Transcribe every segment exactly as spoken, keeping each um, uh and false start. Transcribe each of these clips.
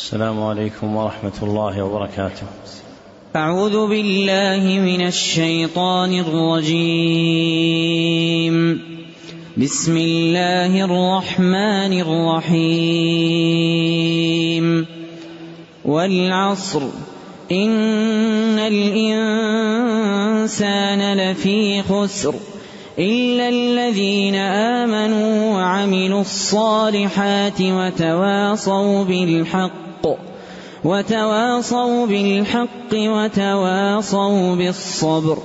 السلام عليكم ورحمة الله وبركاته. أعوذ بالله من الشيطان الرجيم. بسم الله الرحمن الرحيم. والعصر إن الإنسان لفي خسر إلا الذين آمنوا وعملوا الصالحات وتواصوا بالحق وتواصوا بالحق وتواصوا بالصبر.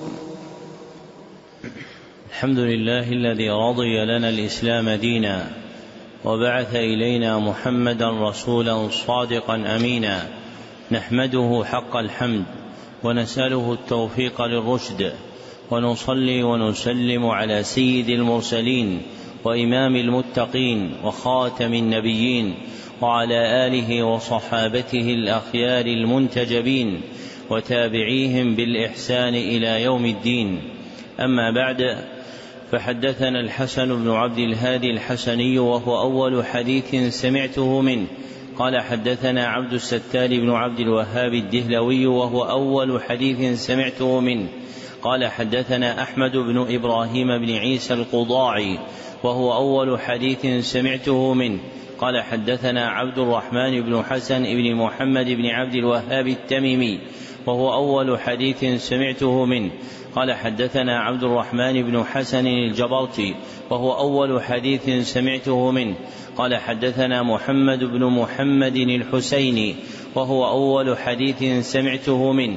الحمد لله الذي رضي لنا الإسلام دينا وبعث إلينا محمدا رسولا صادقا أمينا، نحمده حق الحمد ونسأله التوفيق للرشد، ونصلي ونسلم على سيد المرسلين وإمام المتقين وخاتم النبيين وعلى آله وصحابته الأخيار المنتجبين وتابعيهم بالإحسان إلى يوم الدين. أما بعد، فحدثنا الحسن بن عبد الهادي الحسني وهو أول حديث سمعته منه قال حدثنا عبد الستار بن عبد الوهاب الدهلوي وهو أول حديث سمعته منه قال حدثنا أحمد بن إبراهيم بن عيسى القضاعي وهو أول حديث سمعته منه قال حدثنا عبد الرحمن بن حسن بن محمد بن عبد الوهاب التميمي وهو أول حديث سمعته منه قال حدثنا عبد الرحمن بن حسن الجبرتي وهو أول حديث سمعته منه قال حدثنا محمد بن محمد الحسيني وهو أول حديث سمعته منه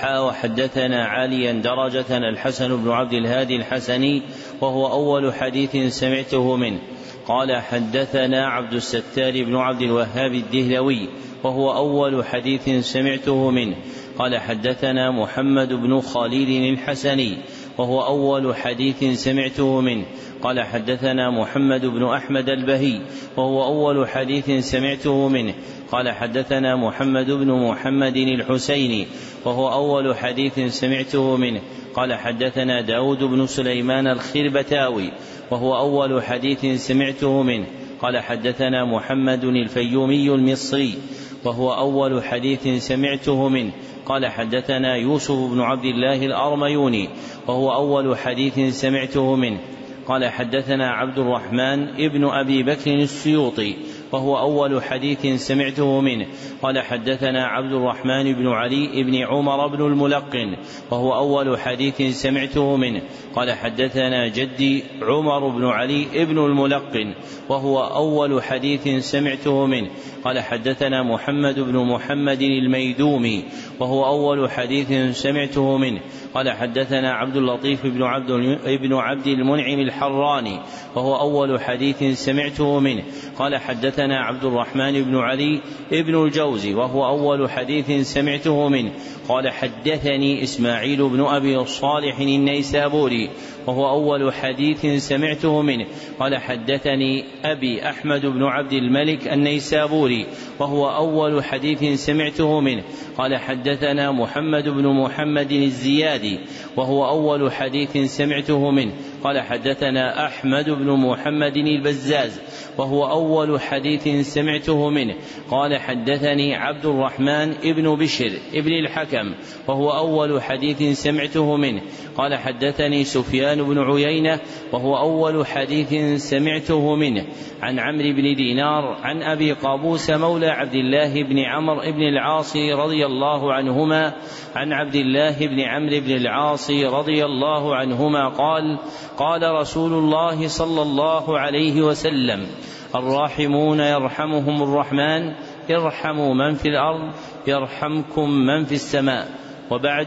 وحدثنا عاليا درجة الحسن بن عبد الهادي الحسني وهو أول حديث سمعته منه قال حدثنا عبد الستار بن عبد الوهاب الدهلوي وهو أول حديث سمعته منه قال حدثنا محمد بن خليل الحسني وهو أول حديث سمعته منه قال حدثنا محمد بن أحمد البهي وهو أول حديث سمعته منه قال حدثنا محمد بن محمد الحسيني وهو أول حديث سمعته منه قال حدثنا داود بن سليمان الخربتاوي وهو أول حديث سمعته منه قال حدثنا محمد الفيومي المصري وهو أول حديث سمعته منه قال حدثنا يوسف بن عبد الله الأرميوني وهو أول حديث سمعته منه قال حدثنا عبد الرحمن ابن أبي بكر السيوطي وهو أول حديث سمعته منه قال حدثنا عبد الرحمن بن علي بن عمر بن الملقن وهو أول حديث سمعته منه قال حدثنا جدي عمر بن علي بن الملقن وهو أول حديث سمعته منه قال حدثنا محمد بن محمد الميدومي وهو أول حديث سمعته منه قال حدثنا عبد اللطيف بن عبد, بن عبد المنعم الحراني وهو أول حديث سمعته منه قال حدثنا عبد الرحمن بن علي بن الجوزي وهو أول حديث سمعته منه قال حدثني إسماعيل بن أبي صالح النيسابوري وهو أول حديث سمعته منه قال حدثني أبي أحمد بن عبد الملك النيسابوري وهو أول حديث سمعته منه قال حدثنا محمد بن محمد الزيادي وهو أول حديث سمعته منه قال حدثنا أحمد بن محمد البزاز وهو أول حديث سمعته منه قال حدثني عبد الرحمن ابن بشر ابن الحكم وهو أول حديث سمعته منه قال حدثني سفيان بن عيينة وهو أول حديث سمعته منه عن عمرو بن دينار عن أبي قابوس مولى عبد الله بن عمرو بن العاص رضي الله عنهما عن عبد الله بن عمرو بن العاص رضي الله عنهما قال قال رسول الله صلى الله عليه وسلم الراحمون يرحمهم الرحمن ارحموا من في الأرض يرحمكم من في السماء. وبعد،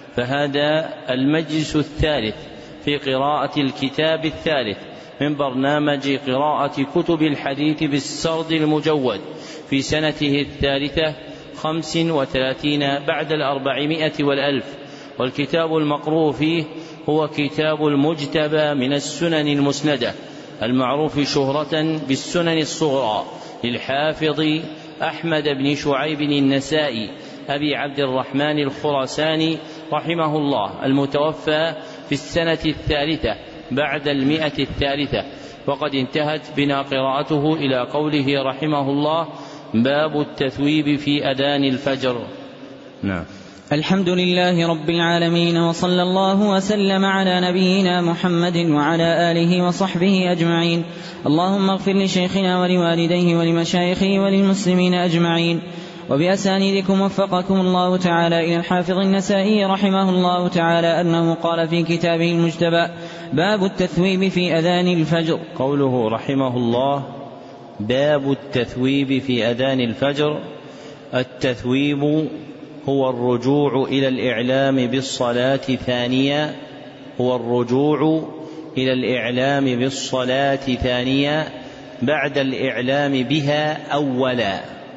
فهذا المجلس الثالث في قراءة الكتاب الثالث من برنامج قراءة كتب الحديث بالسرد المجود في سنته الثالثة خمس وثلاثين بعد الأربعمائة والألف، والكتاب المقروء فيه هو كتاب المجتبى من السنن المسندة المعروف شهرة بالسنن الصغرى للحافظ أحمد بن شعيب النسائي أبي عبد الرحمن الخراساني رحمه الله، المتوفى في السنة الثالثة بعد المئة الثالثة، وقد انتهت بنا قراءته إلى قوله رحمه الله باب التثويب في أذان الفجر. نعم. الحمد لله رب العالمين، وصلى الله وسلم على نبينا محمد وعلى آله وصحبه أجمعين. اللهم اغفر لشيخنا ولوالديه ولمشايخه وللمسلمين أجمعين. وبأسانيدكم وفقكم الله تعالى إلى الحافظ النسائي رحمه الله تعالى أنه قال في كتابه المجتبى: باب التثويب في أذان الفجر. قوله رحمه الله: باب التثويب في أذان الفجر. التثويب هو الرجوع إلى الإعلام بالصلاة ثانية هو الرجوع إلى الإعلام بالصلاة ثانية بعد الإعلام بها أولا.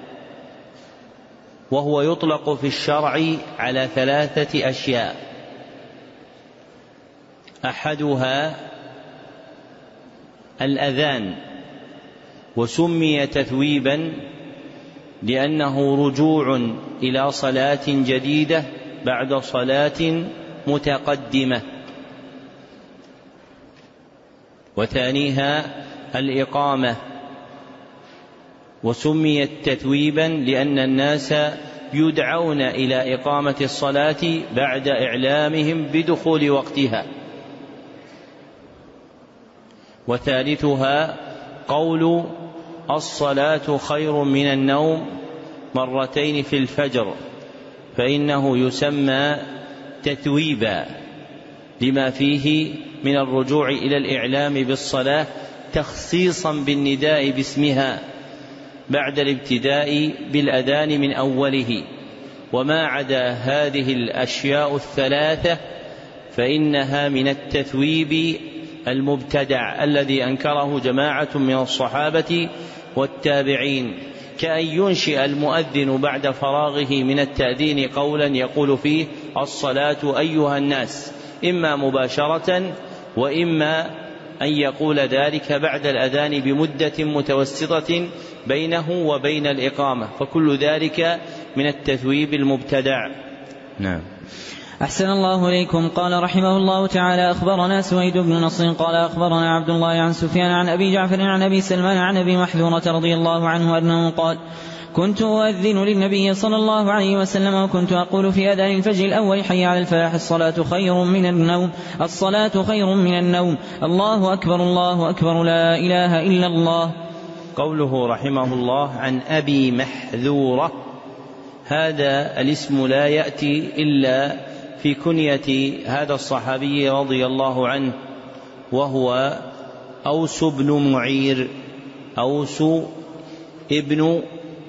وهو يطلق في الشرع على ثلاثة أشياء: أحدها الأذان، وسمي تثويبا لأنه رجوع إلى صلاة جديدة بعد صلاة متقدمة. وثانيها الإقامة، وسميت تثويبا لأن الناس يدعون إلى إقامة الصلاة بعد إعلامهم بدخول وقتها. وثالثها قول الصلاة خير من النوم مرتين في الفجر، فإنه يسمى تثويبا لما فيه من الرجوع إلى الإعلام بالصلاة تخصيصا بالنداء باسمها بعد الابتداء بالأذان من أوله. وما عدا هذه الأشياء الثلاثة فإنها من التثويب المبتدع الذي أنكره جماعة من الصحابة والتابعين، كأن ينشئ المؤذن بعد فراغه من التأذين قولا يقول فيه: الصلاة أيها الناس، إما مباشرة وإما أن يقول ذلك بعد الأذان بمدة متوسطة بينه وبين الإقامة، فكل ذلك من التثويب المبتدع. نعم. أحسن الله إليكم. قال رحمه الله تعالى: أخبرنا سويد بن نصر قال أخبرنا عبد الله عن سفيان عن أبي جعفر عن أبي سلمان عن أبي محذورة رضي الله عنه أنه قال: كنت أؤذن للنبي صلى الله عليه وسلم وكنت أقول في أذان الفجر الأول: حي على الفلاح، الصلاة خير من النوم، الصلاة خير من النوم، الله أكبر الله أكبر، لا إله إلا الله. قوله رحمه الله عن أبي محذورة، هذا الاسم لا يأتي إلا في كنية هذا الصحابي رضي الله عنه، وهو أوس بن معير، أوس ابن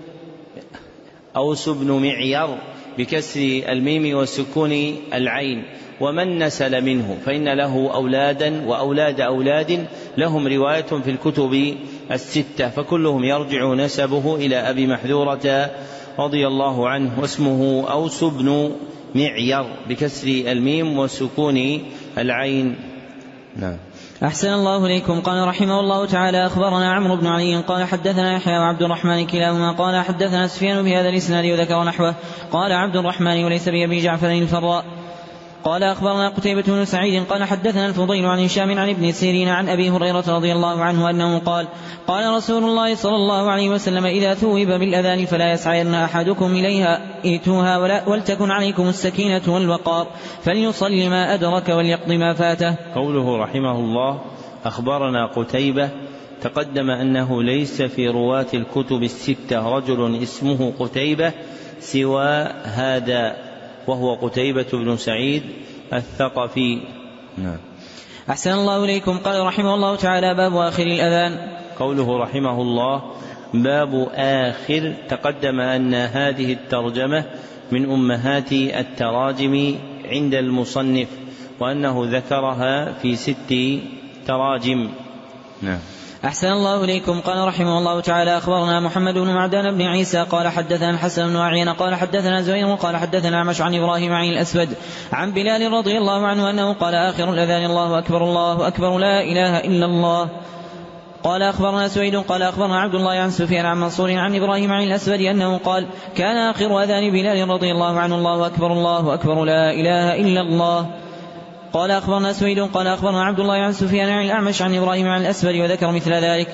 أوس بن معير بكسر الميم وسكون العين. ومن نسل منه فإن له أولادا وأولاد أولاد لهم رواية في الكتب الستة، فكلهم يرجع نسبه إلى أبي محذورة رضي الله عنه، واسمه أوس بن معير بكسر الميم وسكون العين. نعم. أحسن الله إليكم. قال رحمه الله تعالى: أخبرنا عمرو بن علي قال حدثنا يحيى وعبد الرحمن كلاهما قال حدثنا سفيان بهذا الإسناد وذكر نحوه. قال عبد الرحمن وليس بأبي جعفر الفراء. قال أخبرنا قتيبة بن سعيد قال حدثنا الفضيل عن هشام عن ابن سيرين عن أبي هريرة رضي الله عنه أنه قال: قال رسول الله صلى الله عليه وسلم: إذا ثوب بالأذان فلا يسعين أحدكم إليها، ائتوها ولا ولتكن عليكم السكينة والوقار، فليصل ما أدرك وليقض ما فاته. قوله رحمه الله: أخبرنا قتيبة، تقدم أنه ليس في رواة الكتب الستة رجل اسمه قتيبة سوى هذا، وهو قتيبة بن سعيد الثقفي. نعم. أحسن الله إليكم. قال رحمه الله تعالى: باب آخر الأذان. قوله رحمه الله: باب آخر، تقدم أن هذه الترجمة من أمهات التراجم عند المصنف، وأنه ذكرها في ست تراجم. نعم. أحسن الله إليكم. قال رحمه الله تعالى: أخبرنا محمد بن معدان بن عيسى قال حدثنا الحسن بن أعين قال حدثنا زهير قال حدثنا عمش عن إبراهيم عن الأسود عن بلال رضي الله عنه أنه قال: آخر الأذان الله أكبر الله أكبر، لا إله إلا الله. قال أخبرنا سويد قال أخبرنا عبد الله عن سفيان عن منصور عن إبراهيم عن الأسود أنه قال: كان آخر أذان بلال رضي الله عنه: الله أكبر الله أكبر، لا إله إلا الله. قال أخبرنا سويد قال أخبرنا عبد الله عن سفيان عن الأعمش عن إبراهيم عن الأسود وذكر مثل ذلك.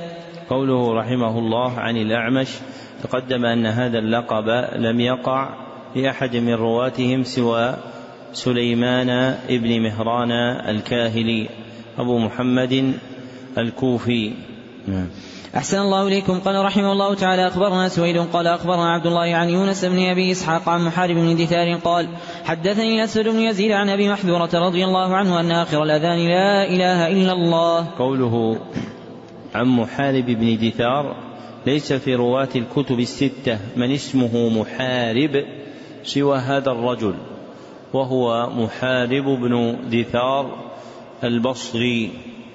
قوله رحمه الله عن الأعمش، تقدم أن هذا اللقب لم يقع لأحد من رواتهم سوى سليمان ابن مهران الكاهلي أبو محمد الكوفي. أحسن الله إليكم. قال رحمه الله تعالى: أخبرنا سويد قال أخبرنا عبد الله عن يونس بن أبي إسحاق عن محارب بن دثار قال: حدثني الأسود بن يزيد عن أبي محذورة رضي الله عنه أن آخر الأذان لا إله إلا الله. قوله عن محارب بن دثار ليس في رواة الكتب الستة من اسمه محارب سوى هذا الرجل، وهو محارب بن دثار البصري.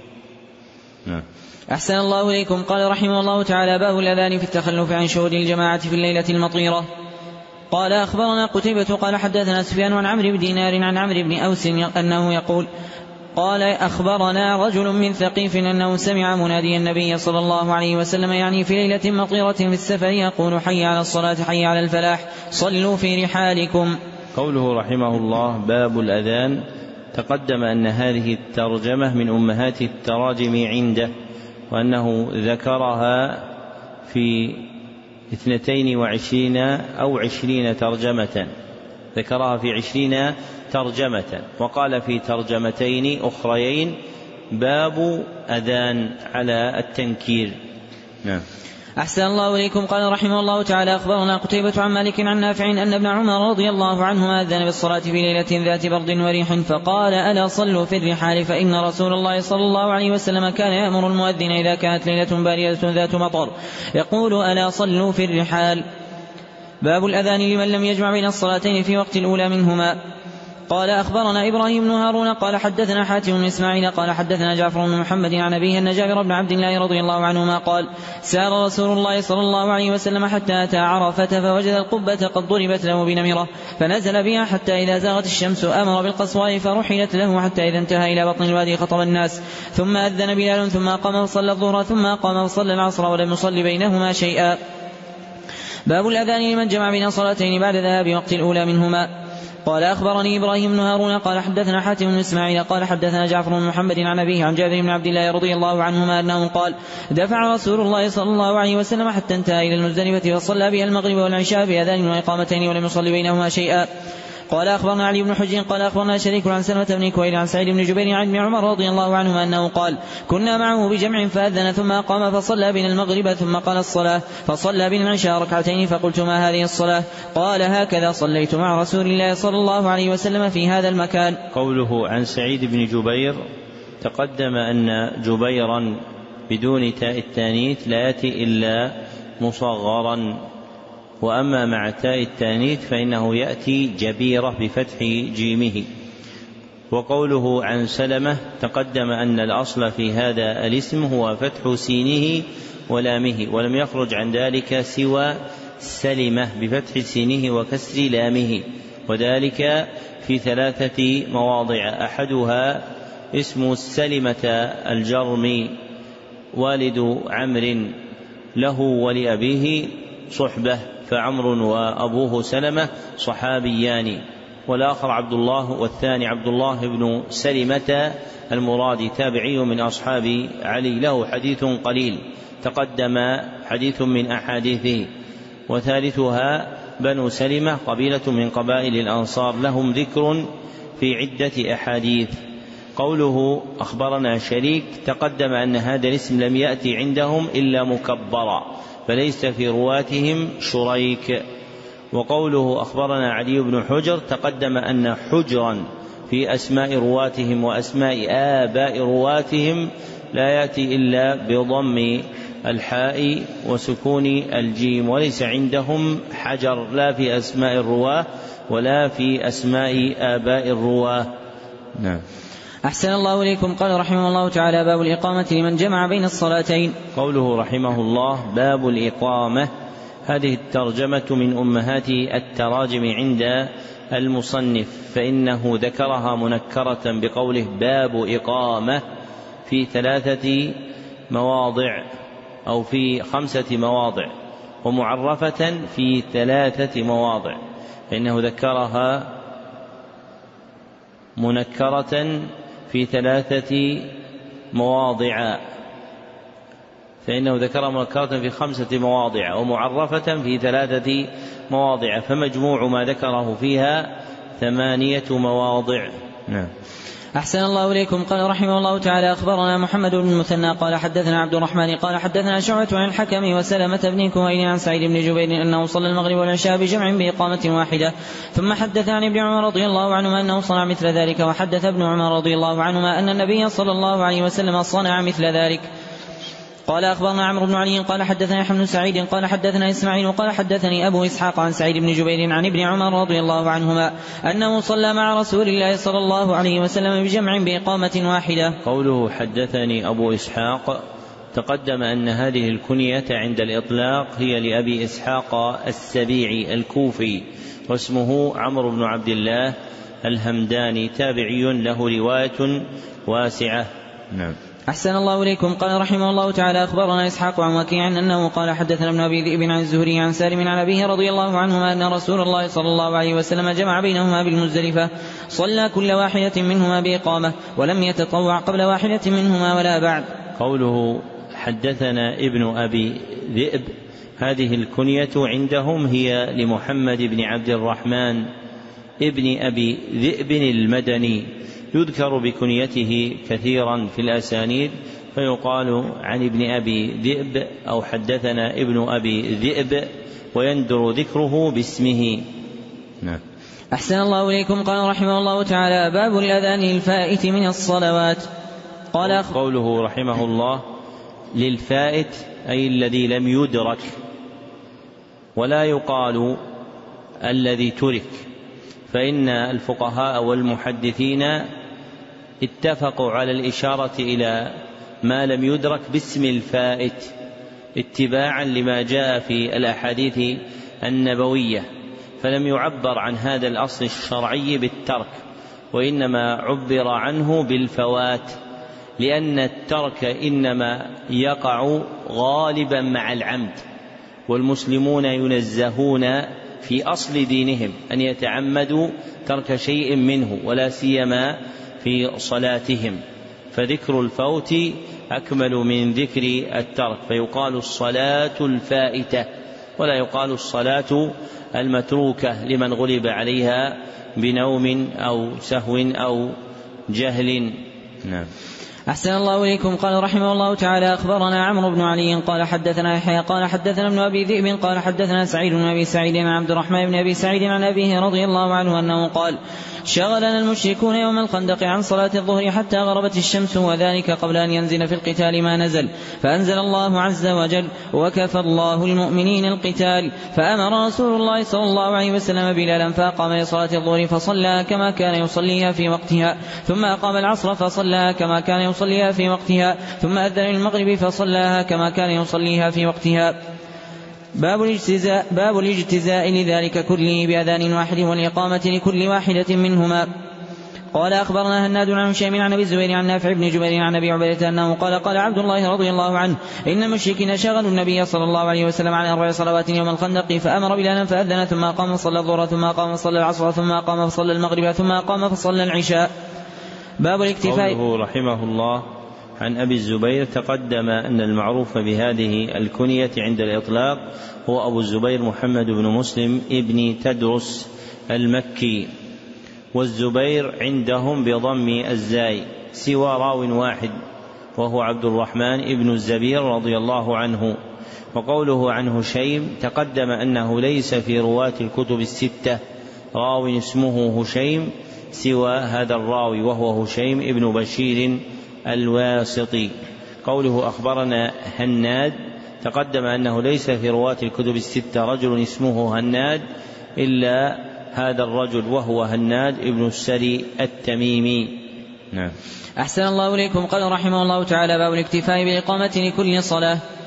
نعم. أحسن الله إليكم. قال رحمه الله تعالى: باب الأذان في التخلف عن شهود الجماعة في الليلة المطيرة. قال أخبرنا قتيبة قال حدثنا سفيان عن عمرو بن دينار عن عمرو بن أوس أنه يقول: قال أخبرنا رجل من ثقيف أنه سمع منادي النبي صلى الله عليه وسلم يعني في ليلة مطيرة في السفر يقول: حي على الصلاة حي على الفلاح صلوا في رحالكم. قوله رحمه الله: باب الأذان، تقدم أن هذه الترجمة من أمهات التراجم عنده، وأنه ذكرها في اثنتين وعشرين أو عشرين ترجمة، ذكرها في عشرين ترجمة، وقال في ترجمتين أخريين باب أذان على التنكير. نعم. أحسن الله إليكم. قال رحمه الله تعالى: أخبرنا قتيبة عن مالك عن نافع أن ابن عمر رضي الله عنهما أذن بالصلاة في ليلة ذات برد وريح فقال: ألا صلوا في الرحال فإن رسول الله صلى الله عليه وسلم كان يأمر المؤذن إذا كانت ليلة باردة ذات مطر يقول: ألا صلوا في الرحال. باب الأذان لمن لم يجمع بين الصلاتين في وقت الأولى منهما. قال أخبرنا إبراهيم بن هارون قال حدثنا حاتم بن إسماعيل قال حدثنا جعفر بن محمد عن أبيه أن جابر بن عبد الله رضي الله عنهما قال: سار رسول الله صلى الله عليه وسلم حتى أتى عرفة فوجد القبة قد ضربت له بنمرة فنزل بها حتى إذا زاغت الشمس أمر بالقصواء فرحلت له حتى إذا انتهى إلى بطن الوادي خطب الناس، ثم أذن بلال ثم قام فصلى الظهر ثم قام فصلى العصر ولم يصل بينهما شيئا. باب الأذان لمن جمع بين صلاتين بعد ذهاب وقت الأولى منهما. قال أخبرني إبراهيم بن هارون قال حدثنا حاتم بن إسماعيل قال حدثنا جعفر بن محمد عن أبيه عن جابر بن عبد الله رضي الله عنهما أنه قال: دفع رسول الله صلى الله عليه وسلم حتى انتهى إلى المزدلفة فصلى بها المغرب والعشاء بأذان وإقامتين ولم يصل بينهما شيئا. قال أخبرنا علي بن حجر قال أخبرنا شريك عن سلمة بن كويل عن سعيد بن جبير عن ابن عمر رضي الله عنهما أنه قال: كنا معه بجمع فأذن ثم قام فصلى بنا المغرب ثم قال الصلاة فصلى بنا العشاء ركعتين فقلت: ما هذه الصلاة؟ قال: هكذا صليت مع رسول الله صلى الله عليه وسلم في هذا المكان. قوله عن سعيد بن جبير، تقدم أن جبيرا بدون تاء التانيث لا يأتي إلا مصغرا، وأما مع تاء التانيث فإنه يأتي جبيرة بفتح جيمه. وقوله عن سلمة، تقدم أن الأصل في هذا الاسم هو فتح سينه ولامه، ولم يخرج عن ذلك سوى سلمة بفتح سينه وكسر لامه، وذلك في ثلاثة مواضع. أحدها اسم سلمة الجرمي والد عمرو له ولأبيه صحبة، فعمرو وأبوه سلمة صحابيان، والآخر عبد الله، والثاني عبد الله بن سلمة المرادي تابعي من أصحاب علي له حديث قليل تقدم حديث من أحاديثه. وثالثها بنو سلمة قبيلة من قبائل الأنصار لهم ذكر في عدة أحاديث. قوله أخبرنا شريك، تقدم أن هذا الاسم لم يأتي عندهم إلا مكبرا فليس في رواتهم شريك. وقوله أخبرنا علي بن حجر، تقدم أن حجرا في أسماء رواتهم وأسماء آباء رواتهم لا يأتي إلا بضم الحاء وسكون الجيم، وليس عندهم حجر لا في أسماء الرواه ولا في أسماء آباء الرواه. نعم. أحسن الله إليكم. قال رحمه الله تعالى: باب الإقامة لمن جمع بين الصلاتين. قوله رحمه الله: باب الإقامة، هذه الترجمة من أمهات التراجم عند المصنف، فإنه ذكرها منكرة بقوله باب إقامة في ثلاثة مواضع أو في خمسة مواضع، ومعرفة في ثلاثة مواضع، فإنه ذكرها منكرة في ثلاثة مواضع. فإنه ذكر منكرة في خمسة مواضع ومعرفة في ثلاثة مواضع، فمجموع ما ذكره فيها ثمانية مواضع. نعم. أحسن الله إليكم. قال رحمه الله تعالى: أخبرنا محمد بن المثنى قال حدثنا عبد الرحمن قال حدثنا شعبة عن الحكم وسلمة بن كهيل عن سعيد بن جبير أنه صلى المغرب والعشاء بجمع بإقامة واحدة. ثم حدث عن ابن عمر رضي الله عنهما أنه صنع مثل ذلك. وحدث ابن عمر رضي الله عنهما أن النبي صلى الله عليه وسلم صنع مثل ذلك. قال أخبرنا عمرو بن علي قال حدثنا يحيى بن سعيد قال حدثنا إسماعيل قال حدثني أبو إسحاق عن سعيد بن جبير عن ابن عمر رضي الله عنهما أنه صلى مع رسول الله صلى الله عليه وسلم بجمع بإقامة واحدة. قوله حدثني أبو إسحاق تقدم أن هذه الكنية عند الإطلاق هي لأبي إسحاق السبيعي الكوفي، واسمه عمرو بن عبد الله الهمداني، تابعي له رواية واسعة. نعم. أحسن الله إليكم. قال رحمه الله تعالى: أخبرنا إسحاق عن وكيع أنه قال حدثنا ابن أبي ذئب عن الزهري عن سالم عن أبيه رضي الله عنهما أن رسول الله صلى الله عليه وسلم جمع بينهما بالمزدلفة، صلى كل واحدة منهما بإقامة ولم يتطوع قبل واحدة منهما ولا بعد. قوله حدثنا ابن أبي ذئب، هذه الكنية عندهم هي لمحمد بن عبد الرحمن ابن أبي ذئب المدني، يذكر بكنيته كثيرا في الأسانيد، فيقال عن ابن أبي ذئب أو حدثنا ابن أبي ذئب، ويندر ذكره باسمه. نعم. أحسن الله إليكم. قال رحمه الله تعالى: باب الأذان الفائت من الصلوات. قال قوله رحمه الله للفائت أي الذي لم يدرك، ولا يقال الذي ترك، فإن الفقهاء والمحدثين اتفقوا على الإشارة إلى ما لم يدرك باسم الفائت اتباعا لما جاء في الأحاديث النبوية، فلم يعبر عن هذا الأصل الشرعي بالترك، وإنما عبر عنه بالفوات، لأن الترك إنما يقع غالبا مع العمد، والمسلمون ينزهون في أصل دينهم أن يتعمدوا ترك شيء منه، ولا سيما في صلاتهم، فذكر الفوت أكمل من ذكر الترك، فيقال الصلاة الفائتة ولا يقال الصلاة المتروكة لمن غلب عليها بنوم أو سهو أو جهل. نعم. أحسن الله إليكم. قال رحمه الله تعالى: أخبرنا عمرو بن علي قال حدثنا يحيى قال حدثنا ابن أبي ذئب قال حدثنا سعيد بن أبي سعيد عن عبد الرحمن بن أبي سعيد عن أبيه رضي الله عنه أنه قال: شغلنا المشركون يوم الخندق عن صلاة الظهر حتى غربت الشمس، وذلك قبل أن ينزل في القتال ما نزل، فأنزل الله عز وجل: وكفى الله المؤمنين القتال، فأمر رسول الله صلى الله عليه وسلم بلالا فأقام لصلاة الظهر فصلى كما كان يصليها في وقتها، ثم أقام العصر فصلى كما كان يصليها في وقتها، ثم أذن المغرب فصلاها كما كان يصليها في وقتها. باب الاجتزاء, باب الاجتزاء لذلك كله بأذان واحد والإقامة لكل واحدة منهما. قال أخبرنا هناد عن هشام عن أبي الزبير عن نافع بن جبير عن أبي عبيدة أنه قال: قال عبد الله رضي الله عنه: إن المشركين شغلوا النبي صلى الله عليه وسلم عن أربع صلوات يوم الخندق، فأمر بلالا فأذن، ثم قام فصلى الظهر، ثم قام فصلى العصر، ثم قام فصلى المغرب، ثم قام فصلى العشاء. باب الاكتفاء. قوله رحمه الله عن أبي الزبير، تقدم أن المعروف بهذه الكنية عند الإطلاق هو أبو الزبير محمد بن مسلم ابن تدرس المكي، والزبير عندهم بضم الزاي سوى راو واحد وهو عبد الرحمن ابن الزبير رضي الله عنه. وقوله عن هشيم، تقدم أنه ليس في رواة الكتب الستة راو اسمه هشيم سوى هذا الراوي وهو هشيم ابن بشير الواسطي. قوله أخبرنا هناد، تقدم أنه ليس في رواة الكتب الستة رجل اسمه هناد إلا هذا الرجل وهو هناد ابن السري التميمي. نعم. أحسن الله إليكم. قال رحمه الله تعالى: باب الاكتفاء بالإقامة لكل صلاة.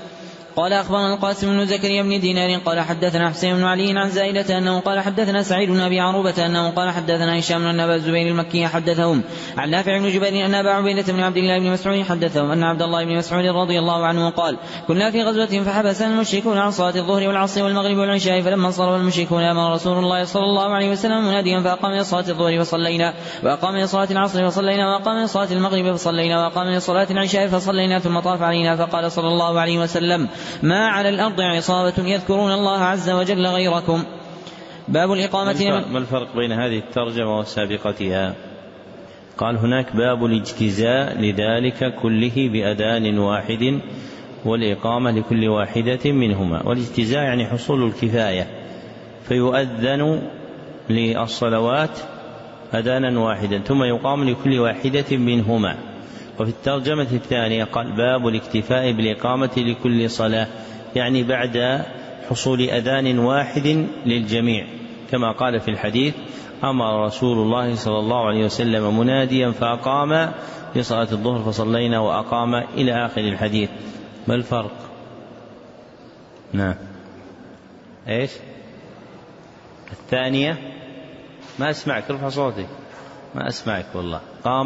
قال أخبرنا القاسم بن زكريا بن دينار قال حدثنا حسين بن علي عن زائدة أنه قال حدثنا سعيد بن أبي عروبة أنه قال حدثنا هشام بن أبي الزبير المكي حدثهم عن نافع بن جبير أن أبا عبيدة بن عبد الله بن مسعود حدثهم أن عبد الله بن مسعود رضي الله عنه قال كنا في غزوة فحبسنا المشركون عن صلاة الظهر والعصر والمغرب والعشاء فلما انصرف المشركون أمر رسول الله صلى الله عليه وسلم مناديا فأقام لصلاة الظهر فصلينا وأقام لصلاة العصر فصلينا وأقام لصلاة المغرب فصلينا وأقام لصلاة العشاء فصلينا ثم طاف علينا فقال صلى الله عليه وسلم ما على الأرض عصابة يذكرون الله عز وجل غيركم. باب الإقامة. ما الفرق بين هذه الترجمة وسابقتها؟ قال هناك باب الاجتزاء لذلك كله بأذان واحد والإقامة لكل واحدة منهما. والاجتزاء يعني حصول الكفاية، فيؤذن للصلوات أذانا واحدا ثم يقام لكل واحدة منهما. وفي الترجمة الثانية قال باب الاكتفاء بالإقامة لكل صلاة، يعني بعد حصول أذان واحد للجميع، كما قال في الحديث أمر رسول الله صلى الله عليه وسلم مناديا فأقام لصلاة الظهر فصلينا وأقام إلى آخر الحديث. ما الفرق؟ نعم إيش الثانية؟ ما أسمعك، رفع صوتك، ما أسمعك والله. قام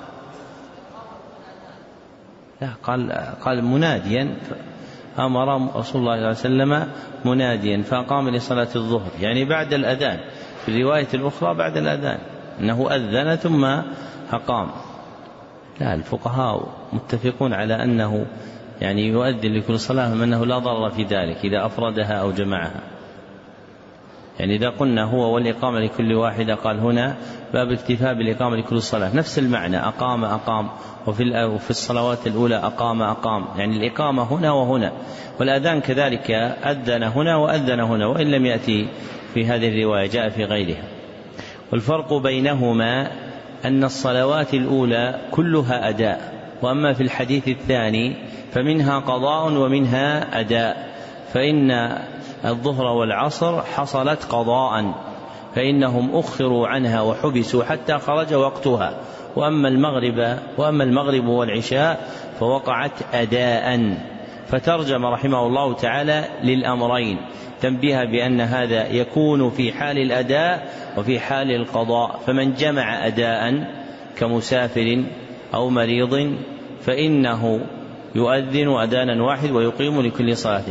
لا قال قال مناديا، أمر رسول الله صلى الله عليه وسلم مناديا فأقام لصلاة الظهر، يعني بعد الأذان. في الرواية الأخرى بعد الأذان أنه أذن ثم أقام. لا، الفقهاء متفقون على أنه يعني يؤذن لكل صلاة، أنه لا ضرر في ذلك إذا أفردها أو جمعها. يعني إذا قلنا هو والإقامة لكل واحدة، قال هنا باب الاكتفاء بالإقامة لكل صلاة، نفس المعنى، أقام أقام، وفي الصلوات الأولى أقام أقام، يعني الإقامة هنا وهنا، والأذان كذلك أذن هنا وأذن هنا، وإن لم يأتي في هذه الرواية جاء في غيرها. والفرق بينهما أن الصلوات الأولى كلها أداء، وأما في الحديث الثاني فمنها قضاء ومنها أداء. فإن الظهر والعصر حصلت قضاء فإنهم أخروا عنها وحبسوا حتى خرج وقتها، وأما المغرب وأما المغرب والعشاء فوقعت أداء. فترجم رحمه الله تعالى للأمرين تنبيه بأن هذا يكون في حال الأداء وفي حال القضاء. فمن جمع أداء كمسافر أو مريض فإنه يؤذن أذانا واحد ويقيم لكل صلاة.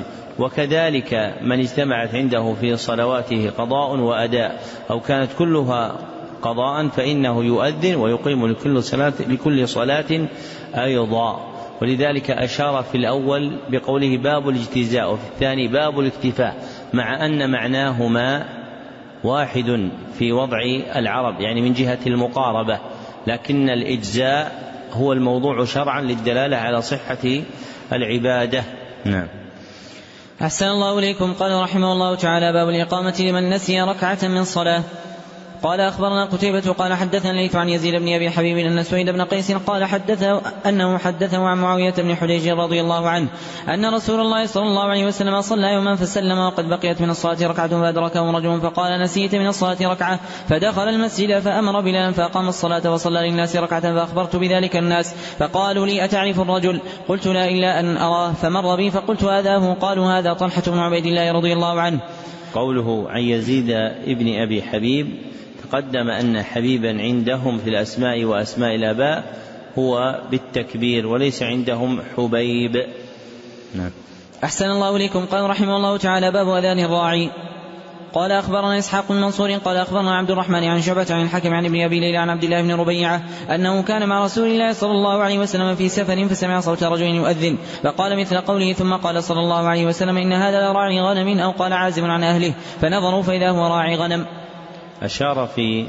وكذلك من اجتمعت عنده في صلواته قضاء وأداء أو كانت كلها قضاء فإنه يؤذن ويقيم لكل صلاة, لكل صلاة أيضا. ولذلك أشار في الأول بقوله باب الاجتزاء، وفي الثاني باب الاكتفاء، مع أن معناهما واحد في وضع العرب، يعني من جهة المقاربة، لكن الإجزاء هو الموضوع شرعا للدلالة على صحة العبادة. نعم. أحسن الله إليكم. قال رحمه الله تعالى باب الإقامة لمن نسي ركعة من صلاة. قال أخبرنا قتيبة قال حدثنا الليث عن يزيد بن أبي حبيب أن سويد بن قيس قال حدثه أنه حدثه عن معاوية بن حديج رضي الله عنه أن رسول الله صلى الله عليه وسلم صلى يوما فسلم وقد بقيت من الصلاة ركعة فأدركه رجل فقال نسيت من الصلاة ركعة، فدخل المسجد فأمر بلالا فأقام الصلاة وصلى للناس ركعة، فأخبرت بذلك الناس فقالوا لي أتعرف الرجل؟ قلت لا إلا أن أراه، فمر بي فقلت هذا هو، قالوا هذا طلحة بن عبيد الله رضي الله عنه. قوله عن يزيد ابن أبي حبيب، تقدم أن حبيبا عندهم في الأسماء وأسماء الآباء هو بالتكبير وليس عندهم حبيب. نعم. أحسن الله إليكم. قال رحمه الله تعالى باب أذان الراعي. قال أخبرنا إسحاق بن منصور قال أخبرنا عبد الرحمن عن شعبة عن الحكم عن ابن أبي ليلى عن عبد الله بن ربيعة أنه كان مع رسول الله صلى الله عليه وسلم في سفر فسمع صوت رجل يؤذن فقال مثل قوله، ثم قال صلى الله عليه وسلم إن هذا لراعي غنم، أو قال عازم عن أهله، فنظروا فإذا هو راعي غنم. أشار في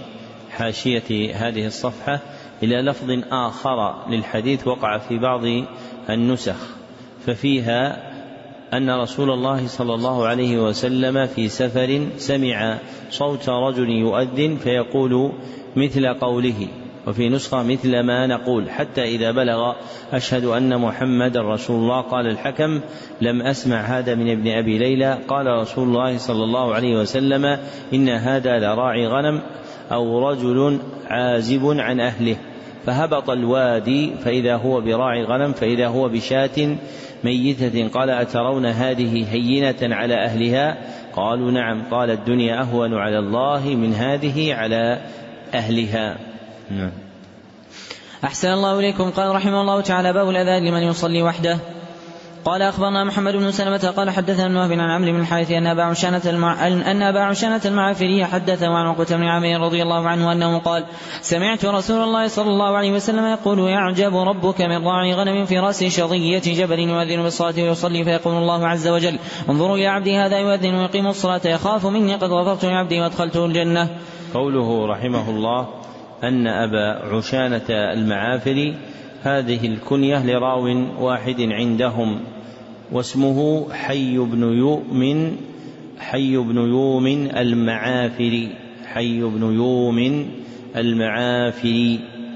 حاشية هذه الصفحة إلى لفظ آخر للحديث وقع في بعض النسخ، ففيها أن رسول الله صلى الله عليه وسلم في سفر سمع صوت رجل يؤذن فيقول مثل قوله، وفي نسخة مثل ما نقول، حتى إذا بلغ أشهد أن محمد رسول الله قال الحكم لم أسمع هذا من ابن أبي ليلى، قال رسول الله صلى الله عليه وسلم إن هذا لراعي غنم أو رجل عازب عن أهله، فهبط الوادي فإذا هو براعي غنم فإذا هو بشاة ميتة. قال أترون هذه هينة على أهلها؟ قالوا نعم. قال الدنيا أهون على الله من هذه على أهلها. نعم. أحسن الله إليكم. قال رحمه الله تعالى باب الأذان لمن يصلي وحده. قال أخبرنا محمد بن سلمة قال حدثنا ابن وهب عن عمرو بن الحارث أن أبا عشانة المع... أن أبا عشانة المعافري حدثه عن عقبة بن عامر رضي الله عنه أنه قال سمعت رسول الله صلى الله عليه وسلم يقول يعجب ربك من راعي غنم في رأس شظية جبل يؤذن بالصلاة ويصلي فيقول الله عز وجل انظروا إلى عبدي هذا يؤذن ويقيم الصلاة يخاف مني قد غفرت لعبدي وادخلته الجنة. قوله رحمه الله أن أبا عشانة المعافري هذه الكنية لراو واحد عندهم واسمه حي بن يوم حي بن يوم المعافري حي بن يوم المعافري.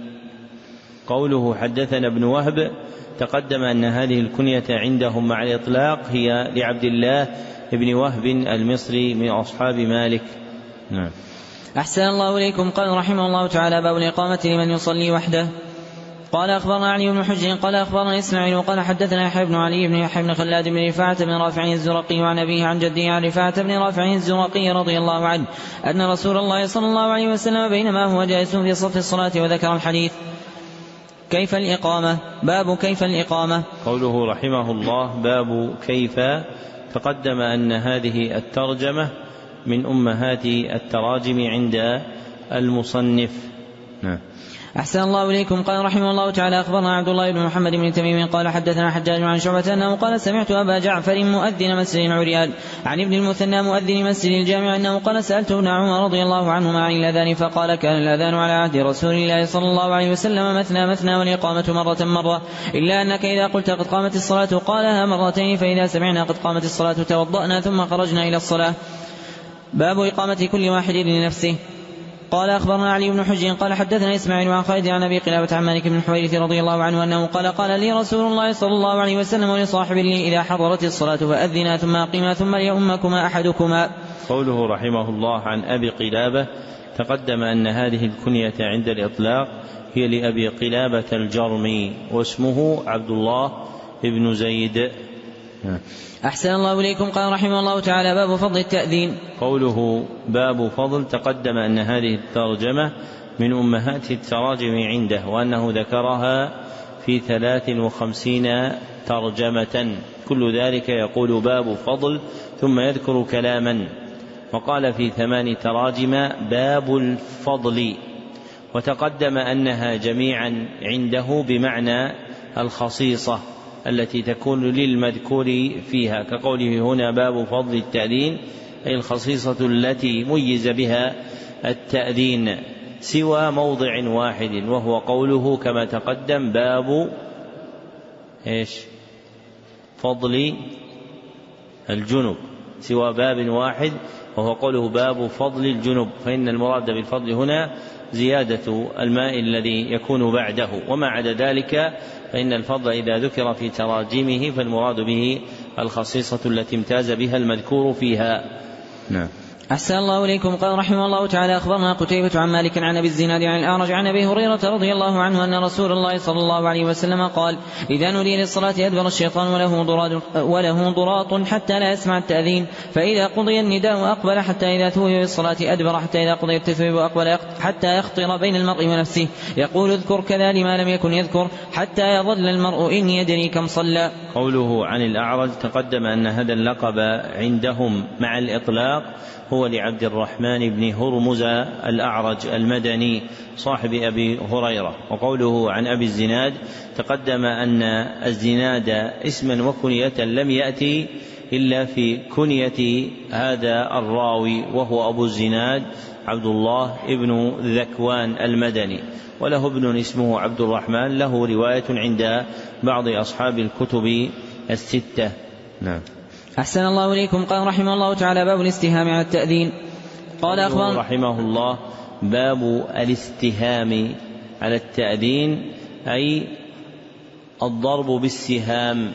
قوله حدثنا ابن وهب تقدم أن هذه الكنية عندهم مع الإطلاق هي لعبد الله بن وهب المصري من أصحاب مالك. نعم. أحسن الله إليكم. قال رحمه الله تعالى باب الإقامة لمن يصلي وحده. قال أخبرنا علي بن حجر قال أخبرنا إسماعيل قال حدثنا يحيى بن علي بن يحيى بن خلاد بن رفاعة بن رافع الزرقي وعن أبيه عن جده عن رفاعة بن رافع الزرقي رضي الله عنه أن رسول الله صلى الله عليه وسلم بينما هو جالس في صف الصلاة وذكر الحديث. كيف الإقامة؟ باب كيف الإقامة. قوله رحمه الله باب كيف تقدم أن هذه الترجمة من أمهات التراجم عند المصنف. نعم. أحسن الله إليكم. قال رحمه الله تعالى أخبرنا عبد الله بن محمد بن تميم قال حدثنا حجاج عن شعبة أنه قال سمعت أبا جعفر مؤذن مسجد العريان عن ابن المثنى مؤذن مسجد الجامع أنه قال سألت ابن عمر رضي الله عنهما عن الأذان فقال كان الأذان على عهد رسول الله صلى الله عليه وسلم مثنى مثنى والإقامة مرة مرة إلا أنك إذا قلت قد قامت الصلاة قالها مرتين فإذا سمعنا قد قامت الصلاة توضأنا ثم خرجنا إلى الصلاة. باب إقامة كل واحد لنفسه. قال أخبرنا علي بن حجر قال حدثنا إسماعيل عن خالد عن أبي قلابة عن مالك بن الحويرث رضي الله عنه أنه قال قال لي رسول الله صلى الله عليه وسلم ولصاحب لي إذا حضرت الصلاة فأذنا ثم أقيما ثم ليؤمكما أحدكما. قوله رحمه الله عن أبي قلابة تقدم أن هذه الكنية عند الإطلاق هي لأبي قلابة الجرمي واسمه عبد الله بن زيد. أحسن الله إليكم. قال رحمه الله تعالى باب فضل التأذين. قوله باب فضل تقدم أن هذه الترجمة من أمهات التراجم عنده وأنه ذكرها في ثلاث وخمسين ترجمة كل ذلك يقول باب فضل ثم يذكر كلاما وقال في ثمان تراجم باب الفضل. وتقدم أنها جميعا عنده بمعنى الخصيصة التي تكون للمذكور فيها كقوله هنا باب فضل التأذين أي الخصيصة التي ميز بها التأذين سوى موضع واحد وهو قوله كما تقدم باب إيش فضل الجنب سوى باب واحد وهو قوله باب فضل الجنب فإن المراد بالفضل هنا زيادة الماء الذي يكون بعده وما عدا ذلك فإن الفضل إذا ذكر في تراجمه فالمراد به الخصيصة التي امتاز بها المذكور فيها. نعم. أحسن الله إليكم. قال رحمه الله تعالى أخبرنا قتيبة عن مالك عن أبي الزناد عن الأعرج عن أبي هريرة رضي الله عنه أن رسول الله صلى الله عليه وسلم قال إذا نودي للصلاة أدبر الشيطان وله ضراط, وله ضراط حتى لا يسمع التأذين فإذا قضي النداء أقبل حتى إذا ثوي بالصلاة أدبر حتى إذا قضي التثويب أقبل حتى يخطر بين المرء ونفسه يقول اذكر كذا لما لم يكن يذكر حتى يظل المرء إن يدري كم صلى. قوله عن الأعرج تقدم أن هذا اللقب عندهم مع الإطلاق هو لعبد الرحمن بن هرمز الأعرج المدني صاحب أبي هريرة. وقوله عن أبي الزناد تقدم أن الزناد اسما وكنية لم يأتي إلا في كنية هذا الراوي وهو أبو الزناد عبد الله ابن ذكوان المدني وله ابن اسمه عبد الرحمن له رواية عند بعض أصحاب الكتب الستة. نعم. أحسن الله إليكم. قال رحمه الله تعالى باب الاستهام على التأذين. قال أخبرنا رحمه الله باب الاستهام على التأذين أي الضرب بالسهام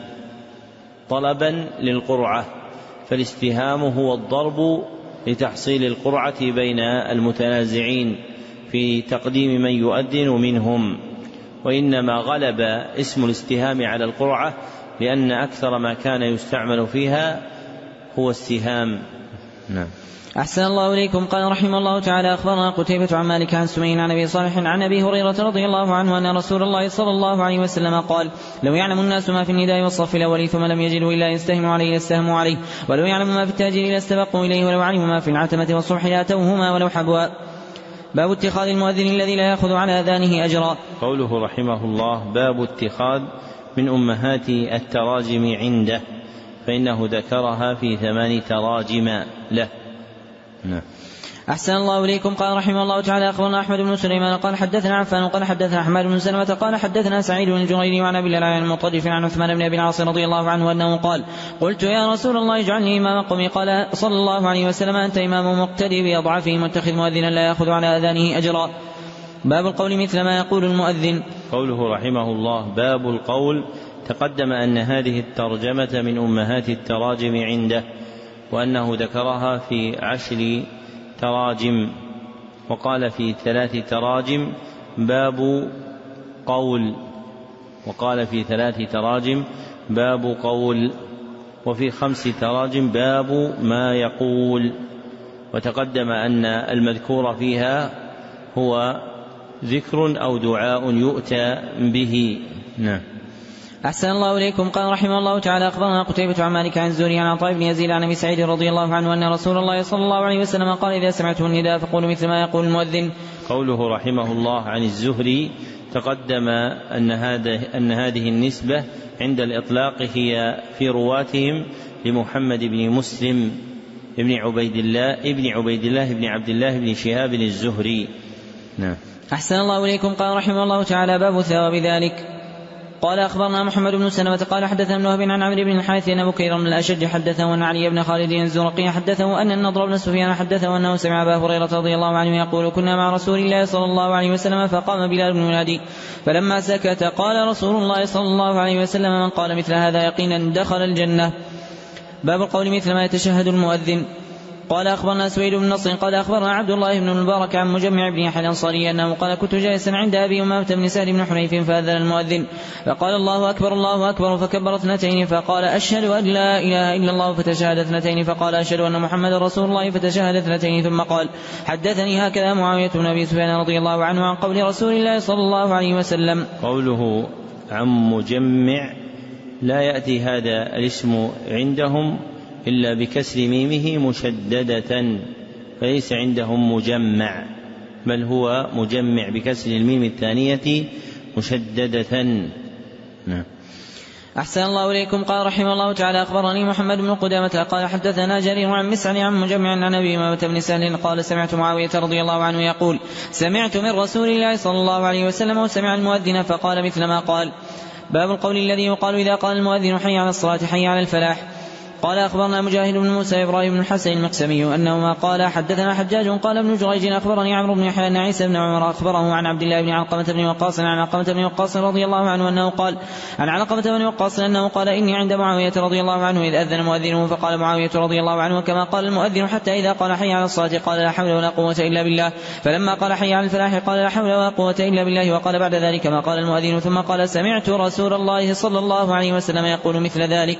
طلبا للقرعة فالاستهام هو الضرب لتحصيل القرعة بين المتنازعين في تقديم من يؤذن منهم وإنما غلب اسم الاستهام على القرعة لأن أكثر ما كان يستعمل فيها هو السهام. نعم. أحسن الله إليكم. قال رحمه الله تعالى أخبرنا قتيبة عن مالك عن سمين عن أبي صالح عن أبي هريرة رضي الله عنه أن رسول الله صلى الله عليه وسلم قال لو يعلم الناس ما في النداء والصف الأول ثم لم يجدوا إلا يستهموا عليه لاستهموا عليه، ولو يعلم ما في التاجير لاستبقوا إليه، ولو علموا ما في العتمة والصبح لاتوهما ولو حبوا. باب اتخاذ المؤذن الذي لا يأخذ على أذانه أجرا. قوله رحمه الله باب اتخاذ من أمهات التراجم عنده، فإنه ذكرها في ثمان تراجم له. نعم. أحسن الله إليكم. قال رحمه الله تعالى أخبرنا أحمد بن سليمان قال حدثنا عفان قال حدثنا حماد بن سلمة قال حدثنا سعيد بن الجريري وعن أبي العلاء المطرف عن عثمان بن أبي العاص رضي الله عنه أنه قال قلت يا رسول الله اجعلني إمام قومي، قال صلى الله عليه وسلم أنت إمام مقتدي بأضعفهم واتخذ مؤذنا لا يأخذ على أذانه أجرا. باب القول مثل ما يقول المؤذن. قوله رحمه الله باب القول. تقدم أن هذه الترجمة من أمهات التراجم عنده، وأنه ذكرها في عشر تراجم، وقال في ثلاث تراجم باب قول، وقال في ثلاث تراجم باب قول، وفي خمس تراجم باب ما يقول. وتقدم أن المذكور فيها هو ذكر أو دعاء يؤتى به. نعم. أحسن الله إليكم. قال رحمه الله تعالى أخبرنا قتيبة عن مالك عن الزهري عن عطاء بن يزيد عن أبي سعيد رضي الله عنه أن رسول الله صلى الله عليه وسلم قال إذا سمعتم النداء فقولوا مثل ما يقول المؤذن. قوله رحمه الله عن الزهري تقدم أن, أن هذه النسبة عند الإطلاق هي في رواتهم لمحمد بن مسلم ابن عبيد الله ابن عبيد الله بن عبد الله بن شهاب الزهري. نعم. أحسن الله إليكم. قال رحمه الله تعالى باب ثواب ذلك. قال أخبرنا محمد بن سلمة قال حدثنا ابن وهب عن عمرو بن الحارث أن بكير من الأشج حدثه أن علي بن خالد الزرقي حدثه أن النضر بن سفيان حدثه أنه سمع أبا هريرة رضي الله عنه يقول كنا مع رسول الله صلى الله عليه وسلم فقام بلال بن ينادي فلما سكت قال رسول الله صلى الله عليه وسلم من قال مثل هذا يقينا دخل الجنة. باب القول مثل ما يتشهد المؤذن. قال أخبرنا سويد بن نصر قال أخبرنا عبد الله بن المبارك عن مجمع بن يحيى الأنصاري أنه قال كنت جالسا عند أبي أمامة بن سهل بن حنيف فأذن المؤذن فقال الله أكبر الله أكبر فكبر اثنتين فقال أشهد أن لا إله إلا الله فتشهد اثنتين فقال أشهد أن محمد رسول الله فتشهد اثنتين ثم قال حدثني هكذا معاوية بن أبي سفيان رضي الله عنه عن قول رسول الله صلى الله عليه وسلم. قوله عن مجمع لا يأتي هذا الاسم عندهم إلا بكسر ميمه مشددة، فليس عندهم مجمع بل هو مجمع بكسر الميم الثانية مشددة. نعم. أحسن الله إليكم. قال رحمه الله تعالى أخبرني محمد بن قدامة قال حدثنا جرير عن مسعر عن مجمع عن أبي أمامة بن سهل قال سمعت معاوية رضي الله عنه يقول سمعت من رسول الله صلى الله عليه وسلم وسمع المؤذن فقال مثل ما قال. باب القول الذي يقال إذا قال المؤذن حي على الصلاة حي على الفلاح. قال أخبرنا مجاهد بن موسى إبراهيم بن الحسن المقسمي أنهما قال حدثنا حجاج قال ابن جريج أخبرني عمرو بن يحيى أن عيسى بن عمر أخبره عن عبد الله بن علقمة بن وقاص عن علقمة بن وقاص رضي الله عنه أنه قال عن علقمة بن وقاص أنه قال إني عند معاوية رضي الله عنه إذ أذن مؤذنه فقال معاوية رضي الله عنه كما قال المؤذن حتى إذا قال حي على الصلاة قال لا حول ولا قوة إلا بالله، فلما قال حي على الفلاح قال لا حول ولا قوة إلا بالله، وقال بعد ذلك ما قال المؤذن ثم قال سمعت رسول الله صلى الله عليه وسلم يقول مثل ذلك.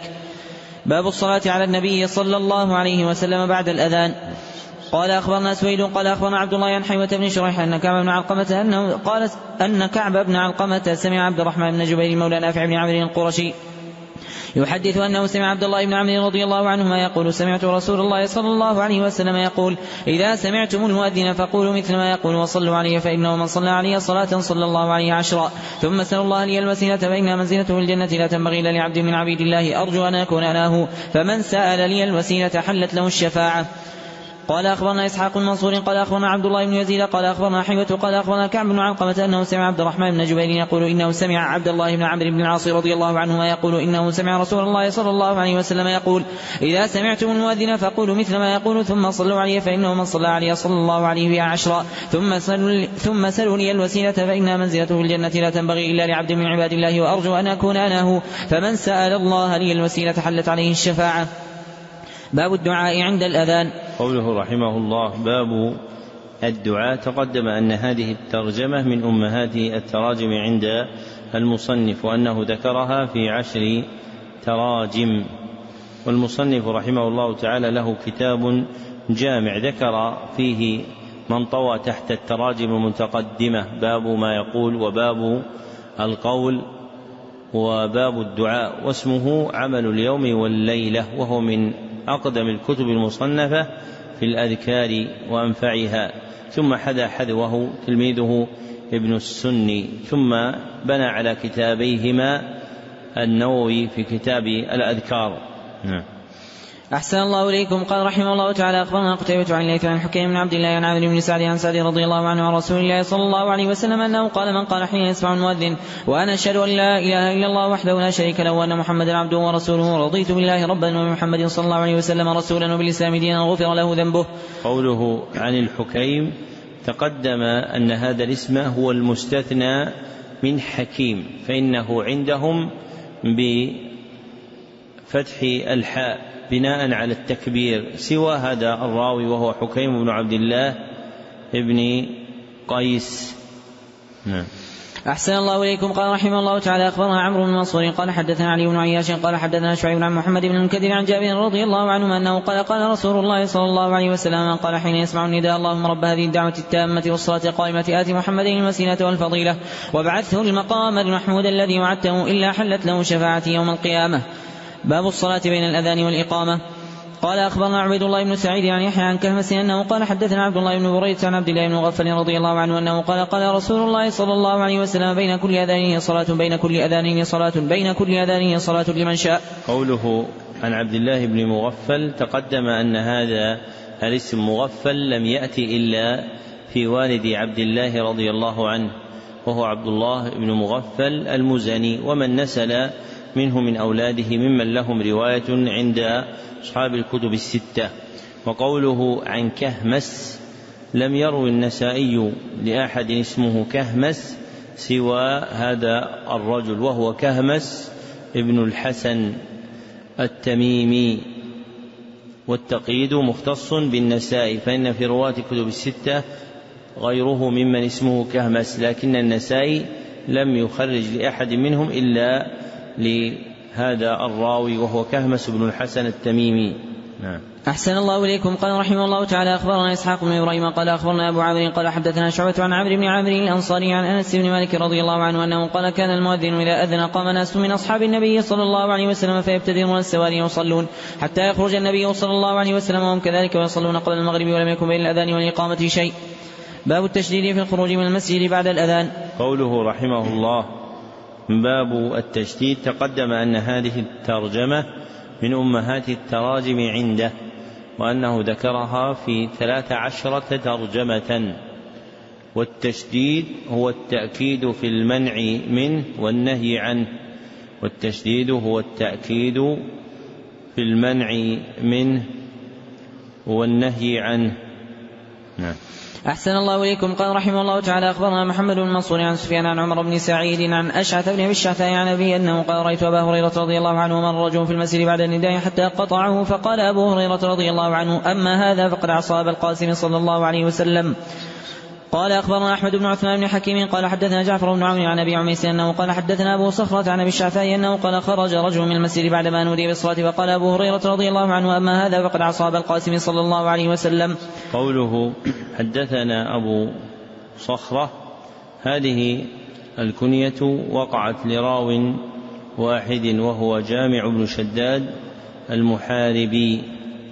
باب الصلاة على النبي صلى الله عليه وسلم بعد الأذان. قال أخبرنا سويد قال أخبرنا عبد الله عن حيوة بن شريح أن كعب بن علقمة أنه قال أن كعب بن علقمة سمع عبد الرحمن بن جبير مولى نافع بن عمرو القرشي يحدث أنه سمع عبد الله بن عمرو رضي الله عنهما يقول سمعت رسول الله صلى الله عليه وسلم يقول إذا سمعتم المؤذن فقولوا مثل ما يقول وصلوا عليه فإنه من صلى عليه صلاة صلى الله عليه عشرا ثم سأل الله لي المسيلة فإن منزلته الجنة لا تنبغي إلا لعبد من عبيد الله أرجو أن أكون أناه فمن سأل لي الوسيلة حلت له الشفاعة. قال أخبرنا إسحاق المنصور قال أخبرنا عبد الله بن يزيد قال أخبرنا حيوة قال أخبرنا كعب بن علقمة أنه سمع عبد الرحمن بن جبير يقول إنه سمع عبد الله بن عمرو بن العاص رضي الله عنهما يقول إنه سمع رسول الله صلى الله عليه وسلم يقول إذا سمعتم المؤذن فقولوا مثل ما يقول ثم صلوا عليه فإنه من صلى عليه صلى الله عليه بها عشرا ثم سلوا, ثم سلوا لي الوسيلة فإن منزلته في الجنة لا تنبغي إلا لعبد من عباد الله وأرجو أن أكون أناه فمن سأل الله لي الوسيلة حلت عليه الشفاعة. باب الدعاء عند الأذان. قوله رحمه الله باب الدعاء. تقدم أن هذه الترجمة من أمهات التراجم عند المصنف، وأنه ذكرها في عشر تراجم. والمصنف رحمه الله تعالى له كتاب جامع ذكر فيه من طوى تحت التراجم المتقدمة باب ما يقول وباب القول وباب الدعاء، واسمه عمل اليوم والليلة، وهو من أقدم الكتب المصنفة في الأذكار وأنفعها. ثم حذا حذوه تلميذه ابن السني، ثم بنى على كتابيهما النووي في كتاب الأذكار. نعم. أحسن الله إليكم. قال رحمه الله تعالى أخبرنا قتيبة عن الليث عن حكيم بن عبد الله عن عامر بن سعد عن سعد رضي الله عنه عن رسول الله صلى الله عليه وسلم أنه قال من قال حين يسمع المؤذن وأنا أشهد أن لا إله إلا الله وحده لا شريك له وأن محمدا عبده ورسوله رضيت بالله ربا وبمحمد صلى الله عليه وسلم رسولا وبالإسلام دينا غفر له ذنبه. قوله عن الحكيم تقدم أن هذا الاسم هو المستثنى من حكيم، فإنه عندهم بفتح الحاء بناء على التكبير، سوى هذا الراوي وهو حكيم بن عبد الله ابن قيس. نعم. أحسن الله إليكم. قال رحمه الله تعالى أخبرنا عمرو بن منصور قال حدثنا علي بن عياش قال حدثنا شعيب عن محمد بن المنكدر عن جابر رضي الله عنه أنه قال قال رسول الله صلى الله عليه وسلم من قال حين يسمع النداء اللهم رب هذه الدعوة التامة والصلاة القائمة آت محمد المسيلة والفضيلة وابعثه المقام المحمود الذي وعدته إلا حلت له شفاعتي يوم القيامة. باب الصلاة بين الأذان والإقامة. قال أخبرنا عبيد الله بن سعيد عن يحيى عن كهمس أنه قال حدثنا عبد الله بن بريدة عن عبد الله بن مغفل رضي الله عنه أنه قال قال رسول الله صلى الله عليه وسلم بين كل أذانه صلاة بين كل أذانه صلاة بين كل أذانه صلاة لمن شاء. قوله عن عبد الله بن مغفل تقدم أن هذا الاسم مغفل لم يأتي إلا في والد عبد الله رضي الله عنه، وهو عبد الله بن مغفل المزني، ومن نسل منه من أولاده ممن لهم رواية عند أصحاب الكتب الستة. وقوله عن كهمس لم يروي النسائي لأحد اسمه كهمس سوى هذا الرجل، وهو كهمس ابن الحسن التميمي، والتقييد مختص بالنسائي، فإن في رواة كتب الستة غيره ممن اسمه كهمس، لكن النسائي لم يخرج لأحد منهم إلا لهذا الراوي وهو كهمس بن الحسن التميمي. نعم. أحسن الله إليكم. قال رحمه الله تعالى أخبرنا إسحاق بن إبراهيم قال أخبرنا أبو عامر قال حدثنا شعبة عن عمرو بن عامر الأنصاري عن أنس بن مالك رضي الله عنه أنه قال كان المؤذن إذا أذن قام ناس من أصحاب النبي صلى الله عليه وسلم فيبتدرون السواري يصلون حتى يخرج النبي صلى الله عليه وسلم وهم كذلك ويصلون قبل المغرب ولم يكن بين الأذان والإقامة شيء. باب التشديد في الخروج من المسجد بعد الأذان. قوله رحمه الله باب التشديد تقدم أن هذه الترجمة من أمهات التراجم عنده، وأنه ذكرها في ثلاث عشرة ترجمة. والتشديد هو التأكيد في المنع منه والنهي عنه، والتشديد هو التأكيد في المنع منه والنهي عنه. نعم. أحسن الله إليكم. قال رحمه الله تعالى أخبرنا محمد بن منصور عن سفيان عن عمر بن سعيد عن أشعث بن أبي الشعثاء عن أبيه أنه قال رأيت أبا هريرة رضي الله عنه مر رجل في المسجد بعد النداء حتى قطعه، فقال أبو هريرة رضي الله عنه أما هذا فقد عصى أبا القاسم صلى الله عليه وسلم. قال أخبرنا أحمد بن عثمان بن حكيم قال حدثنا جعفر بن عون عن أبي عميس أنه قال حدثنا أبو صخرة عن أبي الشعثاء أنه قال خرج رجل من المسجد بعدما نودي بالصلاة فقال أبو هريرة رضي الله عنه أما هذا فقد عصى أبا القاسم صلى الله عليه وسلم. قوله حدثنا أبو صخرة هذه الكنية وقعت لراو واحد وهو جامع بن شداد المحاربي،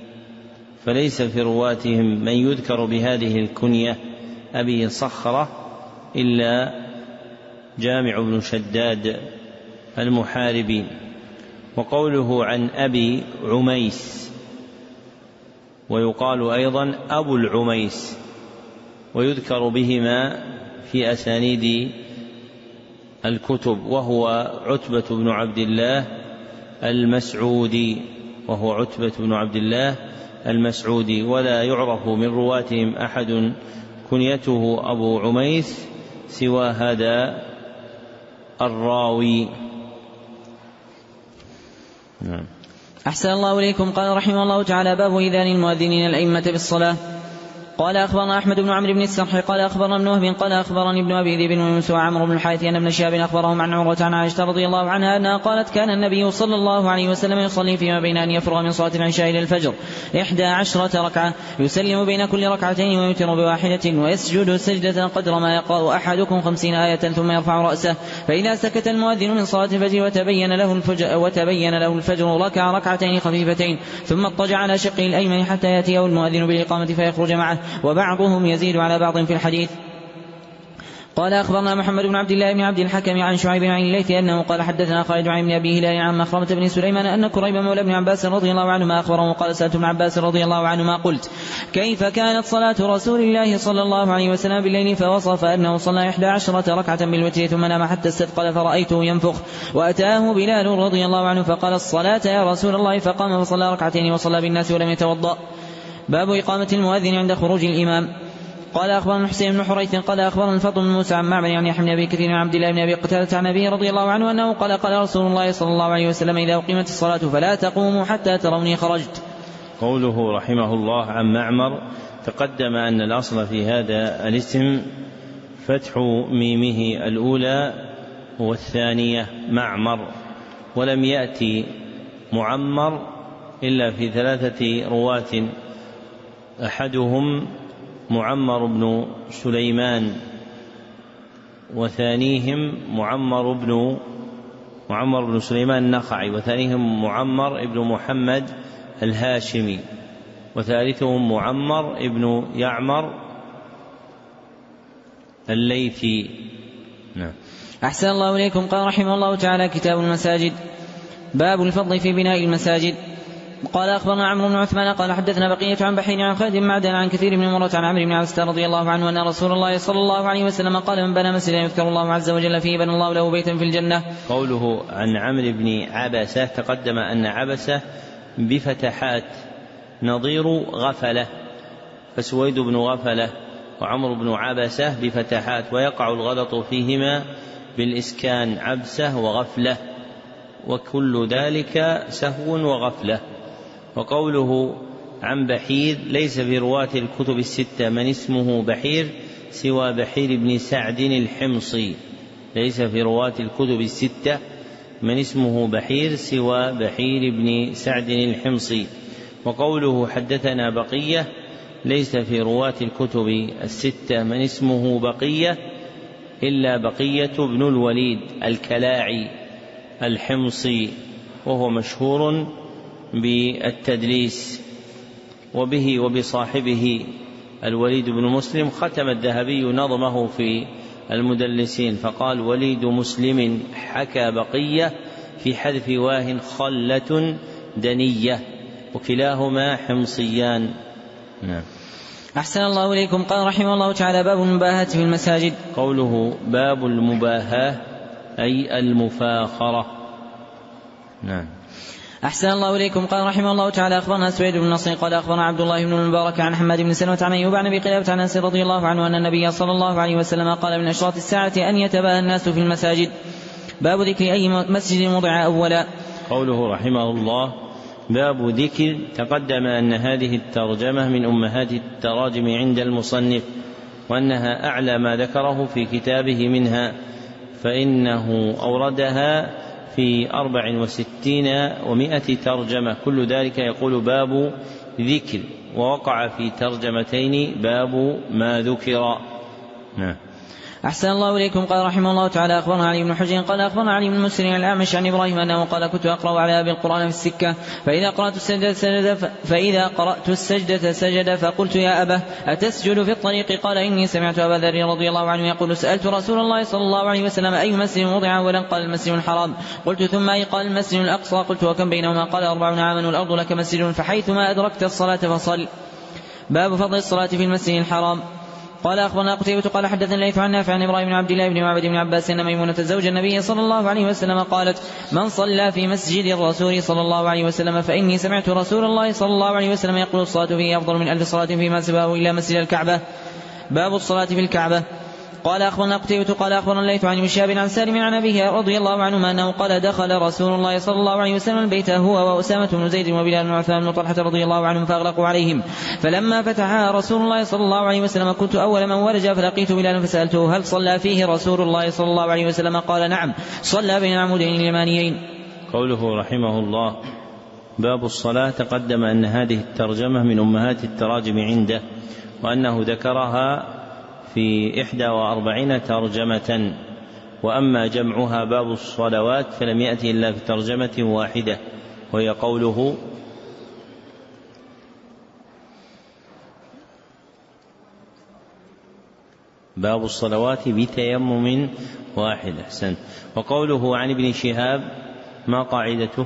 فليس في رواتهم من يذكر بهذه الكنية أبي صخرة إلا جامع بن شداد المحاربي. وقوله عن أبي عميس ويقال أيضا أبو العميس، ويذكر بهما في أسانيد الكتب، وهو عتبة بن عبد الله المسعودي وهو عتبة بن عبد الله المسعودي ولا يعرف من رواتهم أحد كنيته أبو عميس سوى هذا الراوي. نعم. أحسن الله إليكم. قال رحمه الله تعالى باب إذان المؤذنين الأئمة بالصلاة. قال أخبرنا أحمد بن عمرو بن السرح قال أخبرنا ابن وهب قال أخبرني ابن أبي ذئب ويونس وعمرو بن الحارث أن ابن شهاب أخبرهم عن عروة عن عائشة رضي الله عنها أنها قالت كان النبي صلى الله عليه وسلم يصلي فيما بين أن يفرغ من صلاة العشاء إلى الفجر إحدى عشرة ركعة يسلم بين كل ركعتين ويوتر بواحدة ويسجد سجدة قدر ما يقرأ أحدكم خمسين آية ثم يرفع رأسه فإذا سكت المؤذن من صلاة الفجر وتبين له الفجر, وتبين له الفجر ركع ركعتين خفيفتين ثم اضطجع على شقه الأيمن حتى يأتيه المؤذن بالإقامة فيخرج معه وبعضهم يزيد على بعض في الحديث. قال أخبرنا محمد بن عبد الله بن عبد الحكم عن شعيب عن الليث أنه قال حدثنا خالد عن ابن أبي هلال عن مخرمة بن سليمان أن كريب مولى ابن عباس رضي الله عنهما أخبره قال سألت ابن عباس رضي الله عنهما قلت كيف كانت صلاة رسول الله صلى الله عليه وسلم بالليل فوصف أنه صلى إحدى عشرة ركعة بالوتر ثم نام حتى استثقل فرأيته ينفخ وأتاه بلال رضي الله عنه فقال الصلاة يا رسول الله فقام فصلى ركعتين وصلى بالناس ولم يتوضأ. باب إقامة المؤذن عند خروج الإمام. قال أخبرنا حسين بن حريث قال أخبرنا الفضل بن موسى عن معمر يعني يحيى بن أبي كثير عن عبد الله بن أبي قتادة عن أبيه رضي الله عنه أنه قال قال رسول الله صلى الله عليه وسلم إذا أقيمت الصلاة فلا تقوموا حتى تروني خرجت. قوله رحمه الله عن معمر تقدم أن الأصل في هذا الاسم فتح ميمه الأولى والثانية معمر ولم يأتي معمر إلا في ثلاثة رواة أحدهم معمر بن سليمان وثانيهم معمر بن معمر بن سليمان النخعي وثانيهم معمر بن محمد الهاشمي وثالثهم معمر بن يعمر الليثي. نعم. أحسن الله إليكم. قال رحمه الله تعالى كتاب المساجد. باب الفضل في بناء المساجد. قال أخبرنا عمرو بن عثمان قال حدثنا بقية عن بحير عن خالد معدن عن كثير من مرة عن عمرو بن عباس رضي الله عنه أن رسول الله صلى الله عليه وسلم قال من بنى مسجدا يذكر الله عز وجل فيه بنى الله له بيتا في الجنة. قوله عن عمرو بن عبسة تقدم أن عبسة بفتحات نظير غفلة فسويد بن غفلة وعمرو بن عبسة بفتحات ويقع الغلط فيهما بالإسكان عبسة وغفلة وكل ذلك سهو وغفلة. وقوله عن بحير ليس في رواة الكتب الستة من اسمه بحير سوى بحير بن سعد الحمصي ليس في رواة الكتب الستة من اسمه بحير سوى بحير بن سعد الحمصي. وقوله حدثنا بقية ليس في رواة الكتب الستة من اسمه بقية إلا بقية بن الوليد الكلاعي الحمصي وهو مشهور بالتدليس. وبه وبصاحبه الوليد بن مسلم ختم الذهبي نظمه في المدلسين فقال وليد مسلم حكى بقية في حذف واه خلة دنية وكلاهما حمصيان. نعم. أحسن الله إليكم. قال رحمه الله تعالى باب المباهاة في المساجد. قوله باب المباهاة أي المفاخرة. نعم. أحسن الله إليكم. قال رحمه الله تعالى أخبرنا سويد بن نصر قال أخبرنا عبد الله بن المبارك عن حماد بن سلمة عن أيوب عن أبي قلابة عن أنس رضي الله عنه أن النبي صلى الله عليه وسلم قال من أشراط الساعة أن يتباهى الناس في المساجد. باب ذكر أي مسجد وضع أولا. قوله رحمه الله باب ذكر تقدم أن هذه الترجمة من أمهات التراجم عند المصنف وأنها أعلى ما ذكره في كتابه منها فإنه أوردها في أربع وستين ومائة ترجمة كل ذلك يقول باب ذكر ووقع في ترجمتين باب ما ذكر. نعم. أحسن الله إليكم. قال رحمه الله تعالى أخبرنا علي بن حجر قال أخبرنا علي بن مسلم الأعمش عن إبراهيم أنه قال كنت أقرأ على أبي القرآن في السكة فإذا قرأت السجدة سجد فإذا قرأت السجدة سجد فقلت يا أبا أتسجد في الطريق قال إني سمعت أبا ذر رضي الله عنه يقول سألت رسول الله صلى الله عليه وسلم أي مسجد وضع أولا قال المسجد الحرام قلت ثم أي قال المسجد الأقصى قلت وكم بينهما قال أربعون عاما والأرض لك مسجد فحيثما أدركت الصلاة فصل. باب فضل الصلاة في المسجد الحرام. قال أخبرنا قتيبة قال حدثنا الليث عن نافع عن إبراهيم بن عبد الله بن معبد بن عباس أن ميمونة زوج النبي صلى الله عليه وسلم قالت من صلى في مسجد الرسول صلى الله عليه وسلم فإني سمعت رسول الله صلى الله عليه وسلم يقول الصلاة فيه أفضل من ألف صلاة فيما سواه إلا مسجد الكعبة. باب الصلاة في الكعبة. قال أخبرنا قتيبة قال أخبرنا الليث عن ابن شهاب عن سالم عن أبيه رضي الله عنهما أنه قال دخل رسول الله صلى الله عليه وسلم البيت هو وأسامة بن زيد وبلال بن عثمان بن طلحة رضي الله عنهم فأغلقوا عليهم، فلما فتحها رسول الله صلى الله عليه وسلم كنت أول من ولج فلقيت بلالا فسألته هل صلى فيه رسول الله صلى الله عليه وسلم؟ قال نعم، صلى بين العمودين اليمانيين. قوله رحمه الله باب الصلاة، تقدم أن هذه الترجمة من أمهات التراجم عنده، وأنه ذكرها في إحدى وأربعين ترجمة، وأما جمعها باب الصلوات فلم يأتي إلا في ترجمة واحدة، وهي قوله باب الصلوات بتيمم واحد. أحسن. وقوله عن ابن شهاب ما قاعدته؟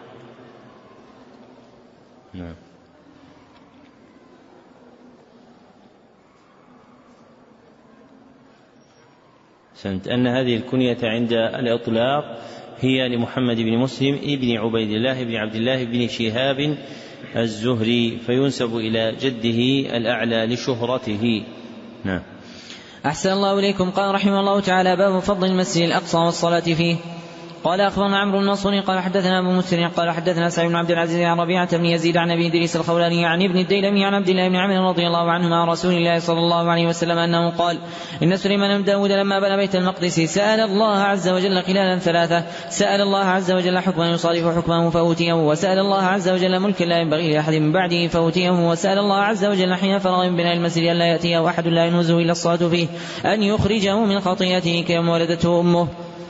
نعم. سنت أن هذه الكنية عند الإطلاق هي لمحمد بن مسلم ابن عبيد الله بن عبد الله بن شهاب الزهري، فينسب إلى جده الأعلى لشهرته. نعم. أحسن الله إليكم. قال رحمه الله تعالى باب فضل المسجد الأقصى والصلاة فيه. قال أخبرنا عمرو بن منصور قال حدثنا أبو مسلم قال حدثنا سعيد بن عبد العزيز عن ربيعة بن يزيد عن أبي إدريس الخولاني عن ابن الديلمي عن عبد الله بن عمرو رضي الله عنهما عن رسول الله صلى الله عليه وسلم أنه قال إن سليمان بن داود لما بنى بيت المقدس سأل الله عز وجل خلالا ثلاثة، سأل الله عز وجل حكما يصادف حكمه فأوتيه، وسأل الله عز وجل ملكا لا ينبغي لأحد من بعده فأوتيه، وسأل الله عز وجل حين فرغ من بناء المسجد ألا يأتيه أحد لا ينوزه إلا الصلاة فيه أن يخرجه من خطيئته كيوم ولدته أمه.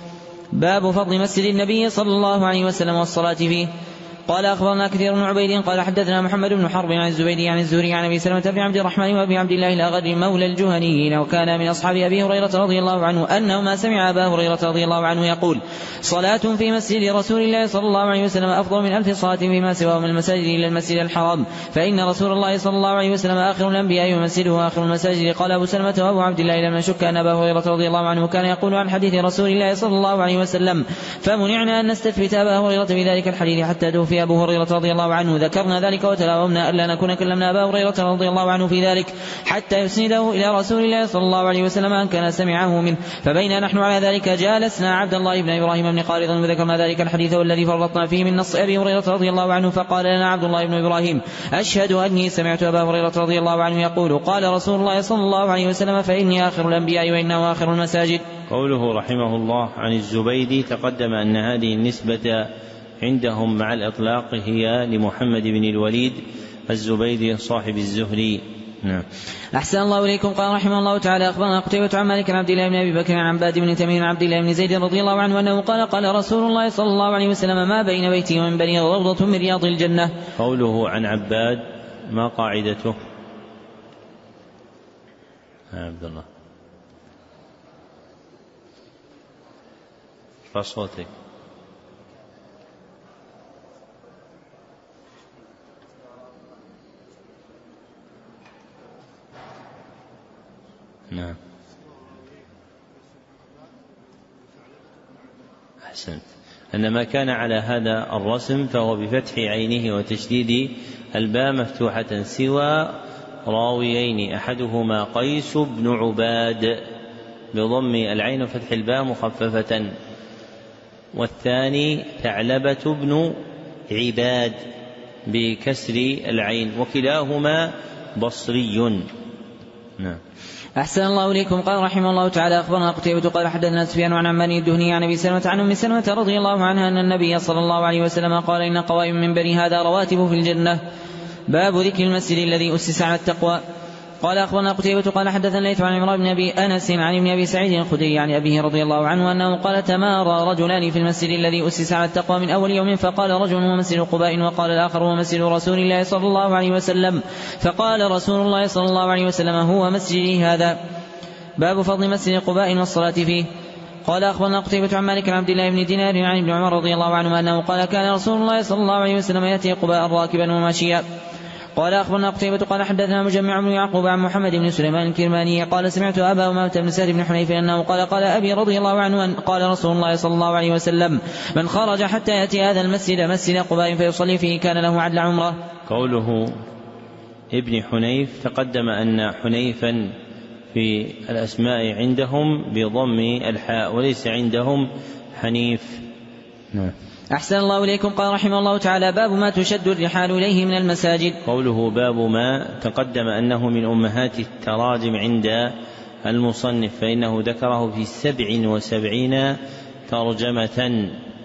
باب فضل مسجد النبي صلى الله عليه وسلم والصلاة فيه. قال أخبرنا كثير بن عبيد قال حدثنا محمد بن حرب عن الزبيدي عن الزهري عن أبي سلمة بن عبد الرحمن وأبي عبد الله الأغر مولى الجهنيين، وكان من أصحاب أبي هريرة رضي الله عنه أنه ما سمع أبا هريرة رضي الله عنه يقول صلاة في مسجد رسول الله صلى الله عليه وسلم أفضل من ألف صلاة فيما سواه من المساجد إلى المسجد الحرام، فإن رسول الله صلى الله عليه وسلم آخر الأنبياء ومسجده وآخر المساجد. قال أبو سلمة وأبو عبد الله لم نشك أن أبا هريرة رضي الله عنه كان يقول عن حديث رسول الله صلى الله عليه وسلم، فمنعنا أن نستثبت أبا هريرة في ذلك الحديث حتى توفي أبو هريرة رضي الله عنه. ذكرنا ذلك وتلاومنا ألا نكون كلمنا أبا هريرة رضي الله عنه في ذلك حتى يسنده إلى رسول الله صلى الله عليه وسلم أن كان سمعه منه، فبينا نحن على ذلك جالسنا عبد الله بن إبراهيم بن قارض وذكرنا ذلك الحديث والذي فرطنا فيه من نص أبي هريرة رضي الله عنه، فقال لنا عبد الله بن إبراهيم أشهد أني سمعت أبا هريرة رضي الله عنه يقول قال رسول الله صلى الله عليه وسلم فإني آخر الأنبياء وإنه آخر المساجد. قوله رحمه الله عن الزبيدي، تقدم أن هذه النسبة عندهم مع الإطلاق هي لمحمد بن الوليد الزبيدي صاحب الزهري. نعم. أحسن الله إليكم. قال رحمه الله تعالى أخبرنا قتيبة عن مالك عن عبد الله بن أبي بكر عن عباد بن تميم عن عبد الله بن زيد رضي الله عنه أنه قال قال رسول الله صلى الله عليه وسلم ما بين بيتي ومنبري روضة من رياض الجنة. قوله عن عباد ما قاعدته؟ عبد الله فصوتك. نعم. أحسنت. أن ما كان على هذا الرسم فهو بفتح عينه وتشديد الباء مفتوحة سوى راويين، أحدهما قيس بن عباد بضم العين وفتح الباء مخففة، والثاني ثعلبة بن عباد بكسر العين، وكلاهما بصري. نعم. أحسن الله إليكم. قال رحمه الله تعالى أخبرنا قتيبة قال حدثنا سفيان عن عماني الدهني عن أبي سلمة عن أم سلمة رضي الله عنها أن النبي صلى الله عليه وسلم قال إن قوائم من بني هذا رواتب في الجنة. باب ذكر المسجد الذي أسس على التقوى. قال أخبرنا قتيبة قال حدثنا الليث عن عمران بن أبي أنس عن ابن أبي سعيد الخدري عن أبيه رضي الله عنه أنه قال تمارى رجلان في المسجد الذي أسس على التقوى من أول يوم، فقال رجل هو مسجد قباء وقال الآخر هو مسجد رسول الله صلى الله عليه وسلم، فقال رسول الله صلى الله عليه وسلم هو مسجدي هذا. باب فضل مسجد قباء والصلاة فيه. قال أخبرنا قتيبة عن مالك عن عبد الله بن دينار عن ابن عمر رضي الله عنه أنه قال كان رسول الله صلى الله عليه وسلم يأتي قباء راكبا وماشيا. قال أخبرنا قتيبة قال حدثنا مجمع بن يعقوب عن محمد بن سليمان الكرماني قال سمعت أبا أمامة بن سهل بن حنيف أنه قال قال أبي رضي الله عنه أن قال رسول الله صلى الله عليه وسلم من خرج حتى يأتي هذا المسجد مسجد قباء فيصلي فيه كان له عدل عمره. قوله ابن حنيف، تقدم أن حنيفا في الأسماء عندهم بضم الحاء وليس عندهم حنيف. نعم. أحسن الله إليكم. قال رحمه الله تعالى: باب ما تشد الرحال إليه من المساجد. قوله باب ما تقدم أنه من أمهات التراجم عند المصنف، فإنه ذكره في سبع وسبعين ترجمة،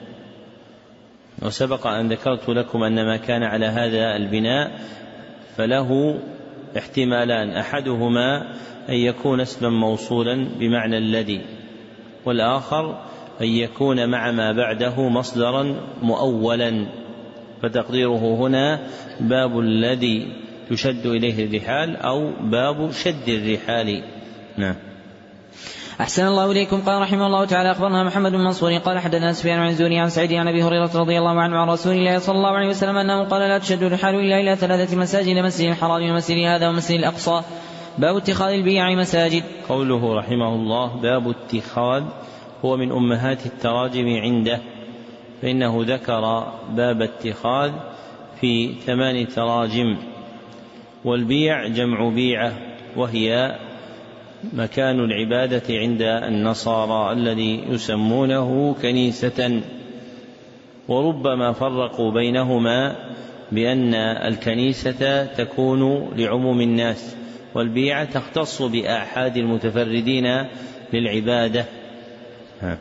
وسبق أن ذكرت لكم أن ما كان على هذا البناء فله احتمالان: أحدهما أن يكون اسما موصولا بمعنى الذي، والآخر أن يكون مع ما بعده مصدرا مؤولا، فتقديره هنا باب الذي تشد إليه الرحال أو باب شد الرحال. نعم. أحسن الله إليكم. قال رحمه الله تعالى: أخبرنا محمد بن منصور قال حدثنا سفيان عن الزهري عن سعيد عن أبي هريرة رضي الله عنه عن رسول الله صلى الله عليه وسلم أنه قال: لا تشد الرحال إلا إلى ثلاثة مساجد: مسجد الحرام ومسجد هذا ومسجد الأقصى. باب اتخاذ البيع مساجد. قوله رحمه الله باب اتخاذ هو من أمهات التراجم عنده، فإنه ذكر باب اتخاذ في ثمان تراجم. والبيع جمع بيعة، وهي مكان العبادة عند النصارى الذي يسمونه كنيسة، وربما فرقوا بينهما بأن الكنيسة تكون لعموم الناس، والبيعة تختص بآحاد المتفردين للعبادة. ها.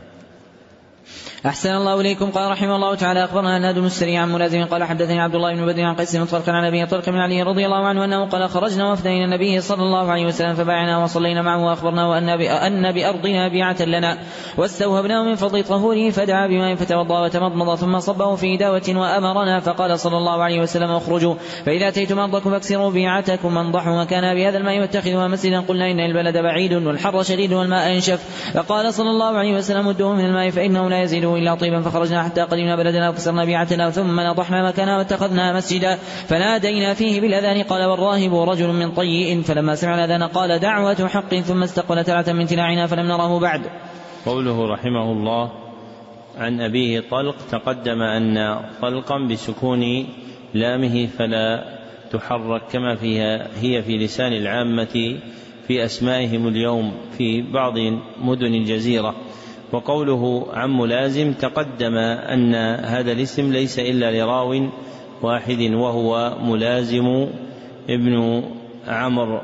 أحسن الله إليكم. قال رحمه الله تعالى: أخبرنا هناد بن السري عن ملازم قال حدثني عبد الله بن بدر عن قيس بن طلق عن أبي طلق بن علي رضي الله عنه أنه قال: خرجنا وفدا إلى النبي صلى الله عليه وسلم فباعنا وصلينا معه، وأخبرنا أن بأرضنا بيعة لنا، واستوهبناه من فضل طهوره، فدعا بماء فتوضأ وتمضمض ثم صبه في داوة وأمرنا، فقال صلى الله عليه وسلم: اخرجوا فإذا أتيتم أرضكم فاكسروا بيعتكم وانضحوا مكانها بهذا الماء واتخذوها مسجدا. قلنا: إن البلد بعيد والحر شديد والماء ينشف. فقال صلى الله عليه وسلم: ادوه من الماء فإنه لا يزيده إلا طيبا. فخرجنا حتى قدمنا بلدنا وكسرنا بيعتنا ثم نضحنا مكانها واتخذنا مسجدا، فنادينا فيه بالأذان. قال: والراهب رجل من طيء، فلما سمع الأذان قال: دعوة حق، ثم استقبل تلعة من تلاعنا فلم نره بعد. قوله رحمه الله عن أبيه طلق، تقدم أن طلقا بسكون لامه فلا تحرك كما فيها هي في لسان العامة في أسمائهم اليوم في بعض مدن الجزيرة. وقوله عن ملازم، تقدم أن هذا الاسم ليس إلا لراو واحد وهو ملازم ابن عمرو.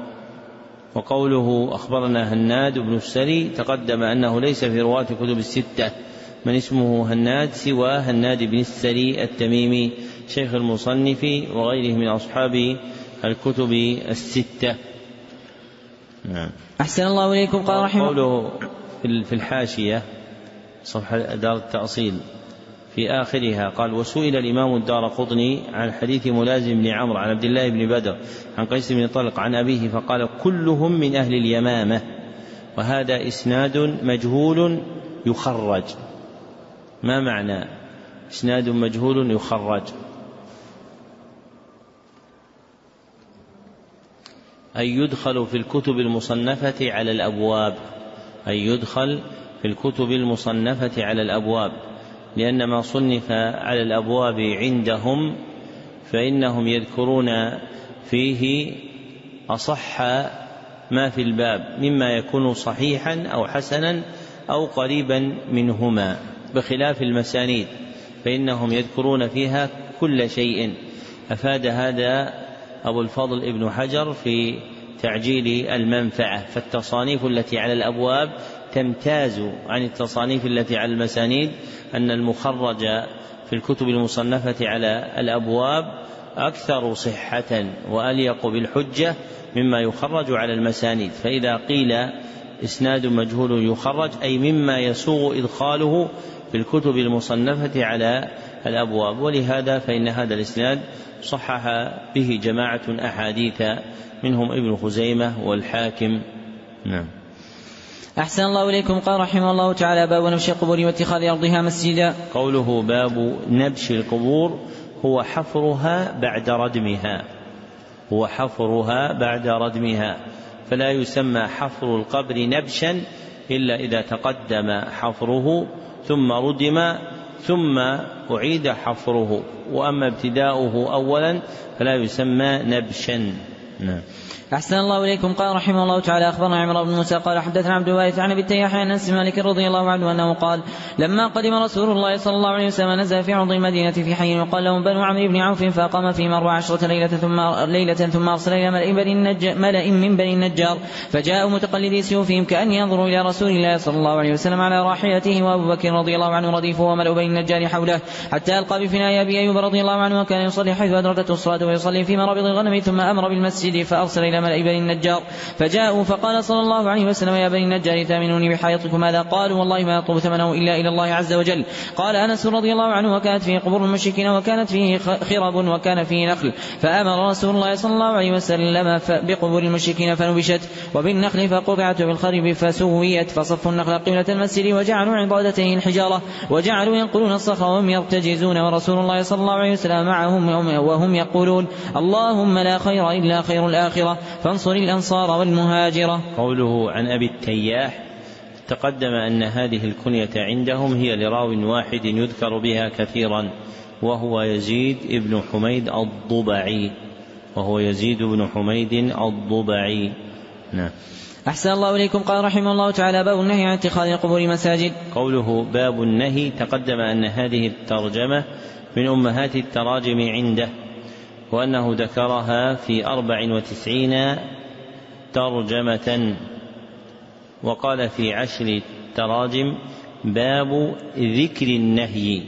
وقوله أخبرنا هناد بن السري، تقدم أنه ليس في رواة كتب الستة من اسمه هناد سوى هناد بن السري التميمي شيخ المصنف وغيره من أصحاب الكتب الستة. نعم. أحسن الله إليكم. قال رحمه قوله في الحاشية صفحة دار التأصيل في آخرها قال: وسئل الإمام الدارقطني عن حديث ملازم بن عمرو عن عبد الله بن بدر عن قيس بن طلق عن أبيه فقال: كلهم من أهل اليمامة. وهذا إسناد مجهول يخرج. ما معنى إسناد مجهول يخرج؟ أن يدخل في الكتب المصنفة على الأبواب، أن يدخل في الكتب المصنفة على الأبواب، لأن ما صنف على الأبواب عندهم فإنهم يذكرون فيه أصح ما في الباب مما يكون صحيحا أو حسنا أو قريبا منهما، بخلاف المسانيد فإنهم يذكرون فيها كل شيء. أفاد هذا أبو الفضل ابن حجر في تعجيل المنفعة، فالتصانيف التي على الأبواب تمتاز عن التصانيف التي على المسانيد، أن المخرج في الكتب المصنفة على الأبواب أكثر صحة وأليق بالحجة مما يخرج على المسانيد. فإذا قيل إسناد مجهول يخرج أي مما يسوغ إدخاله في الكتب المصنفة على الأبواب، ولهذا فإن هذا الإسناد صحح به جماعة أحاديث منهم ابن خزيمة والحاكم. نعم. أحسن الله إليكم. قال رحمه الله تعالى: باب نبش القبور واتخاذ أرضها مسجدا. قوله باب نبش القبور هو حفرها بعد ردمها، هو حفرها بعد ردمها، فلا يسمى حفر القبر نبشا إلا إذا تقدم حفره ثم ردم ثم أعيد حفره، وأما ابتداؤه أولا فلا يسمى نبشا. نعم. أحسن الله إليكم. قال رحمه الله تعالى أخبرنا عمرو بن موسى قال حدثنا عبد الوارث عن أبي التياح عن أنس مالك رضي الله عنه أنه قال لما قدم رسول الله صلى الله عليه وسلم نزل في عرض المدينة في حي وقال لهم بنو عمرو بن عوف فأقام فيهم أربع عشرة ليلة ثم ليلة ثم أرسل إلى ملأ من بني النجار فجاءوا متقلدي سيوفهم كأن ينظروا إلى رسول الله صلى الله عليه وسلم على راحلته وأبو بكر رضي الله عنه رديفه وملأ بني النجار حوله حتى ألقى بفناء أبي أيوب رضي الله عنه وكان يصلي حيث أدركته الصلاة ويصلي في مرابض الغنم ثم أمر بالمسجد فأرسل إلى ملأ بني النجار فجاءوا فقال صلى الله عليه وسلم يا بني النجار تامنوني بحائطكم ماذا؟ قالوا والله ما يطلب ثمنه إلا إلى الله عز وجل. قال أنس رضي الله عنه وكانت فيه قبور المشركين وكانت فيه خرب وكان فيه نخل فأمر رسول الله صلى الله عليه وسلم بقبور المشركين فنبشت وبالنخل فقطعت بالخرب فسويت فصفوا النخل قبلة المسجد وجعلوا عبادته الحجارة وجعلوا ينقلون الصخر وهم يرتجزون ورسول الله صلى الله عليه وسلم معهم وهم يقولون اللهم لا خير إلا خير الآخرة فانصر الأنصار والمهاجرة. قوله عن أبي التياح تقدم أن هذه الكنية عندهم هي لراو واحد يذكر بها كثيرا وهو يزيد بن حميد الضبعي وهو يزيد بن حميد الضبعي. نعم. أحسن الله إليكم. قال رحمه الله تعالى باب النهي عن اتخاذ القبور مساجد. قوله باب النهي تقدم أن هذه الترجمة من أمهات التراجم عنده وأنه ذكرها في أربع وتسعين ترجمة وقال في عشر تراجم باب ذكر النهي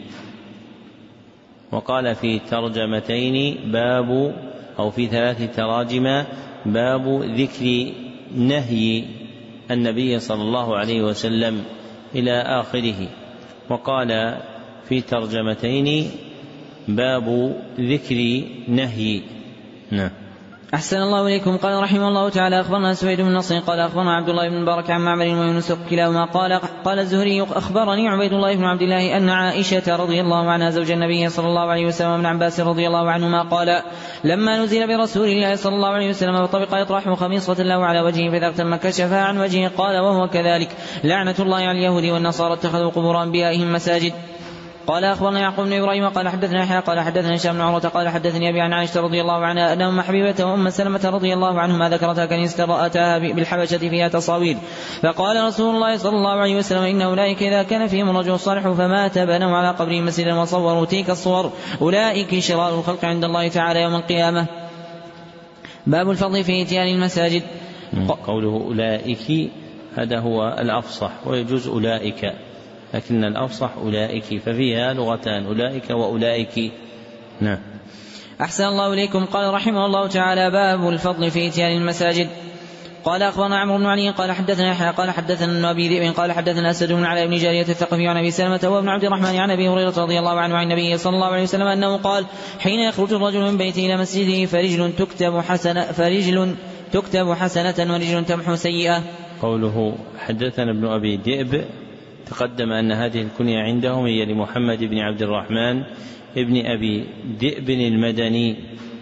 وقال في ترجمتين باب أو في ثلاث تراجم باب ذكر نهي النبي صلى الله عليه وسلم إلى آخره وقال في ترجمتين باب ذكر نهي. نعم. أحسن الله إليكم. قال رحمه الله تعالى أخبرنا سويد بن نصر قال أخبرنا عبد الله بن مبارك عن معمر ويونس كلاهما قال قال الزهري أخبرني عبيد الله بن عبد الله أن عائشة رضي الله عنها زوج النبي صلى الله عليه وسلم وابن عباس رضي الله عنهما قال لما نزل برسول الله صلى الله عليه وسلم وطبق يطرح خميصة له على وجهه فإذا اغتم كشفها عن وجهه قال وهو كذلك لعنة الله على اليهود والنصارى اتخذوا قبور أنبيائهم مساجد. قال أخبرنا يعقوب بن إبراهيم قال حدثنا يحيى قال حدثنا هشام بن عروة قال حدثني أبي عن عائشة رضي الله عنها أن أم حبيبة وأم سلمة رضي الله عنهما ذكرتا كنيسة رأتها بالحبشة فيها تصاوير فقال رسول الله صلى الله عليه وسلم إن أولئك إذا كان فيهم رجل صالح فمات بنوا على قبره مسجدا وصوروا تلك الصور أولئك شرار الخلق عند الله تعالى يوم القيامة. باب الفضل في إتيان المساجد. قوله أولئك هذا هو الأفصح ويجوز أولئك لكن الأفصح أولئك ففيها لغتان أولئك وأولئك. نعم. أحسن الله إليكم. قال رحمه الله تعالى باب الفضل في إتيان المساجد. قال أخبرنا عمرو بن علي قال حدثنا يحيى قال حدثنا أبي ذئب قال حدثنا أسد بن علي بن جارية الثقفي عن أبي سلمة وابن عبد الرحمن عن أبي هريرة رضي الله عنه عن النبي صلى الله عليه وسلم أنه قال حين يخرج الرجل من بيته إلى مسجده فرجل تكتب حسنة فرجل تكتب حسنة ورجل تمحو سيئة. قوله حدثنا ابن أبي ذئب تقدم أن هذه الكنية عندهم هي لمحمد بن عبد الرحمن ابن أبي ذئب المدني.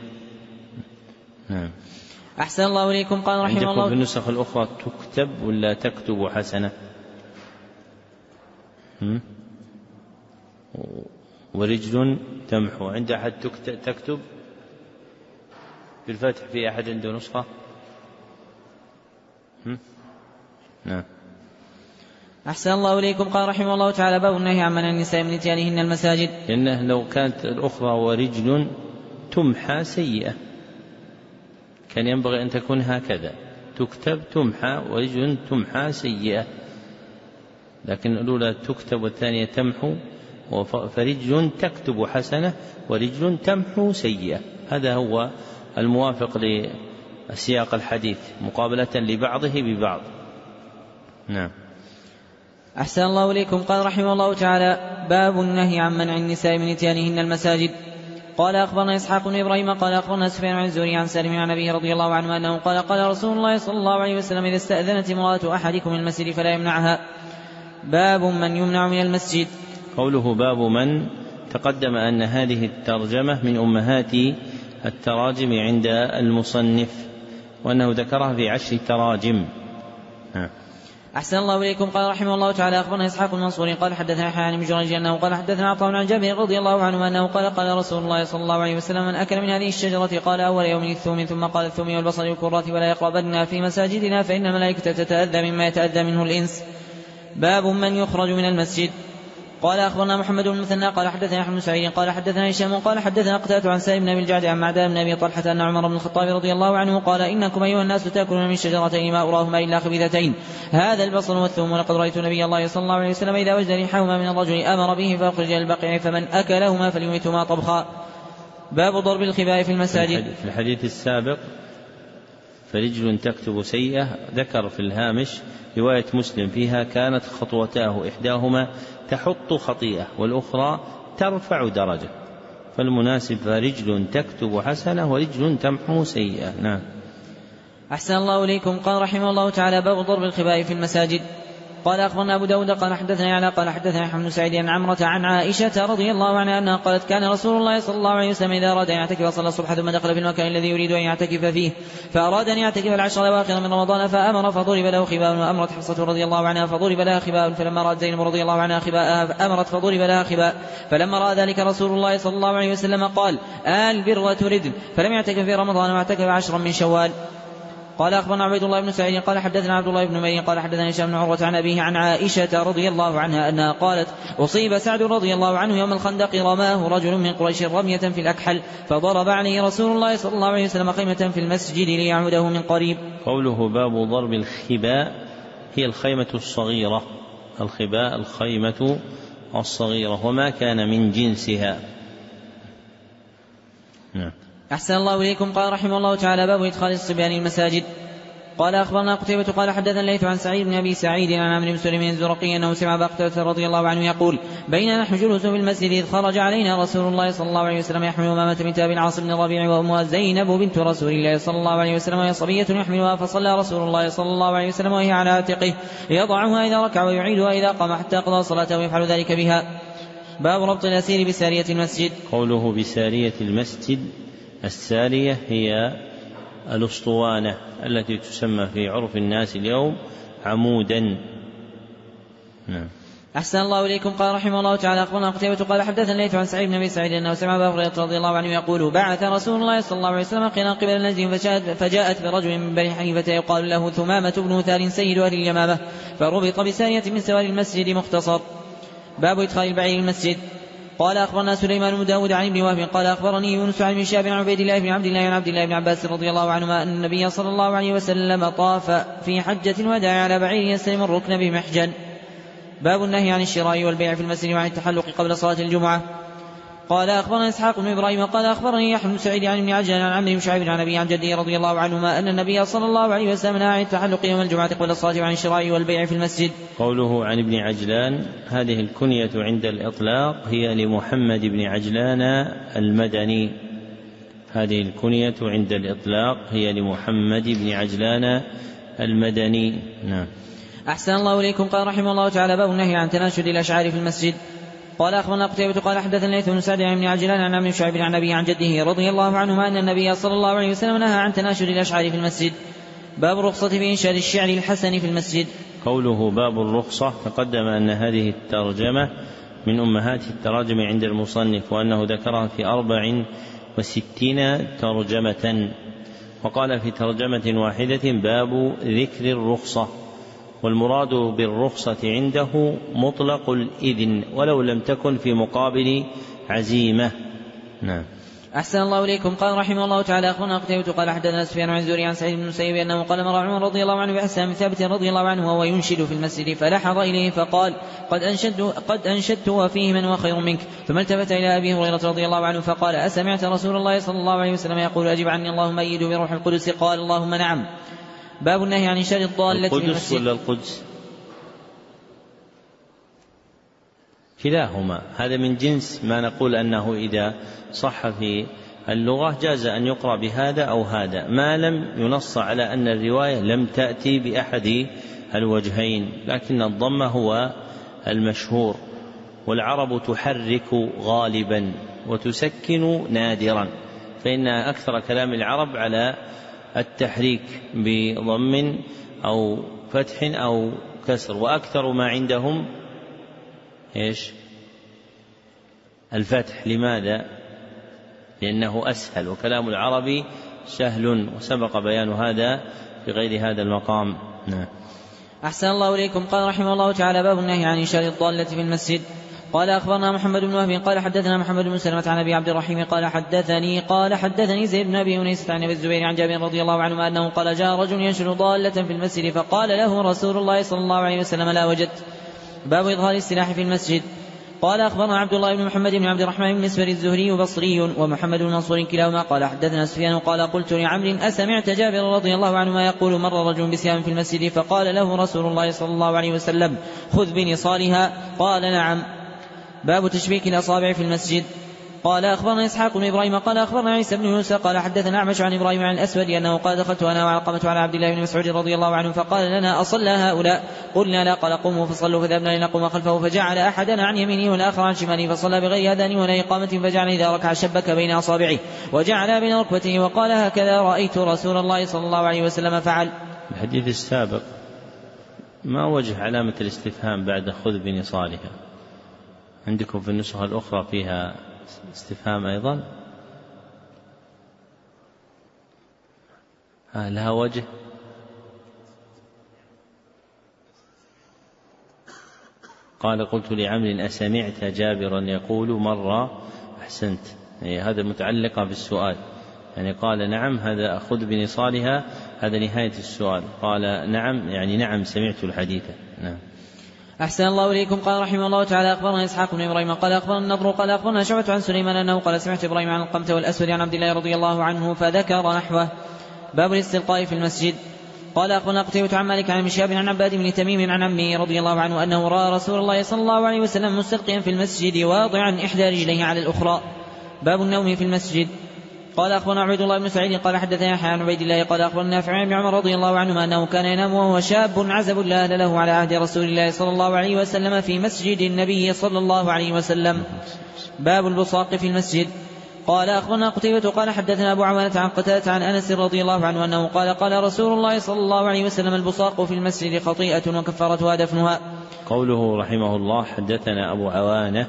نعم. أحسن الله إليكم. قال رحمه الله في النسخ الأخرى تكتب ولا تكتب حسنة ورجل تمحو عند أحد تكتب بالفتح في أحد عنده نسخة. نعم. أحسن الله إليكم. قال رحمه الله تعالى باب النهي عن منع النساء من إتيانهن المساجد. لأنه لو كانت الأخرى ورجل تمحى سيئة كان ينبغي أن تكون هكذا تكتب تمحى ورجل تمحى سيئة لكن الأولى تكتب والثانية تمحو فرجل تكتب حسنة ورجل تمحو سيئة هذا هو الموافق لسياق الحديث مقابلة لبعضه ببعض. نعم. أحسن الله إليكم. قال رحمه الله تعالى باب النهي عن منع النساء من إتيانهن المساجد. قال أخبرنا إسحاق بن إبراهيم قال أخبرنا سفيان عن الزهري عن سالم عن أبيه رضي الله عنه أنه قال قال رسول الله صلى الله عليه وسلم إذا استأذنت امرأة أحدكم المسجد فلا يمنعها. باب من يمنع من المسجد. قوله باب من تقدم أن هذه الترجمة من أمهات التراجم عند المصنف وأنه ذكرها في عشر تراجم. أحسن الله إليكم. قال رحمه الله تعالى أخبرنا إسحاق بن منصور قال حدثنا يحيى عن ابن جريج أنه قال حدثنا عطاء عن جابر رضي الله عنه أنه قال قال رسول الله صلى الله عليه وسلم من أكل من هذه الشجرة قال أول يوم الثوم ثم قال الثوم والبصل والكرات ولا يقربن في مساجدنا فإن الملائكة تتأذى مما يتأذى منه الإنس. باب من يخرج من المسجد. قال أخبرنا محمد بن المثنى قال حدثنا أحمد بن سعيد قال حدثنا هشام قال حدثنا قتادة عن سالم بن أبي الجعد عن معدان بن أبي طلحة أن عمر بن الخطاب رضي الله عنه قال إنكم أيها الناس تأكلون من شجرتين ما أراهما إلا خبيثتين هذا البصل والثوم ولقد رأيت نبي الله صلى الله عليه وسلم إذا وجد ريحهما من الرجل أمر به فأخرج البقيع فمن أكلهما فليميتهما طبخا. باب ضرب الخباء في المساجد. في الحديث السابق فرجل تكتب سيئة ذكر في الهامش رواية مسلم فيها كانت خطوتاه إحداهما تحط خطيئة والأخرى ترفع درجة، فالمناسب فرجل تكتب حسنة ورجل تمحو سيئة. نعم. أحسن الله إليكم. قال رحمه الله تعالى باب ضرب الخباء في المساجد. قال أخبرنا أبو داود قال حدثنا يعلى قال حدثنا أحمد بن سعيد عن عمرة عن عائشة رضي الله عنها أنها قالت كان رسول الله صلى الله عليه وسلم إذا أراد أن يعتكف صلى الصبح ثم دخل في المكان الذي يريد أن يعتكف فيه فأراد أن يعتكف العشر الأواخر من رمضان فأمر فضرب له خباء وأمرت حفصة رضي الله عنها فضرب لها خباء فلما رأت زينب رضي الله عنها خباء أمرت فضرب لها خباء فلما رأى ذلك رسول الله صلى الله عليه وسلم قال البر ترد فلم يعتكف في رمضان واعتكف عشرا من شوال. قال أخبرنا عبيد الله بن سعيد قال حدثنا عبد الله بن مريم قال حدثنا هشام بن عروة عن أبيه عن عائشة رضي الله عنها أنها قالت أصيب سعد رضي الله عنه يوم الخندق رماه رجل من قريش رمية في الأكحل فضرب عليه رسول الله صلى الله عليه وسلم خيمة في المسجد ليعوده من قريب. قوله باب ضرب الخباء هي الخيمة الصغيرة، الخباء الخيمة الصغيرة وما كان من جنسها. نعم. أحسن الله إليكم. قال رحمه الله تعالى باب إدخال الصبيان المساجد. قال أخبرنا قتيبة قال حدثنا الليث عن سعيد بن أبي سعيد عن عمرو بن سليم الزرقي أنه سمع أبا قتادة رضي الله عنه يقول بينما نحن جلوس في المسجد إذ خرج علينا رسول الله صلى الله عليه وسلم يحمل أمامة بنت أبي العاص بن الربيع وأمها زينب بنت رسول الله صلى الله عليه وسلم وهي صبية يحملها فصلى رسول الله صلى الله عليه وسلم وهي على عاتقه يضعها إذا ركع ويعيدها إذا قام حتى قضى صلاته ويفعل ذلك بها. باب ربط الأسير بسارية المسجد. قوله بسارية المسجد السارية هي الأسطوانة التي تسمى في عرف الناس اليوم عمودا. نعم. أحسن الله إليكم. قال رحمه الله تعالى أخبرنا قتيبة قال حدثنا الليث عن سعيد بن أبي سعيد أنه سمع أبا هريرة رضي الله عنه يقول بعث رسول الله صلى الله عليه وسلم قيلا قبل نجد فجاءت برجل من بني حنيفة يقال له ثمامة بن ثار سيد أهل اليمامة فربط بسارية من سوار المسجد مختصر. باب إدخال البعير المسجد. قال أخبرنا سليمان بن داود عن ابن وهب قال أخبرني يونس عن شهاب عن عبيد الله بن عبد الله عن عبد الله بن عباس رضي الله عنهما أن النبي صلى الله عليه وسلم طاف في حجة الوداع على بعير يستلم الركن بمحجن. باب النهي عن الشراء والبيع في المسجد وعن التحلق قبل صلاة الجمعة. قال أخبرنا إسحاق بن إبراهيم قال أخبرني يحيى بن سعيد عن ابن عجلان عن عمرو بن شعيب عن أبي عن جده رضي الله عنهما أن النبي صلى الله عليه وسلم نهى عن التحلق يوم الجمعة قبل الصلاة وعن الشراء والبيع في المسجد. قوله عن ابن عجلان هذه الكنية عند الإطلاق هي لمحمد بن عجلان المدني، هذه الكنية عند الإطلاق هي لمحمد بن عجلان المدني. نعم. أحسن الله إليكم. قال رحمه الله تعالى باب النهي عن تناشد الأشعار في المسجد. قال أخبرنا قتيبة قال حدثنا الليث بن سعد عن ابن عجلان عن عمرو بن شعيب عن أبي عن جده رضي الله عنهما أن النبي صلى الله عليه وسلم نهى عن تناشد الأشعار في المسجد. باب الرخصة في إنشاد الشعر الحسن في المسجد. قوله باب الرخصة تقدم أن هذه الترجمة من أمهات التراجم عند المصنف وأنه ذكرها في أربع وستين ترجمة، وقال في ترجمة واحدة باب ذكر الرخصة، والمراد بالرخصة عنده مطلق الإذن ولو لم تكن في مقابل عزيمة. نعم. أحسن الله إليكم. قال رحمه الله تعالى أخبرنا قتيبة قال حدثنا سفيان عن زهري عن سعيد بن المسيب أنه قال مر عمر رضي الله عنه بحسان بن ثابت رضي الله عنه وهو ينشد في المسجد فلحظ إليه فقال قد أنشدت, قد أنشدت وفيه من وخير منك، ثم التفت إلى أبي هريرة رضي الله عنه فقال أسمعت رسول الله صلى الله عليه وسلم يقول أجب عني اللهم أيد بروح القدس؟ قال اللهم نعم. باب النهي عن إنشاد الضالة في المسجد. القدس ولا القدس؟ كلاهما، هذا من جنس ما نقول أنه إذا صح في اللغة جاز أن يقرأ بهذا أو هذا ما لم ينص على أن الرواية لم تأتي بأحد الوجهين، لكن الضم هو المشهور، والعرب تحرك غالبا وتسكن نادرا، فإن أكثر كلام العرب على التحريك بضم أو فتح أو كسر، وأكثر ما عندهم إيش؟ الفتح. لماذا؟ لأنه أسهل، وكلام العربي سهل، وسبق بيان هذا في غير هذا المقام. نعم. أحسن الله إليكم. قال رحمه الله تعالى: باب النهي عن إنشاء الضالة في المسجد. قال أخبرنا محمد بن وهب قال حدثنا محمد بن سلمة عن أبي عبد الرحيم قال حدثني قال حدثني زيد بن أبي أنيسة عن أبي الزبير عن جابر رضي الله عنه أنه قال: جاء رجل ينشر ضالة في المسجد فقال له رسول الله صلى الله عليه وسلم: لا وجدت. باب إظهار السلاح في المسجد. قال أخبرنا عبد الله بن محمد بن عبد الرحمن بن مسبر الزهري بصري ومحمد بن منصور كلاهما قال حدثنا سفيان قال: قلت لعمرو: أسمعت جابر رضي الله عنه ما يقول: مر رجل بسهام في المسجد فقال له رسول الله صلى الله عليه وسلم: خذ بنصالها. قال: نعم. باب تشبيك الأصابع في المسجد. قال أخبرنا إسحاق بن إبراهيم قال أخبرنا عيسى بن يونس قال حدثنا أعمش عن إبراهيم عن الأسود أنه قال: دخلت أنا وعلقمة على عبد الله بن مسعود رضي الله عنه فقال لنا: أصلى هؤلاء؟ قلنا: لا. قال: قوموا فصلوا. فذهبنا لنقوم خلفه فجعل أحدنا عن يمينه والآخر عن شماله فصلى بغير أذان ولا إقامة، فجعل إذا ركع شبك بين أصابعه وجعل بين ركبتيه وقال: هكذا رأيت رسول الله صلى الله عليه وسلم فعل. الحديث السابق ما وجه علامة الاستفهام بعد خذ بنصالها؟ عندكم في النسخة الأخرى فيها استفهام أيضا؟ ها لها وجه؟ قال: قلت لعمرو: أسمعت جابرا يقول مر؟ أحسنت، يعني هذا متعلقة بالسؤال، يعني قال نعم هذا خذ بنصالها، هذا نهاية السؤال. قال نعم يعني نعم سمعت الحديث. نعم. أحسن الله إليكم. قال رحمه الله تعالى أخبرنا إسحاق بن إبراهيم قال أخبرنا النضر قال أخبرنا شعبة عن سليمان أنه قال: سمعت إبراهيم عن القمة والأسود عن عبد الله رضي الله عنه فذكر نحوه. باب الاستلقاء في المسجد. قال أخبرنا قتيبة عن مالك عن المشاب عن عباد بن تميم عن عمه رضي الله عنه أنه رأى رسول الله صلى الله عليه وسلم مستلقيا في المسجد واضعا إحدى رجليه على الأخرى. باب النوم في المسجد. قال أخبرنا عبيد الله بن سعيد قال حدثنا يحيى عن عبيد الله قال أخبرنا نافع عن ابن عمر رضي الله عنهما أنه كان ينام وهو شاب عزب لا أهل له على عهد رسول الله صلى الله عليه وسلم في مسجد النبي صلى الله عليه وسلم. باب البصاق في المسجد. قال أخبرنا قتيبة قال حدثنا أبو عوانة عن قتادة عن أنس رضي الله عنه أنه قال: قال رسول الله صلى الله عليه وسلم: البصاق في المسجد خطيئة وكفارتها دفنها. قوله رحمه الله حدثنا أبو عوانة،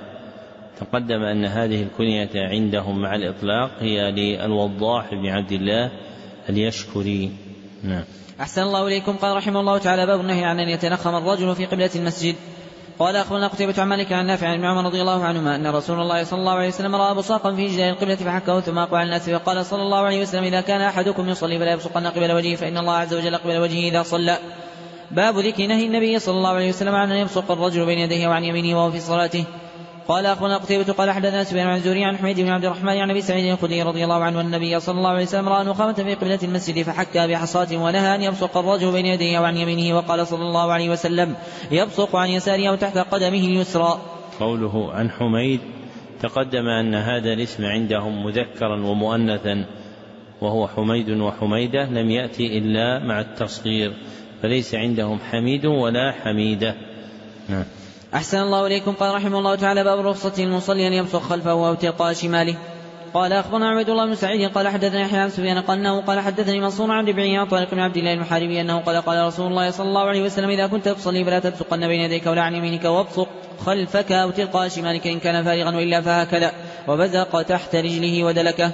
تقدم أن هذه الكنية عندهم مع الإطلاق هي للوضاح بن عبد الله اليشكري. نعم. أحسن الله إليكم. قال رحمه الله تعالى: باب النهي عن أن يتنخم الرجل في قبلة المسجد. قال أخبرنا قتيبة عن مالك عن نافع عن ابن عمر رضي الله عنهما أن رسول الله صلى الله عليه وسلم رأى بصاقا في جدار القبلة فحكه ثم أقبل على الناس فقال صلى الله عليه وسلم: إذا كان أحدكم يصلي فلا يبصقن قبل وجهه فإن الله عز وجل قبل وجهه إذا صلى. باب ذكر نهي النبي صلى الله عليه وسلم عن أن يبصق الرجل بين يديه وعن يمينه وهو في صلاته. قال أخبرنا قتيبة قال حدثنا سفيان عن الزهري عن حميد بن عبد الرحمن عن أبي سعيد الخدري رضي الله عنه أن النبي صلى الله عليه وسلم رأى نخامة في قبلة المسجد فحكى بحصاة ونهى أن يبصق الرجل بين يديه وعن يمينه، وقال صلى الله عليه وسلم: يبصق عن يساره أو تحت قدمه اليسرى. قوله عن حميد تقدم أن هذا الاسم عندهم مذكرا ومؤنثا وهو حميد وحميدة، لم يأتي إلا مع التصغير، فليس عندهم حميد ولا حميدة. نعم. أحسن الله إليكم. قال رحمه الله تعالى: باب رخصة المصلي أن يبصق خلفه أو تلقاء شماله. قال أخبرنا عبيد الله بن سعيد قال حدثنا يحيى عن سفيان قال أنه قال حدثني منصور عن ربيعي عن طارق بن عبد الله المحاربي أنه قال: قال رسول الله صلى الله عليه وسلم: إذا كنت تصلي فلا تبصقن بين يديك ولا عن يمينك، وابصق خلفك أو تلقاء شمالك إن كان فارغا، وإلا فهكذا، وبزق تحت رجله ودلكه.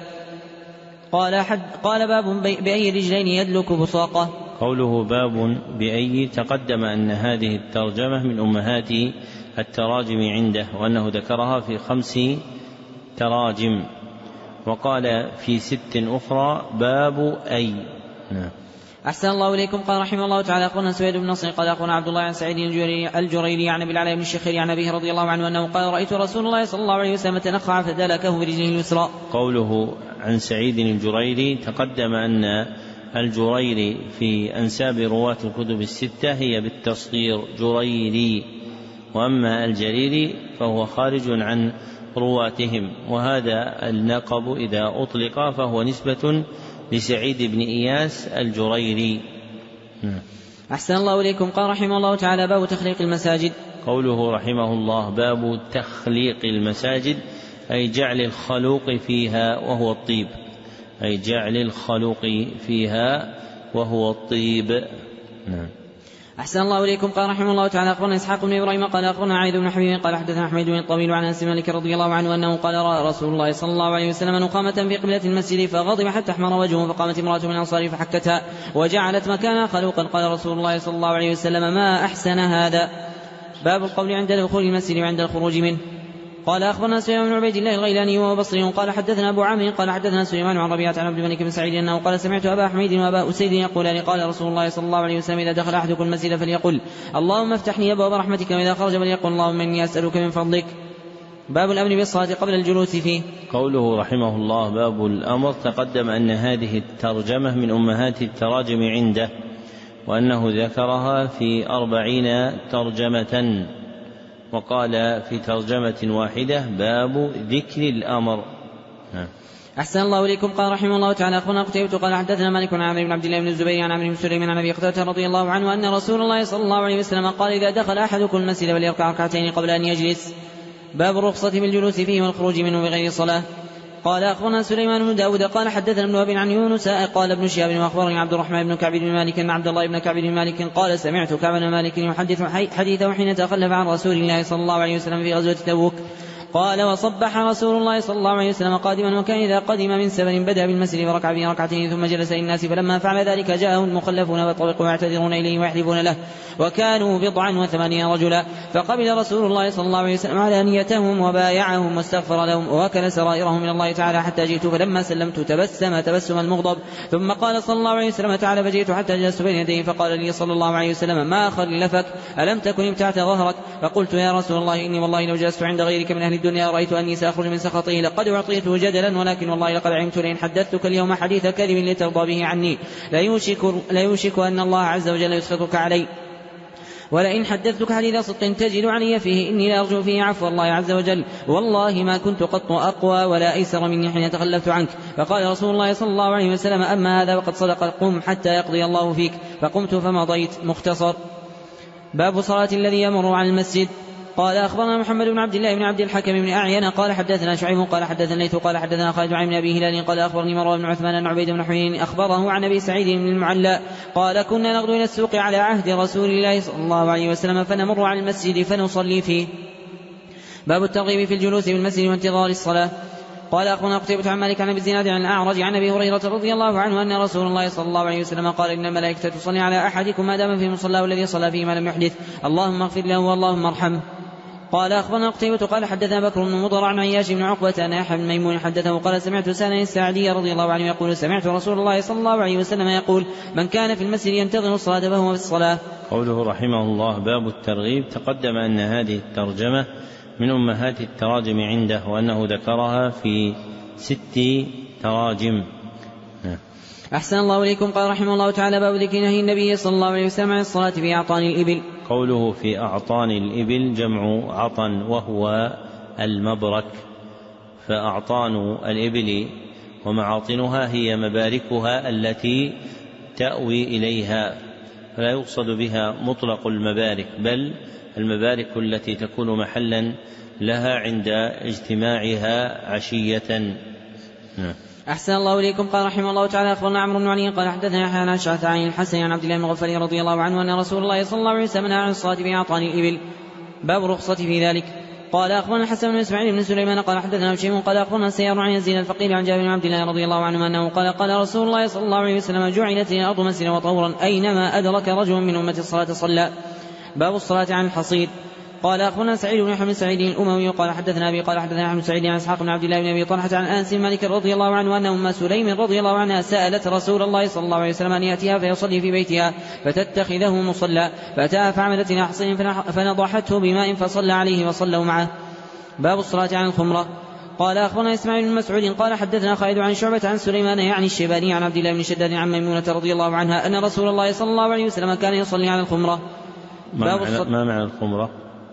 قال حد قال: باب بأي رجلين يدلك بصاقه. قوله باب بأي تقدم أن هذه الترجمة من أمهات التراجم عنده، وأنه ذكرها في خمس تراجم، وقال في ست أخرى باب أي. نعم. أحسن الله إليكم. قال رحمه الله تعالى: أخبرنا سويد بن نصر قال أخبرنا عبد الله عن سعيد الجريري عن أبي العلاء بن الشخيري عن أبيه رضي الله عنه أنه قال: رأيت رسول الله صلى الله عليه وسلم تنخع فدلكه برجله اليسرى. قوله عن سعيد الجريري تقدم أن الجريري في أنساب رواة الكتب الستة هي بالتصغير جريري، وأما الجريري فهو خارج عن رواتهم، وهذا اللقب إذا أطلق فهو نسبة لسعيد بن إياس الجريري. أحسن الله إليكم. قال رحمه الله تعالى: باب تخليق المساجد. قوله رحمه الله باب تخليق المساجد أي جعل الخلوق فيها وهو الطيب، أي جعل الخلوق فيها وهو الطيب. نعم. أحسن الله إليكم. قال رحمه الله تعالى أخبرنا إسحاق بن إبراهيم قال أخبرنا عايد بن حبيب قال حدثنا حميد بن الطويل عن أنس مالك رضي الله عنه أنه قال رأى رسول الله صلى الله عليه وسلم نقامة في قبلة المسجد فغضب حتى احمر وجهه فقامت امرأة من الأنصار فحكتها وجعلت مكانها خلوقا. قال رسول الله صلى الله عليه وسلم ما أحسن هذا. باب القول عند دخول المسجد وعند الخروج منه. قال أخبرنا سليمان بن عبيد الله الغيلاني وهو بصري قال حدثنا أبو عامر قال حدثنا سليمان عن ربيعة عن عبد الملك بن سعيد أنه قال سمعت أبا حميد وأبا أسيد يقولان قال رسول الله صلى الله عليه وسلم إذا دخل أحدكم المسجد فليقل اللهم افتح لي أبواب رحمتك وإذا خرج فليقل اللهم إني أسألك من فضلك. باب الأمر بالصلاة قبل الجلوس فيه. قوله رحمه الله باب الأمر تقدم أن هذه الترجمة من أمهات التراجم عنده وأنه ذكرها في أربعين ترجمة وقال في ترجمة واحدة باب ذكر الأمر. أحسن الله إليكم. قال رحمه الله تعالى أخبرنا قتيبة قال حدثنا مالك عن عمرو بن عبد الله بن الزبير عن عمرو بن سليمان عن أبي قتادة رضي الله عنه أن رسول الله صلى الله عليه وسلم قال إذا دخل أحدكم المسجد فليركع ركعتين قبل أن يجلس. باب الرخصة بالجلوس فيه والخروج منه بغير صلاة. قال أخبرنا سليمان بن داود قال حدثنا ابن وهب عن يونس قال ابن شهاب وأخبرني عبد الرحمن بن كعب بن مالك أن عبد الله بن كعب بن مالك قال سمعت كعب بن مالك يحدث حديثه حين تخلف عن رسول الله صلى الله عليه وسلم في غزوة تبوك قال وصبح رسول الله صلى الله عليه وسلم قادما وكان إذا قدم من سفر بدأ بالمسجد فركع به ركعتين ثم جلس للناس فلما فعل ذلك جاءه المخلفون وطرقوا يعتذرون إليه ويحلفون له وكانوا بضعا وثمانين رجلا فقبل رسول الله صلى الله عليه وسلم على نيتهم وبايعهم واستغفر لهم ووكل سرائرهم من الله تعالى حتى جئت فلما سلمت تبسم تبسم المغضب ثم قال صلى الله عليه وسلم تعالى فجئت حتى جلست بين يديه فقال لي صلى الله عليه وسلم ما خلفك ألم تكن ابتعت ظهرك فقلت يا رسول الله إني والله لو جلست عند غيرك من أهل الدنيا رأيت أني سأخرج من سخطه لقد أعطيته جدلا ولكن والله لقد علمت لئن حدثتك اليوم حديث كذب لترضى به عني لا يوشك, لا يوشك أن الله عز وجل يسخطك علي ولئن حدثتك حديث صدق تجد علي فيه إني لا أرجو فيه عفو الله عز وجل والله ما كنت قط أقوى ولا أيسر مني حين تخلفت عنك. فقال رسول الله صلى الله عليه وسلم أما هذا وقد صدق قم حتى يقضي الله فيك فقمت فمضيت. مختصر. باب صلاة الذي يمر على المسجد. قال أخبرنا محمد بن عبد الله بن عبد الحكم بن أعين قال حدثنا شعيب قال حدثنا ليث قال حدثنا خالد عن أبي هلال قال أخبرني مروان بن عثمان أن عبيد بن حنين أخبره عن أبي سعيد بن المعلى قال كنا نغدو إلى السوق على عهد رسول الله صلى الله عليه وسلم فنمر على المسجد فنصلي فيه. باب الترغيب في الجلوس في المسجد وانتظار الصلاة. قال أخبرنا قتيبة عن مالك عن أبي الزناد عن الأعرج عن أبي هريرة رضي الله عنه أن رسول الله صلى الله عليه وسلم قال إن الملائكة تصلي على أحدكم ما دام في مصلاه الذي صلى فيه ما لم يحدث اللهم اغفر له واللهم ارحمه. قال أخبرنا قتيبة قال حدثنا بكر بن مضر عن عياش بن عقبة أن يحيى بن ميمون حدثه قال سمعت سانا الساعدي رضي الله عنه يقول سمعت رسول الله صلى الله عليه وسلم يقول من كان في المسجد ينتظر الصلاة فهو في الصلاة. قوله رحمه الله باب الترغيب تقدم أن هذه الترجمة من أمهات التراجم عنده وأنه ذكرها في ست تراجم. أحسن الله إليكم. قال رحمه الله تعالى باب ذكر نهي النبي صلى الله عليه وسلم عن الصلاة في أعطان الإبل. قوله في أعطان الإبل جمع عطن وهو المبرك فأعطان الإبل ومعاطنها هي مباركها التي تأوي إليها فلا يقصد بها مطلق المبارك بل المبارك التي تكون محلا لها عند اجتماعها عشية. أحسن الله إليكم. قال رحمه الله تعالى أخبرنا عمرو بن علي قال حدثنا يحيى عن أشعث عن الحسن عن عبد الله بن مغفل رضي الله عنه أن رسول الله صلى الله عليه وسلم نهى عن الصلاة في أعطان الإبل. باب رخصة في ذلك. قال أخبرنا الحسن بن إسماعيل بن سليمان قال حدثنا هشيم قال أخبرنا سيار عن يزيد الفقير عن جابر بن عبد الله رضي الله عنه أنه قال قال رسول الله صلى الله عليه وسلم جعلت الأرض مسجدا وطهورا أينما أدرك رجل من أمة الصلاة صلى. باب الصلاة عن الحصيد. قال أخبرنا سعيد بن حمد سعيد الأموي قال حدثنا أبي قال حدثنا أحمد سعيد عن إسحاق بن عبد الله بن أبي طلحة عن أنس مالك رضي الله عنه أن أم سليم رضي الله عنها سألت رسول الله صلى الله عليه وسلم أن يأتيها فيصلي في بيتها فتتخذه مصلى فأتاها فعملت إلى حصين فنضحته بماء فصلى عليه وصلوا معه. باب الصلاة عن الخمرة. قال أخبرنا إسماعيل بن مسعود قال حدثنا خالد عن شعبة عن سليمان يعني الشيباني عن عبد الله بن شداد عن ميمونة رضي الله عنها أن رسول الله صلى الله عليه وسلم كان يصلي على الخمرة. ما معنى, ما معنى الخمرة؟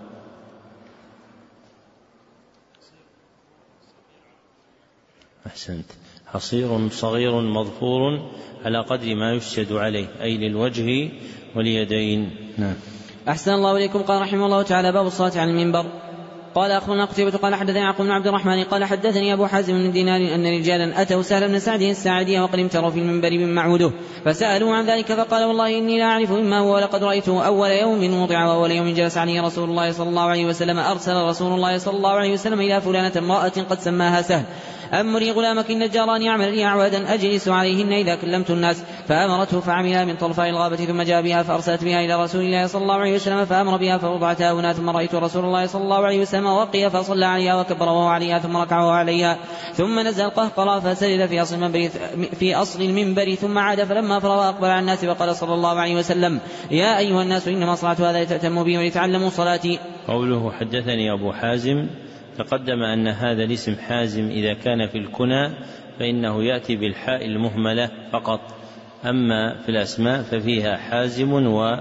أحسنت. حصير صغير مظفور على قدر ما يسجد عليه أي للوجه واليدين. نعم. أحسن الله إليكم. قال رحمه الله تعالى باب الصلاة على المنبر. قال أخبرنا قتيبة قال حدثني يعقوب بن عبد الرحمن قال حدثني أبو حازم بن دينار أن رجالا أتوا سهل بن سعد الساعدي وقد امتروا في المنبر من معوده فسألوا عن ذلك فقال والله إني لا أعرف مما هو ولقد رأيته أول يوم وضع وأول يوم جلس عليه رسول الله صلى الله عليه وسلم أرسل رسول الله صلى الله عليه وسلم إلى فلانة امرأة قد سماها سهل أمري غلامك النجار أن يعمل لي أعوادا أجلس عليهن إذا كلمت الناس فأمرته فعملها من طرفاء الغابة ثم جاء بها فأرسلت بها إلى رسول الله صلى الله عليه وسلم فأمر بها فوضعتها هنا ثم رأيت رسول الله صلى الله عليه وسلم وقي فصلى عليها وكبر وهو عليها ثم ركع وهو عليها ثم نزل القهقرى فسجد في أصل المنبر, في أصل المنبر ثم عاد فلما فرغ أقبل على الناس وقال صلى الله عليه وسلم يا أيها الناس إنما صلعت هذا لتأتموا بي ولتعلموا صلاتي. قوله حدثني أبو حازم تقدم أن هذا الاسم حازم إذا كان في الكنى فإنه يأتي بالحاء المهملة فقط، أما في الأسماء ففيها حازم و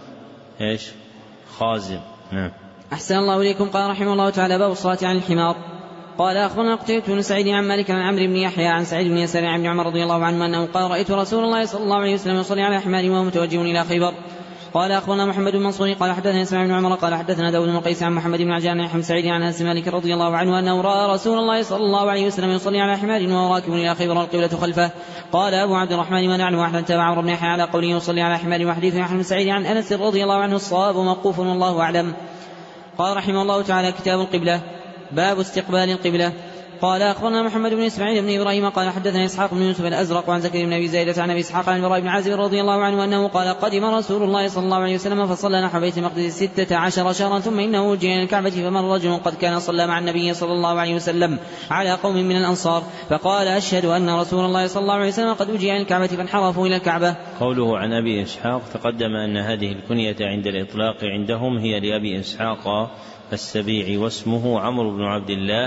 إيش خازم. نعم. أحسن الله إليكم. قال رحمه الله تعالى باب الصلاة عن الحمار. قال أخبرنا قتيبة بن سعيد عن مالك عن عمرو بن يحيى عن سعيد بن يسار عن ابن عمر رضي الله عنه أنه قال رأيت رسول الله صلى الله عليه وسلم يصلي على حمار وهو متوجه إلى خيبر. قال أخبرنا محمد بن منصور قال حدثنا اسماعيل بن عمر قال حدثنا داود بن قيس عن محمد بن عجلان عن سعيد عن أنس مالك رضي الله عنه أنه رأى رسول الله صلى الله عليه وسلم يصلي على حمار وهو راكب إلى خيبر القبلة خلفه. قال أبو عبد الرحمن ما نعلم أحدا تبع عمرو بن يحيى على قوله يصلي على حمار وحديث يحيى بن سعيد عن أنس رضي الله عنه الصواب موقوف والله أعلم. قال رحمه الله تعالى كتاب القبلة باب استقبال القبلة. قال أخبرنا محمد بن إسماعيل بن إبراهيم قال حدثنا إسحاق بن يوسف الأزرق وعن زكريا بن أبي زايدة عن أبي إسحاق عن البراء بن عازب رضي الله عنه أنه قال قدم رسول الله صلى الله عليه وسلم فصلى نحو بيت المقدس ستة عشر شهرا ثم إنه وجه إلى الكعبة فمر رجل قد كان صلى مع النبي صلى الله عليه وسلم على قوم من الأنصار فقال أشهد أن رسول الله صلى الله عليه وسلم قد وجه إلى الكعبة فانحرفوا إلى الكعبة. قوله عن أبي إسحاق تقدم أن هذه الكنية عند الإطلاق عندهم هي لأبي إسحاق السبيعي واسمه عمرو بن عبد الله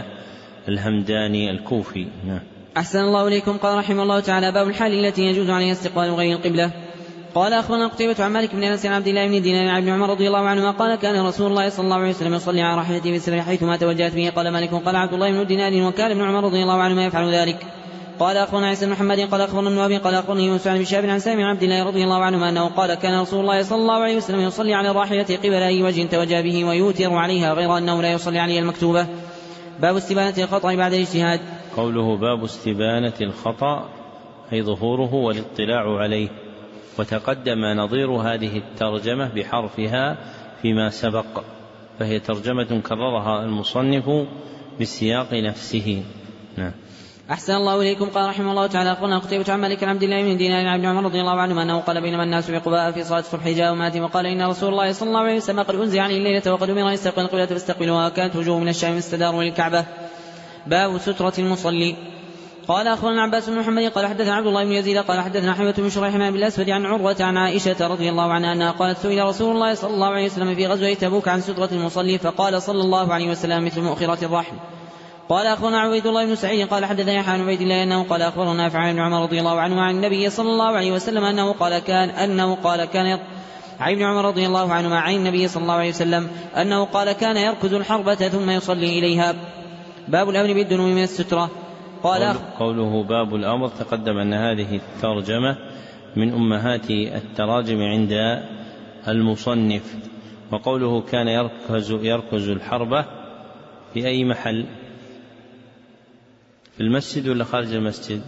الهمداني الكوفي. نعم. أحسن الله إليكم. قال رحمه الله تعالى باب الحال التي يجوز عليها استقبال غير القبلة. قال أخبرنا قتيبة عن مالك بن أنس عن عبد الله بن دينار عن ابن عمر رضي الله عنهما قال كان رسول الله صلى الله عليه وسلم يصلي على راحلته في السفر حيثما توجهت به. قال مالك قال عبد الله بن دينار وكان ابن عمر رضي الله عنهما يفعل ذلك. قال أخبرنا عيسى بن محمد قال أخبرنا ابن أبي قال أخبرني يونس عن شهاب عن سالم عن عبد الله رضي الله عنهما أنه قال كان رسول الله صلى الله عليه وسلم يصلي على راحلته قبل أي وجه توجه به ويوتر عليها غير أنه لا يصلي عليها المكتوبة. باب استبانة الخطأ بعد الاجتهاد. قوله باب استبانة الخطأ أي ظهوره والاطلاع عليه، وتقدم نظير هذه الترجمة بحرفها فيما سبق، فهي ترجمة كررها المصنف بالسياق نفسه. نعم. أحسن الله إليكم. قال رحمه الله تعالى أخبرنا قتيبة عن مالك عن عبد الله بن دينار عن ابن عمر رضي الله عنهما أنه قال بينما الناس بقباء في صلاة الصبح جاء مات وقال إن رسول الله صلى الله عليه وسلم قد أنزل عليه الليلة وقد أمر أن يستقبل القبلة فاستقبلوها كانت وجوه من الشام استداروا للكعبة. باب سترة المصلي. قال أخبرنا عباس بن محمد قال حدثنا عبد الله بن يزيد قال حدثنا حمية بن شريح بن الأسود عن عروة عن عائشة رضي الله عنها أنها قالت سئل رسول الله صلى الله عليه وسلم في غزوة تبوك عن سترة المصلي فقال صلى الله عليه وسلم مثل مؤخرة الرحل. قال أخبرنا عبيد الله بن سعيد قال حدثنا يحيى بن عبيد الله أنه قال أخبرنا نافع عن ابن عمر رضي الله عنه عن النبي صلى الله عليه وسلم أنه قال كان أنه قال كان عن ابن عمر رضي الله عنهما عن النبي صلى الله عليه وسلم أنه قال كان يركز الحربة ثم يصلي إليها. باب الأمر بالدنو من السترة. قال قوله باب الأمر تقدم أن هذه الترجمة من أمهات التراجم عند المصنف. وقوله كان يركز, يركز الحربة في أي محل؟ في المسجد ولا خارج المسجد؟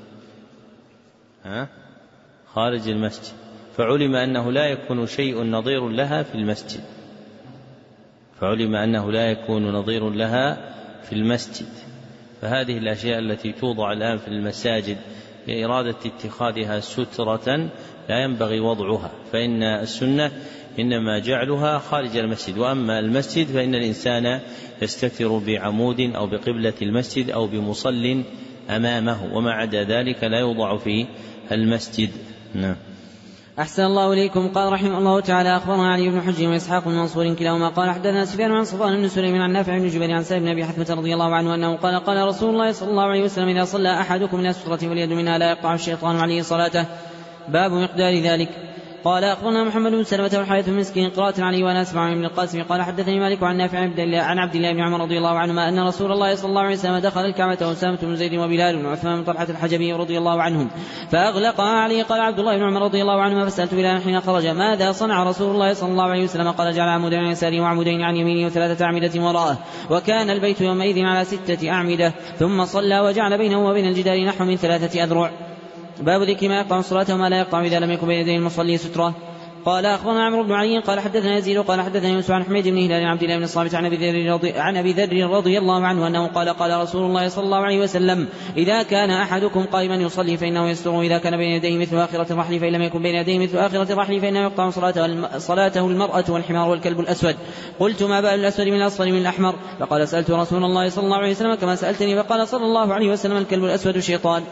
ها؟ خارج المسجد، فعلم أنه لا يكون شيء نظير لها في المسجد فعلم أنه لا يكون نظير لها في المسجد فهذه الأشياء التي توضع الآن في المساجد بإرادة اتخاذها سترة لا ينبغي وضعها، فإن السنة إنما جعلها خارج المسجد، وأما المسجد فإن الإنسان يستتر بعمود أو بقبلة المسجد أو بمصل أمامه، وما عدا ذلك لا يوضع في المسجد. نعم. أحسن الله إليكم. قال رحمه الله تعالى أخبرنا علي بن حجر وإسحاق بن منصور كلاهما قال حدثنا سفيان عن صفوان بن سليمان عن نافع بن جبير عن سالم بن أبي حثمة رضي الله عنه أنه قال قال رسول الله صلى الله عليه وسلم إذا صلى أحدكم إلى سترة واليد منها لا يقطع الشيطان عليه صلاته. باب مقدار ذلك. قال أخبرنا محمد بن سلمة والحارث بن مسكين قراءة علي وأنا أسمع من القاسم قال حدثني مالك عن نافع عن عبد الله بن عمر رضي الله عنهما أن رسول الله صلى الله عليه وسلم دخل الكعبة وأسامة بن زيد وبلال وعثمان بن طلحة الحجبي رضي الله عنهم فأغلقها عليه. قال عبد الله بن عمر رضي الله عنهما فسألت بلال حين خرج ماذا صنع رسول الله صلى الله عليه وسلم؟ قال جعل عمودين عن يساره وعمودين عن يمينه وثلاثة أعمدة وراءه، وكان البيت يومئذ على ستة أعمدة، ثم صلى وجعل بينه وبين الجدار نحو من ثلاثة أذرع. باب ذكر ما يقطع الصلاة وما لا يقطع إذا لم يكن بين يدي المصلي سترة. قال أخبرنا عمرو بن علي قال حدثنا يزيد قال حدثنا يوسف عن حميد بن هلال عن عبد الله بن الصامت عن أبي ذر رضي الله عنه أنه قال قال رسول الله صلى الله عليه وسلم إذا كان أحدكم قائما يصلي فإنه يستر، إذا كان بين يديه مثل آخرة الرحل فإن لم يكن بين يديه مثل آخرة الرحل فإنه يقطع صلاته المرأة والحمار والكلب الأسود. قلت ما بال الأسود من الأصفر من الأحمر؟ فقال سألت رسول الله صلى الله عليه وسلم كما سألتني، فقال صلى الله عليه وسلم الكلب الأسود شيطان.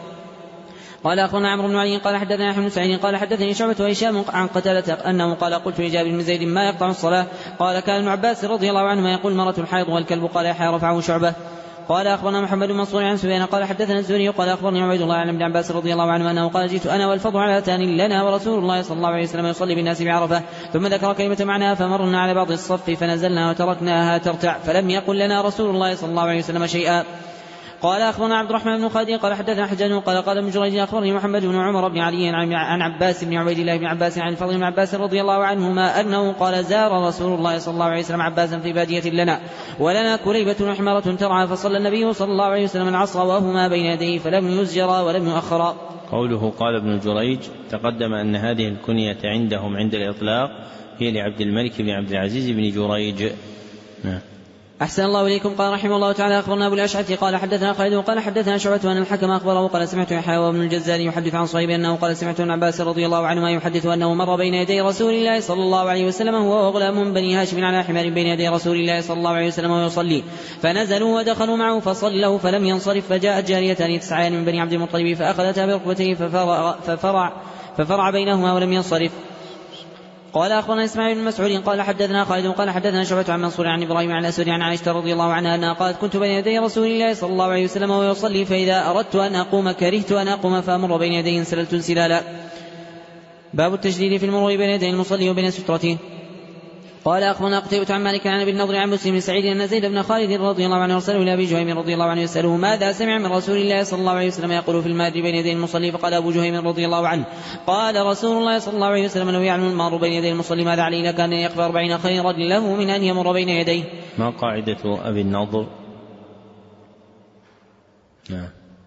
قال أخبرنا عمرو بن علي قال حدثنا يحيى بن سعيد قال حدثني شعبة وهشام عن قتادة أنه قال قلت لجابر بن زيد ما يقطع الصلاة؟ قال كان ابن عباس رضي الله عنهما يقول مرة الحيض والكلب. قال يحيى رفعه شعبة. قال أخبرنا محمد بن منصور عن سفيان قال حدثنا الزهري قال أخبرني عبيد الله عن ابن عباس رضي الله عنه أنه قال جئت أنا والفضل على تان لنا ورسول الله صلى الله عليه وسلم يصلي بالناس بعرفة، ثم ذكر كلمة معناها فمرنا على بعض الصف فنزلنا وتركناها ترتع، فلم يقل لنا رسول الله صلى الله عليه وسلم شيئا. قال أخبرنا عبد الرحمن بن خالد قال حدثنا حجاج قال قال ابن جريج أخبرني محمد بن عمر بن علي عن عباس بن عبيد الله بن عباس عن الفضل بن عباس رضي الله عنهما أنه قال زار رسول الله صلى الله عليه وسلم عباسا في بادية لنا ولنا كليبة وحمارة ترعى، فصلى النبي صلى الله عليه وسلم العصر وهما بين يديه فلم يزجرا ولم يؤخرا. قوله قال ابن جريج تقدم أن هذه الكنية عندهم عند الإطلاق هي لعبد الملك بن عبد العزيز بن جريج. نعم. أحسن الله إليكم. قال رحمه الله تعالى أخبرنا أبو الأشعث قال حدثنا خالد قال حدثنا شعبة أن الحكم أخبره قال سمعت يحيى وابن الجزار يحدث عن صهيب أنه قال سمعت ابن عباس رضي الله عنهما يحدث أنه مر بين يدي رسول الله صلى الله عليه وسلم هو وغلام بني هاشم على حمار بين يدي رسول الله صلى الله عليه وسلم ويصلي، فنزلوا ودخلوا معه فصلوا فلم ينصرف، فجاءت جاريتان تسعان من بني عبد المطلب فأخذتا بركبته ففرع, ففرع, ففرع بينهما ولم ينصرف. قال أخبرنا إسماعيل بن مسعود قال حدثنا خالد قال حدثنا شعبة عن منصور عن إبراهيم عن الأسود عن عائشة رضي الله عنها أنها قالت كنت بين يدي رسول الله صلى الله عليه وسلم ويصلي، فإذا أردت أن أقوم كرهت أن أقوم فأمر بين يديه انسللت انسلالا. باب التشديد في المرور بين يدي المصلي وبين سترته. قال أخبرنا قتيبة عن مالك عن ابي النضر عن مسلم بن سعيد أن زيد بن خالد رضي الله عنه أرسله إلى أبي جهيم رضي الله عنه يسأله ماذا سمع من رسول الله صلى الله عليه وسلم يقول في المار بين يدي المصلي؟ فقال أبو جهيم رضي الله عنه قال رسول الله صلى الله عليه وسلم لو يعلم المار بين يدي المصلي ماذا عليه لكان يقف أربعين خيرا له من أن يمر بين يديه. ما قاعدة أبي النضر؟ نعم.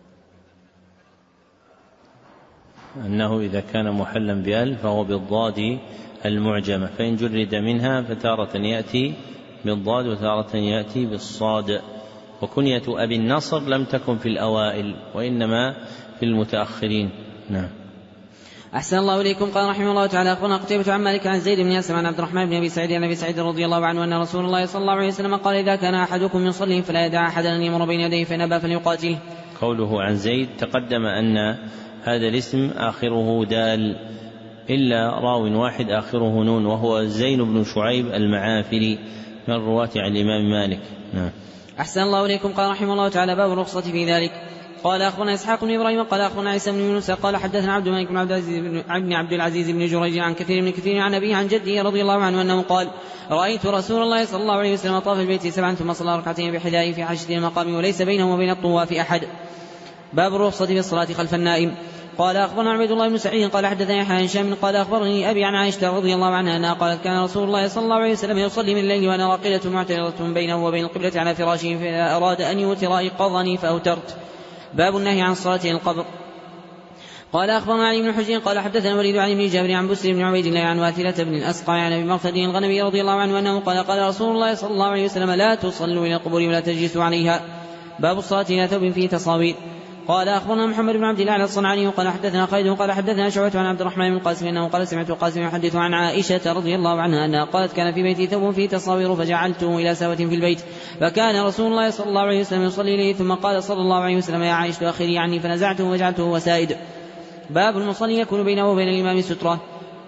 أنه إذا كان محلا بأل فهو بالضاد المعجمة، فإن جرد منها فتارة يأتي بالضاد وتارة يأتي بالصاد. وكنية أبي النصر لم تكن في الأوائل وإنما في المتأخرين. نعم. أحسن الله إليكم. قال رحمه الله تعالى أخبرنا قتيبة عن مالك عن زيد بن أسلم عن عبد الرحمن بن أبي سعيد عن أبي سعيد رضي الله عنه أن رسول الله صلى الله عليه وسلم قال إذا كان أحدكم يصلي فلا يدع أحدا أن يمر بين يديه فإن أبى فليقاتله. قوله عن زيد تقدم أن هذا الاسم آخره دال إلا راو واحد آخره نون وهو زين بن شعيب المعافري من رواة عن الإمام مالك. نعم. أحسن الله إليكم. قال رحمه الله تعالى باب الرخصة في ذلك. قال أخبرنا إسحاق بن إبراهيم قال أخبرنا عيسى بن يونس قال حدثنا عبد الملك بن عبد العزيز بن عبد العزيز بن جريج عن كثير من كثير عن أبيه عن جده رضي الله عنه أنه قال رأيت رسول الله صلى الله عليه وسلم طاف البيت سبعا ثم صلى ركعتين بحذائه في حاشية المقام وليس بينه وبين الطواف أحد. باب الرخصة في الصلاة خلف النائم. قال أخبرنا عبيد الله بن سعيد قال حدثني يحيى عن هشام قال أخبرني أبي عن عائشة رضي الله عنها أنها قالت كان رسول الله صلى الله عليه وسلم يصلي من الليل وأنا راقدة معترضة بينه وبين القبلة على فراشه، فإذا أراد أن يوتر أيقظني فأوترت. باب النهي عن الصلاة إلى القبر. قال أخبرنا علي بن حجر قال حدثنا وليد عن ابن جابر عن بسر بن عبيد الله عن واثلة بن الأسقع عن أبي مقتد الغنمي رضي الله عنه أنه قال قال رسول الله صلى الله عليه وسلم لا تصلوا إلى القبور ولا تجلسوا عليها. باب الصلاة إلى ثوب فيه تصاوير. قال أخبرنا محمد بن عبد الله الصنعاني قال حدثنا خالد قال حدثنا شعبة عن عبد الرحمن بن القاسم أنه قال سمعت القاسم يحدث عن عائشة رضي الله عنها أنها قالت كان في بيتي ثوب فيه تصاوير فجعلته إلى سوة في البيت، فكان رسول الله صلى الله عليه وسلم يصلي إليه ثم قال صلى الله عليه وسلم يا عائشة أخري عني، فنزعته وجعلته وسائد. باب المصلي يكون بينه وبين الإمام سترة.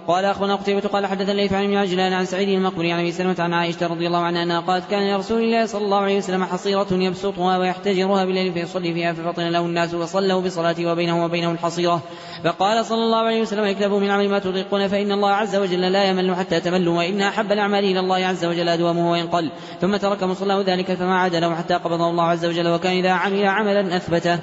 قال أخبرنا قتيبة قال حدثنا الليث عن ابن عجلان عن سعيد المقبري عن أبي سلمة عن عائشة رضي الله عنها أنها قالت كان لرسول الله صلى الله عليه وسلم حصيرة يبسطها ويحتجرها بالليل فيصلي فيها ففطن له الناس وصلوا بصلاته وبينه وبينه الحصيرة فقال صلى الله عليه وسلم اكتبوا من عمل ما تطيقون فإن الله عز وجل لا يمل حتى تملوا وإن أحب الأعمال إلى الله عز وجل أدومه وإن قل ثم ترك مصلاه ذلك فما عاد له حتى قبضه الله عز وجل وكان إذا عمل عملا أثبته.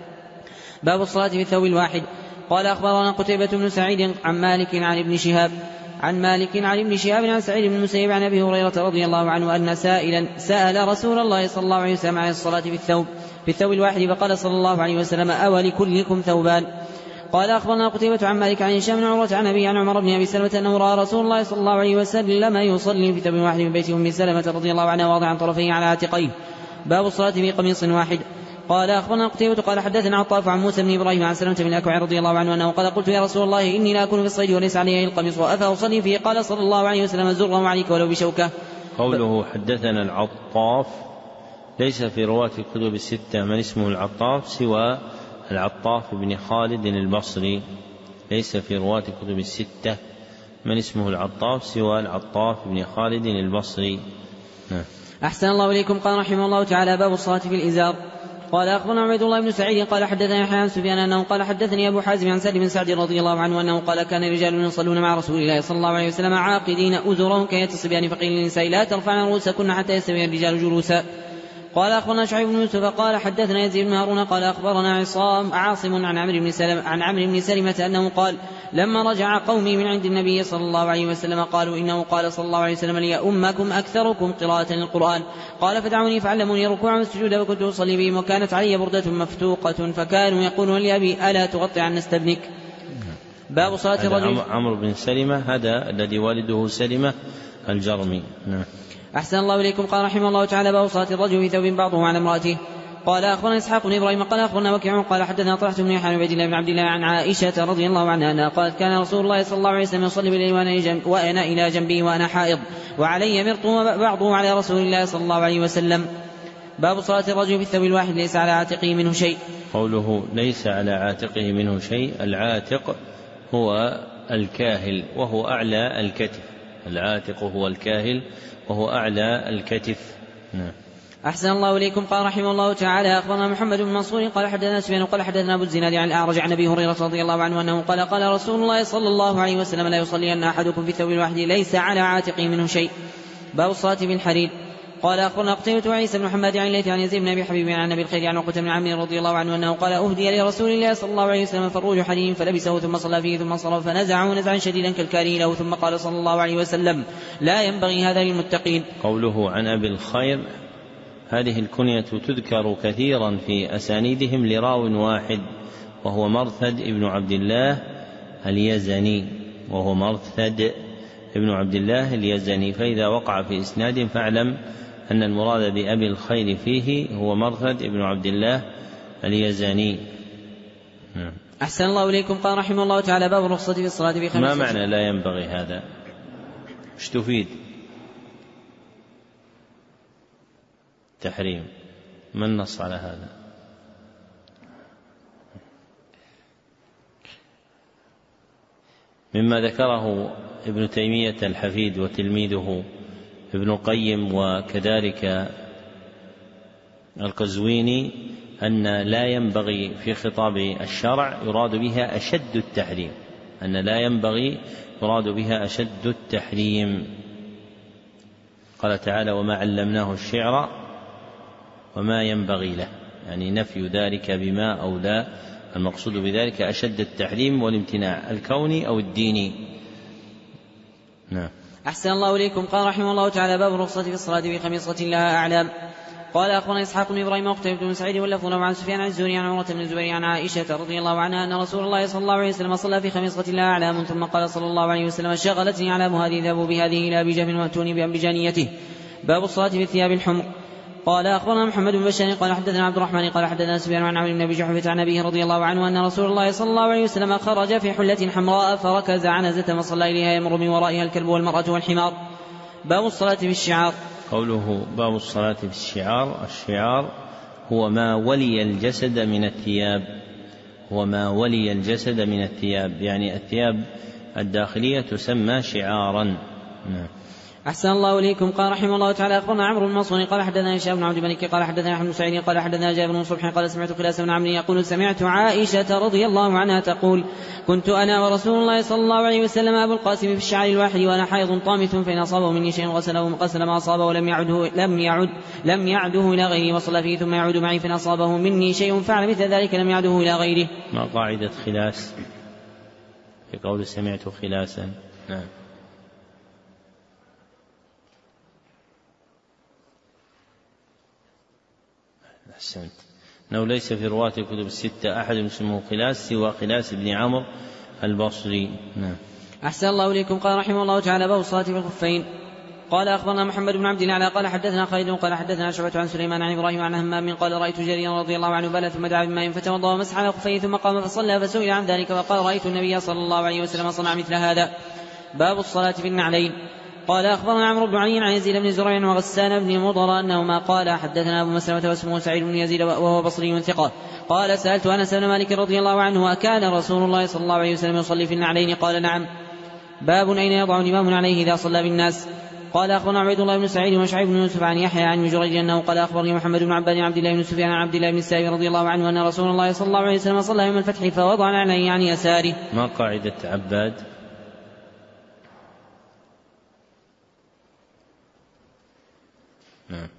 باب الصلاة في الثوب الواحد. قال أخبرنا قتيبة بن سعيد عن مالك عن ابن شهاب عن مالك عن ابن شهاب عن سعيد بن المسيب عن أبي هريرة رضي الله عنه أن سائلا سأل رسول الله صلى الله عليه وسلم عن الصلاة في الثوب في الثوب الواحد فقال صلى الله عليه وسلم أولكلكم ثوبان. قال أخبرنا قتيبة عن مالك عن هشام بن عروة عن أبي عن عمر بن أبي سلمة أنه رأى رسول الله صلى الله عليه وسلم يصلي في ثوب واحد من بيت أم سلمة رضي الله عنها واضعا طرفيه على عاتقيه. باب الصلاة في قميص واحد. قال أخبرنا قتيبة قال حدثنا عطاف عن موسى بن إبراهيم عن سلمة بن الأكوع رضي الله عنه أنه قال قلت يا رسول الله إني لا أكون في الصيد وليس علي القميص أفأصلي فيه؟ قال صلى الله عليه وسلم زره عليك ولو بشوكة. قوله حدثنا العطاف ليس في رواة الكتب الستة من اسمه العطاف سوى العطاف بن خالد البصري، ليس في رواة الكتب الستة من اسمه العطاف سوى العطاف بن خالد البصري. أحسن الله إليكم. قال رحمه الله تعالى باب الصلاة في الإزار. قال أخبرنا عبيد الله بن سعيد قال حدثني يحيى عن سفيان أنه قال حدثني أبو حازم عن سعد بن سعد رضي الله عنه أنه قال كان رجال يصلون مع رسول الله صلى الله عليه وسلم عاقدين أزرهم كي الصبيان فقيل للنساء لا ترفعن رؤوسكن حتى يستوي الرجال جلوسا. قال أخبرنا شعيب بن يوسف قال حدثنا يزيد بن هارون قال أخبرنا عصام عاصم عن عمرو بن سلمة عن عمرو بن سلمة أنه قال لما رجع قومي من عند النبي صلى الله عليه وسلم قالوا إنه قال صلى الله عليه وسلم ليؤمكم أكثركم قراءة للقرآن. قال فدعوني فعلموني الركوع والسجود وكنت أصلي بهم وكانت علي بردة مفتوقة فكانوا يقولون لأبي ألا تغطي عن استبنك. باب صلاة الرجل. عمرو بن سلمة هذا الذي والده سلمة الجرمي. نعم. أحسن الله إليكم. قال رحمه الله تعالى باب صلاة الرجل في ثوب بعضه عن امرأته. قال أخبرنا إسحاق بن إبراهيم قال أخبرنا وكيع قال حدثنا طلحة بن يحيى بن عبد الله بن عبد الله عن عائشة رضي الله عنها أنها قالت كان رسول الله صلى الله عليه وسلم يصلي بالليل وأنا إلى جنبي وأنا حائض وعلي مرط وبعضه على رسول الله صلى الله عليه وسلم. باب صلاة الرجل في الثوب الواحد ليس على عاتقه منه شيء. قوله ليس على عاتقه منه شيء، العاتق هو الكاهل وهو أعلى الكتف، العاتق هو الكاهل وهو أعلى الكتف. نعم. أحسن الله إليكم. قال رحمه الله تعالى أخبرنا محمد بن منصور قال حدثنا سفيان قال حدثنا أبو الزناد عن الأعرج عن أبي هريرة رضي الله عنه أنه قال قال رسول الله صلى الله عليه وسلم لا يصلي أن أحدكم في الثوب الواحد ليس على عاتقه منه شيء. باب الصلاة بالحرير. قال أخبرنا قتيبة وعيسى بن محمد عن الليث عن يزيد بن أبي حبيب عن النبي الخير عن عقبة بن عمرو رضي الله عنه أنه قال أهدي لرسول الله صلى الله عليه وسلم فروج حرير فلبسه ثم صلى فيه ثم صرف فنزعه نزعا شديدا كالكاره له ثم قال صلى الله عليه وسلم لا ينبغي هذا للمتقين. قوله عن أبي الخير هذه الكنية تذكر كثيرا في أسانيدهم لراو واحد وهو مرثد ابن عبد الله اليزني وهو مرثد ابن عبد الله اليزني، فإذا وقع في إسناد فاعلم أن المراد بأبي الخير فيه هو مرثد ابن عبد الله اليزني. أحسن الله إليكم. قال رحمه الله تعالى باب الرخصة في الصلاة بخمس. ما معنى لا ينبغي هذا؟ ايش تفيد؟ تحريم. من نص على هذا؟ مما ذكره ابن تيمية الحفيد وتلميذه ابن القيم وكذلك القزويني أن لا ينبغي في خطاب الشرع يراد بها أشد التحريم، أن لا ينبغي يراد بها أشد التحريم. قال تعالى وما علمناه الشعر وما ينبغي له، يعني نفي ذلك بما أو لا، المقصود بذلك أشد التحريم والامتناع الكوني أو الديني. نعم. أحسن الله إليكم. قال رحمه الله تعالى باب الرخصة في الصلاة بخميصة لها أعلام. قال أخبرنا إسحاق بن إبراهيم وقتيبة بن سعيد واللفظ له عن سفيان عن الزهري عن عروة بن الزبير عن عائشة رضي الله عنها أن رسول الله صلى الله عليه وسلم صلى في خميصة لها أعلام ثم قال صلى الله عليه وسلم شغلتني أعلام هذه ذهبوا بهذه إلى أبي جهل وأتوني بأمرجانيته. باب الصلاة بالثياب الحمر. قال أخبرنا محمد بن بشار قال حدثنا عبد الرحمن قال حدثنا سفيان عن عمرو بن أبي جحفة عن أبيه رضي الله عنه أن رسول الله صلى الله عليه وسلم خرج في حلة حمراء فركز عنزة وصلى إليها يمر من ورائها الكلب والمرأة والحمار. باب الصلاة في الشعار. قوله باب الصلاة في الشعار، الشعار هو ما ولي الجسد من الثياب، هو ما ولي الجسد من الثياب، يعني الثياب الداخلية تسمى شعارا. نعم. أحسن الله إليكم. قال رحمه الله تعالى أخبرنا عمرو بن منصور قال حدثنا هشام بن عبد الملك قال حدثنا أحمد بن سعيد قال حدثنا جابر بن صبح قال سمعت خلاس بن عمرو يقول سمعت عائشة رضي الله عنها تقول كنت أنا ورسول الله صلى الله عليه وسلم أبو القاسم في الشعر الواحد وأنا حائض طامث فإن أصابه مني شيء غسله غسل ما أصابه ولم يعده لم يعد لم يعده إلى غيره وصلى فيه ثم يعود معي فإن أصابه مني شيء فعل مثل ذلك لم يعده إلى غيره. ما قاعدة خلاس في قول سمعت خلاسا؟ نعم. أحسنت. أنه ليس في رواة الكتب الستة أحد اسمه خلاس سوى خلاس بن عمرو البصري. نعم. أحسن الله إليكم. قال رحمه الله تعالى باب الصلاة في الخفين. قال أخبرنا محمد بن عبد الله قال حدثنا خالد قال حدثنا شعبة عن سليمان عن إبراهيم عن همام قال رأيت جريرا رضي الله عنه بلى ثم دعا بماء فتوضأ ومسح على خفيه ثم قام فصلى فسئل عن ذلك وقال رأيت النبي صلى الله عليه وسلم صنع مثل هذا. باب الصلاة في النعلين. قال أخبرنا عمرو بن علي عن يزيد بن زريع وغسان بن مضر أنهما قال حدثنا أبو مسلمة واسمه سعيد بن يزيد وهو بصري ثقة قال سألت أنس بن مالك رضي الله عنه أكان رسول الله صلى الله عليه وسلم يصلي في النعلين قال نعم. باب أين يضع الإمام عليه إذا صلى بالناس. قال أخبرنا عبيد الله بن سعيد وشعيب بن يوسف عن يحيى عن جريج أنه قال أخبرني محمد بن عباد عبد الله بن سفيان عن عبد الله بن السائب رضي الله عنه أن رسول الله صلى الله عليه وسلم صلى يوم الفتح فوضع عليه عن يساره. ما قاعدة عباد؟ نعم.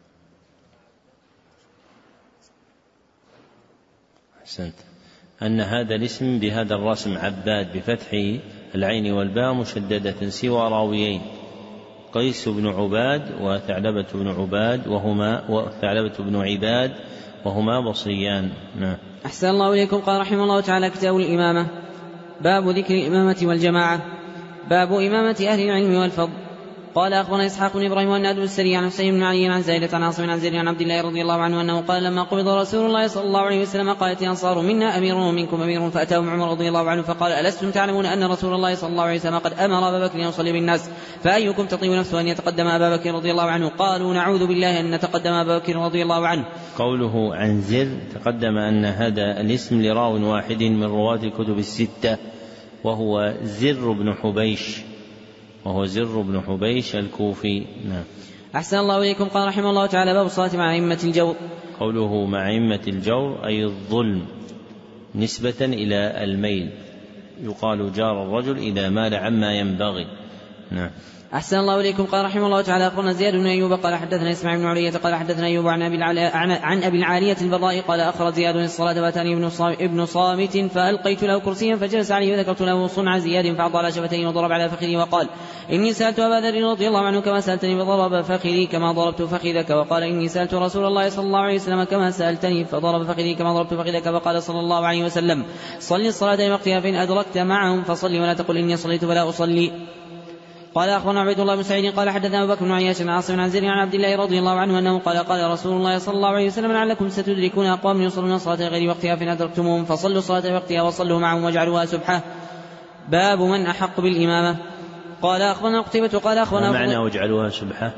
أحسنت. أن هذا الاسم بهذا الرسم عباد بفتح العين والباء مشددة سوى راويين قيس بن عباد وثعلبة بن عباد وهما وثعلبة بن عباد وهما بصريان. نعم. أحسن الله إليكم. قال رحمه الله تعالى كتاب الإمامة. باب ذكر الإمامة والجماعة. باب إمامة أهل العلم والفضل. قال أخبرنا إسحاق بن إبراهيم والنادر السري عن حسين بن علي عن زائدة عن عاصم عن زيد عن عبد الله رضي الله عنه أنه قال لما قبض رسول الله صلى الله عليه وسلم قالت الأنصار منا أمير ومنكم أمير فأتاهم عمر رضي الله عنه فقال ألستم تعلمون أن رسول الله صلى الله عليه وسلم قد أمر أبا بكر أن يصلي بالناس فأيكم تطيب نفسه أن يتقدم أبا بكر رضي الله عنه. قالوا نعوذ بالله أن نتقدم أبا بكر رضي الله عنه. قوله عن زر تقدم أن هذا الاسم لراو واحد من رواة الكتب الستة وهو زر بن حبيش وهو زر بن حبيش الكوفي. نعم. أحسن الله إليكم. قال رحمه الله تعالى باب الصلاة مع أئمة الجور. قوله مع أئمة الجور أي الظلم نسبة إلى الميل يقال جار الرجل إذا مال عما ينبغي. نعم. أحسن الله إليكم. قال رحمه الله تعالى أخبرنا زياد بن أيوب قال حدثنا إسماعيل بن علية قال حدثنا أيوب عن أبي العالية عن أبي العالية البراء قال أخرج زياد الصلاة فأتاني ابن صامت فألقيت له كرسيا فجلس عليه وذكرت له صنع زياد فعض على شفتيه وضرب على فخذي وقال إني سألت أبا ذر رضي الله عنه كما سألتني فضرب فخذي كما ضربت فخذك وقال إني سألت رسول الله صلى الله عليه وسلم كما سألتني فضرب فخذي كما ضربت فخذك فقال صلى الله عليه وسلم صل الصلاة وقتها فإن أدركت معهم فصلي ولا تقل إني صليت فلا أصلي. قال أخبرنا عبيد الله بن سعيد قال حدثنا أبو بكر بن عياش عن عاصم عن زيد عن عبد الله رضي الله عنه أنه قال قال رسول الله صلى الله عليه وسلم لعلكم ستدركون أقوام يصلون الصلاة غير وقتها فإن أدركتموهم فصلوا الصلاة وقتها وصلوا معهم واجعلوها سبحة. باب من أحق بالإمامة. قال أخبرنا قتيبة قال أخبرنا معنى واجعلوها سبحة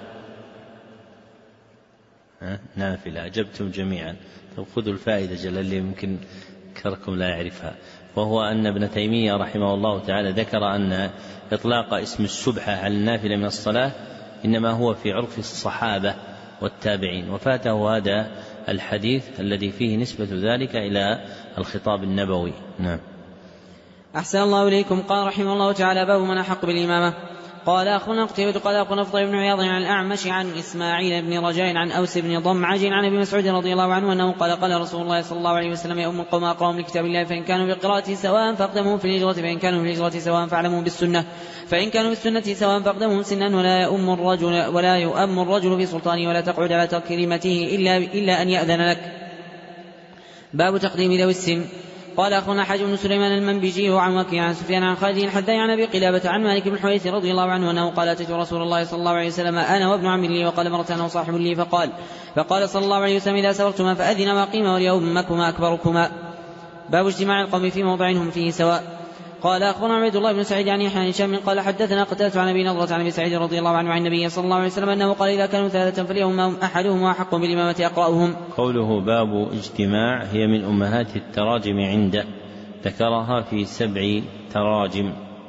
نافلة. أجبتم جميعا. طب خذوا الفائدة جل اللي يمكن كركم لا يعرفها وهو أن ابن تيمية رحمه الله تعالى ذكر أن إطلاق اسم السبحة على النافلة من الصلاة إنما هو في عرف الصحابة والتابعين وفاته هذا الحديث الذي فيه نسبة ذلك إلى الخطاب النبوي. نعم. أحسن الله إليكم. قال رحمه الله تعالى باب من أحق بالإمامة. قال أخونا قتيبة قال أخونا فضيل بن عياض عن الأعمش عن إسماعيل بن رجاء عن أوس بن ضمعج عن أبي مسعود رضي الله عنه أنه قال قال رسول الله صلى الله عليه وسلم يؤم القوم أقرأهم لكتاب الله فإن كانوا بالقراءة سواء فأقدمهم في الهجرة فإن كانوا في الهجرة سواء فأعلمهم بالسنة فإن كانوا بالسنة سواء فأقدمهم سنا ولا يؤم الرجل ولا يؤم الرجل في سلطانه ولا تقعد على تكريمته إلا, إلا أن يأذن لك. باب تقديم ذوي السن. قال أخونا حاج بن سليمان المنبجي عن وكيع عن سفيان عن خالد الحذاء عن أبي قلابة عن مالك بن الحويرث رضي الله عنه أنه قال أتيت رسول الله صلى الله عليه وسلم أنا وابن عم لي وقال مرة أنا وصاحب لي فقال فقال صلى الله عليه وسلم إذا سبقتما فأذن وقيما وليؤمكما أكبركما. باب اجتماع القوم في موضع هم فيه سواء. قال أخبرنا عبيد الله بن سعيد عن يحيى بن هشام قال حدثنا قتادة عن أبي نضرة عن أبي سعيد رضي الله عنه عن النبي صلى الله عليه وسلم أنه قال إذا كانوا ثلاثة فليهم أحدهم أحق بالإمامة أقرأهم. قوله باب اجتماع هي من أمهات التراجم عنده ذكرها في سبع تراجم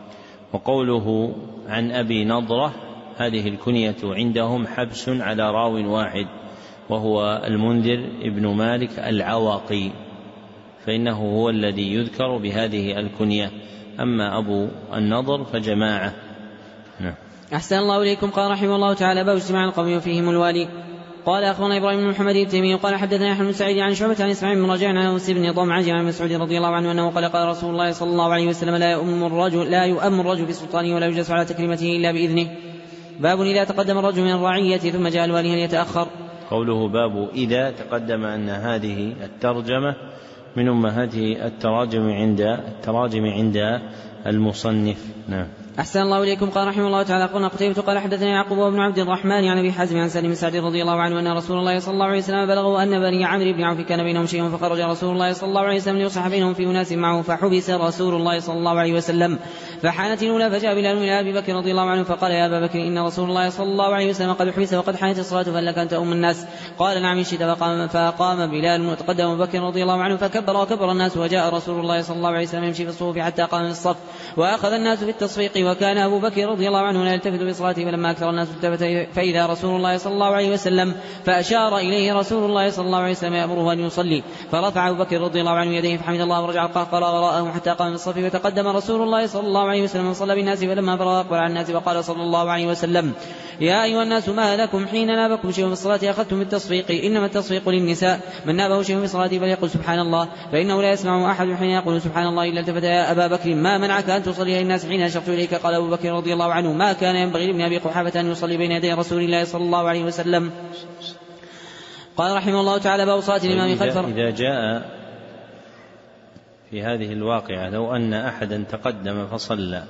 وقوله عن أبي نضرة هذه الكنية عندهم حبس على راو واحد وهو المنذر ابن مالك العواقي، فإنه هو الذي يذكر بهذه الكنية، أما أبو النضر فجماعة. نعم. أحسن الله إليكم. قال رحمه الله تعالى: باب اجتماع القوم وفيهم الوالي. قال أخبرنا إبراهيم بن محمد التيمي قال حدثنا يحيى بن سعيد عن شعبة عن إسماعيل بن رجاء عن أنس بن ضمعة عن مسعود رضي الله عنه أنه قال: قال رسول الله صلى الله عليه وسلم: لا يؤم الرجل لا يؤم الرجل بسلطانه ولا يجلس على تكريمته إلا بإذنه. باب إذا تقدم الرجل من الرعية ثم جاء الوالي هل يتأخر؟ قوله باب إذا تقدم أن هذه الترجمة من أمهات التراجم عند التراجم عند المصنف. نعم. أحسن الله إليكم. قال رحمه الله تعالى: قلنا قتيبة قال حدثنا يعقوب بن عبد الرحمن عن أبي حازم عن سالم بن سعد رضي الله عنه أن رسول الله صلى الله عليه وسلم بلغه أن بني عمرو بن عوف كان بينهم شيء، فخرج رسول الله صلى الله عليه وسلم ليصلح بينهم في أناس معه، فحبس رسول الله صلى الله عليه وسلم. فحانت الأولى فجاء بلال إلى أبي بكر رضي الله عنه فقال: يا أبا بكر إن رسول الله صلى الله عليه وسلم قد حبس وقد حانت الصلاة فهل لك أن تؤم الناس؟ قال: نعم إن شئت. فقام, فقام بلال وتقدم أبو بكر رضي الله عنه فكبر وكبر الناس، وجاء رسول الله صلى الله عليه وسلم يمشي في الصفوف حتى قام في الصف، وأخذ الناس في التصفيق، وكان أبو بكر رضي الله عنه لا يلتفت بصلاته، فلما أكثر الناس التفت فإذا رسول الله صلى الله عليه وسلم، فأشار إليه رسول الله صلى الله عليه وسلم يأمره أن يصلي، فرفع أبو بكر رضي الله عنه يديه فحمد الله ورجع القهقرى وراءه حتى قام في الصف، فتقدم رسول الله صلى الله عليه وسلم وصلى بالناس، فلما فرغ أقبل على الناس وقال صلى الله عليه وسلم: يا أيها الناس ما لكم حين نابكم شيء في الصلاة أخذتم بالتصفيق؟ إنما التصفيق للنساء، من نابه شيء في الصلاة فليقل سبحان الله، فإنه لا يسمع أحد حين يقول سبحان الله إلا التفت: يا أبا بكر ما منعك أن تصلي للناس حين أشرت إليك؟ قال أبو بكر رضي الله عنه: ما كان ينبغي لابن أبي قحافة أن يصلي بين يدي رسول الله صلى الله عليه وسلم. قال رحمه الله تعالى: باب صلاة الإمام خلف. إذا جاء في هذه الواقعة لو أن أحدا تقدم فصلى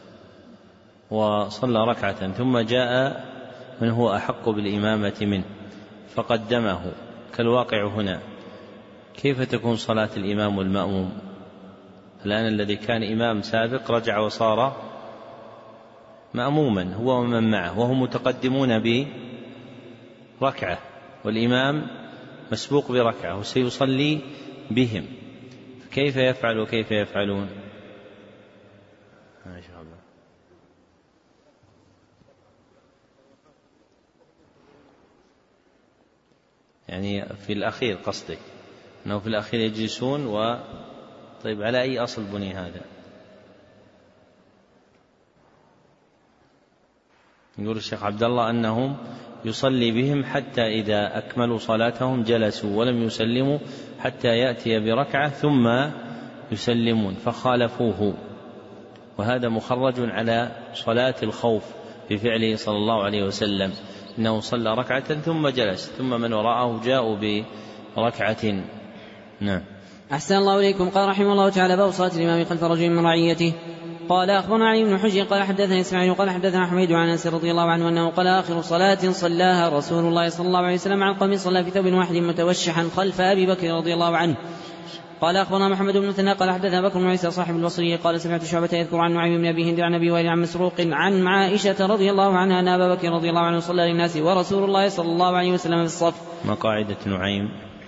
وصلى ركعة ثم جاء من هو أحق بالإمامة منه فقدمه كالواقع هنا، كيف تكون صلاة الإمام والمأموم؟ الآن الذي كان إمام سابق رجع وصار مأموما هو ومن معه، وهم متقدمون بركعة والإمام مسبوق بركعة وسيصلي بهم، كيف يفعل وكيف يفعلون؟ ما شاء الله. يعني في الأخير قصدك أنه في الأخير يجلسون و طيب على أي أصل بني هذا؟ يقول الشيخ عبد الله أنهم يصلي بهم حتى إذا أكملوا صلاتهم جلسوا ولم يسلموا حتى يأتي بركعة ثم يسلمون فخالفوه، وهذا مخرج على صلاة الخوف في فعله صلى الله عليه وسلم، إنه صلى ركعة ثم جلس ثم من وراءه جاءوا بركعة. نعم. أحسن الله إليكم. قال رحمه الله تعالى: باب صلاة الإمام خلف رجل من رعيته. قال أخبرنا علي بن حجر قال حدثنا إسماعيل قال حدثنا حميد عن أنس رضي الله عنه أنه قال: آخر صلاة صلاها رسول الله صلى الله عليه وسلم عن قوم صلى في ثوب واحد متوشحا خلف أبي بكر رضي الله عنه. قال أخبرنا محمد بن مثنى قال حدثنا بكر بن عيسى صاحب البصري قال: سمعت شعبة يذكر عن نعيم بن أبي هند عن أبي وائل عن مسروق عن عائشة رضي الله عنها أن أبا بكر رضي الله عنه صلى للناس ورسول الله صلى الله عليه وسلم في الصف. ما قاعدة نعيم؟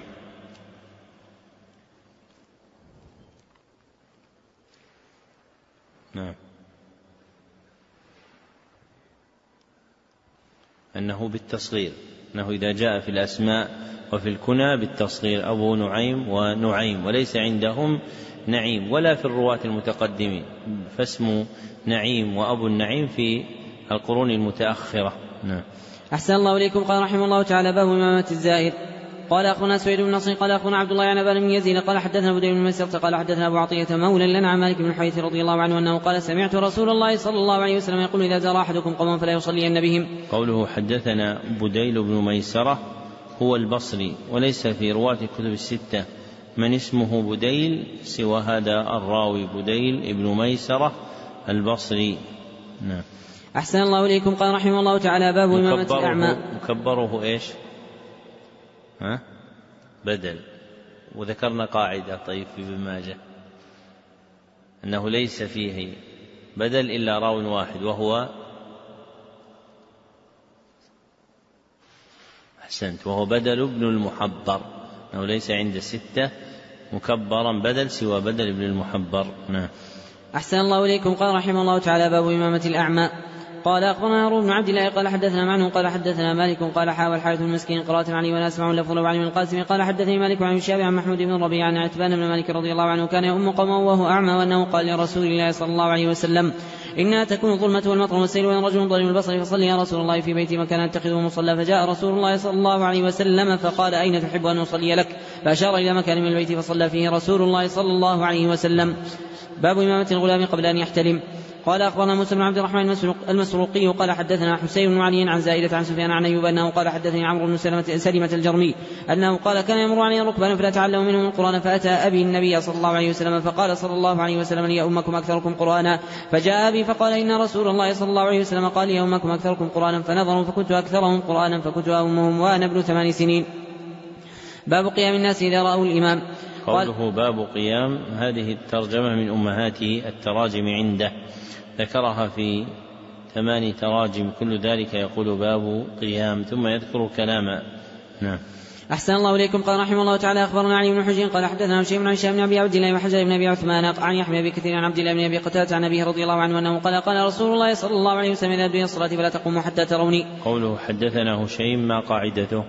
نعم. أنه بالتصغير، أنه إذا جاء في الأسماء وفي الكنى بالتصغير أبو نعيم ونعيم، وليس عندهم نعيم ولا في الرواة المتقدمين، فاسم نعيم وأبو النعيم في القرون المتأخرة. نعم. أحسن الله إليكم. قال رحمه الله تعالى: باب إمامة الزائر. قال أخونا سويد بن نصر قال أخونا عبد الله عن أبان بن يزيد قال حدثنا بديل بن مسيرة قال حدثنا أبو عطية مولى لنا عن مالك بن الحويرث رضي الله عنه أنه قال: سمعت رسول الله صلى الله عليه وسلم يقول: إذا زار أحدكم قوما فلا يصلين بهم. قوله حدثنا بديل بن ميسرة هو البصري، وليس في رواة الكتب الستة من اسمه بديل سوى هذا الراوي بديل بن ميسرة البصري. نعم. أحسن الله إليكم. قال رحمه الله تعالى: باب إمامة الأعمى. مكبره إيش؟ ها؟ بدل. وذكرنا قاعدة طيب في ابن ماجه أنه ليس فيه بدل إلا راو واحد وهو أحسنت وهو بدل ابن المحبر، أنه ليس عند ستة مكبرا بدل سوى بدل ابن المحبر. نعم. أحسن الله إليكم. قال رحمه الله تعالى: باب إمامة الأعمى. قال أخبرنا هارون بن عبد الله قال حدثنا معن قال حدثنا مالك قال حاول الحارث المسكين قراءة علي ولا أسمع لفظ له عن القاسم قال حدثني مالك عن الشافعي عن محمود بن ربيعة عن عتبان بن مالك رضي الله عنه كان يؤم قومه وهو أعمى وأنه قال لرسول الله صلى الله عليه وسلم: إنها تكون الظلمة والمطر والسيل وأن رجل ضريب البصر فصلي يا رسول الله في بيتي مكان أتخذه مصلى. فجاء رسول الله صلى الله عليه وسلم فقال: أين تحب أن أصلي لك؟ فأشار إلى مكان من البيت فصلى فيه رسول الله صلى الله عليه وسلم. باب إمامة الغلام قبل أن يحتلم. قال أخبرنا موسى بن عبد الرحمن المسروقي قال حدثنا حسين بن علي عن زائدة عن سفيان عن أيوب أنه قال حدثني عمرو بن سلمة الجرمي أنه قال: كان يمر علي ركبان فلا تعلم منهم القرآن فأتى أبي النبي صلى الله عليه وسلم فقال صلى الله عليه وسلم: لي أمكم أكثركم قرآنا. فجاء أبي فقال: إن رسول الله صلى الله عليه وسلم قال: لي أمكم أكثركم قرآنا. فنظروا فكنت أكثرهم قرآنا فكنت أمهم وأنا ابن ثمان سنين. باب قيام الناس إذا رأوا الإمام. قوله باب قيام، هذه الترجمة من أمهات التراجم عنده، ذكرها في ثمان تراجم، كل ذلك يقول باب قيام ثم يذكر كلاما. نعم. أحسن الله إليكم. قال رحمه الله تعالى: أخبرنا علي بن حجر قال حدثنا هشام عن هشام بن أبي عبد الله وحجر بن أبي عثمان عن يحيى بن كثير عن عبد الله بن أبي قتادة عن أبيه رضي الله عنه أنه قال: قال رسول الله صلى الله عليه وسلم: إذا دعي الصلاة فلا تقوموا حتى تروني. قوله حدثنا هشيم ما قاعدته؟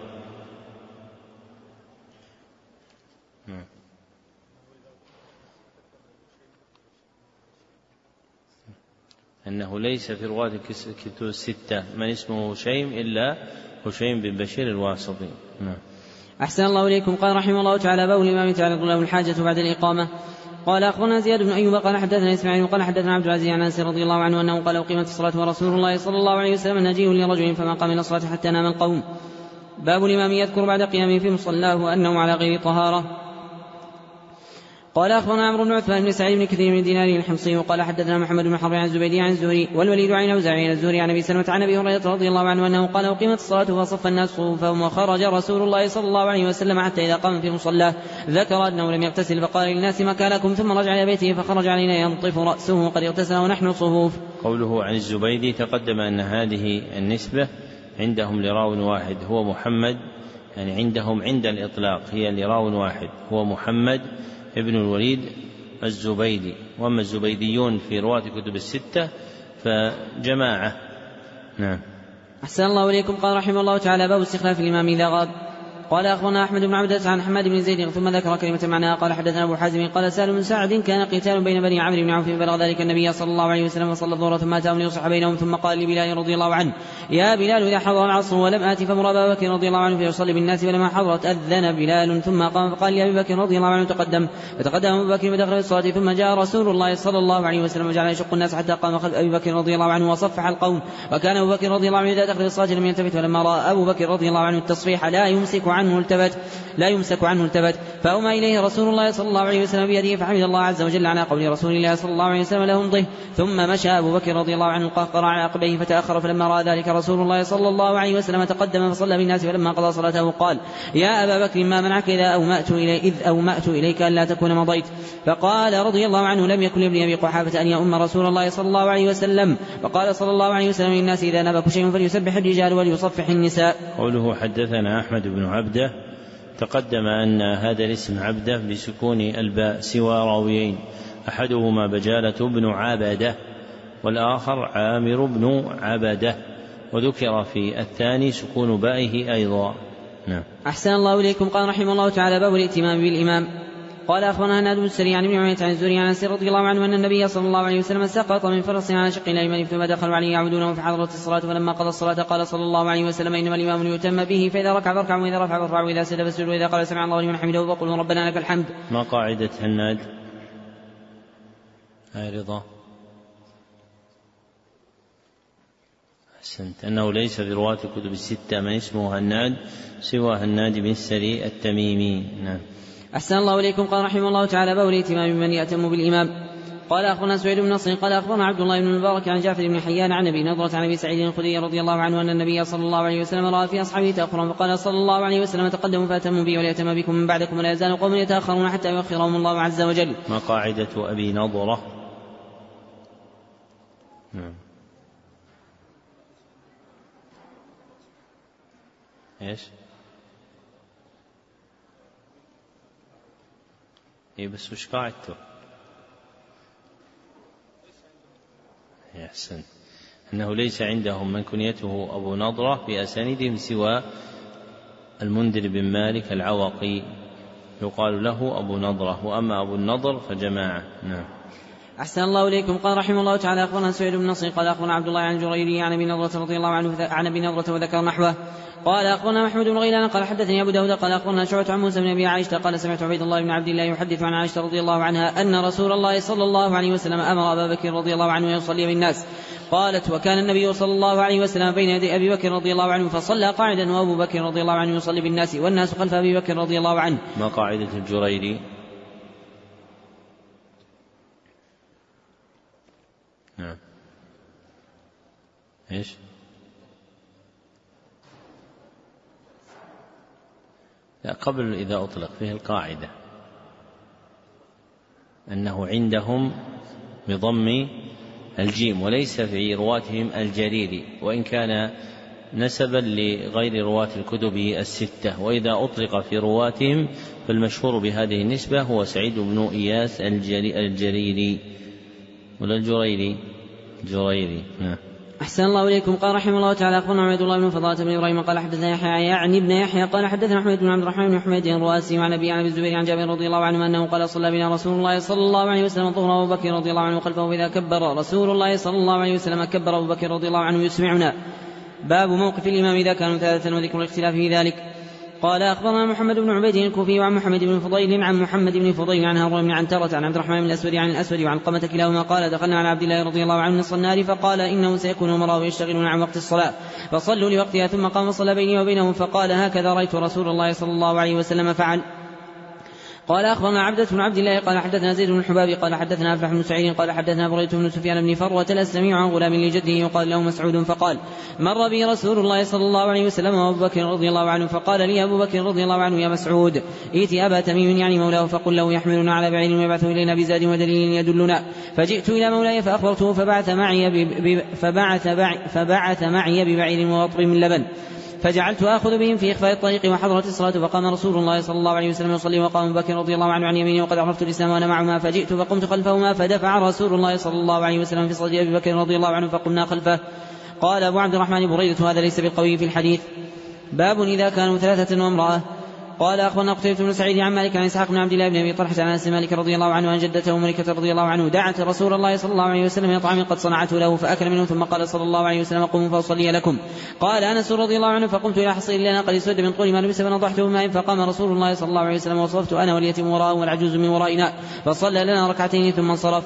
أنه ليس في رواة الكتب الستة من اسمه هشيم إلا هشيم بن بشير الواسطي. نعم. أحسن الله إليكم. قال رحمه الله تعالى: باب الإمام تعرض له الحاجة بعد الإقامة. قال أخبرنا زياد بن أيوب قال حدثنا إسماعيل قال حدثنا عبد العزيز عن أنس رضي الله عنه أنه قال: أقيمت الصلاة ورسول الله صلى الله عليه وسلم نجيه لرجل فما قام إلى الصلاة حتى نام القوم. باب الإمام يذكر بعد قيامه في مصلاه أنه على غير طهارة. قال أخبرنا عمرو بن عثمان بن سعيد بن كثير من دينار الحمصي وقال حدثنا محمد بن حرب عن الزبيدي عن الزهري والوليد عن أوزاعي عن الزهري عن أبي سلمة عن أبي هريرة رضي الله عنه أنه قال: أقيمت الصلاة فصف الناس صفوفهم وخرج رسول الله صلى الله عليه وسلم حتى إذا قام في مصلاه ذكر أنه لم يغتسل فقال للناس: مكانكم، ثم رجع إلى بيته فخرج علينا ينطف رأسه قد اغتسل ونحن صفوف. قوله عن الزبيدي تقدم أن هذه النسبة عندهم لراو واحد هو محمد، يعني عندهم عند الإطلاق هي لراو واحد هو محمد ابن الوليد الزبيدي، وأما الزبيديون في رواة كتب الستة فجماعة. نعم. أحسن الله إليكم. قال رحمه الله تعالى: باب استخلاف الإمام إذا غاب. قال أخبرنا أحمد بن عبدة عن حماد بن زيد ثم ذكر كلمة معناها. قال حدثنا أبو حازم قال: سهل بن سعد كان قتال بين بني عمرو بن عوف بلغ ذلك النبي صلى الله عليه وسلم فصلى الظهر ثم أتاهم ليصلح بينهم ثم قال لبلال رضي الله عنه: يا بلال إذا حضر العصر ولم آت فمر أبا بكر رضي الله عنه فيصلي بالناس، فلما حضرت أذن بلال ثم قام فقال لأبي بكر رضي الله عنه: تقدم. فتقدم أبو بكر ودخل في الصلاة ثم جاء رسول الله صلى الله عليه وسلم وجعل يشق الناس حتى قام خلف أبي بكر رضي الله عنه وصفح القوم. وكان أبو بكر رضي الله عنه إذا دخل في الصلاة لم يلتفت، ولما رأى أبو بكر رضي الله عنه التصفيح لا يمسك عنه التفت لا يمسك عنه التفت فأومى إليه رسول الله صلى الله عليه وسلم بيده فحمد الله عز وجل على قول رسول الله صلى الله عليه وسلم له امضه، ثم مشى أبو بكر رضي الله عنه قهقر على عقبيه فتأخر، فلما رأى ذلك رسول الله صلى الله عليه وسلم تقدم فصلى بالناس، فلما قضى صلاته قال: يا أبا بكر ما منعك إذا أومأت إلي إذ أومأت إليك ألا تكون مضيت؟ فقال رضي الله عنه: لم يكن لابن أبي قحافة أن يؤم رسول الله صلى الله عليه وسلم. وقال صلى الله عليه وسلم: للناس إذا نبك شيء فليسبح الرجال وليصفح النساء. قوله حدثنا أحمد بن عبده تقدم أن هذا الاسم عبده بسكون الباء سوى راويين، أحدهما بجالة بن عبده والآخر عامر بن عبده، وذكر في الثاني سكون بائه أيضا. نعم. أحسن الله إليكم. قال رحمه الله تعالى: باب الائتمام بالإمام. قال أخبرنا هناد بن السري عن ابن عمية عن الزهري عن أنس رضي الله عنه أن النبي صلى الله عليه وسلم سقط من فرس على شق الأيمن ثم دخلوا عليه يعبدونه فحضرت الصلاة، فلما قضى الصلاة قال صلى الله عليه وسلم: إنما الإمام ليؤتم به، فإذا ركع فاركعوا وإذا رفع فارفعوا وإذا سجد فاسجدوا وإذا قال سمع الله لمن حمده فقولوا ربنا لك الحمد. ما قاعدة هناد؟ هاي رضا أحسنت، أنه ليس في رواة كتب الستة من اسمه هناد سوى هناد بن السري التميمي. نعم. أحسن الله إليكم. قال رحمه الله تعالى: باب الائتمام بمن يأتم بالإمام. قال أخبرنا سعيد بن نصر قال أخبرنا عبد الله بن المبارك عن جعفر بن حيان عن أبي نضرة عن أبي سعيد الخدري رضي الله عنه أن النبي صلى الله عليه وسلم رأى في أصحابه تأخرا فقال صلى الله عليه وسلم: تقدموا فأتموا بي وليأتم بكم من بعدكم ولا يزال قوم يتأخرون حتى يؤخرهم الله عز وجل. ما قاعدة أبي نضرة؟ نعم. إيش؟ إيه بس وش قاعدته؟ يحسن أنه ليس عندهم من كنيته أبو نضرة في أسانيدهم سوى المنذر بن مالك العوقي يقال له أبو نضرة، وأما أبو النضر فجماعة. نعم. أحسن الله إليكم. قال رحمه الله تعالى أخبرنا سعيد بن نصر قال أخبرنا عبد الله عن جريري عن أبي نضرة رضي الله عنه عن أبي نضرة وذكر نحوه. قال أخبرنا محمد بن غيلان قال حدثني أبو داود قال أخبرنا شعبة عن موسى بن أبي عائشة قال سمعت عبيد الله بن عبد الله يحدث عن عائشة رضي الله عنها أن رسول الله صلى الله عليه وسلم أمر أبا بكر رضي الله عنه يصلي بالناس. قالت وكان النبي صلى الله عليه وسلم بين يدي أبي بكر رضي الله عنه فصلى قاعدا وأبو بكر رضي الله عنه يصلي بالناس والناس خلف أبي بكر رضي الله عنه. ما قاعدة الجريري؟ نعم. إيش؟ لا، قبل إذا أطلق فيه القاعدة أنه عندهم بضم الجيم وليس في رواتهم الجريري، وإن كان نسبا لغير رواة الكتب الستة، وإذا أطلق في رواتهم فالمشهور بهذه النسبة هو سعيد بن إياس الجريري ولا الجريري جريري. نعم. أحسن الله إليكم. قال رحمه الله تعالى أخبرنا عبد الله بن فضالة بن إبراهيم قال حدثنا يحيى يعني ابن يحيى قال حدثنا أحمد بن عبد الرحمن بن حميد الرؤاسي عن أبي عن أبي الزبير عن جابر رضي الله عنه أنه قال صلى بنا رسول الله صلى الله عليه وسلم الظهر أبو بكر رضي الله عنه خلفه إذا كبر رسول الله صلى الله عليه وسلم كبر أبو بكر رضي الله عنه يسمعنا. باب موقف الإمام إذا كانوا ثلاثة وذكر الاختلاف في ذلك. قال أخبرنا محمد بن عبيد الكوفي وعن محمد بن فضيل عن محمد بن فضيل عن هارون بن عنترة عن عبد الرحمن بن الأسود عن الأسود وعن قمة كلاهما قال دخلنا على عبد الله رضي الله عنه نصف النار فقال إنه سيكون أمراء يشتغلون عن وقت الصلاة فصلوا لوقتها ثم قام وصلى بيني وبينهم فقال هكذا رأيت رسول الله صلى الله عليه وسلم فعل. قال أخبرنا عبدة بن عبد الله قال حدثنا زيد بن الحباب قال حدثنا أفلح بن سعيد قال حدثنا بريدة بن سفيان بن فروة الأسلمي عن غلام لجده يقال له مسعود فقال مر بي رسول الله صلى الله عليه وسلم وأبو بكر رضي الله عنه فقال لي أبو بكر رضي الله عنه يا مسعود ائت أبا تميم يعني مولاه فقل له يحملنا على بعير ويبعث إلينا بزاد ودليل يدلنا. فجئت إلى مولاي فأخبرته فبعث معي فبعث, فبعث معي ببعير ووطر من لبن فجعلت آخذ بهم في إخفاء الطريق وحضرة الصلاة فقام رسول الله صلى الله عليه وسلم يصلي وقام بكر رضي الله عنه عن يمينه وقد عرفت الإسلام وأنا معهما فجئت فقمت خلفهما فدفع رسول الله صلى الله عليه وسلم في صدر أبي بكر رضي الله عنه فقمنا خلفه. قال أبو عبد الرحمن بريدة هذا ليس بالقوي في الحديث. باب إذا كانوا ثلاثة وامرأة. قال أخبرنا قتيبة بن سعيد عن مالك عن إسحاق بن عبد الله بن أبي طلحة عن أنس مالك رضي الله عنه عن جدته ملكة رضي الله عنه دعت رسول الله صلى الله عليه وسلم يطعم قد صنعته له فأكل منه ثم قال صلى الله عليه وسلم قوموا فأصلي لكم. قال أنس رضي الله عنه فقمت إلى حصير لنا قد اسود من طول ما لبس فنضحته ماء فقام رسول الله صلى الله عليه وسلم وصفت أنا واليتيم وراءه والعجوز من ورائنا فصلى لنا ركعتين ثم انصرف.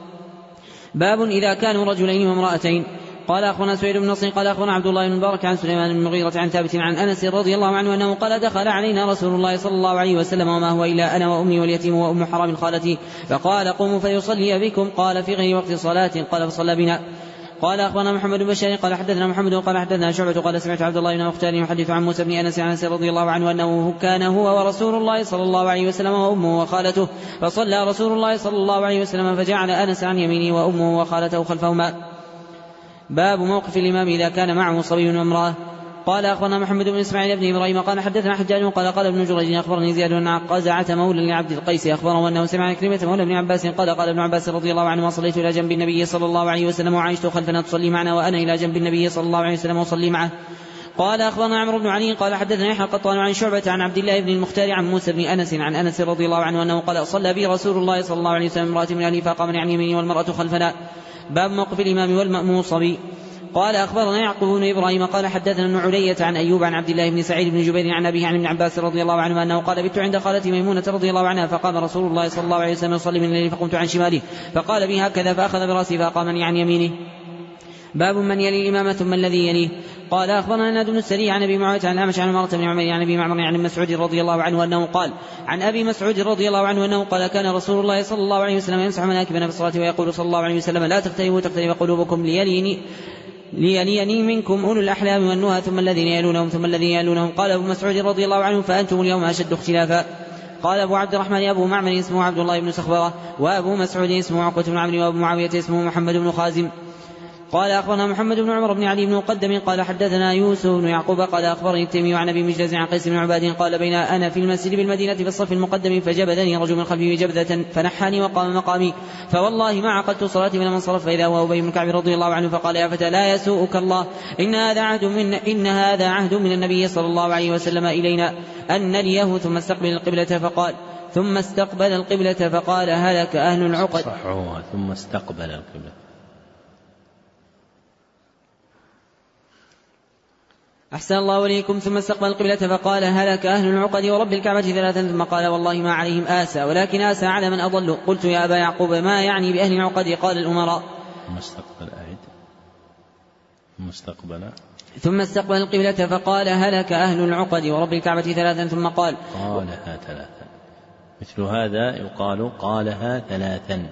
باب إذا كانوا رجلين وامرأتين. قال أخونا سعيد بن نصر قال أخونا عبد الله بن مبارك عن سليمان بن المغيرة عن ثابت عن أنس رضي الله عنه أنه قال دخل علينا رسول الله صلى الله عليه وسلم وما هو إلا أنا وأمي واليتيم وأم حرام خالتي فقال قوموا فيصلي بكم قال في غير وقت صلاة قال فصلى بنا. قال أخبرنا محمد بن بشار قال حدثنا محمد قال حدثنا شعبة قال سمعت عبد الله بن مختار يحدث عن موسى بن أنس عن أنس رضي الله عنه أنه كان هو ورسول الله صلى الله عليه وسلم وأمه وخالته فصلى رسول الله صلى الله عليه وسلم فجعل أنس عن يمينه وأمه وخالته خلفهما. باب موقف الإمام إذا كان معه صبي وامرأة. قال أخبرنا محمد بن إسماعيل بن إبراهيم قال حدثنا حجاج قال قال ابن جريج أخبرني زياد بن قزعة مولى لعبد القيس أخبره أنه سمع كلمة مولى ابن عباس قال قال ابن عباس رضي الله عنه صليت إلى جنب النبي صلى الله عليه وسلم وعائشة خلفنا تصلي معنا وأنا إلى جنب النبي صلى الله عليه وسلم وصلي معه. قال أخبرنا عمرو بن علي قال حدثنا يحيى القطان عن شعبة عن عبد الله بن المختار عن موسى بن أنس عن أنس رضي الله عنه أنه قال صلى بي رسول الله صلى الله عليه وسلم امرأة من أهله فقام عن يميني والمرأة خلفنا. باب موقف الإمام والمأموم صبي. قال أخبرنا يعقوب بن إبراهيم قال حدثنا ابن علية عن أيوب عن عبد الله بن سعيد بن جبير عن أبيه عن ابن عباس رضي الله عنه أنه قال بت عند خالتي ميمونة رضي الله عنها فقام رسول الله صلى الله عليه وسلم يصلي من الليل فقمت عن شماله فقال بي هكذا فأخذ برأسي فأقامني عن يمينه. باب من يلي الإمام ثم الذي يليه. قال أخبرنا ناد بن السري عن أبي معاوية عن الأعمش عن عمرة بن عمير عن أبي معمر عن مسعود رضي الله عنه أنه قال عن أبي مسعود رضي الله عنه أنه قال كان رسول الله صلى الله عليه وسلم يمسح مناكبنا في الصلاة ويقول صلى الله عليه وسلم لا تختلفوا تختلف قلوبكم ليليني ليليني منكم أولو الأحلام والنهى ثم الذين يلونهم ثم الذين يلونهم. قال أبو مسعود رضي الله عنه فأنتم اليوم أشد اختلافا. قال أبو عبد الرحمن أبو معمر اسمه عبد الله بن سخبرة وأبو مسعود اسمه عقبة بن عمرو وأبو معاوية اسمه محمد بن خازم. قال أخبرنا محمد بن عمر بن علي بن مقدم قال حدثنا يوسف بن يعقوب قال أخبرني التيمي عن أبي مجلس عن قيس بن عباد قال بين أنا في المسجد بالمدينة في الصف المقدم فجبذني رجل من خلفي جبذة فنحاني وقام مقامي فوالله ما عقدت صلاتي من منصرف فإذا هو أبي بن كعب رضي الله عنه فقال يا فتى لا يسوءك الله إن هذا عهد من إن هذا عهد من النبي صلى الله عليه وسلم إلينا أن نليه ثم استقبل القبلة فقال ثم استقبل القبلة فقال هلك أهل العقد صحوها ثم استقبل القبلة. أحسن الله إليكم ثم استقبل القبلة فقال هلك أهل العقد ورب الكعبة ثلاثا ثم قال والله ما عليهم آسى ولكن آسى على من أضل. قلت يا أبا يعقوب ما يعني بأهل العقد؟ قال الأمراء. ثم استقبل أعد ثم استقبل ثم استقبل القبلة فقال هلك أهل العقد ورب الكعبة ثلاثا ثم قال قالها ثلاثا. مثل هذا يقال قالها ثلاثا.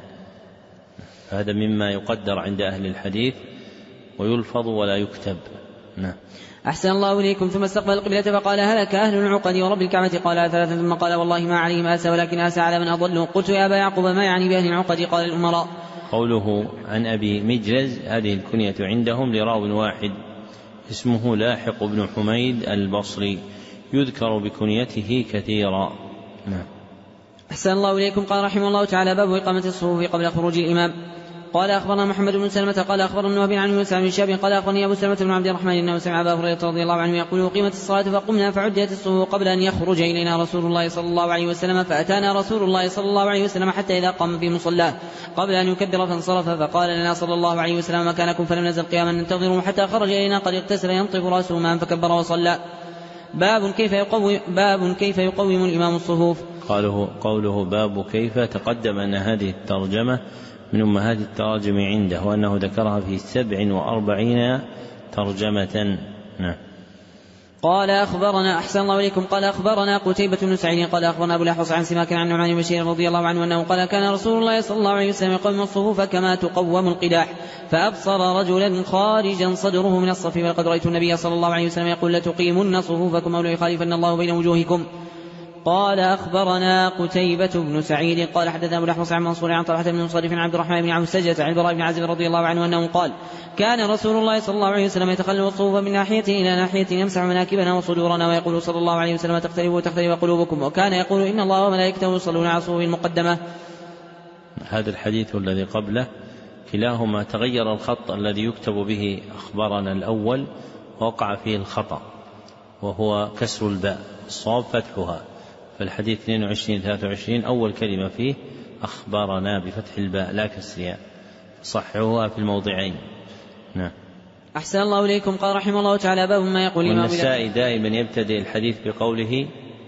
هذا مما يقدر عند أهل الحديث ويلفظ ولا يكتب. نعم. أحسن الله إليكم ثم استقبل القبلة فقال هلك أهل العقد ورب الكعبة قالها ثلاثا ثم قال والله ما عليهم آسى ولكن آسى على من أضل. قلت يا أبا يعقوب ما يعني بأهل العقد؟ قال الأمراء. قوله عن أبي مجلز هذه الكنية عندهم لراو واحد اسمه لاحق بن حميد البصري يذكر بكنيته كثيرا. نعم. أحسن الله إليكم قال رحمه الله تعالى باب إقامة الصفوف قبل خروج الإمام. قال أخبرنا محمد بن سلمة قال أخبرنا وهب عن موسى بن شهاب قال أخبرني أبو سلمة بن عبد الرحمن أنه سمع أبا هريرة رضي الله عنه يقول أقيمت الصلاة فقمنا فعدت الصفوف قبل أن يخرج إلينا رسول الله صلى الله عليه وسلم فأتانا رسول الله صلى الله عليه وسلم حتى إذا قام في مصلاه قبل أن يكبر فانصرف فقال لنا صلى الله عليه وسلم مكانكم فلم نزل قياما ننتظره حتى خرج إلينا قد اغتسل ينطف رأسه ماء فكبر وصلى. باب كيف يقوم باب كيف يقوم الإمام الصفوف. قاله قوله باب كيف تقدم أن هذه الترجمة من أمهات التراجم عنده وأنه ذكرها في سبع وأربعين ترجمة. نعم. قال أخبرنا أحسن الله إليكم قال أخبرنا قتيبة بن سعيد قال أخبرنا أبو الأحوص عن سماك عن نعمان بن بشير رضي الله عنه أنه قال كان رسول الله صلى الله عليه وسلم يقوم الصفوف كما تقوم القداح فأبصر رجلا خارجا صدره من الصف وقد رأيت النبي صلى الله عليه وسلم يقول لتقيمن صفوفكم أو ليخالفن الله بين وجوهكم. قال أخبرنا قتيبة بن سعيد قال حدثنا أبو الأحوص عن منصور عن طلحة بن مصرف عن عبد الرحمن بن عوف سجة عن البراء بن عازب رضي الله عنه أنه قال كان رسول الله صلى الله عليه وسلم يتخلف الصفوف من ناحية إلى ناحية يمسح مناكبنا وصدورنا ويقول صلى الله عليه وسلم تختلف وتختلف قلوبكم وكان يقول إن الله وملائكته يصلون على الصفوف المقدمة. هذا الحديث الذي قبله كلاهما تغير الخط الذي يكتب به أخبرنا الأول ووقع فيه الخطأ وهو كسر الباء الصواب فتحها فالحديث اثنين وعشرين ثلاثة وعشرين أول كلمة فيه أخبرنا بفتح الباء لا كسرها صححوها في الموضعين. نعم. أحسن الله إليكم قال رحمه الله تعالى باب ما يقول والنسائي دائما يبتدئ الحديث بقوله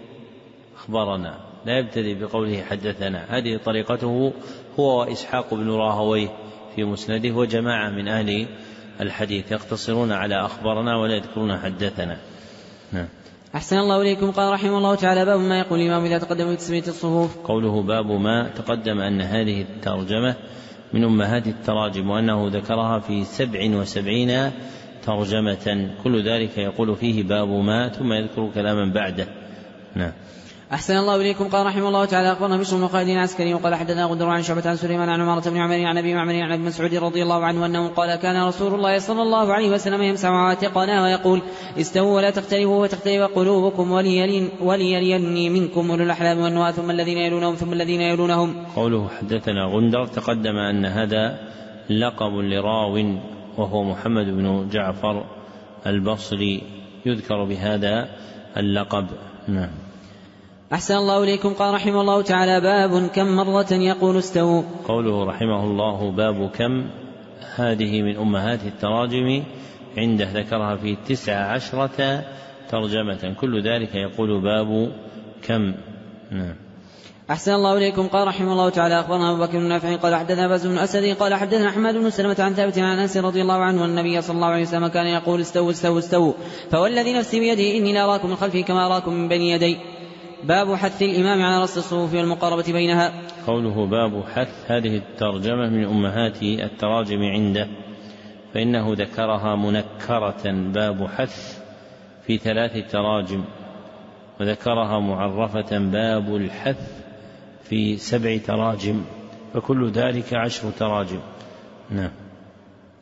أخبرنا لا يبتدئ بقوله حدثنا. هذه طريقته هو وإسحاق بن راهويه في مسنده وجماعة من أهل الحديث يقتصرون على أخبرنا ولا يذكرون حدثنا. نعم. أحسن الله إليكم قال رحمه الله تعالى باب ما يقول الإمام إذا تقدم في تسمية الصفوف. قوله باب ما تقدم أن هذه الترجمة من أمهات التراجم وأنه ذكرها في سبع وسبعين ترجمة كل ذلك يقول فيه باب ما ثم يذكر كلاما بعده. نعم. أحسن الله إليكم قال رحمه الله تعالى أخبرنا بشر بن خالد العسكري وقال حدثنا غندر عن شعبة عن سليمان عن عمارة بن عمر عن أبي معمر عن أبي مسعود رضي الله عنه أنه قال كان رسول الله صلى الله عليه وسلم يمسح عاتقنا ويقول استووا ولا تختلفوا وتختلف قلوبكم وليلين وليليني منكم أولو الأحلام والنهى ثم الذين يلونهم ثم الذين يلونهم. قوله حدثنا غندر تقدم أن هذا لقب لراو وهو محمد بن جعفر البصري يذكر بهذا اللقب. نعم. أحسن الله إليكم قال رحمه الله تعالى باب كم مرة يقول استووا. قوله رحمه الله باب كم هذه من أمهات التراجم عنده ذكرها في تسع عشرة ترجمة كل ذلك يقول باب كم. نعم. أحسن الله إليكم قال رحمه الله تعالى أخبرنا أبو بكر بن نافع قال حدثنا باز بن أسد قال حدثنا أحمد بن سلمة عن ثابت عن أنس رضي الله عنه النبي صلى الله عليه وسلم كان يقول استووا استووا استووا فوالذي نفسي بيده إني لا أراكم من خلفي كما أراكم من بين يدي. باب حث الإمام على رص الصفوف والمقاربة بينها. قوله باب حث هذه الترجمة من أمهات التراجم عنده فإنه ذكرها منكرة باب حث في ثلاث تراجم وذكرها معرفة باب الحث في سبع تراجم فكل ذلك عشر تراجم. نعم.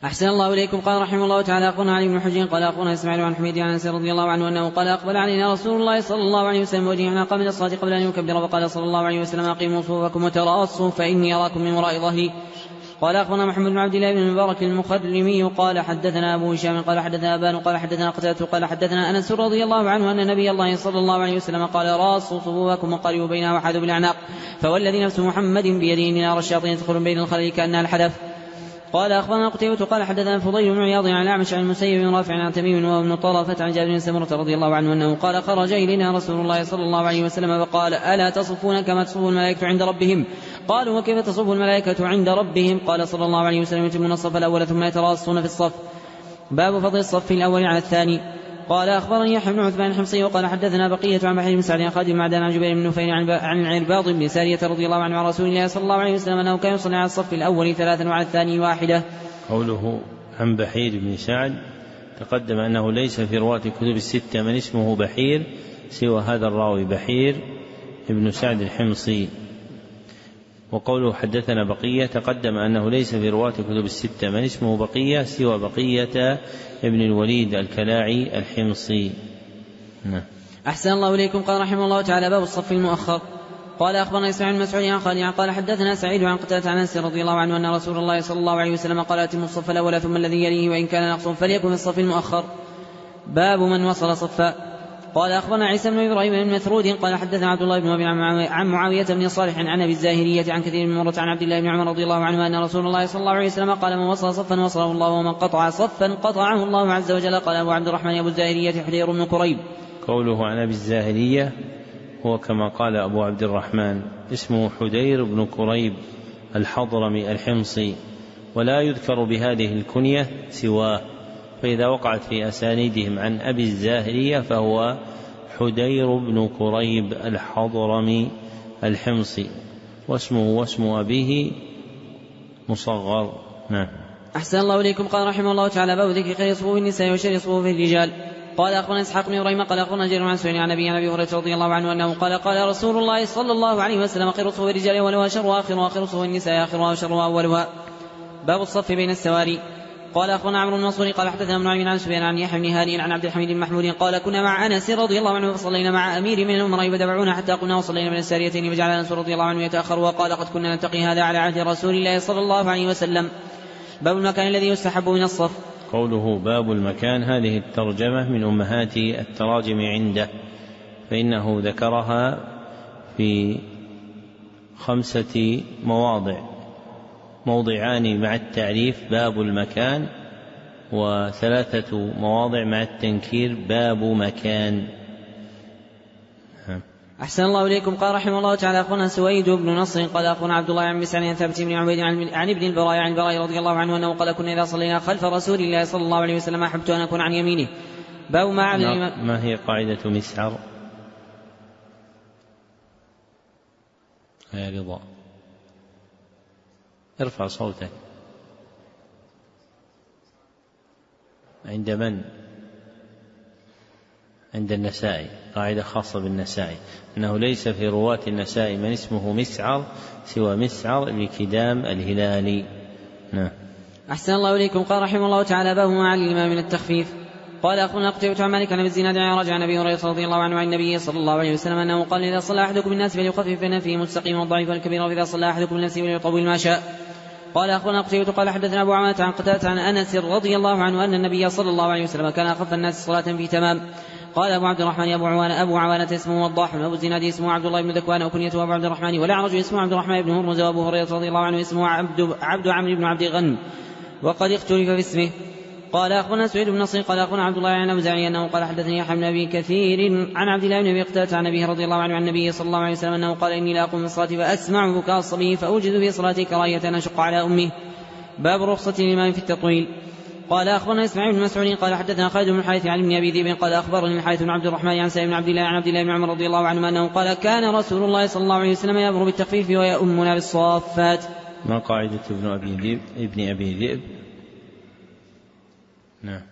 أحسن الله إليكم. قال رحمه الله تعالى أخبرنا علي بن حجر قال أخبرنا إسماعيل عن حميد عن أنس رضي الله عنه أنه قال أقبل علينا رسول الله صلى الله عليه وسلم وجهنا قام إلى الصلاة قبل أن يكبر وقال صلى الله عليه وسلم أقيموا صفوفكم وتراصوا فإني أراكم من وراء ظهري. قال أخبرنا محمد بن عبد الله بن المبارك المخرمي قال حدثنا أبو هشام قال حدثنا أبان قال حدثنا قتادة قال حدثنا أنس رضي الله عنه أن نبي الله صلى الله عليه وسلم قال راصوا صفوفكم وقربوا بينها وحاذوا بالأعناق فوالذي نفس محمد بيده نار الشياطين تدخل بين الخليل كأنها الحدث. قال أخبرنا قتيبة قال حدثنا فضيل بن عياض عن الأعمش عن المسيب بن رافع عن تميم وابن طرفة عن جابر بن سمرة رضي الله عنه أنه قال خرج إلينا رسول الله صلى الله عليه وسلم فقال ألا تصفون كما تصف الملائكة عند ربهم؟ قالوا وكيف تصف الملائكة عند ربهم؟ قال صلى الله عليه وسلم يتمون الصف الأول ثم يتراصون في الصف. باب فضل الصف الأول على الثاني. قال أخبرني يحيى بن عثمان الحمصي وقال حدثنا بقية عن بحير بن سعد خادم معدان عن جبير بن نفيل عن العرباض بن سارية رضي الله عنه عن رسول الله صلى الله عليه وسلم أنه كان يصلي على الصف الأول ثلاثا وعلى الثاني واحدة. قوله عن بحير بن سعد تقدم أنه ليس في رواة كتب الستة من اسمه بحير سوى هذا الراوي بحير ابن سعد الحمصي. وقوله حدثنا بقية تقدم أنه ليس في رواة كتب الستة من اسمه بقية سوى بقية ابن الوليد الكلاعي الحمصي. نعم. أحسن الله إليكم. قال رحمه الله تعالى باب الصف المؤخر. قال أخبرنا إسماعيل بن مسعود عن خالد قال حدثنا سعيد عن قتادة عن أنس رضي الله عنه أن رسول الله صلى الله عليه وسلم قال أتموا الصف الأول ثم الذي يليه وإن كان نقص فليكن في الصف المؤخر. باب من وصل صفا. قال أخبرنا عيسى بن إبراهيم بن مثرود قال حدثنا عبد الله بن وهب عن معاوية بن صالح عن أبي الزاهرية عن كثير من مرة عن عبد الله بن عمر رضي الله عنه أن رسول الله صلى الله عليه وسلم قال من وصل صفا وصله الله ومن قطع صفا قطعه الله عز وجل. قال أبو عبد الرحمن أبو الزاهرية حدير بن كريب. قوله عن أبي الزاهرية هو كما قال أبو عبد الرحمن اسمه حدير بن كريب الحضرمي الحمصي ولا يذكر بهذه الكنية سواه، فإذا وقعت في أسانيدهم عن أبي الزاهرية فهو حدير بن كريب الحضرمي الحمصي واسمه واسم أبيه مصغر. نعم. أحسن الله إليكم. قال رحمه الله تعالى باب ذكر خير صفوف النساء وشر صفوف الرجال. قال أخبرنا إسحاق بن إبراهيم قال أخبرنا جرير عن سفيان عن أبي عن أبي هريرة رضي الله عنه أنه قال قال رسول الله صلى الله عليه وسلم خير صفوف الرجال أولها شرها آخرها آخر صفوف النساء آخرها وشرها أولها. باب الصف بين السواري. قال أخبرنا عمرو بن منصور قال حدثنا ابن عمرو عن سفيان عن يحيى بن هانئ عن عبد الحميد بن محمود قال كنا مع أنس رضي الله عنه فصلينا مع أمير من الأمراء فدفعونا حتى قلنا وصلينا من الساريتين فجعل أنس رضي الله عنه يتأخر وقال قد كنا نلتقي هذا على عهد رسول الله صلى الله عليه وسلم. باب المكان الذي يستحب من الصف. قوله باب المكان هذه الترجمة من أمهات التراجم عنده، فإنه ذكرها في خمسة مواضع، موضعان مع التعريف باب المكان، وثلاثة مواضع مع التنكير باب مكان. أحسن الله إليكم. قال رحمه الله تعالى أخونا سويد بن نصر قال أخونا عبد الله عن مسعود عن ثابت بن عبيد عن ابن البراء عن البراء رضي الله عنه أنه قال كنا إذا صلينا خلف رسول الله صلى الله عليه وسلم أحببت أن أكون عن يمينه. باب ما على الإمام. ما هي قاعدة مسعر؟ يا رضا ارفع صوتك. عند من؟ عند النسائي، قاعدة خاصة بالنسائي أنه ليس في رواة النسائي من اسمه مسعر سوى مسعر بن كدام الهلالي. نعم. أحسن الله إليكم. قال رحمه الله تعالى باب ما على الإمام من التخفيف. قال أخونا قتيبة عن مالك عن أبي الزناد عن رجع عن أبي هريرة رضي الله عنه عن النبي صلى الله عليه وسلم أنه قال إذا صلى أحدكم الناس فليخفف فإن فيه مستقيم والضعيف والكبير وإذا صلى أحدكم الناس فليطول ما شاء. قال أخونا قتيبة قال حدثنا أبو عوانة عن قتادة عن أنس رضي الله عنه أن النبي صلى الله عليه وسلم كان أخف الناس صلاة في تمام. قال أبو عبد الرحمن أبو عوانة أبو عوانة اسمه وضاح وأبو الزناد اسمه عبد الله بن ذكوان وكنيته أبو عبد الرحمن والأعرج اسمه عبد الرحمن بن هرمز وأبو هريرة رضي الله عنه اسمه عبد عبد عمرو بن عبد غنم وقد اختلف في اسمه. قال أخونا سعيد بن نصر قال أخونا عبد الله عن أوزاعي أنه قال حدثني يحيى بن أبي كثير عن عبد الله بن أبي قتادة عن أبيه رضي الله عنه عن النبي صلى الله عليه وسلم أنه قال إني لا أقوم من الصلاة فأسمع بكاء الصبي فأوجد في صلاتي كراهية أن أشق على أمه. باب رخصة الإمام في التطويل. قال أخبرنا إسماعيل بن مسعود قال حدثنا خالد بن الحارث عن ابن أبي ذئب قال أخبرني الحارث بن عبد الرحمن عن سالم بن عبد الله عن عبد الله بن عمر رضي الله عنهما أنه قال كان رسول الله صلى الله عليه وسلم يأمر بالتخفيف ويؤمنا بالصافات. ما قاعدة ابن أبي ذئب؟ ابن أبي ذئب. نعم.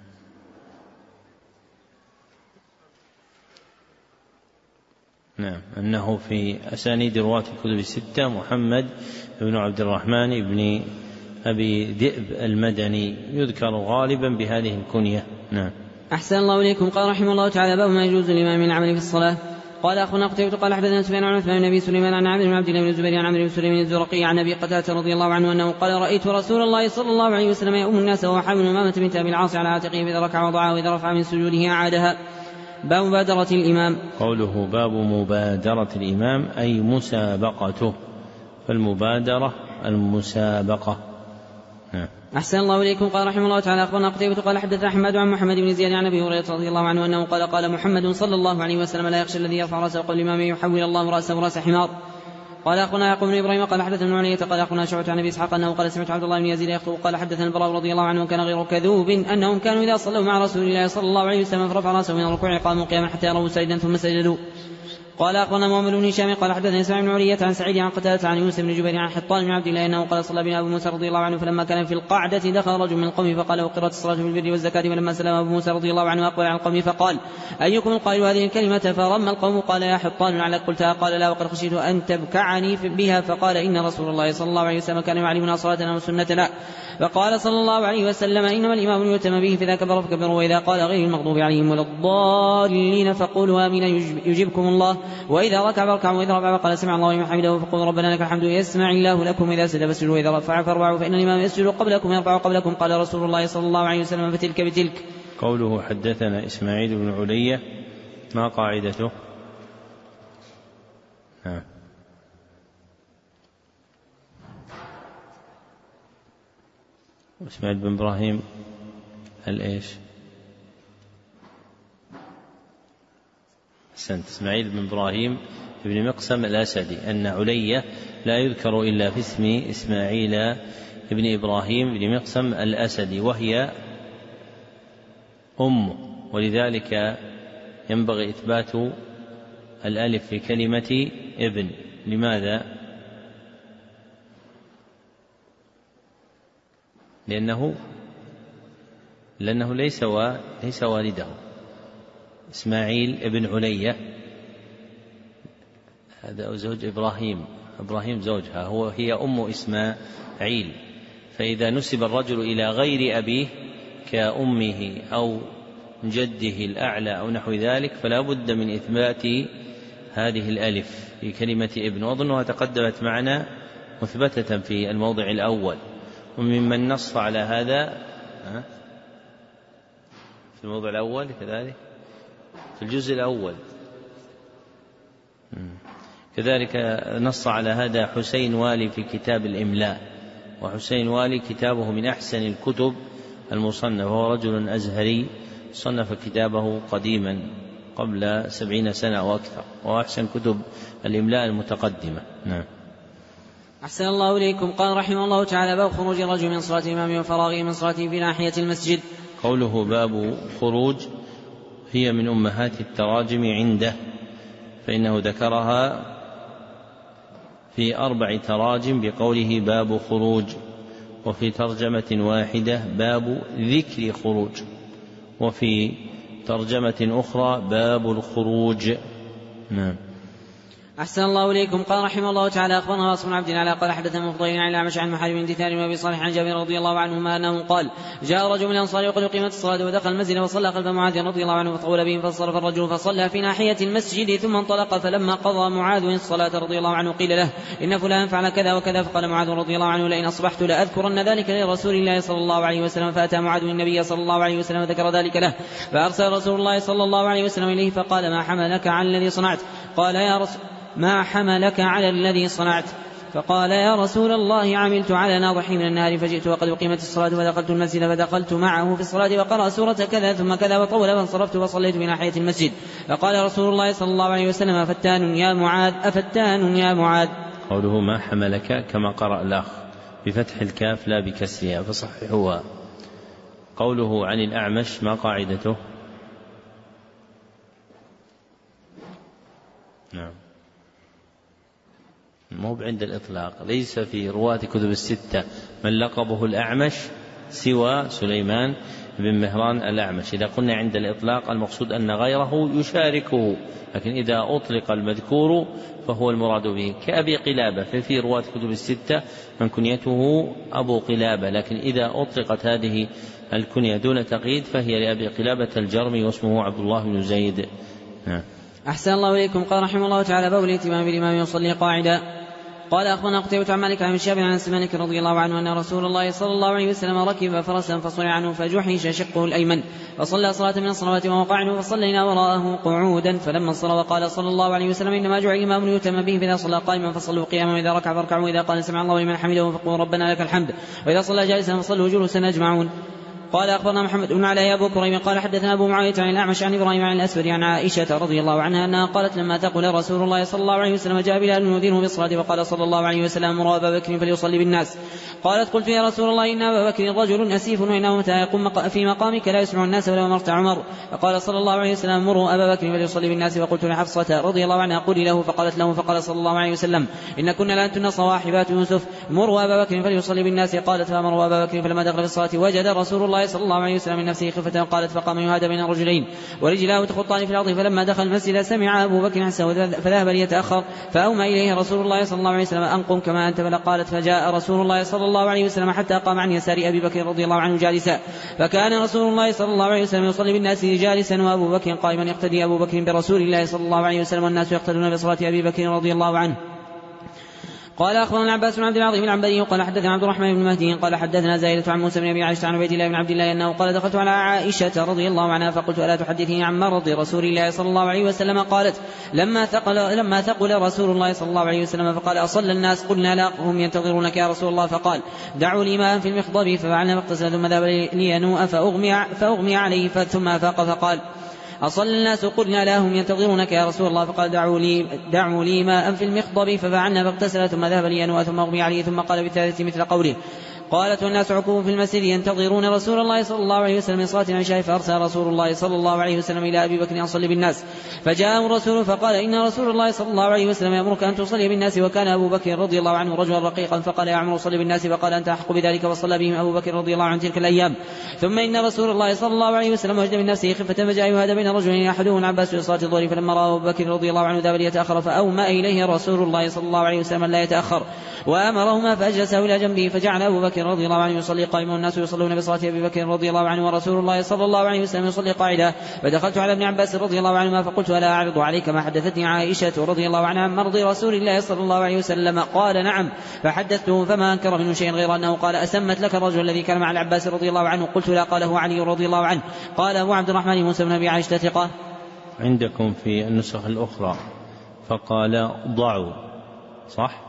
نعم أنه في أسانيد رواة الكتب الستة محمد بن عبد الرحمن بن أبي ذئب المدني، يذكر غالبا بهذه الكنية. نعم. أحسن الله إليكم. قال رحمه الله تعالى: باب ما يجوز للإمام من العمل في الصلاة. قال أخونا قتيبة قال حدثنا سفيان عن عثمان بن أبي سليمان عن عبد بن عبد الله بن الزبير عن عمرو بن سليمان الزرقي عن أبي قتادة رضي الله عنه أنه قال: رأيت رسول الله صلى الله عليه وسلم يؤم الناس وهو حامل أمامة بنت أبي العاص على عاتقه، فإذا ركع وضعها وإذا رفع من سجوده أعادها. باب مبادرة الإمام. قوله باب مبادرة الإمام أي مسابقته، فالمبادرة المسابقة. نعم. أحسن الله إليكم. قال رحمه الله تعالى: أخبرنا قتيبة قال حدثنا أحمد عن محمد بن زياد عن أبي هريرة رضي الله عنه أنه قال: قال محمد صلى الله عليه وسلم: لا يخشى الذي يرفع رأسه قبل الإمام يحول الله رأسه رأس حمار. قال أخونا يعقوب بن إبراهيم قال حدثنا ابن علية قال أخونا شعبة عن أبي إسحاق أنه قال: سمعت عبد الله بن يزيد يخطب. قال حدثنا البراء رضي الله عنه كان غير كذوب أنهم كانوا إذا صلوا مع رسول الله صلى الله عليه وسلم فرفع رأسه من الركوع قاموا قياما حتى يروا سجدا ثم سجدوا. قال أخبرنا محمد بن هشام قال حدثنا إسماعيل بن علية عن سعيد عن قتادة عن يونس بن جبير عن حطان بن عبد الله أنه قال: صلى بنا أبو موسى رضي الله عنه فلما كان في القعدة دخل رجل من القوم فقال: وقرت الصلاة بالبر والزكاة. فلما سلم أبو موسى رضي الله عنه أقبل على القوم فقال: أيكم القائل هذه الكلمة؟ فرم القوم. قال: يا حطان لعلك قلتها؟ قال: لا، وقد خشيت أن تبكعني بها. فقال: إن رسول الله صلى الله عليه وسلم كان يعلمنا صلاتنا وسنتنا. فقال صلى الله عليه وسلم: إنما الإمام يؤتم به، فإذا كبر فكبروا، وإذا قال غير المغضوب عليهم ولا الضالين فقولوا آمين يجبكم الله، وإذا ركع فاركعوا، وإذا رفع فقال: سمع الله لمن حمده فقولوا ربنا لك الحمد يسمع الله لكم، إذا سجد فاسجدوا، وإذا رفع فارفعوا، فإن الإمام يسجد قبلكم يرفع قبلكم. قال رسول الله صلى الله عليه وسلم: فتلك بتلك. قوله حدثنا إسماعيل بن علية ما قاعدته؟ ها. إسماعيل بن إبراهيم الإيش؟ أحسنت، إسماعيل بن إبراهيم بن مقسم الأسدي، أن علية لا يذكر إلا في اسم إسماعيل بن إبراهيم بن مقسم الأسدي، وهي أم، ولذلك ينبغي إثبات الألف في كلمة ابن. لماذا؟ لأنه لأنه ليس ليس والده. إسماعيل ابن علية هذا زوج إبراهيم، إبراهيم زوجها، هو هي أم إسماعيل. فإذا نسب الرجل إلى غير أبيه كأمه أو جده الأعلى أو نحو ذلك فلا بد من إثبات هذه الألف في كلمة ابن، وأظنها تقدمت معنا مثبتة في الموضع الأول. وممن نص على هذا في الموضع الأول كذلك في الجزء الأول كذلك نص على هذا حسين والي في كتاب الإملاء، وحسين والي كتابه من أحسن الكتب المصنف، وهو رجل أزهري صنف كتابه قديما قبل سبعين سنة وأكثر، وأحسن كتب الإملاء المتقدمة. نعم. أحسن الله إليكم. قال رحمه الله تعالى: باب خروج الرجل من صلاة الإمام وفراغه من صلاته في ناحية المسجد. قوله باب خروج هي من أمهات التراجم عنده، فإنه ذكرها في أربع تراجم بقوله باب خروج، وفي ترجمة واحدة باب ذكر خروج، وفي ترجمة أخرى باب الخروج. نعم. أحسن الله إليكم. قال رحمه الله تعالى: أخبرنا واصف بن عبد الله قال حدثنا مفضل عن الأعمش عن محارب بن دثار وأبي صالح عن جابر رضي الله عنهما أنه قال: جاء رجل من الأنصار وقد أقيمت الصلاة ودخل المسجد وصلى خلف معاذ رضي الله عنه فطول بهم، فانصرف الرجل فصلى في ناحية المسجد ثم انطلق، فلما قضى معاذ الصلاة رضي الله عنه قيل له: إن فلان فعل كذا وكذا، فقال معاذ رضي الله عنه: لئن أصبحت لأذكرن ذلك لرسول الله صلى الله عليه وسلم. فأتى معاذ النبي صلى الله عليه وسلم وذكر ذلك له، فأرسل رسول الله صلى الله عليه وسلم إليه فقال: ما حملك على الذي صنعت؟ قال: يا رسول ما حملك على الذي صنعت؟ فقال: يا رسول الله عملت على ناضح من النهار فجئت وقد أقيمت الصلاة فدخلت المسجد فدخلت معه في الصلاة وقرأ سورة كذا ثم كذا وطول فانصرفت وصليت في ناحية المسجد. فقال رسول الله صلى الله عليه وسلم: أفتان يا معاذ أفتان يا معاذ. قوله ما حملك كما قرأ الأخ بفتح الكاف لا بكسرها فصححوها. قوله عن الأعمش ما قاعدته؟ نعم، مو عند الإطلاق، ليس في رواة كتب الستة من لقبه الأعمش سوى سليمان بن مهران الأعمش. إذا قلنا عند الإطلاق المقصود أن غيره يشاركه، لكن إذا أطلق المذكور فهو المراد به، كأبي قلابة ففي رواة كتب الستة من كنيته أبو قلابة، لكن إذا أطلقت هذه الكنية دون تقييد فهي لأبي قلابة الجرمي واسمه عبد الله بن زيد. نعم. أحسن الله إليكم. قال رحمه الله تعالى: باب الائتمام بالإمام يصلي قاعدا. قال أخبرنا قتيبة عن مالك عن شهاب عن أنس مالك رضي الله عنه أن رسول الله صلى الله عليه وسلم ركب فرسا فصرع عنه فجحش شقه الأيمن فصلى صلاة من الصلوات وهو قاعد فصلينا وراءه قعودا، فلما انصرف وقال صلى الله عليه وسلم: إنما جعل الإمام ليؤتم به، فإذا صلى قائما فصلوا قياما، وإذا ركع فاركعوا، وإذا قال سمع الله لمن حمده فقولوا ربنا لك الحمد، وإذا صلى جالسا فصلوا جلوسا أجمعون. قال أخبرنا محمد بن علي أبو كريم قال حدثنا أبو معاوية عن الأعمش عن إبراهيم عن الأسود عن عائشة رضي الله عنها أنها قالت: لما تقول رسول الله صلى الله عليه وسلم جاء بلال يؤذنه بالصلاة وقال صلى الله عليه وسلم: مروا أبا بكر فليصلي بالناس. قالت: قلت يا رسول الله إن أبا بكر رجل أسيف وإنه متى يقوم في مقامك لا يسمع الناس ولو مرت عمر. فقال صلى الله عليه وسلم: مروا أبا بكر فليصلي بالناس. وقلت لحفصة رضي الله عنها: قولي له. فقالت له، فقال صلى الله عليه وسلم: إن كنا لأنتن صواحبات يوسف، مروا أبا بكر فليصلي بالناس. قالت: فأمروا أبا بكر، فلما دخل في الصلاة وجد رسول الله صلى الله عليه وسلم من نفسه خفة. قالت: فقام يهادى بين الرجلين ورجلاه تخطان في الأرض، فلما دخل المسجد سمع أبو بكر حسه فذهب ليتأخر، فأومى إليه رسول الله صلى الله عليه وسلم: أنقم كما أنت. قالت: فجاء رسول الله صلى الله عليه وسلم حتى قام عن يسار أبي بكر رضي الله عنه جالسا، فكان رسول الله صلى الله عليه وسلم يصلي بالناس جالسا وأبو بكر قائما، يقتدي أبو بكر برسول الله صلى الله عليه وسلم والناس يقتدون بصلاة أبي بكر رضي الله عنه. قال أخبرنا العباس بن عبد العظيم العنبري قال حدثنا عبد الرحمن بن مهدي قال حدثنا زائدة عن موسى بن أبي عائشة عن عبيد الله بن عبد الله أنه قال: دخلت على عائشة رضي الله عنها فقلت: ألا تحدثني عن مرض رسول الله صلى الله عليه وسلم؟ قالت: لما ثقل, لما ثقل رسول الله صلى الله عليه وسلم فقال: أصلى الناس؟ قلنا: لا، هم ينتظرونك يا رسول الله. فقال: دعوا لي ماء في المخضب، ففعلنا فاغتسل ثم ذهب لينوء فأغمي, فأغمي عليه ثم أفاق فقال: أصلى الناس؟ قلنا: لا، هم ينتظرونك يا رسول الله. فقال: دعوا لي, دعوا لي ماء في المخضب، ففعلنا فاغتسل ثم ذهب لينوء ثم أغمي عليه، ثم قال بالثالث مثل قوله. قالت: والناس عكوف في المسجد ينتظرون رسول الله صلى الله عليه وسلم من صلاة العشاء، فأرسل رسول الله صلى الله عليه وسلم إلى أبي بكر يصلي بالناس، فجاءه الرسول فقال: إن رسول الله صلى الله عليه وسلم يأمرك أن تصلي بالناس. وكان أبو بكر رضي الله عنه رجلا رقيقا، فقال: يا عمرو صلي بالناس. فقال: أنت أحق بذلك. وصلى بهم أبو بكر رضي الله عنه تلك الأيام. ثم إن رسول الله صلى الله عليه وسلم وجد من نفسه خفة فجاء يهادى بين رجلين أحدهم العباس في صلاة الظهر، فلما رأى أبو بكر رضي الله عنه ذهب ليتأخر، فأومى إليه رسول الله صلى الله عليه وسلم لا يتأخر، وأمرهما فأجلسه إلى جنبه، فجعل أبو بكر رضي الله عنه يصلي قائما والناس يصلون بصلاة أبي بكر رضي الله عنه ورسول الله صلى الله عليه وسلم يصلي قاعدا. فدخلت على ابن عباس رضي الله عنهما فقلت: ألا أعرض عليك ما حدثتني عائشة رضي الله عنها عن مرض رسول الله صلى الله عليه وسلم؟ قال: نعم. فحدثته فما أنكر منه شيء غير أنه قال: أسمت لك الرجل الذي كان مع العباس رضي الله عنه؟ قلت: لا. قال: هو علي رضي الله عنه. قال أبو عبد الرحمن موسى بن أبي عائشة ثقة. عندكم في النسخ الأخرى فقال: ضعوا، صح؟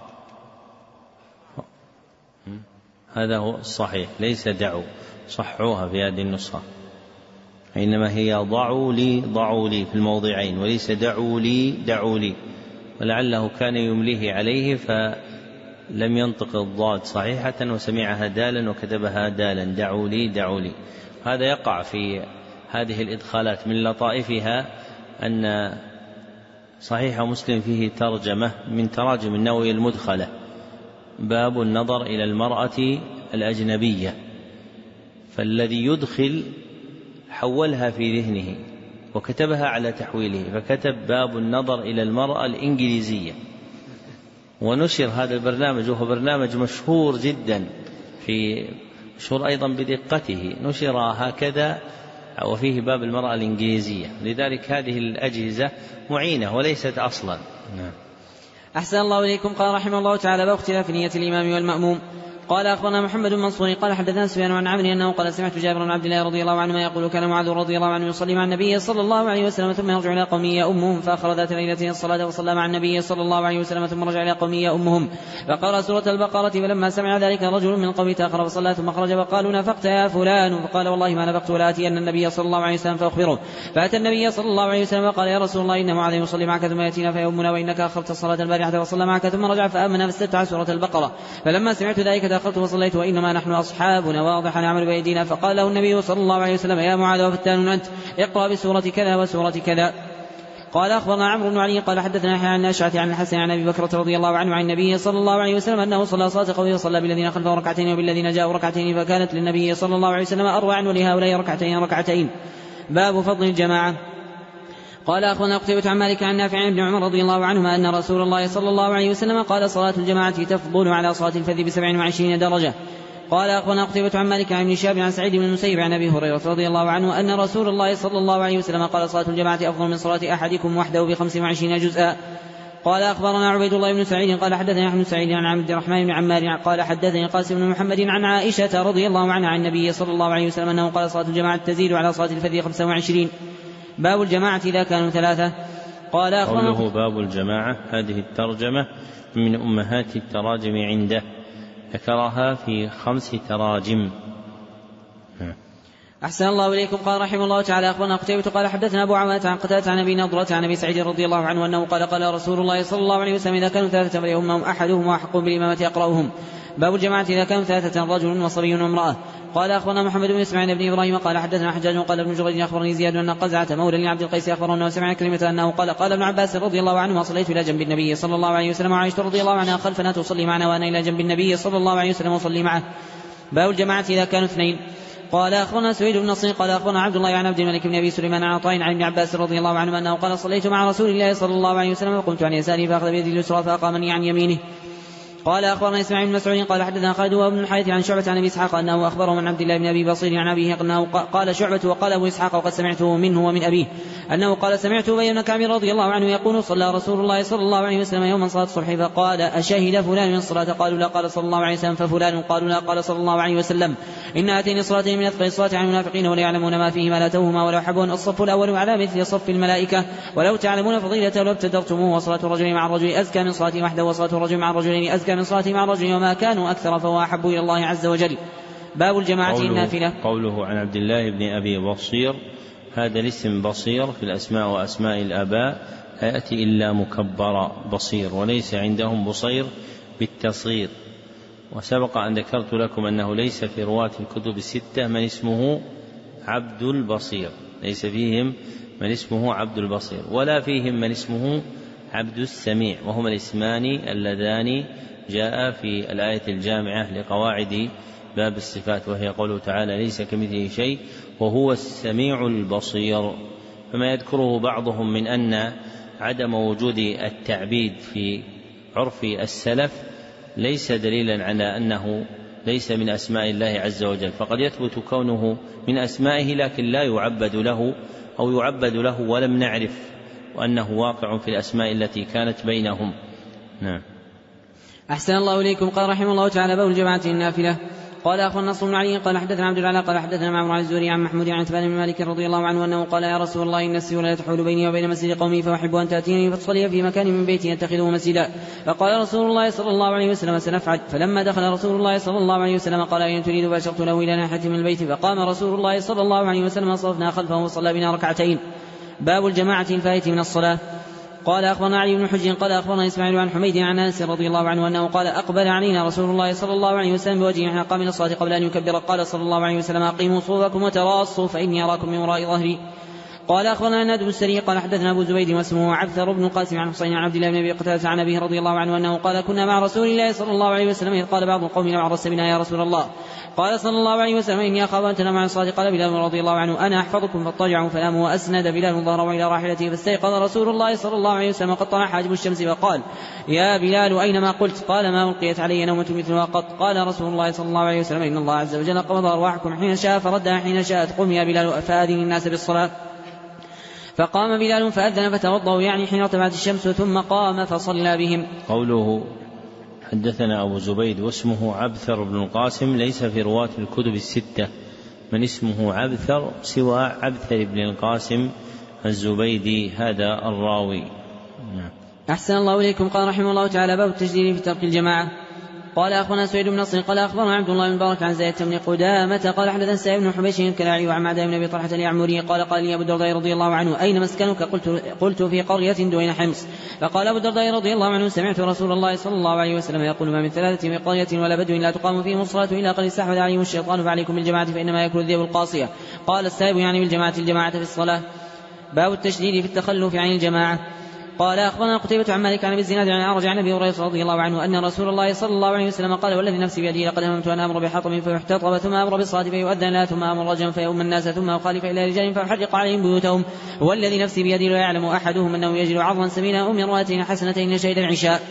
هذا هو الصحيح، ليس دعوا، صحوها في هذه النسخة، إنما هي ضعوا لي ضعوا لي في الموضعين، وليس دعوا لي دعوا لي، ولعله كان يمليه عليه فلم ينطق الضاد صحيحة وسمعها دالا وكتبها دالا، دعوا لي دعوا لي. هذا يقع في هذه الإدخالات. من لطائفها أن صحيح مسلم فيه ترجمة من تراجم النووي المدخلة: باب النظر إلى المرأة الأجنبية، فالذي يدخل حولها في ذهنه وكتبها على تحويله، فكتب باب النظر إلى المرأة الإنجليزية. ونشر هذا البرنامج وهو برنامج مشهور جدا، في مشهور أيضا بدقته، نشر هكذا وفيه باب المرأة الإنجليزية، لذلك هذه الأجهزة معينة وليست أصلا. نعم. أحسن الله إليكم. قال رحمه الله تعالى: باب اختلاف نية الإمام والمأموم. قال أخبرنا محمد بن منصور قال حدثنا سفيان عن عمرو أنه قال: سمعت جابر بن عبد الله رضي الله عنهما يقول: كان معاذ رضي الله عنه يصلي مع النبي صلى الله عليه وسلم ثم يرجع إلى قومه يؤمهم، فأخر ذات ليلة الصلاة وصلى مع النبي صلى الله عليه وسلم ثم رجع إلى قومه يؤمهم، فقرأ سورة البقرة. فلما سمع ذلك رجل من قومه تأخر فصلى ثم خرج وقالوا: نفقت يا فلان؟ فقال: والله ما نفقت، ولا أتي أن النبي صلى الله عليه وسلم فأخبره. فأتى النبي صلى الله عليه وسلم وقال: يا رسول الله إن معاذ يصلي معك ثم يأتينا فيؤمنا، وإنك أخرت الصلاة البارحة وصلى معك ثم رجع فآمن فاستفتح سورة البقرة. فلما سمعت ذلك تأخرت وصليت، وإنما نحن أصحاب واضح نعمل بأيدينا. فقال له النبي صلى الله عليه وسلم: يا معاذ وفتان أنت، اقرأ بسورة كذا وسورة كذا. قال أخبرنا عمرو بن علي قال حدثنا يحيى عن ناشعة عن الحسن عن أبي بكرة رضي الله عنه عن النبي صلى الله عليه وسلم أنه صلى صلاة قوله صلى بالذين خلفه ركعتين وبالذين جاءوا ركعتين فكانت للنبي صلى الله عليه وسلم أروع ولهؤلاء ركعتين ركعتين. باب فضل الجماعة. قال أخبرنا قتيبة عن مالك عن نافع عن ابن عمر رضي الله عنهما أن رسول الله صلى الله عليه وسلم قال صلاة الجماعة تفضل على صلاة الفذ بسبع وعشرين درجة. قال أخبرنا قتيبة عن مالك عن ابن شهاب عن سعيد بن المسيب عن أبي هريرة رضي الله عنه أن رسول الله صلى الله عليه وسلم قال صلاة الجماعة أفضل من صلاة أحدكم وحده بخمس وعشرين جزءا. قال أخبرنا عبيد الله بن سعيد قال حدثني أحمد سعيد عن عبد الرحمن بن عمار قال حدثني قاسم بن محمد عن عائشة رضي الله عنها عن النبي صلى الله عليه وسلم أنه قال صلاة الجماعة تزيد على صلاة الفذ خمسة وعشرين. باب الجماعة إذا كانوا ثلاثة. قال أخبرنا قوله باب الجماعة هذه الترجمة من أمهات التراجم عنده، ذكرها في خمس تراجم. أحسن الله إليكم. قال رحمه الله تعالى أخبرنا قتيبة قال حدثنا أبو عوانة عن قتادة عن أبي نضرة عن أبي سعيد رضي الله عنه أنه قال قال رسول الله صلى الله عليه وسلم إذا كانوا ثلاثة فليؤمهم أحدهم وأحق بالإمامة أقرأهم. باب الجماعة إذا كانوا ثلاثة رجل وصبي وامرأة. قال أخبرنا محمد بن إسماعيل بن إبراهيم قال حدثنا حجاج قال ابن جريج أخبرني زياد أن قزعة مولى لعبد القيس أخبرنا وسمع كلمة أنه قال قال ابن عباس رضي الله عنه صليت إلى جنب النبي صلى الله عليه وسلم وعائشة رضي الله عنها خلفنا تصلي معنا وأنا إلى جنب النبي صلى الله عليه وسلم وصلي معه. باب الجماعة إذا كانوا اثنين. قال أخبرنا سويد بن نصر قال أخبرنا عبد الله عن عبد الملك بن أبي سليمان عن عطاء عن ابن عباس رضي الله عنه أنه قال صليت مع رسول الله صلى الله عليه وسلم وقمت عن يساري فأخذ بيدي اليسرى فأقامني عن يمينه. قال أخبرنا إسماعيل بن مسعود قال حدثنا خالد وابن الحارث عن شعبة عن أبي إسحاق أنه أخبره من عبد الله بن أبي بصير عن أبيه أنه قال شعبة وقال أبو إسحاق وقد سمعته منه ومن أبيه أنه قال سمعت أبي بن كعب رضي الله عنه يقول صلى رسول الله صلى الله عليه وسلم يوما صلاة الصبح فقال أشهد فلان من الصلاة؟ قالوا لا. قال صلى الله عليه وسلم ففلان؟ قالوا لا. قال صلى الله عليه وسلم إن هاتين الصلاتين من أثقل الصلاة على المنافقين ولا يعلمون ما فيهما لا توهما ولا حبون. الصف الأول على مثل صف الملائكة ولو تعلمون فضيلته لو ابتدرتموه. وصلاة الرجل مع الرجل أزكى من صلاته وحده وصلاة الرجل مع الرجلين أزكى من صلاته مع الرجل وما كانوا أكثر فهو أحب إلى الله عز وجل. باب الجماعة قوله النافلة. قوله عن عبد الله بن أبي بصير هذا الاسم بصير في الأسماء وأسماء الآباء لا يأتي إلا مكبر بصير وليس عندهم بصير بالتصغير. وسبق أن ذكرت لكم أنه ليس في رواة الكتب الستة من اسمه عبد البصير، ليس فيهم من اسمه عبد البصير ولا فيهم من اسمه عبد السميع، وهما الاسمان اللذان جاء في الآية الجامعة لقواعد باب الصفات وهي قوله تعالى ليس كمثله شيء وهو السميع البصير. فما يذكره بعضهم من أن عدم وجود التعبيد في عرف السلف ليس دليلا على أنه ليس من أسماء الله عز وجل، فقد يثبت كونه من أسمائه لكن لا يعبد له أو يعبد له ولم نعرف وأنه واقع في الأسماء التي كانت بينهم. نعم. أحسن الله إليكم. قال رحمه الله تعالى باب الجماعة النافلة. قال أخبرنا نصر بن علي قال حدثنا عبد العلاء قال حدثنا معمر عن الزهري عن محمود عن عتبان بن مالك رضي الله عنه أنه قال يا رسول الله إن السيول تحول بيني وبين مسجد قومي فأحب أن تأتيني فتصلي في مكان من بيتي يتخذه مسجدا. فقال رسول الله صلى الله عليه وسلم سنفعل. فلما دخل رسول الله صلى الله عليه وسلم قال أين تريد؟ فأشرت له إلى ناحية من البيت فقام رسول الله صلى الله عليه وسلم صفنا خلفه وصلى بنا ركعتين. باب الجماعة الفائت من الصلاة. قال أخبرنا علي بن حجر قال أخبرنا إسماعيل عن حميد عن أنس رضي الله عنه أنه قال أقبل علينا رسول الله صلى الله عليه وسلم بوجهه حين قام من الصلاة قبل أن يكبر. قال صلى الله عليه وسلم أقيموا صفوفكم وتراصوا فإني أراكم من وراء ظهري. قال أخبرنا ناد بن السري قال حدثنا أبو زبيد واسمه عبثر بن القاسم عن حسين عن عبد الله بن أبي قتادة عن أبيه رضي الله عنه أنه قال كنا مع رسول الله صلى الله عليه وسلم إذ قال بعض القوم لو عرست بنا يا رسول الله. قال صلى الله عليه وسلم إني أخاف أن تنام عن الصلاة. قال بلال رضي الله عنه أنا أحفظكم فاضطجعوا فناموا وأسند بلال ظهره إلى راحلته فاستيقظ رسول الله صلى الله عليه وسلم قد طلع حاجب الشمس فقال يا بلال أين ما قلت؟ قال ما ألقيت علي نومة مثلها قط. قال رسول الله صلى الله عليه وسلم إن الله عز وجل قبض أرواحكم حين شاء فردها حين شاءت. قم يا بلال فآذن الناس بالصلاة. فقام بلال فأذن فتوضأوا يعني حين ارتفعت الشمس ثم قام فصلى بهم. قوله حدثنا أبو زبيد واسمه عبثر بن القاسم ليس في رواة الكتب الستة من اسمه عبثر سوى عبثر بن القاسم الزبيدي هذا الراوي. نعم. أحسن الله إليكم. قال رحمه الله تعالى باب التجديد في ترك الجماعة. قال أخبرنا سويد بن نصر قال أخبرنا عبد الله بن مبارك عن زيد بن قدامة قال حدثنا سعيد بن حبيش الكلاعي وعن معدان بن أبي طلحة اليعمري قال قال لي أبو الدرداء رضي الله عنه أين مسكنك؟ قلت, قلت في قرية دون حمص. فقال أبو الدرداء رضي الله عنه سمعت رسول الله صلى الله عليه وسلم يقول ما من ثلاثة في قرية ولا بدو لا تقام فيهم الصلاة إلا قد استحوذ عليهم الشيطان فعليكم بالجماعة فإنما يأكل الذئب القاصية. قال السائب يعني بالجماعة الجماعة في الصلاة. باب التشديد في التخلف عن الجماعة. قال أخبرنا قتيبة عن مالك عن ابي الزناد عن الأعرج عن ابي هريرة رضي الله عنه أن رسول الله صلى الله عليه وسلم قال والذي نفسي بيده لقد هممت أن أمر بحطب فيحتطب ثم أمر بالصلاة فيؤذن لها ثم أمر رجلا فيؤم الناس ثم أخالف إلى رجال فأحرق عليهم بيوتهم والذي نفسي بيده لا يعلم أحدهم أنه يجد عرضا سمينا أو امرأتين حسنتين شهد العشاء.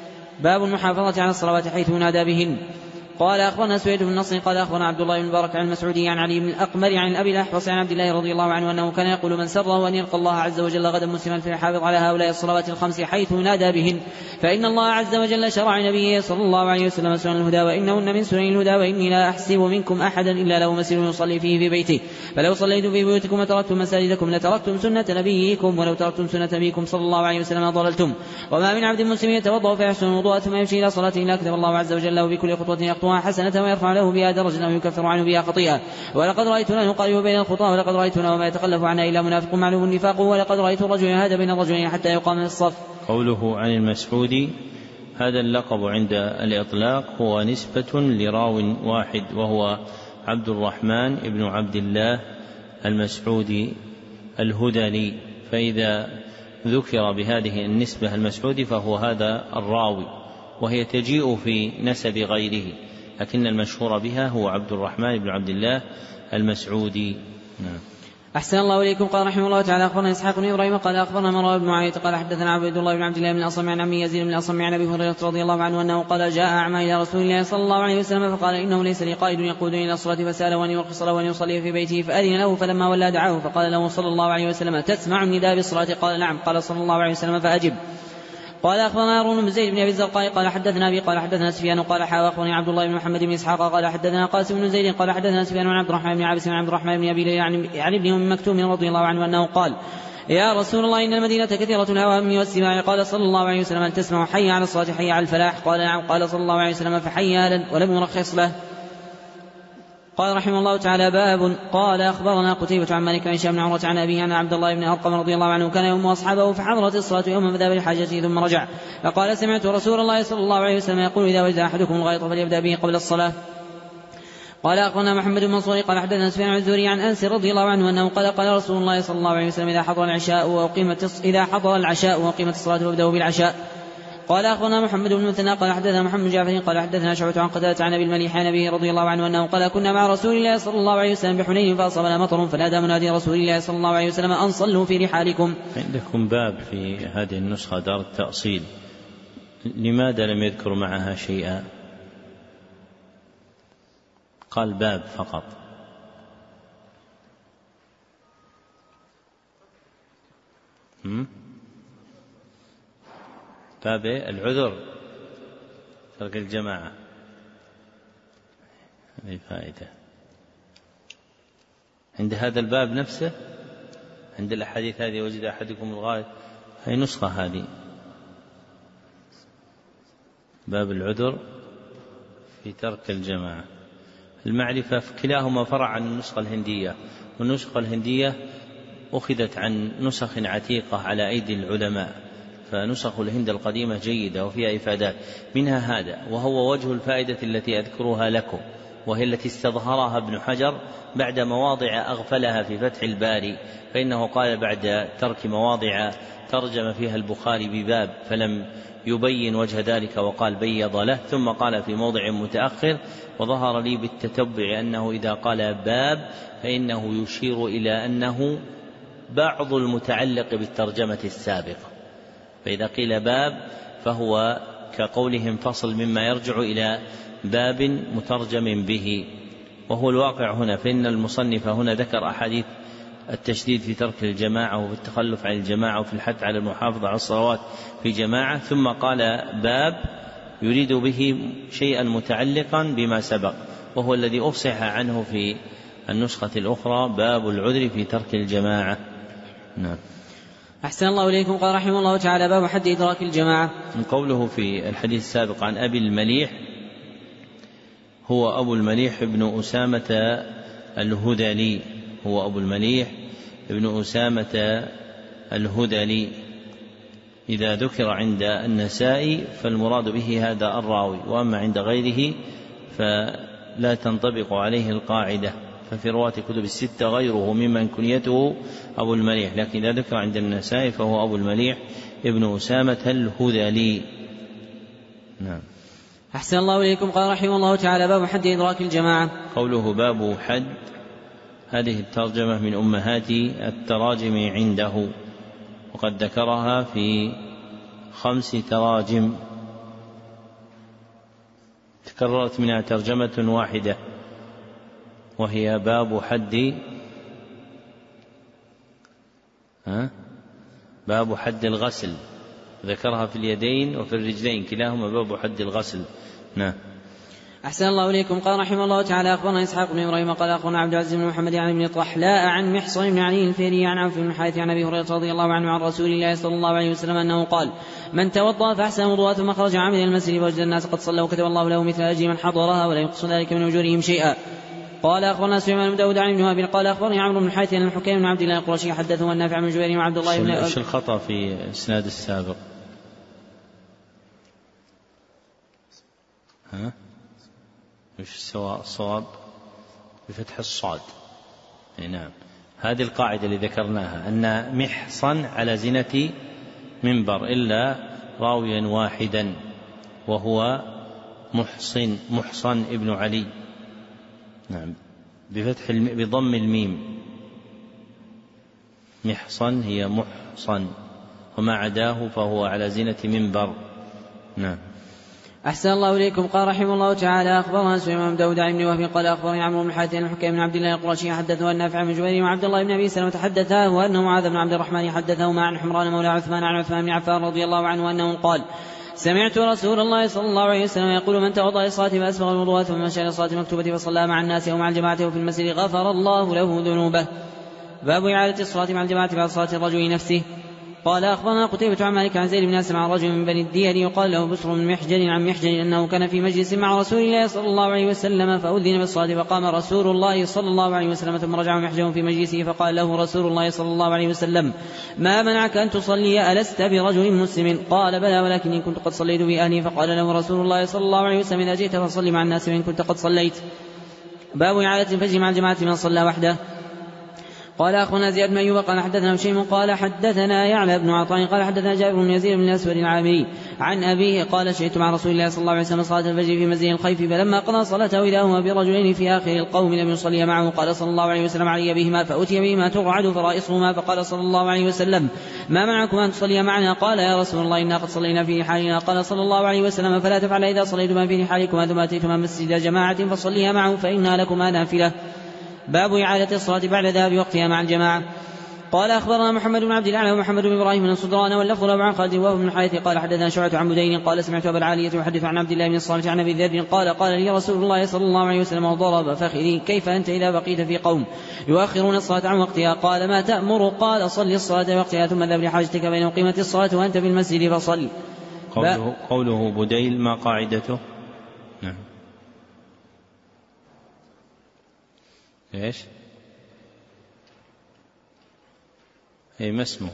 باب المحافظة على الصلوات حيث ينادى بهن. قال أخبرنا سويد بن نصر قال أخبرنا عبد الله بن مبارك عن المسعودي عن علي بن الأقمر عن أبي الأحوص عن عبد الله رضي الله عنه أنه كان يقول من سره أن يلقى الله عز وجل غدا مسلما فليحافظ على هؤلاء الصلوات الخمس حيث ينادى بهن فإن الله عز وجل شرع نبيه صلى الله عليه وسلم سنن الهدى وإنهن من سنن الهدى وإني لا أحسب منكم أحدا إلا له مسجد يصلي فيه في بيته فلو صليتم في بيوتكم وتركتم مساجدكم لتركتم سنة نبيكم ولو تركتم سنة نبيكم صلى الله عليه وسلم ضللتم. وما من عبد مسلم يتوضأ فيحسن الوضوء ثم يمشي إلى صلاته إلا كتب الله عز وجل له بكل خطوة يخطوها حسنة ويرفع له بها درجة أو يكفر عنه بها خطيئة. ولقد رأيتنا نقارب بين الخطى ولقد رأيتنا وما يتخلف عنها إلا منافق معلوم النفاق ولقد رأيت الرجل يهاد بين الرجلين حتى يقام من الصف. قوله عن المسعودي هذا اللقب عند الإطلاق هو نسبة لراو واحد وهو عبد الرحمن ابن عبد الله المسعودي الهذلي فإذا ذكر بهذه النسبة المسعودي فهو هذا الراوي وهي تجيء في نسب غيره لكن المشهور بها هو عبد الرحمن بن عبد الله المسعودي. نعم. أحسن الله إليكم. قال رحمه الله تعالى أخبرنا إسحاق بن إبراهيم قال أخبرنا مروان بن معاوية قال حدثنا عبد الله بن عبد الله بن الأصم عن عمي يزيد بن الأصم عن أبي هريرة رضي الله عنه أنه قال جاء أعمى إلى رسول الله صلى الله عليه وسلم فقال إنه ليس لي قائد يقودني إلى الصلاة فسأله أن يرخص له وأن يصلي في بيته فأذن له فلما ولى دعاه فقال له صلى الله عليه وسلم تسمع النداء بالصلاة؟ قال نعم. قال صلى الله عليه وسلم فأجب. قال أخبرنا هارون بن زيد بن أبي الزرقاء قال حدثنا أبي قال حدثنا سفيان قال حا أخبرني عبد الله بن محمد بن إسحاق قال حدثنا قاسم بن زيد قال حدثنا سفيان عن عبد الرحمن بن عابس عن عبد الرحمن بن أبي ليلى عن ابن أم مكتوم رضي الله عنه أنه قال يا رسول الله إن المدينة كثيرة الهوام والسماع. قال صلى الله عليه وسلم هل تسمع حي على الصلاة حي على الفلاح؟ قال نعم. قال صلى الله عليه وسلم فحي أهلا ولم يرخص له. قال رحمه الله تعالى باب. قال أخبرنا قتيبة عن مالك عن هشام بن عروة عن أبيه عن عبد الله بن أرقم رضي الله عنه كان يؤم أصحابه فحضرت الصلاة يوم فذهب لحاجته ثم رجع فقال سمعت رسول الله صلى الله عليه وسلم يقول إذا وجد أحدكم الغائط فليبدأ به قبل الصلاة. قال أخبرنا محمد بن منصور قال حدثنا سفيان الزهري عن أنس رضي الله عنه أنه قال قال رسول الله صلى الله عليه وسلم إذا حضر العشاء وأقيمت إذا حضر العشاء وأقيمت الصلاة فابدأوا بالعشاء. قال أخبرنا محمد بن مثنى قال حدثنا محمد بن جعفر قال حدثنا شعبة عن قتادة عن أبي المليح عن أبيه رضي الله عنه أنه قال كنا مع رسول الله صلى الله عليه وسلم بحنين فأصابنا مطر فنادى منادي رسول الله صلى الله عليه وسلم أن صلوا في رحالكم. عندكم باب في هذه النسخة دار التأصيل لماذا لم يذكر معها شيئا؟ قال باب فقط. هم؟ باب العذر ترك الجماعة هذه فائدة عند هذا الباب نفسه. عند الأحاديث هذه وجد أحدكم الغائط هي نسخة هذه باب العذر في ترك الجماعة. المعرفة كلاهما فرع عن النسخة الهندية والنسخة الهندية أخذت عن نسخ عتيقة على أيدي العلماء فنسخ الهند القديمة جيدة وفيها إفادات منها هذا وهو وجه الفائدة التي أذكرها لكم وهي التي استظهرها ابن حجر بعد مواضع أغفلها في فتح الباري فإنه قال بعد ترك مواضع ترجم فيها البخاري بباب فلم يبين وجه ذلك وقال بيض له ثم قال في موضع متأخر وظهر لي بالتتبع أنه إذا قال باب فإنه يشير إلى أنه بعض المتعلق بالترجمة السابقة فإذا قيل باب فهو كقولهم فصل مما يرجع إلى باب مترجم به وهو الواقع هنا فإن المصنف هنا ذكر أحاديث التشديد في ترك الجماعة وفي التخلف عن الجماعة وفي الحث على المحافظة على الصلوات في جماعة ثم قال باب يريد به شيئا متعلقا بما سبق وهو الذي أفصح عنه في النسخة الأخرى باب العذر في ترك الجماعة. نعم. أحسن الله إليكم. قال رحمه الله تعالى باب حد إدراك الجماعة. من قوله في الحديث السابق عن أبي المليح هو أبو المليح ابن أسامة الهذلي هو أبو المليح ابن أسامة الهذلي إذا ذكر عند النسائي فالمراد به هذا الراوي وأما عند غيره فلا تنطبق عليه القاعدة ففي رواة كتب الستة غيره ممن كنيته أبو المليح، لكن إذا ذكر عند النسائي فهو أبو المليح ابن أسامة الهذلي. نعم. أحسن الله إليكم. قال رحمه الله تعالى: باب حد إدراك الجماعة. قوله باب حد، هذه الترجمة من أمهات التراجم عنده، وقد ذكرها في خمس تراجم تكررت منها ترجمة واحدة، وهي باب حد ها؟ باب حد الغسل، ذكرها في اليدين وفي الرجلين كلاهما باب حد الغسل. نعم. أحسن الله إليكم. قال رحمه الله تعالى: أخبرنا إسحاق بن إبراهيم قال أخبرنا عبد العزيز بن محمد عن ابن طحلاء عن محصن بن علي الفهري عن عوف بن الحارث عن أبي هريرة رضي الله عنه عن رسول الله صلى الله عليه وسلم أنه قال: من توضأ فأحسن وضوءه ثم خرج عامل المسجد ووجد الناس قد صلوا كتب الله له مثل أجر من حضرها ولا ينقص ذلك من أجورهم شيئا. قال أخبرنا سليمان بن داود عن ابن وهب قال أخبرني عمرو بن الحارث أن الحكيم بن عبد الله القرشي حدثه النافع بن جبير وعبد الله بن ايش الخطأ في إسناد السابق؟ ها؟ وش الصواب؟ بفتح الصاد. نعم. هذه القاعدة اللي ذكرناها أن محصن على زنة منبر إلا راويا واحدا وهو محصن محصن ابن علي. نعم. بفتح الم... بضم الميم. محصن هي محصن، وما عداه فهو على زنة منبر. نعم. أحسن الله إليكم. قال رحمه الله تعالى: أخبرنا سليمان بن داود عن ابن وهب قال أخبرني عمرو بن الحارث عن الحكيم بن عبد الله القرشي حدثه النافع بن جبير وعبد الله بن أبي سلمة حدثاه وأنه معاذ بن عبد الرحمن حدثهما عن حمران مولى عثمان عن عثمان بن عفان رضي الله عنه أنه قال: سمعت رسول الله صلى الله عليه وسلم يقول: من توضأ للصلاة فأسبغ الوضوء ثم مشى للصلاة المكتوبة فصلى مع الناس أو مع الجماعة في المسجد غفر الله له ذنوبه. باب إعادة الصلاة مع الجماعة بعد صلاة الرجل نفسه. قال أخبرنا قتيبة عن مالك عن زيد بن أسلم عن رجل من بني الديل يقال له بسر من محجن عن محجن أنه كان في مجلس مع رسول الله صلى الله عليه وسلم فأذن بالصلاة فقام رسول الله صلى الله عليه وسلم ثم رجع محجن في مجلسه فقال له رسول الله صلى الله عليه وسلم: ما منعك أن تصلي؟ ألست برجل مسلم؟ قال: بلى ولكني كنت قد صليت بأهلي. فقال له رسول الله صلى الله عليه وسلم: إذا جئت فصلي مع الناس وإن كنت قد صليت. باب إعادة الفجر مع الجماعة من صلى وحده. قال أخبرنا زياد بن أيوب قال حدثنا هشيم قال حدثنا يعلى بن عطاء قال حدثنا جابر بن يزيد بن الأسود العامري عن أبيه قال: شهدت مع رسول الله صلى الله عليه وسلم صلاة الفجر في مسجد الخيف فلما قضى صلاته إذا هو برجلين في آخر القوم لم يصلي معه قال صلى الله عليه وسلم: علي بهما. فأتي بهما ترعد فرائصهما فقال صلى الله عليه وسلم: ما منعكم أن تصلي معنا؟ قال: يا رسول الله إنا قد صلينا في رحالنا. قال صلى الله عليه وسلم: فلا تفعل إذا صليتما في رحالكما ثم أتيتما مسجد جماعة فصليا معه فإنها لكما نافلة. باب إعادة الصلاة بعد ذهاب وقتها مع الجماعة. قال أخبرنا محمد بن عبد الأعلى ومحمد بن إبراهيم بن الصدران واللفظ له عن خالد وهو بن الحارث قال حدثنا شعبة عن بدين قال: سمعت أبا العالية يحدث عن عبد الله بن الصامت عن أبي ذر قال: قال لي رسول الله صلى الله عليه وسلم وضرب فخذي: كيف أنت إذا بقيت في قوم يؤخرون الصلاة عن وقتها؟ قال: ما تأمر؟ قال: صل الصلاة وقتها ثم ذهب لحاجتك بين قيمة الصلاة وأنت في المسجد فصل. قوله, قوله بديل ما قاعدته؟ نعم. ايش؟ اي ما اسمه؟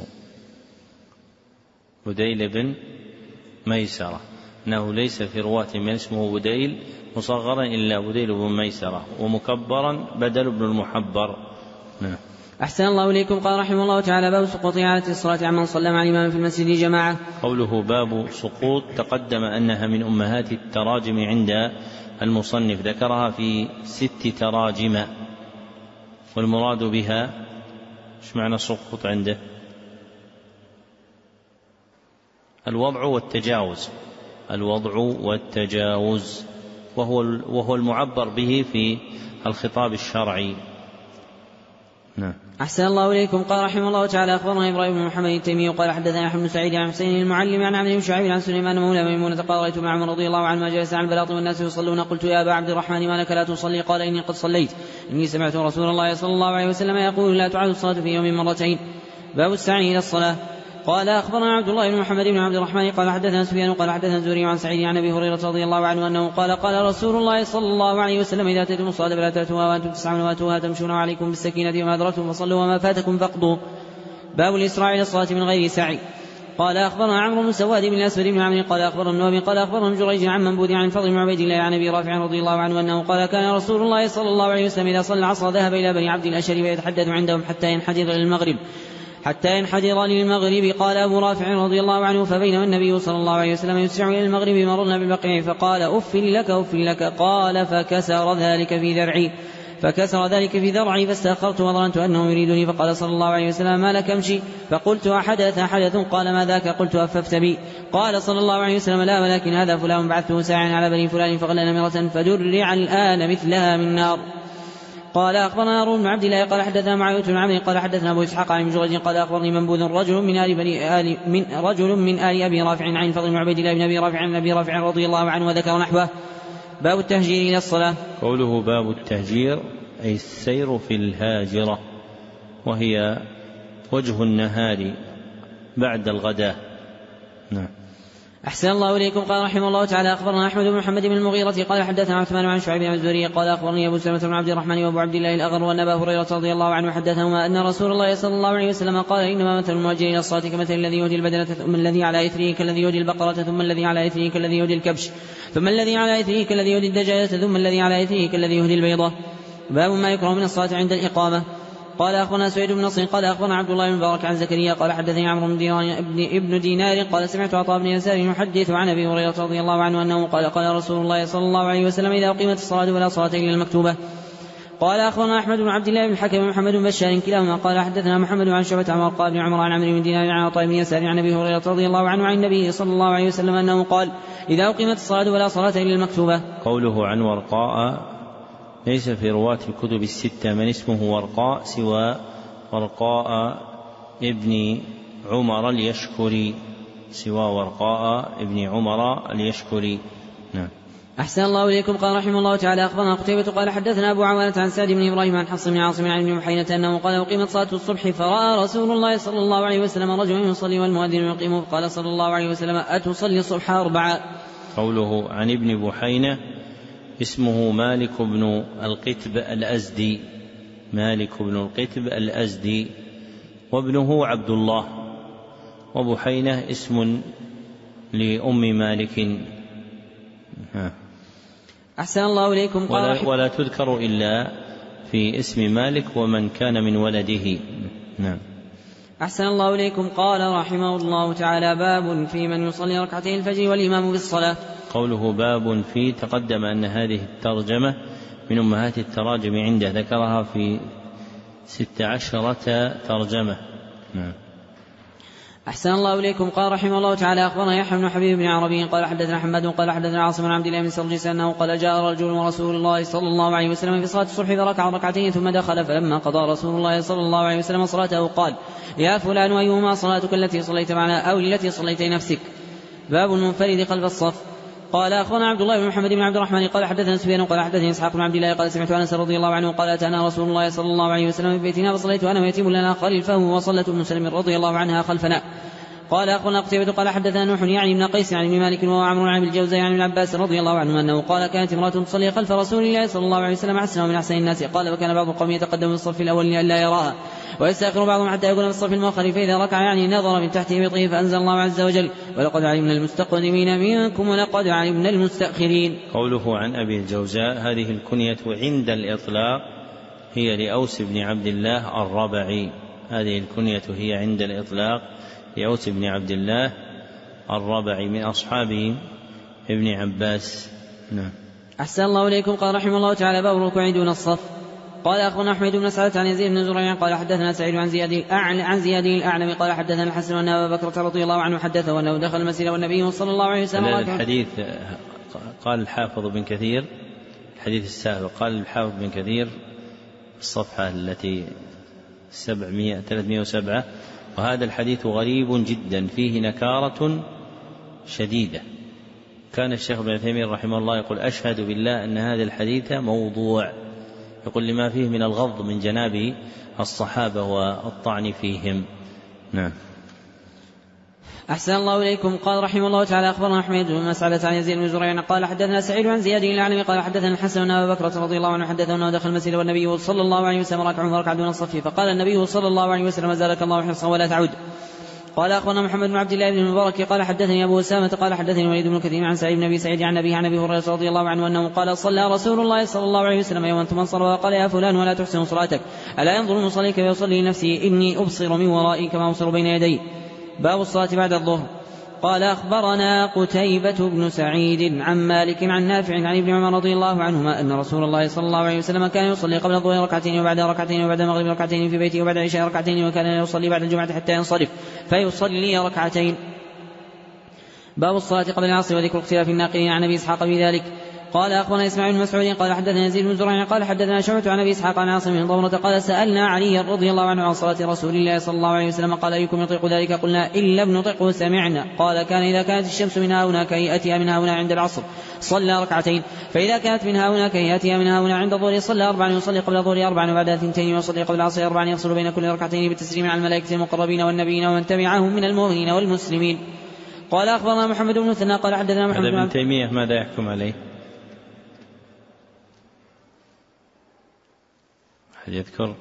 بديل بن ميسرة، انه ليس في رواة من اسمه بديل مصغرا الا بديل بن ميسرة ومكبرا بدل بن المحبر. نعم. أحسن الله إليكم. قال رحمه الله تعالى: باب سقوط إعادة الصلاة عمن صلى مع الإمام في المسجد جماعة. قوله باب سقوط تقدم أنها من أمهات التراجم عند المصنف، ذكرها في ست تراجم، والمراد بها ايش معنى سقوط عنده؟ الوضع والتجاوز، الوضع والتجاوز وهو وهو المعبر به في الخطاب الشرعي. نعم. أحسن الله إليكم. قال رحمه الله تعالى: أخبرنا إبراهيم بن محمد التيمي قال حدثنا أحمد بن سعيد عن حسين المعلم عن عبد بن شعيب عن سليمان مولى ميمونة قال: رأيت مع عمر رضي الله عنه ما جلس عن البلاط والناس يصلون. قلت: يا أبا عبد الرحمن ما لك لا تصلي؟ قال: إني قد صليت، إني سمعت رسول الله صلى الله عليه وسلم يقول: لا تعاد الصلاة في يوم مرتين. باب السعي إلى الصلاة. قال أخبرنا عبد الله بن محمد بن عبد الرحمن قال حدثنا سفيان قال حدثنا الزهري عن سعيد عن أبي هريرة رضي الله عنه أنه قال: قال رسول الله صلى الله عليه وسلم: إذا أتيتم الصلاة فلا تأتوها وأنتم تسعون وأتوها تمشون عليكم بالسكينة وما أدركتم فصلوا وما فاتكم فاقضوا. باب الإسراع إلى الصلاة من غير سعي. قال أخبرنا عمرو بن سواد بن الأسود بن عمرو قال أخبرنا النووي قال أخبرنا جريج عن منبوذ عن الفضل بن عبيد الله عن أبي رافع رضي الله عنه أنه قال كان رسول الله صلى الله عليه وسلم إذا صلى العصر ذهب إلى بني عبد الأشهر ويتحدث عندهم حتى ينحدر للمغرب حتى ينحدر للمغرب. قال أبو رافع رضي الله عنه فبينما النبي صلى الله عليه وسلم يسرع إلى المغرب مررنا بالبقيع فقال أف لك أف لك قال فكسر ذلك في ذرعي فكسر ذلك في ذرعي فاستأخرت وظننت أنه يريدني فقال صلى الله عليه وسلم ما لك امشي فقلت أحدث حدث قال ما ذاك قلت أففت بي قال صلى الله عليه وسلم لا ولكن هذا فلان بعثته ساعا على بني فلان فغلى نمرة فدرع الآن مثلها من نار. قال أخبرنا هارون بن عبد الله قال حدثنا معاوية بن عمرو قال حدثنا أبو إسحاق عن جريج قال أخبرني منبوذ رجل من آل بني آل من رجل من آل أبي رافع عن الفضل بن عبيد الله بن أبي رافع عن أبي رافع رضي الله عنه وذكر نحوه. باب التهجير إلى الصلاة. قوله باب التهجير أي السير في الهاجرة وهي وجه النهار بعد الغداء. نعم. أحسن الله إليكم. قال رحمه الله تعالى أخبرنا أحمد بن محمد بن المغيرة قال حدثنا عثمان عن شعيب بن الزهري قال أخبرني أبو سلمة بن عبد الرحمن وأبو عبد الله الأغر وأن أبا هريرة رضي الله عنه حدثهما أن رسول الله صلى الله عليه وسلم قال إنما مثل المهاجر إلى الصلاة كمثل الذي يهدي البدنة ثم الذي على إثره كالذي يهدي البقرة ثم الذي على إثره كالذي يهدي الكبش ثم الذي على إثره كالذي يهدي الدجاجة ثم الذي على إثره كالذي يهدي البيضة. باب ما يكره من الصلاة عند الإقامة. قال أخبرنا سعيد بن نصر قال أخبرنا عبد الله بن مبارك عن زكريا قال حدثني عمرو بن دينار ابن, ابن دينار قال سمعت عطاء بن يسار يحدث عن أبي هريرة رضي الله عنه أنه قال قال رسول الله صلى الله عليه وسلم إذا أقيمت الصلاة ولا صلاة إلا المكتوبة. قال أخبرنا أحمد بن عبد الله بن الحكم ومحمد بن بشار كلاهما قال حدثنا محمد عن شعبة عن قال بن عمر عن عمرو بن دينار عن عطاء بن يسار عن أبي هريرة رضي الله عنه عن النبي صلى الله عليه وسلم أنه قال إذا أقيمت الصلاة ولا صلاة إلا المكتوبة. قوله عن ورقاء ليس في رواة الكتب الستة من اسمه ورقاء سوى ورقاء ابن عمر اليشكري سوى ورقاء ابن عمر اليشكري. نعم. أحسن الله إليكم. قال رحمه الله تعالى أخبرنا قتيبة قال حدثنا أبو عوانة عن سعد بن إبراهيم عن حفص بن عاصم عن ابن محينة أنه قال أقيمت صلاة الصبح فرأى رسول الله صلى الله عليه وسلم رجلا يصلي والمؤذن يقيم فقال صلى الله عليه وسلم أتصلي الصبح أربعا. قوله عن ابن بحينة اسمه مالك بن القتب الأزدي مالك بن القتب الأزدي وابنه عبد الله وبحينة اسم لأم مالك. ها. أحسن الله إليكم. ولا, ولا تذكر إلا في اسم مالك ومن كان من ولده. نعم. أحسن الله إليكم. قال رحمه الله تعالى باب في من يصلي ركعتين الفجر والإمام بالصلاة. قوله باب في تقدم أن هذه الترجمة من أمهات التراجم عنده ذكرها في ست عشرة ترجمة. نعم. أحسن الله إليكم. قال رحمه الله تعالى أخبرنا يحيى بن حبيب بن عربي قال حدثنا حماد قال حدثنا عاصم بن عبد الله بن سرجس أنه قال جاء رجل ورسول الله صلى الله عليه وسلم في صلاة الصبح فركع ركعتين ثم دخل فلما قضى رسول الله صلى الله عليه وسلم صلاته قال يا فلان أيهما صلاتك التي صليت معنا أو التي صليت نفسك. باب المنفرد خلف الصف. قال أخونا عبد الله بن محمد بن عبد الرحمن قال حدثنا سفيان قال حدثني إسحاق بن عبد الله قال سمعت أنس رضي الله عنه قال أتانا رسول الله صلى الله عليه وسلم في بيتنا فصليت أنا ويتيم لنا خلفه وصلت ابن سلم رضي الله عنها خلفنا. قال أخونا قتيبة قال حدثنا نوح يعني ابن قيس عن ابن مالك وهو عمرو عن الجوزاء عن ابن عباس رضي الله عنه أنه قال كانت امرأة تصلي خلف رسول الله صلى الله عليه وسلم أحسن من أحسن الناس. قال وكان بعض القوم يتقدم في الصف الأول لئلا يراها ويستأخر بعضهم حتى يكون في الصف المؤخر فإذا ركع يعني نظر من تحت إبطه فأنزل الله عز وجل ولقد علمنا المستقدمين منكم ولقد علمنا المستأخرين. قوله عن أبي الجوزاء هذه الكنية عند الإطلاق هي لأوس بن عبد الله الربعي. هذه الكنية هي عند الإطلاق لأوس بن عبد الله الربعي من أصحاب ابن عباس. نعم. أحسن الله إليكم. قال رحمه الله تعالى باب الركوع دون الصف. قال أخبرنا أحمد بن سعد عن يزيد بن زريع قال حدثنا سعيد عن زياد الأعلى عن زياد الأعلم قال حدثنا الحسن أن أبا بكر رضي الله عنه حدثه أنه دخل المسجد والنبي صلى الله عليه وسلم. الحديث قال الحافظ بن كثير الحديث السابق قال الحافظ بن كثير الصفحة التي سبعمائة ثلاثمائة وسبعة وهذا الحديث غريب جدا فيه نكارة شديدة. كان الشيخ ابن تيمية رحمه الله يقول أشهد بالله أن هذا الحديث موضوع، يقول لما فيه من الغض من جناب الصحابة والطعن فيهم. نعم. أحسن الله إليكم. قال رحمه الله تعالى أخبرنا أحمد بن مسعدة عن يزيد بن زريع قال حدثنا سعيد عن زياد الأعلم قال حدثنا الحسن أن أبا بكر رضي الله عنه حدثه أنه دخل المسجد والنبي صلى الله عليه وسلم ركع فركع دون الصف فقال النبي صلى الله عليه وسلم زادك الله حرصا ولا تعود. قال أخبرنا محمد بن عبد الله بن المبارك قال حدثني أبو أسامة قال حدثني الوليد بن كثير عن سعيد بن أبي سعيد عن أبيه عن أبي هريرة رضي الله عنه أنه قال صلى رسول الله صلى الله عليه وسلم يوما ثم انصرف وقال يا فلان ولا تحسن صلاتك ألا ينظر المصلي كيف يصلي لنفسه إني أبصر من ورائي كما أبصر بين يدي. باب الصلاة بعد الظهر. قال أخبرنا قتيبة بن سعيد عن مالك عن نافع عن ابن عمر رضي الله عنهما أن رسول الله صلى الله عليه وسلم كان يصلي قبل الظهر ركعتين وبعد ركعتين وبعد المغرب ركعتين في بيته وبعد العشاء ركعتين وكان يصلي بعد الجمعة حتى ينصرف فيصلي ركعتين. باب الصلاة قبل العصر وذكر اختلاف الناقلين عن أبي إسحاق في ذلك. قال أخبرنا إسماعيل بن مسعود قال حدثنا يزيد بن زرع قال حدثنا شعبة عن أبي إسحاق عن عاصم بن ضمرة قال سألنا علي رضي الله عنه عن صلاة رسول الله صلى الله عليه وسلم قال أيكم يطيق ذلك قلنا إن لم نطيقه سمعنا. قال كان إذا كانت الشمس من هنا كهيئتها من هنا عند العصر صلى ركعتين فإذا كانت من هنا كهيئتها من هنا عند الظهر صلى أربعا يصلي قبل الظهر أربعا وبعد ثنتين يصلي قبل العصر أربعا يفصل بين كل ركعتين بالتسليم على الملائكة المقربين والنبيين ومن تبعهم من المؤمنين والمسلمين. قال أخبرنا محمد بن مثنى قال حدثنا محمد بن تيمية ماذا يحكم عليه؟ أحد يذكر؟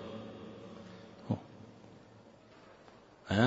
ها؟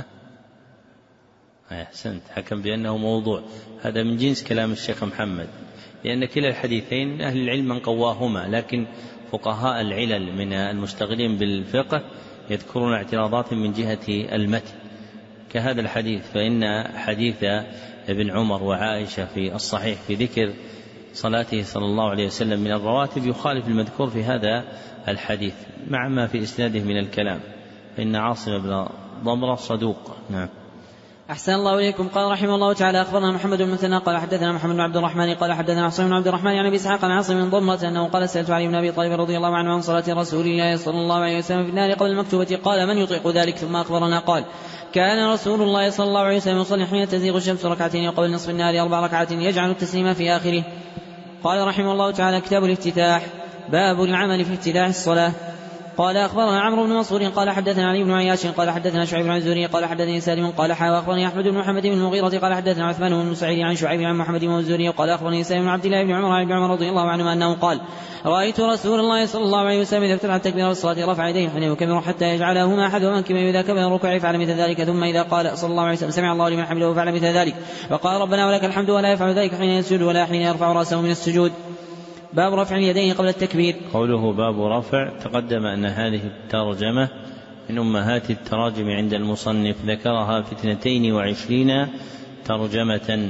أحسنت حكم بأنه موضوع. هذا من جنس كلام الشيخ محمد لأن كلا الحديثين أهل العلم من قواهما لكن فقهاء العلل من المشتغلين بالفقه يذكرون اعتراضات من جهة المتن كهذا الحديث. فإن حديث ابن عمر وعائشة في الصحيح في ذكر صلاته صلى الله عليه وسلم من الرواتب يخالف المذكور في هذا الحديث مع ما في إسناده من الكلام فإن عاصم بن ضمرة صدوق. نعم. أحسن الله إليكم. قال رحمه الله تعالى أخبرنا محمد بن مثنى قال حدثنا محمد بن عبد الرحمن قال حدثنا عاصم بن عبد الرحمن عن أبي إسحاق عن عاصم بن ضمرة أنه قال سألت علي بن أبي طالب رضي الله عنه عن صلاة رسول الله صلى الله عليه وسلم في النار قبل المكتوبة قال من يطيق ذلك ثم أخبرنا قال كان رسول الله صلى الله عليه وسلم يصلي حين تزيغ الشمس ركعتين وقبل نصف النهار أربع ركعات يجعل التسليم في آخره. قال رحمه الله تعالى كتاب الافتتاح. باب العمل في افتتاح الصلاة. قال أخبرنا عمرو بن منصور قال حدثنا علي بن عياش قال حدثنا شعيب بن الزهري قال حدثني سالم قال حا أخبرني أحمد بن محمد بن المغيرة قال حدثنا عثمان بن سعيد عن شعيب عن محمد بن الزهري قال أخبرني سالم بن عبد الله بن عمر عن ابن عمر رضي الله عنهما أنه قال رأيت رسول الله صلى الله عليه وسلم إذا افتتح التكبير الصلاة رفع يديه حين يكبر حتى يجعلهما أحد منكبيه إذا كبر الركوع فعل مثل ذلك ثم إذا قال صلى الله عليه وسلم سمع الله لمن حمده فعل مثل ذلك وقال ربنا ولك الحمد ولا يفعل ذلك حين يسجد ولا حين يرفع رأسه من السجود. باب رفع اليدين قبل التكبير. قوله باب رفع تقدم أن هذه الترجمة من أمهات التراجم عند المصنف ذكرها في اثنتين وعشرين ترجمة.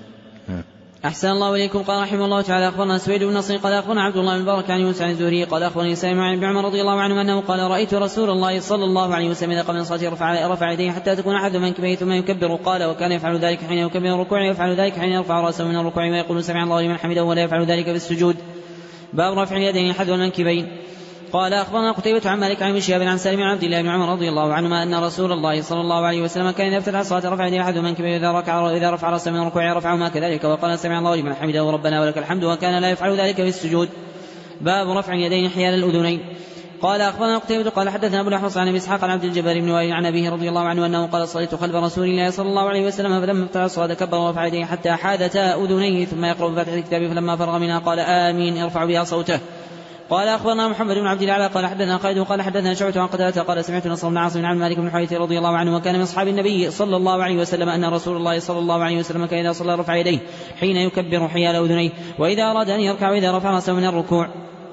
أحسن الله إليكم. قال رحمه الله تعالى أخبرنا سويد بن نصر قال أخبرنا عبد الله بن مبارك عن يونس عن الزهري قال أخبرني سالم عن ابن عمر رضي الله عنه أنه قال رأيت رسول الله صلى الله عليه وسلم إذا قبل الصلاة رفع, رفع يديه حتى تكون أحد منكبيه ثم يكبر. قال وكان يفعل ذلك حين يكبر الركوع ويفعل ذلك حين يرفع رأسه من الركوع ويقول سمع الله لمن حمده ولا يفعل ذلك بالسجود. باب رفع اليدين حذو المنكبين. قال أخبرنا قتيبة عن مالك عن شهاب عن سالم عن عبد الله بن عمر رضي الله عنهما أن رسول الله صلى الله عليه وسلم كان إذا افتتح الصلاة رفع يديه حذو منكبيه إذا ركع إذا رفع رأسه من الركوع رفعهما كذلك وقال سمع الله لمن حمده وربنا ولك الحمد وكان لا يفعل ذلك في السجود. باب رفع اليدين حيال الأذنين. قال أخبرنا قتيبة قال حدثنا أبو الأحوص عن أبي إسحاق عن عبد الجبار بن وائل عن أبيه رضي الله عنه أنه قال صليت خلف رسول الله صلى الله عليه وسلم فلما افتتح الصلاة كبر ورفع يديه حتى حادتا أذنيه ثم يقرأ بفاتحة الكتاب فلما فرغ منها قال آمين يرفع بها صوته. قال أخبرنا محمد بن عبد الأعلى قال حدثنا خالد قال حدثنا شعبة عن قتادة قال سمعت نصر بن عاصم عن مالك بن الحويرث رضي الله عنه وكان من أصحاب النبي صلى الله عليه وسلم أن رسول الله صلى الله عليه وسلم كان إذا صلى رفع يديه حين يكبر حيال أذنيه وإذا أراد أن يركع وإذا رفع رأسه من الركوع.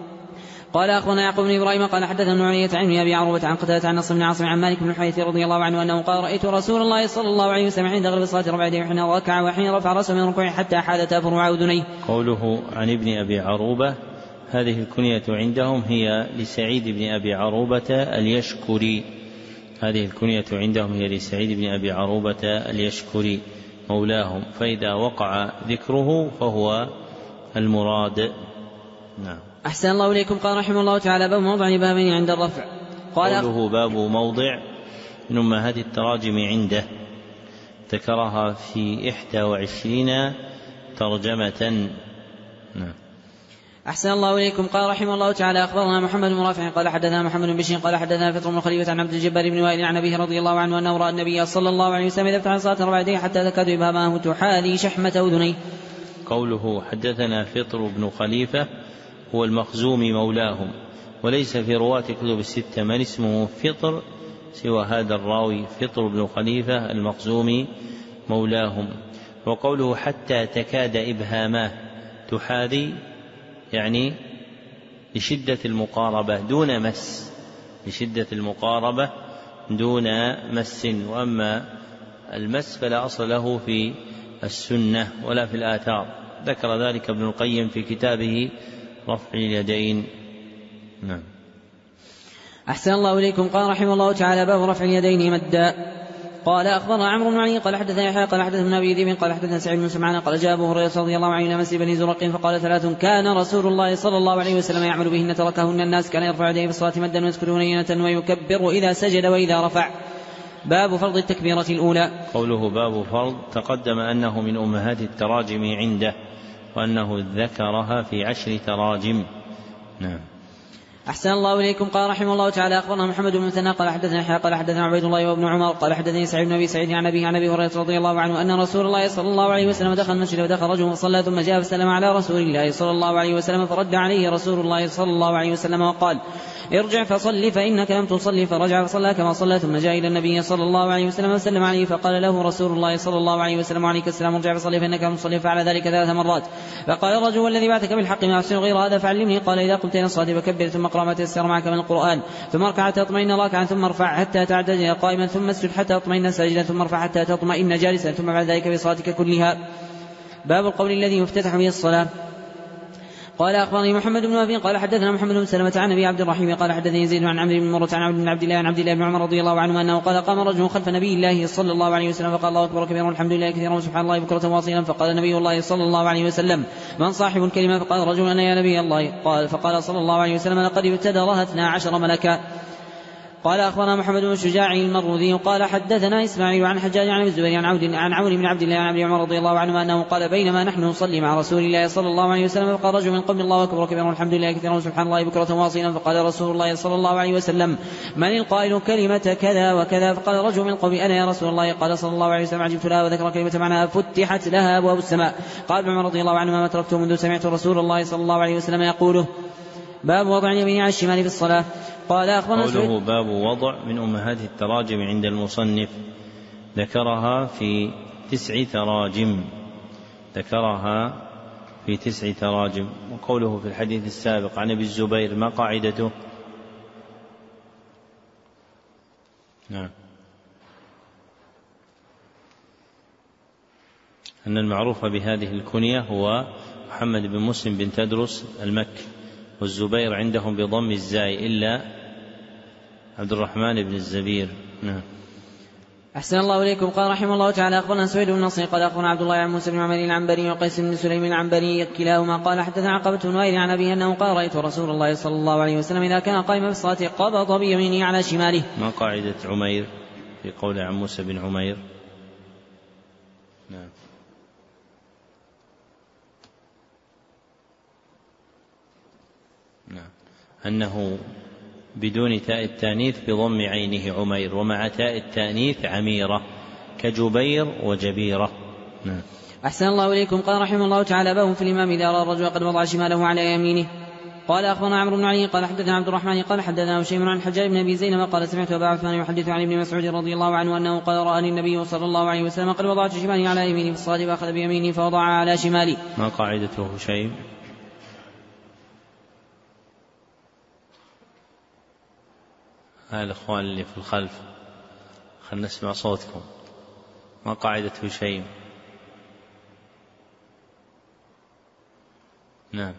قال أخبرنا يعقوب بن إبراهيم قال حدثنا ابن علية عن أبي عروبة عن قتادة عن نصر بن عاصم عن مالك بن الحويرث رضي الله عنه أنه قال رأيت رسول الله صلى الله عليه وسلم عند غرب الصلاة رفع يديه حين ركع وحين رفع رأسه من الركوع حتى حادتا فروع أذنيه. قوله عن ابن أبي عروبة هذه الكنية عندهم هي لسعيد بن أبي عروبة اليشكري. هذه الكنية عندهم هي لسعيد بن أبي عروبة اليشكري مولاهم فإذا وقع ذكره فهو المراد. نعم. أحسن الله إليكم. قال رحمه الله تعالى باب موضع بابين عند الرفع. قال قوله باب موضع من أمهات التراجم عنده ذكرها في إحدى وعشرين ترجمة. نعم. أحسن الله إليكم. قال رحمه الله تعالى أخبرنا محمد بن رافع قال حدثنا محمد بن بشير قال حدثنا فطر بن خليفة عن عبد الجبار بن وائل عن أبيه رضي الله عنه أنه رأى النبي صلى الله عليه وسلم إذا افتتح الصلاة رفع يديه حتى تكاد إبهامه تحاذي شحمة أذنيه. قوله حدثنا فطر بن خليفة هو المخزومي مولاهم وليس في رواة كتب الستة من اسمه فطر سوى هذا الراوي فطر بن خليفة المخزومي مولاهم. وقوله حتى تكاد إبهاماه تحاذي يعني لشدة المقاربة دون مس، لشدة المقاربة دون مس. وأما المس فلا أصل له في السنة ولا في الآثار، ذكر ذلك ابن القيم في كتابه رفع اليدين. نعم. أحسن الله إليكم. قال رحمه الله تعالى باب رفع اليدين مدا. قال أخبرنا عمرو بن علي قال حدثنا يحيى قال حدثنا أبي ذئب قال حدثنا سعيد بن سمعان قال جاء أبو هريرة رضي الله عنه إلى مسجد بني زرق فقال ثلاث كان رسول الله صلى الله عليه وسلم يعمل بهن تركهن الناس، كان يرفع يديه في الصلاة مدا ويسكت هنينة ويكبر إذا سجد وإذا رفع. باب فرض التكبيرة الأولى. قوله باب فرض تقدم أنه من أمهات التراجم عنده، وأنه ذكرها في عشر تراجم. نعم. أحسن الله إليكم. قال رحمه الله تعالى أخبرنا محمد بن مثنى قال حدثنا يحيى قال حدثنا عبيد الله وابن عمر قال حدثني سعيد بن أبي سعيد عن أبيه عن أبي هريرة رضي الله عنه أن رسول الله صلى الله عليه وسلم دخل المسجد ودخل رجل فصلى ثم جاء فسلم على رسول الله صلى الله عليه وسلم فرد عليه رسول الله صلى الله عليه وسلم وقال ارجع فصل فإنك لم تصلي، فرجع فصلى كما صلى ثم جاء إلى النبي صلى الله عليه وسلم وسلم عليه فقال له رسول الله صلى الله عليه وسلم عليك السلام ارجع فصلي فإنك لم تصلي، فعل ذلك ثلاث مرات. فقال الرجل والذي بعثك بالحق ما أحسن غير هذا فعلمني. قال إذا قمت إلى الصلاة فكبر ثم اقرأ ما تيسر معك من القرآن ثم اركع حتى تطمئن راكعا ثم ارفع حتى تعتدل قائما ثم اسجد حتى تطمئن ساجدا ثم ارفع حتى تطمئن جالسا ثم بعد ذلك بصلاتك كلها. باب القول الذي يفتتح به الصلاة. قال أخبرني محمد بن وهب قال حدثنا محمد بن سلمة عن أبي عبد الرحيم قال حدثني زيد عن عمرو بن مرة عن عبد بن عبد الله عن عبد الله بن عمر رضي الله عنه أنه قال قام رجل خلف نبي الله صلى الله عليه وسلم فقال الله أكبر كبيرا والحمد لله كثيرا وسبحان الله بكرة واصيلا، فقال نبي الله صلى الله عليه وسلم من صاحب الكلمة؟ فقال رجل أنا يا نبي الله. قال فقال صلى الله عليه وسلم لقد ابتدرها اثنا عشر ملكا. قال أخبرنا محمد بن شجاع المروذي قال حدثنا إسماعيل عن حجاج عن الزبير عن عود عن عون بن عبد الله عن ابن عمر رضي الله عنه أنه قال بينما نحن نصلي مع رسول الله صلى الله عليه وسلم فقال رجل من قوم الله أكبر كبيرا والحمد لله كثيرا وسبحان الله بكرة واصيلا، فقال رسول الله صلى الله عليه وسلم من القائل كلمة كذا وكذا؟ فقال رجل من قوم أنا يا رسول الله. قال صلى الله عليه وسلم عجبت لها وذكر كلمة معناها فتحت لها أبواب السماء. قال ابن عمر رضي الله عنه ما تركته منذ سمعت رسول الله صلى الله عليه وسلم يقوله. باب وضع اليمين على الشمال في الصلاة. قال أخبرنا قوله باب وضع من أمهات التراجم عند المصنف، ذكرها في تسع تراجم ذكرها في تسع تراجم. وقوله في الحديث السابق عن أبي الزبير ما قاعدته؟ نعم أن المعروف بهذه الكنية هو محمد بن مسلم بن تدرس المكي، والزبير عندهم بضم الزاي إلا عبد الرحمن بن الزبير. نعم. أحسن الله إليكم. قال رحمه الله تعالى أخبرنا سويد بن نصر قال أخبرنا عبد الله عن موسى بن عمر العنبري وقيس بن سليم العنبري كلاهما قال حدثنا عقبة بن وائل عن أبيه أنه قال رأيت رسول الله صلى الله عليه وسلم إذا كان قائما في الصلاة قبض بيمينه على شماله. ما قاعدة عمير في قول عن موسى بن عمير؟ نعم. نعم. أنه بدون تاء التانيث بضم عينه عمير، ومع تاء التانيث عميرة كجبير وجبيرة. نعم. أحسن الله إليكم. قال رحمه الله تعالى باب في الإمام إذا رأى الرجل قد وضع شماله على يمينه. قال أخبرنا عمرو بن علي قال حدثنا عبد الرحمن قال حدثنا هشيم عن حجاج بن أبي زينب قال سمعت أبا عثمان يحدث عن ابن مسعود رضي الله عنه أنه قال رآني النبي صلى الله عليه وسلم قد وضعت شمالي على يميني في الصلاة فأخذ بيميني فوضع على شمالي. ما قاعدته هشيم؟ هذا الأخوان اللي في الخلف خلنا نسمع صوتكم. ما قاعدة هشيم؟ نعم.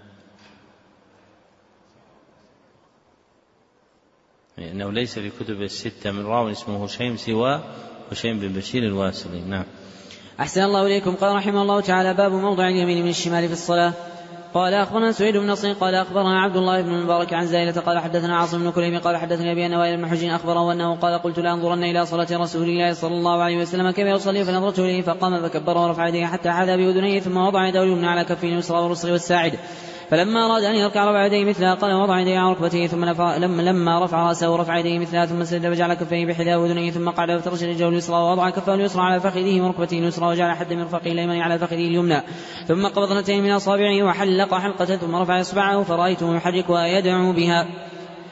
لأنه ليس في كتب الستة من راو اسمه هشيم سوى هشيم بن بشير الواسطي. نعم. أحسن الله إليكم. قال رحمه الله تعالى باب موضع اليمين من الشمال في الصلاة. قال أخبرنا سعيد بن نصر قال أخبرنا عبد الله بن المبارك عن زائلة قال حدثنا عاصم بن كليب قال حدثني أبي أن وائل بن حجر أخبره أنه قال قلت لأنظرن إلى صلاة رسول الله صلى الله عليه وسلم كيف يصلي، فنظرت إليه فقام فكبر ورفع يديه حتى حاذا بأذنيه ثم وضع يده اليمنى على كفه اليسرى واليسرى والساعد، فلما أراد أن يركع رفع يديه مثلها قال وضع يديه على ركبتيه ثم لما, لما رفع رأسه رفع يديه مثلها ثم سجد فجعل كفيه بحذاء أذنيه ثم قعد وفترش رجله اليسرى ووضع كفه اليسرى على فخذه وركبته اليسرى وجعل حد من مرفقه الأيمن على فخذه اليمنى ثم قبض اثنتين من أصابعه وحلق حلقة ثم رفع إصبعه فرأيته يحركها يدعو بها.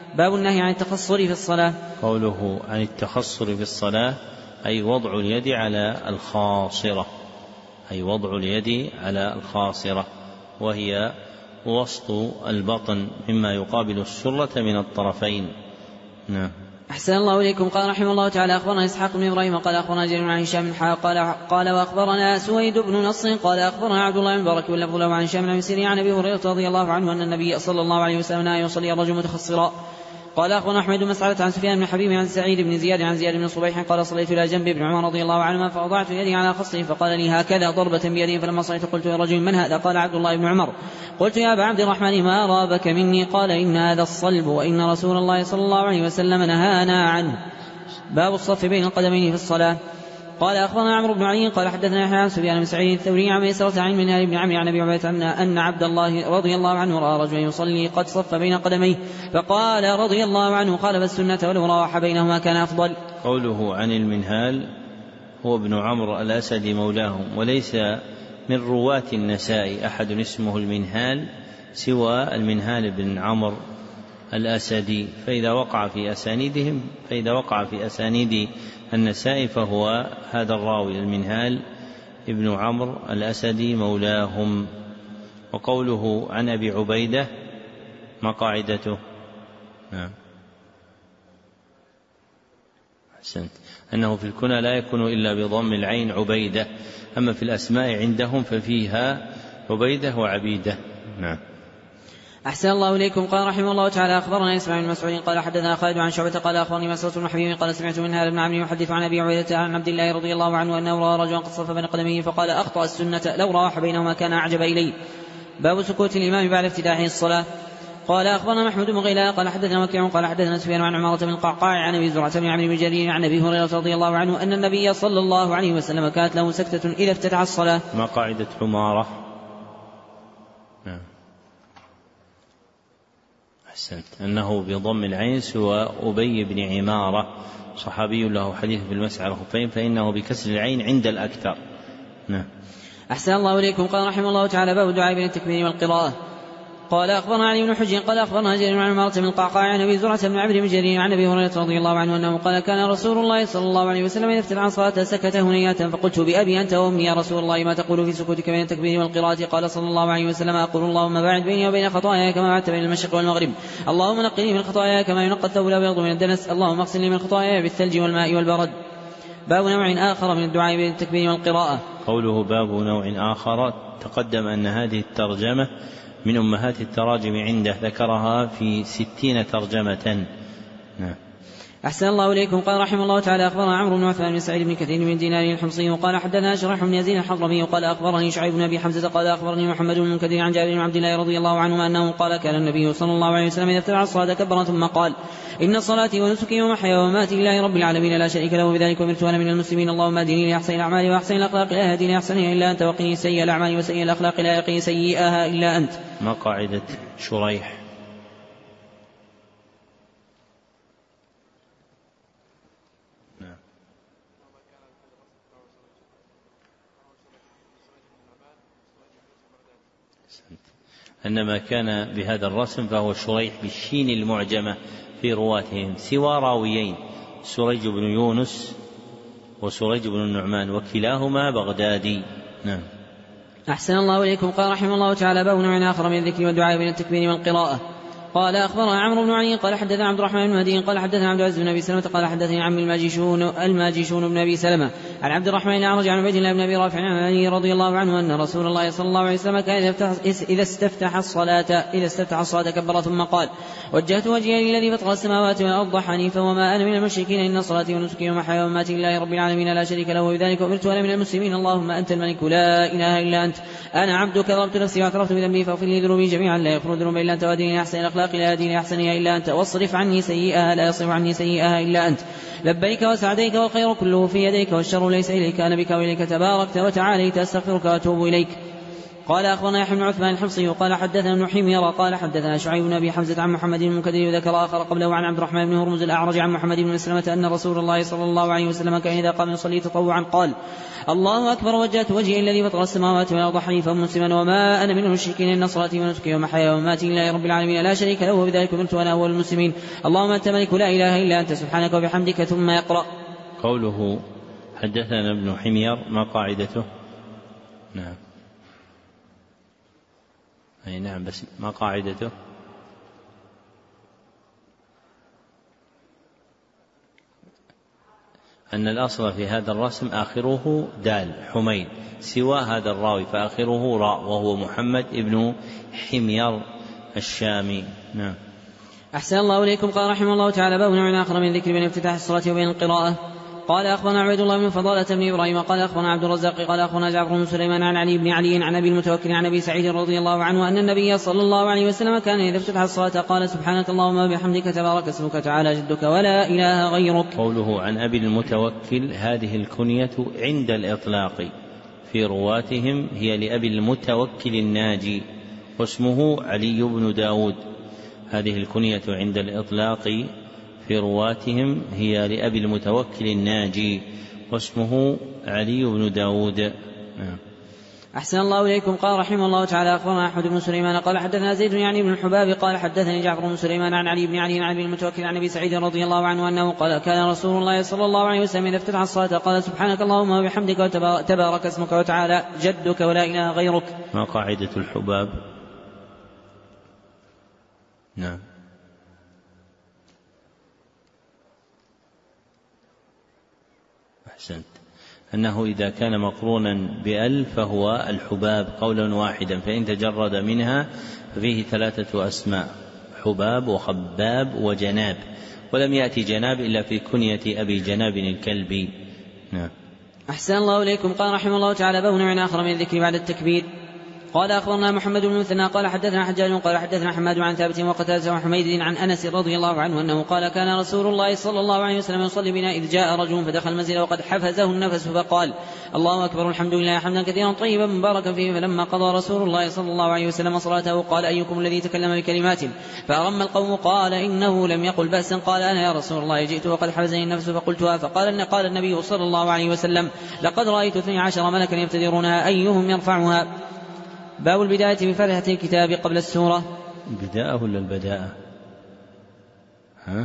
باب النهي عن التخصر في الصلاة. قوله عن التخصر في الصلاة أي وضع اليد على الخاصرة أي وضع اليد على الخاصرة وهي وسط البطن مما يقابل السرة من الطرفين. نعم. أحسن الله إليكم. قال رحمه الله تعالى أخبرنا إسحاق بن إبراهيم قال أخبرنا جرير عن هشام قال قال وأخبرنا سويد بن نصر قال أخبرنا عبد الله بن مبارك واللفظ له عن هشام بن سيرين عن أبي هريرة رضي الله عنه أن النبي صلى الله عليه وسلم نهى يصلي الرجل متخصرا. قال أخبرنا أحمد بن مسعدة عن سفيان بن حبيب عن سعيد بن زياد عن زياد بن صبيح قال صليت إلى جنب ابن عمر رضي الله عنهما فوضعت يدي على خصره فقال لي هكذا ضربة بيده فلما صليت قلت يا رجل من هذا؟ قال عبد الله بن عمر. قلت يا أبا عبد الرحمن ما رابك مني؟ قال إن هذا الصلب وإن رسول الله صلى الله عليه وسلم نهانا عنه. باب الصف بين القدمين في الصلاة. قال أخبرنا عمرو بن علي قال حدثنا يحيى عن سفيان بن سعيد الثوري عن ميسرة عن منهل بن عمرو عن أبي عبيدة أن عبد الله رضي الله عنه رأى رجلا يصلي قد صف بين قدميه فقال رضي الله عنه خالف السنة ولو راح بينهما كان أفضل. قوله عن المنهال هو ابن عمرو الأسدي مولاهم وليس من رواة النسائي أحد اسمه المنهال سوى المنهال بن عمرو الأسدي فإذا وقع في أسانيدهم فإذا وقع في أسانيد النسائي فهو هذا الراوي المنهال ابن عمرو الأسدي مولاهم. وقوله عن أبي عبيدة ما قاعدته؟ نعم أحسنت أنه في الكنى لا يكون إلا بضم العين عبيدة أما في الأسماء عندهم ففيها عبيدة وعبيدة. نعم. أحسن الله إليكم. قال رحمه الله تعالى أخبرنا إسماعيل بن مسعود قال حدثنا خالد عن شعبة قال أخبرني مسعود بن حبيب قال سمعت منها بن عمرو يحدث عن أبي عبيدة عن عبد الله رضي الله عنه أنه رأى رجلا قد صف بين قدميه فقال أخطأ السنة لو راح بينهما كان أعجب إلي. باب سكوت الإمام بعد افتتاحه الصلاة. قال أخبرنا محمود بن غيلان قال حدثنا وكيع قال حدثنا سفيان عن عمارة بن القعقاع عن أبي زرعة بن عمرو بن جرير عن أبي هريرة رضي الله عنه أن النبي صلى الله عليه وسلم كانت له سكتة إذا افتتح الصلاة. ما قاعدة عمارة؟ نعم أحسنت أنه بضم العين سوى أبي بن عمارة صحابي له حديث في المسح على الخفين فإنه بكسر العين عند الأكثر. نعم. أحسن الله إليكم. قال رحمه الله تعالى باب الدعاء بين التكبير والقراءة. قال أخبرنا علي بن حجر قال أخبرنا جرير عن عمارة بن القعقاع عن أبي زرعة بن عمرو بن جرير عن أبي هريرة رضي الله عنه أنه قال كان رسول الله صلى الله عليه وسلم إذا افتتح الصلاة سكت هنيئة فقلت بأبي أنت وأمي يا رسول الله ما تقول في سكوتك بين التكبير والقراءة؟ قال صلى الله عليه وسلم أقول اللهم باعد بيني وبين خطاياي كما بعدت بين المشرق والمغرب اللهم نقني من خطاياي كما ينقى الثوب الأبيض من الدنس اللهم اغسلني من خطاياي بالثلج والماء والبرد. باب نوع آخر من الدعاء بين التكبير والقراءة. قوله باب نوع آخر تقدم أن هذه الترجمة من أمهات التراجم عنده ذكرها في ستين ترجمة. نعم. أحسن الله إليكم. قال رحمه الله تعالى أخبرنا عمرو بن عثمان بن سعيد بن كثير من دينار الحمصي وقال حدثنا شريح بن يزيد الحضرمي وقال أخبرني شعيب بن أبي حمزة قال أخبرني محمد بن المنكدر عن جابر بن عبد الله رضي الله عنهما أنه قال كان النبي صلى الله عليه وسلم إذا افتتح الصلاة كبر ثم قال إن صلاتي ونسكي ومحياي ومماتي لله رب العالمين لا شريك له بذلك أمرت وأنا من المسلمين اللهم اهدني لأحسن الأعمال وأحسن الأخلاق لا يهدي لأحسنها إلا أنت وقني سيئ الأعمال وسيئ الأخلاق لا يقي سيئها إلا أنت. ما قاعدة شريح؟ أنما كان بهذا الرسم فهو شريح بالشين المعجمة في رواتهم سوى راويين سريج بن يونس وسريج بن النعمان وكلاهما بغدادي. نعم. أحسن الله إليكم. قال رحمه الله تعالى باب نوع آخر من الذكر والدعاء بين التكبير والقراءة. قال أخبرنا عمرو بن علي قال حدثنا عبد الرحمن بن مهدي قال حدثنا عبد العزيز بن أبي سلمة قال حدثني عمي الماجشون الماجشون بن أبي سلمة عن عبد الرحمن الأعرج عن عبيد الله بن أبي رافع عن علي رضي الله عنه أن رسول الله صلى الله عليه وسلم كان إذا استفتح الصلاة إذا استفتح الصلاة كبر ثم قال وجهت وجهي للذي فطر السماوات والأرض حنيفا وما أنا من المشركين إن صلاتي ونسكي ومحياي ومماتي لله رب العالمين لا شريك له وبذلك أمرت وأنا من المسلمين اللهم أنت الملك لا إله إلا أنت أنا عبدك ظلمت نفسي واعترفت بذنبي فاغفر لي ذنوبي جميعا لا يغفر الذنوب إلا أنت وأهدني لأحسن الأخلاق لا يهدي لأحسنها إلا أنت واصرف عني سيئها لا يصرف عني سيئها إلا أنت لبيك وسعديك والخير كله في يديك والشر ليس إليك أنا بك وإليك تباركت وتعاليت أستغفرك وأتوب إليك. قال أخبرنا يحيى بن عثمان الحمصي قال حدثنا ابن حمير قال حدثنا شعيب بن أبي حمزة عن محمد بن المنكدر ذكر آخر قبله عن عبد الرحمن بن هرمز الأعرج عن محمد بن مسلمة أن رسول الله صلى الله عليه وسلم كان إذا قام يصلي تطوعا قال الله أكبر وجهت وجهي الذي فطر السماوات والأرض حنيفا مسلما وما أنا من المشركين إن صلاتي ونسكي ومحياي ومماتي لله رب العالمين لا شريك له وبذلك أمرت وأنا أول المسلمين اللهم أنت ملك لا إله إلا أنت سبحانك وبحمدك. ثم يقرأ. قوله حدثنا ابن حمير ما قاعدته؟ نعم أي نعم بس ما قاعدته؟ أن الأصل في هذا الرسم آخره دال حميد سوى هذا الراوي فآخره راء وهو محمد ابن حمير الشامي. نعم. أحسن الله إليكم. قال رحمه الله تعالى باب نوع آخر من ذكر بين افتتاح الصلاة وبين القراءة. قال أخبرنا عبيد الله بن فضالة بن إبراهيم قال أخبرنا عبد الرزاق قال أخبرنا جعفر بن سليمان عن علي بن علي عن أبي المتوكل عن أبي سعيد رضي الله عنه أن النبي صلى الله عليه وسلم كان إذا افتتح الصلاة قال سبحانك اللهم وبحمدك تبارك اسمك تعالى جدك ولا إله غيرك. قوله عن أبي المتوكل هذه الكنية عند الإطلاق في رواتهم هي لأبي المتوكل الناجي واسمه علي بن داود. هذه الكنية عند الإطلاق في رواتهم هي لأبي المتوكل الناجي واسمه علي بن داود. أحسن الله إليكم. قال رحمه الله تعالى أخبرنا أحمد بن سليمان قال حدثنا زيد يعني بن الحباب قال حدثني جعفر بن سليمان عن علي بن علي عن أبي المتوكل عن أبي سعيد رضي الله عنه أنه قال كان رسول الله صلى الله عليه وسلم إذا افتتح الصلاة قال سبحانك اللهم وبحمدك وتبارك اسمك وتعالى جدك ولا إله غيرك. ما قاعدة الحباب؟ نعم. أحسنت. أنه إذا كان مقرونا بأل فهو الحباب قولا واحدا فإن تجرد منها ففيه ثلاثة أسماء حباب وخباب وجناب ولم يأتي جناب إلا في كنية أبي جناب الكلبي. نعم. أحسن الله إليكم. قال رحمه الله تعالى باب نوع آخر من الذكر بعد التكبير. قال أخبرنا محمد بن مثنى قال حدثنا حجاج قال حدثنا حماد عن ثابت وقتادة وحميد عن أنس رضي الله عنه أنه قال كان رسول الله صلى الله عليه وسلم يصلي بنا إذ جاء رجل فدخل المسجد وقد حفزه النفس فقال الله أكبر الحمد لله حمدا كثيرا طيبا مباركا فيه. فلما قضى رسول الله صلى الله عليه وسلم صلاته قال أيكم الذي تكلم بكلمات فأرم القوم قال إنه لم يقل بأسا قال أنا يا رسول الله جئت وقد حفزني النفس فقلتها فقال قال النبي صلى الله عليه وسلم لقد رأيت اثني عشر ملكا يبتدرونها أيهم يرفعها. باب البداية بفتحة الكتاب قبل السورة. البداءة ولا البداءة؟ ها؟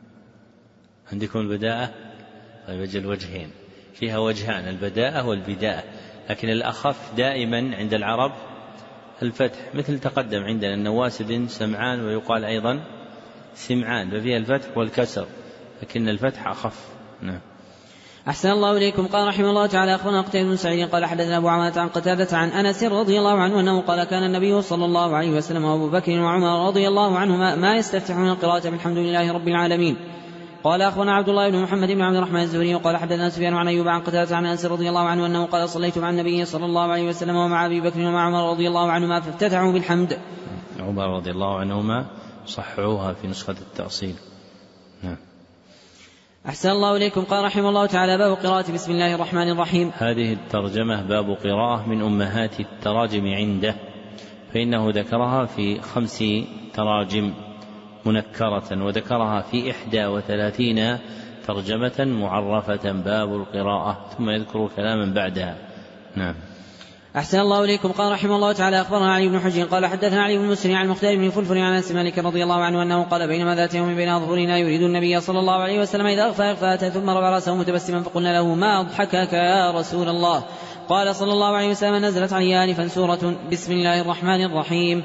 عندكم البداءة؟ طيب أجل وجهين فيها وجهان البداءة والبداءة لكن الأخف دائما عند العرب الفتح مثل تقدم عندنا النواس بن سمعان ويقال أيضا سمعان ففيها الفتح والكسر لكن الفتح أخف. نعم. أحسن الله إليكم. قال رحمه الله تعالى أخبرنا قتيبة بن سعيد قال حدثنا أبو عوانة عن قتادة عن أنس رضي الله عنه أنه قال كان النبي صلى الله عليه وسلم وأبو بكر وعمر رضي الله عنهما ما يستفتحون القراءة بالحمد لله رب العالمين. قال أخبرنا عبد الله بن محمد بن عبد الرحمن الزهري قال حدثنا سفيان عن أيوب عن قتادة عن أنس رضي الله عنه أنه قال صليت مع النبي صلى الله عليه وسلم ومع أبي بكر ومع عمر رضي الله عنهما فافتتحوا بالحمد. عمر رضي الله عنهما صححوها في نسخة التأصيل. نعم. أحسن الله إليكم. قال رحمه الله تعالى باب قراءة بسم الله الرحمن الرحيم. هذه الترجمة باب قراءة من أمهات التراجم عنده فإنه ذكرها في خمس تراجم منكرة وذكرها في إحدى وثلاثين ترجمة معرفة باب القراءة ثم يذكر كلاما بعدها. نعم. أحسن الله إليكم. قال رحمه الله تعالى أخبرنا علي بن حجر قال حدثنا علي بن مسلم عن المختار بن فلفل عن أنس مالك رضي الله عنه أنه قال بينما ذات يوم بين أظهرنا يريد النبي صلى الله عليه وسلم إذا أغفى إغفاءة ثم رفع رأسه متبسما فقلنا له ما أضحكك يا رسول الله؟ قال صلى الله عليه وسلم نزلت علي آنفا سورة بسم الله الرحمن الرحيم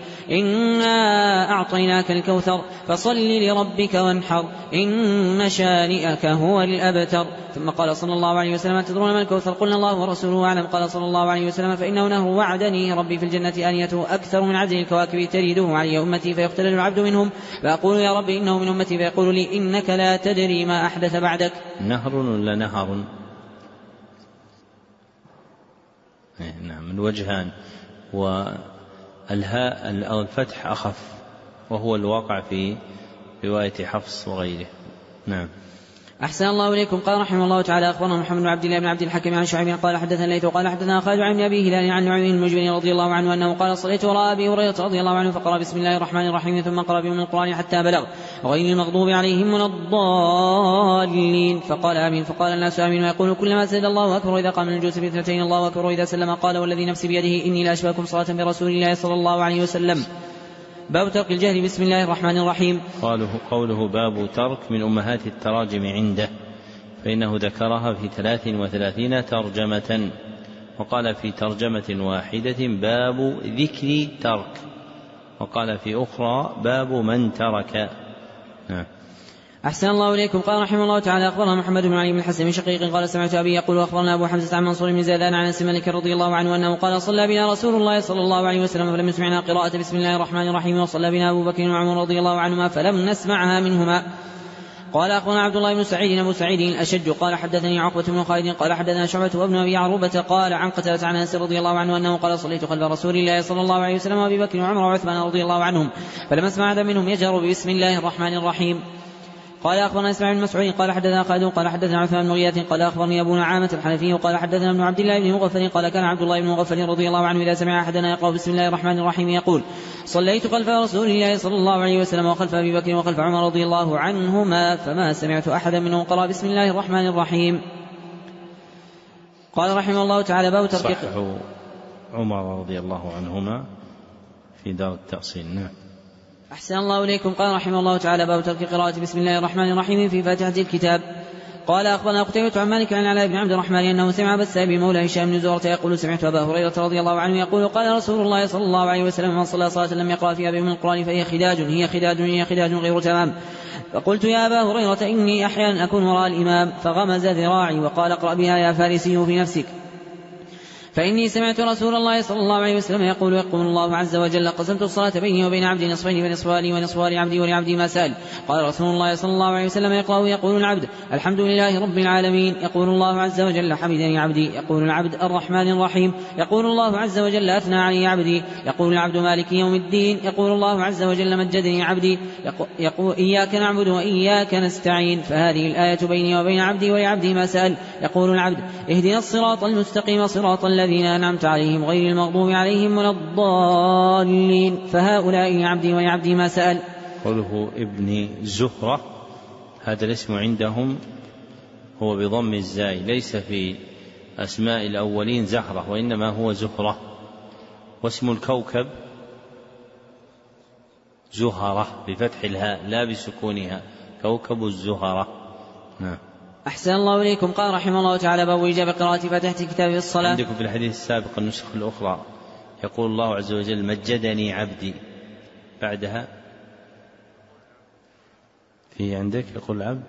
إنا أعطيناك الكوثر فصل لربك وانحر إن شانئك هو الأبتر. ثم قال صلى الله عليه وسلم تدرون ما الكوثر؟ قلنا الله ورسوله أعلم. قال صلى الله عليه وسلم فإنه نهر وعدني ربي في الجنة آنيته أكثر من عدد الكواكب تريده علي أمتي فيختلل العبد منهم فأقول يا ربي إنه من أمتي فيقول لي إنك لا تدري ما أحدث بعدك. نهر ولا نهر؟ نعم من وجهان والهاء الفتح أخف وهو الواقع في رواية حفص وغيره. نعم. أحسن الله إليكم. قال رحمه الله تعالى أخبرنا محمد بن عبد الله بن عبد الحكم عن شعيب قال حدثنا الليث قال حدثنا خالد عن أبي هلال عن نعيم المجبري رضي الله عنه أنه قال صليت وراء أبي هريرة رضي الله عنه فقرأ بسم الله الرحمن الرحيم ثم قرأ بأم القرآن حتى بلغ غير المغضوب عليهم ولا الضالين فقال آمين فقال الناس آمين ويقول كلما سجد الله أكبر إذا قام من الجلوس باثنتين الله أكبر وإذا سلم قال والذي نفسي بيده إني لأشبهكم صلاة برسول الله صلى الله عليه وسلم. باب ترك الجهل بسم الله الرحمن الرحيم. قوله, قوله باب ترك من أمهات التراجم عنده، فإنه ذكرها في ثلاث وثلاثين ترجمة، وقال في ترجمة واحدة باب ذكر ترك، وقال في أخرى باب من ترك. نعم. أحسن الله إليكم. قال رحمه الله تعالى أخبرنا محمد بن علي بن الحسن بن شقيق قال سمعت أبي يقول أخبرنا أبو حمزة عن منصور بن زيدان عن أنس مالك رضي الله عنه أنه قال صلى بنا رسول الله صلى الله عليه وسلم فلم يسمعنا قراءة بسم الله الرحمن الرحيم، وصلى بنا أبو بكر وعمر رضي الله عنهما فلم نسمعها منهما. قال أخبرنا عبد الله بن سعيد أبو سعيد الأشج قال حدثني عقبة بن خالد قال حدثنا شعبة وابن أبي عروبة قال عن قتادة عن أنس رضي الله عنه أنه قال صليت خلف رسول الله صلى الله عليه وسلم وأبي بكر وعمر وعثمان رضي الله عنهم فلم أسمع أحدا منهم يجهر بسم الله الرحمن الرحيم. قال أخبرنا إسماعيل بن مسعود قال حدثنا خالد قال حدثنا عثمان بن غياث قال أخبرني أبو نعامة الحنفي قال حدثنا ابن عبد الله بن مغفل قال كان عبد الله بن مغفل رضي الله عنه إذا سمع أحدنا يقرأ بسم الله الرحمن الرحيم يقول صليت خلف رسول الله صلى الله عليه وسلم وخلف أبي بكر وخلف عمر رضي الله عنهما فما سمعت أحدا منهم قرأ بسم الله الرحمن الرحيم. قال رحمه الله تعالى باب ترك عمر رضي الله عنهما في دار التأصيل. نعم. أحسن الله إليكم. قال رحمه الله تعالى باب ترك قراءة بسم الله الرحمن الرحيم في فاتحة الكتاب. قال أخبرنا قتيبة عن مالك عن علاء بن عبد الرحمن أنه سمع بسام مولى هشام بن زهرة يقول سمعت أبا هريرة رضي الله عنه يقول قال رسول الله صلى الله عليه وسلم من صلى صلاة لم يقرأ فيها بأم القرآن فهي خداج هي خداج هي خداج غير تمام. فقلت يا أبا هريرة إني أحيانا أكون وراء الإمام فغمز ذراعي وقال اقرأ بها يا فارسي في نفسك فإني سمعت رسول الله صلى الله عليه وسلم يقول يقول الله عز وجل قسمت الصلاة بيني وبين عبدي نصفين فنصفها لي ونصفها لعبدي ولعبدي ما سأل. قال رسول الله صلى الله عليه وسلم يقرأ يقول العبد الحمد لله رب العالمين يقول الله عز وجل حمدني عبدي يقول العبد الرحمن الرحيم يقول الله عز وجل أثنى علي عبدي يقول العبد مالك يوم الدين يقول الله عز وجل مجدني عبدي يقول إياك نعبد وإياك نستعين فهذه الآية بيني وبين عبدي ولعبدي ما سأل. يقول العبد اهدنا الصراط المستقيم صراط الذين أنعمت عليهم غير المغضوب عليهم ولا الضالين فهؤلاء لعبدي ولعبدي ما سأل. قوله ابن زهرة هذا الاسم عندهم هو بضم الزاي ليس في أسماء الأولين زهرة وإنما هو زهرة، واسم الكوكب زهرة بفتح الهاء لا بسكونها كوكب الزهرة. نعم. أحسن الله إليكم. قال رحمه الله تعالى باب إيجاب قراءة فاتحة كتاب الصلاة. عندكم في الحديث السابق النسخ الأخرى يقول الله عز وجل مجدني عبدي بعدها في عندك يقول العبد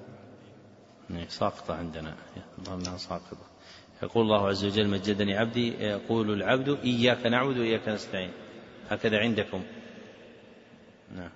ساقطة عندنا ظنها ساقطة يقول الله عز وجل مجدني عبدي يقول العبد إياك نعبد وإياك نستعين هكذا عندكم. نعم.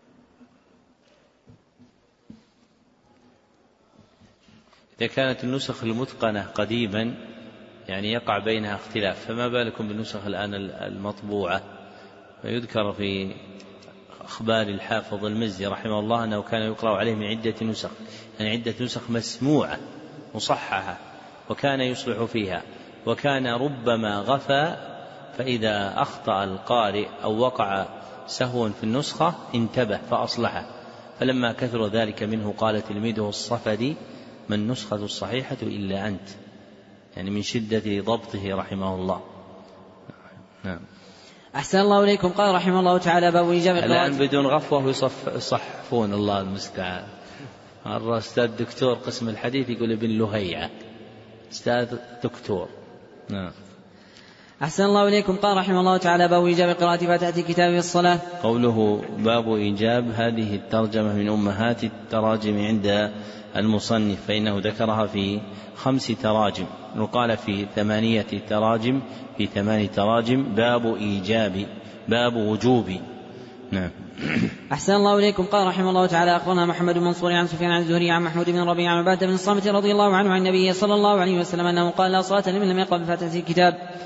إذا كانت النسخ المتقنة قديما يعني يقع بينها اختلاف فما بالكم بالنسخ الآن المطبوعة. ويذكر في أخبار الحافظ المزي رحمه الله أنه كان يقرأ عليه من عدة نسخ يعني عدة نسخ مسموعة مصححة وكان يصلح فيها، وكان ربما غفى فإذا أخطأ القارئ أو وقع سهو في النسخة انتبه فأصلحه، فلما كثر ذلك منه قال تلميذه الصفدي ما النسخة الصحيحة إلا أنت، يعني من شدة ضبطه رحمه الله. نعم. أحسن الله إليكم. قال رحمه الله تعالى باب إيجاب القراءة الآن بدون غفوة يصحفون الله المستعان. مرة أستاذ دكتور قسم الحديث يقول ابن لهيعة أستاذ دكتور. نعم. أحسن الله إليكم. قال رحمه الله تعالى باب إيجاب قراءة فاتحة كتاب الصلاة. قوله باب إيجاب هذه الترجمة من أمهات التراجم عند المصنف، فإنه ذكرها في خمس تراجم وقال في ثمانية تراجم في ثمان تراجم باب إيجاب باب وجوب. نعم. أحسن الله إليكم. قال رحمه الله تعالى أخبرنا محمد بن منصور عن سفيان عن الزهري عن محمود بن ربيع عن عبادة بن الصامت رضي الله عنه عن النبي صلى الله عليه وسلم أنه قال لا صلاة لمن لم يقرأ بفاتحة الكتاب.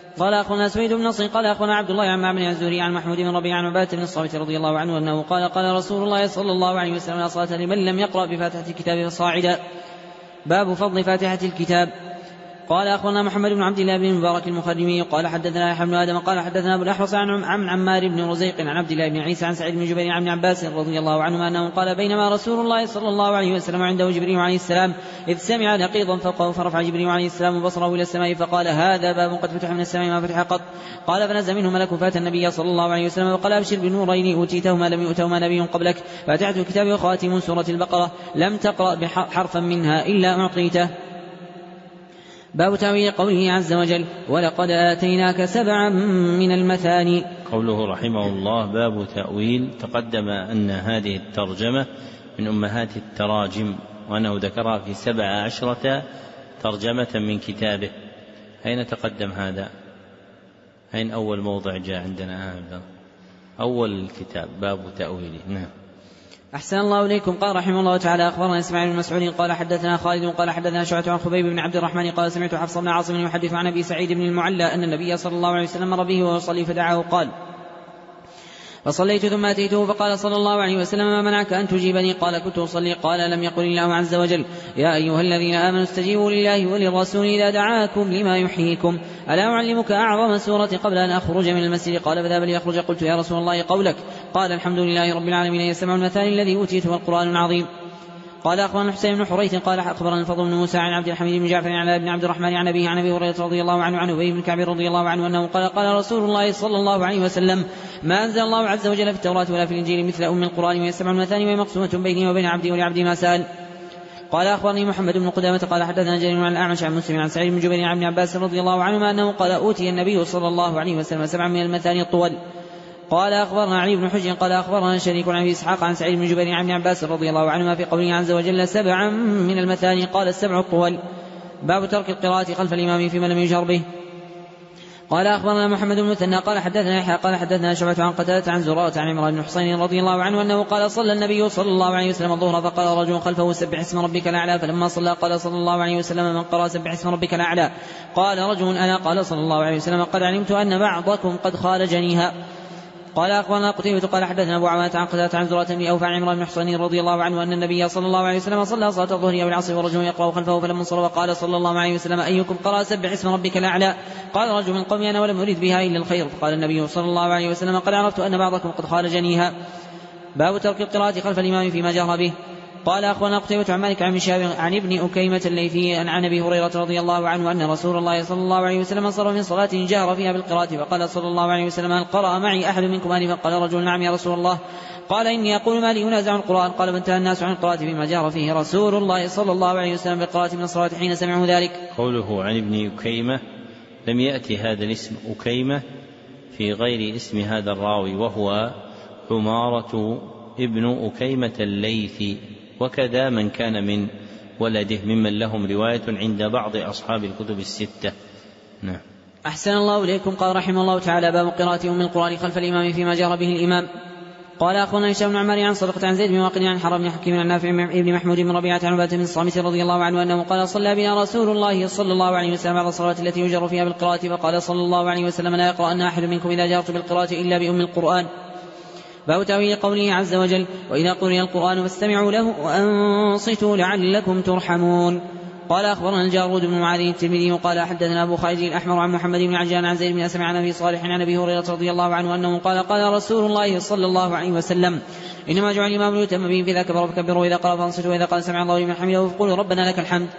قال أخونا سويد بن نصر قال أخونا عبد الله عن معمر الزهري عن محمود بن ربيعة عن عبادة بن الصامت رضي الله عنه أنه قال قال رسول الله صلى الله عليه وسلم لا صلاة لمن لم يقرأ بفاتحة الكتاب فصاعدا. باب فضل فاتحة الكتاب. قال أخونا محمد بن عبد الله بن المبارك المخرمي قال حدثنا يحيى بن آدم قال حدثنا أبو الأحوص عن عمار بن رزيق عن عبد الله بن عيسى عن سعيد بن جبير عن ابن عباس رضي الله عنهما أنه قال بينما رسول الله صلى الله عليه وسلم عنده جبريل عليه السلام إذ سمع نقيضا فوقه فرفع جبريل عليه السلام بصره إلى السماء فقال هذا باب قد فتح من السماء ما فتح قط. قال فنزل منه ملك فات النبي صلى الله عليه وسلم وقال أبشر بنورين أوتيتهما لم يؤتهما نبي قبلك فاتحة الكتاب وخاتم سورة البقرة لم تقرأ بحرفا منها إلا أعطيته. باب تأويل قوله عز وجل ولقد آتيناك سبعا من المثاني. قوله رحمه الله باب تأويل. تقدم أن هذه الترجمة من أمهات التراجم وأنه ذكرها في سبع عشرة ترجمة من كتابه. أين تقدم هذا؟ أين أول موضع جاء عندنا هذا؟ أول الكتاب باب تأويله. نعم. أحسن الله إليكم. قال رحمه الله تعالى أخبرنا إسماعيل بن مسعود قال حدثنا خالد قال حدثنا شعبة عن خبيب بن عبد الرحمن قال سمعت حفص بن عاصم يحدث عن أبي سعيد بن المعلى أن النبي صلى الله عليه وسلم مر به وهو يصلي فدعاه قال فصليت ثم أتيته فقال صلى الله عليه وسلم ما منعك أن تجيبني؟ قال كنت أصلي. قال لم يقل الله عز وجل يا أيها الذين آمنوا استجيبوا لله وللرسول إذا دعاكم لما يحييكم ألا أعلمك أعظم سورة قبل أن أخرج من المسجد؟ قال فذهب ليخرج. قلت يا رسول الله قولك. قال الحمد لله رب العالمين يسمع المثاني الذي أوتيته القرآن العظيم. قال أخبرنا حسين بن حريث قال أخبرنا الفضل بن موسى عن عبد الحميد بن جعفر عن ابن عبد الرحمن عن أبيه عن أبي هريرة رضي الله عنه عن أبي بن كعب رضي الله عنه أنه قال قال رسول الله صلى الله عليه وسلم ما أنزل الله عز وجل في التوراة ولا في الإنجيل مثل أم القرآن ويسمع المثاني وهي مقسومة بيني وبين عبدي ولعبدي ما سأل. قال أخبرني محمد بن قدامة قال حدثنا جرير عن الأعمش عن مسلم عن سعيد بن جبير عن ابن عباس رضي الله عنهما أنه قال أوتي النبي صلى الله عليه وسلم سبعا من المثاني الطول. قال أخبرنا علي بن حجر قال أخبرنا شريك عن أبي إسحاق عن سعيد بن جبير عن ابن عباس رضي الله عنهما في قوله عز وجل سبعا من المثاني قال السبع الطول. باب ترك القراءة خلف الإمام فيما لم يجهر به. قال أخبرنا محمد بن مثنى قال حدثنا يحيى قال حدثنا شعبة عن قتادة عن زرارة عن عمران بن حصين رضي الله عنه أنه قال صلى النبي صلى الله عليه وسلم الظهر فقال رجل خلفه سبح اسم ربك الأعلى فلما صلى قال صلى الله عليه وسلم من قرأ سبح اسم ربك الأعلى؟ قال رجل أنا. قال صلى الله عليه وسلم قد علمت أن بعضكم قد خالجنيها. قال أخبرنا قتيبة قال حدثنا أبو عوانة عن قتادة عن زرارة بن أوفى عن عمران بن حصين رضي الله عنه أن النبي صلى الله عليه وسلم صلى صلاة الظهر أو العصر ورجل يقرأ خلفه فلما انصرف قال صلى الله عليه وسلم أيكم قرأ سبح اسم ربك الأعلى؟ قال رجل من قومي أنا ولم أريد بها إلا الخير. فقال النبي صلى الله عليه وسلم قد عرفت أن بعضكم قد خالجنيها. باب ترك القراءة خلف الإمام فيما جهر به. قال أخبرنا قتيبة عن مالك عن شهاب عن ابن أكيمة الليثي عن أبي هريرة رضي الله عنه أن رسول الله صلى الله عليه وسلم انصرف من صلاة جهر فيها بالقراءة فقال صلى الله عليه وسلم هل قرأ معي أحد منكم آنفا؟ قال رجل نعم يا رسول الله. قال إني أقول ما لي ينازع القرآن. قال فانتهى الناس عن القراءة فيما جهر فيه رسول الله صلى الله عليه وسلم بالقراءة من الصلاة حين سمعوا ذلك. قوله عن ابن أكيمة لم يأتي هذا الاسم أكيمة في غير اسم هذا الراوي وهو عمارة ابن أكيمة الليثي وكذا من كان من ولده ممن لهم رواية عند بعض أصحاب الكتب الستة. نعم. أحسن الله إليكم. قال رحمه الله تعالى باب قراءة أم القرآن خلف الإمام فيما جرى به الإمام. قال أخونا هشام بن عمار عن صدقة عن زيد بن واقد عن حرام بن حكيم عن نافع بن محمود بن ربيعة عن عبادة بن الصامت رضي الله عنه أنه قال صلى بنا رسول الله صلى الله عليه وسلم بعض الصلوات التي يجر فيها بالقراءة فقال صلى الله عليه وسلم لا يقرأ أن أحد منكم إذا جرت بالقراءة إلا بأم القرآن. باب تأويل قوله عز وجل وإذا قرئ القرآن فاستمعوا له وأنصتوا لعلكم ترحمون. قال أخبرنا الجارود بن معاذ الترمذي قال حدثنا أبو خالد الأحمر عن محمد بن عجلان عن زيد بن أسلم عن أبي صالح عن أبي هريرة رضي الله عنه أنه قال قال رسول الله صلى الله عليه وسلم إنما جعل الإمام ليؤتم به فإذا كبر فكبروا وإذا قرأ فانصتوا وإذا قال سمع الله لمن حمده فقولوا ربنا لك الحمد.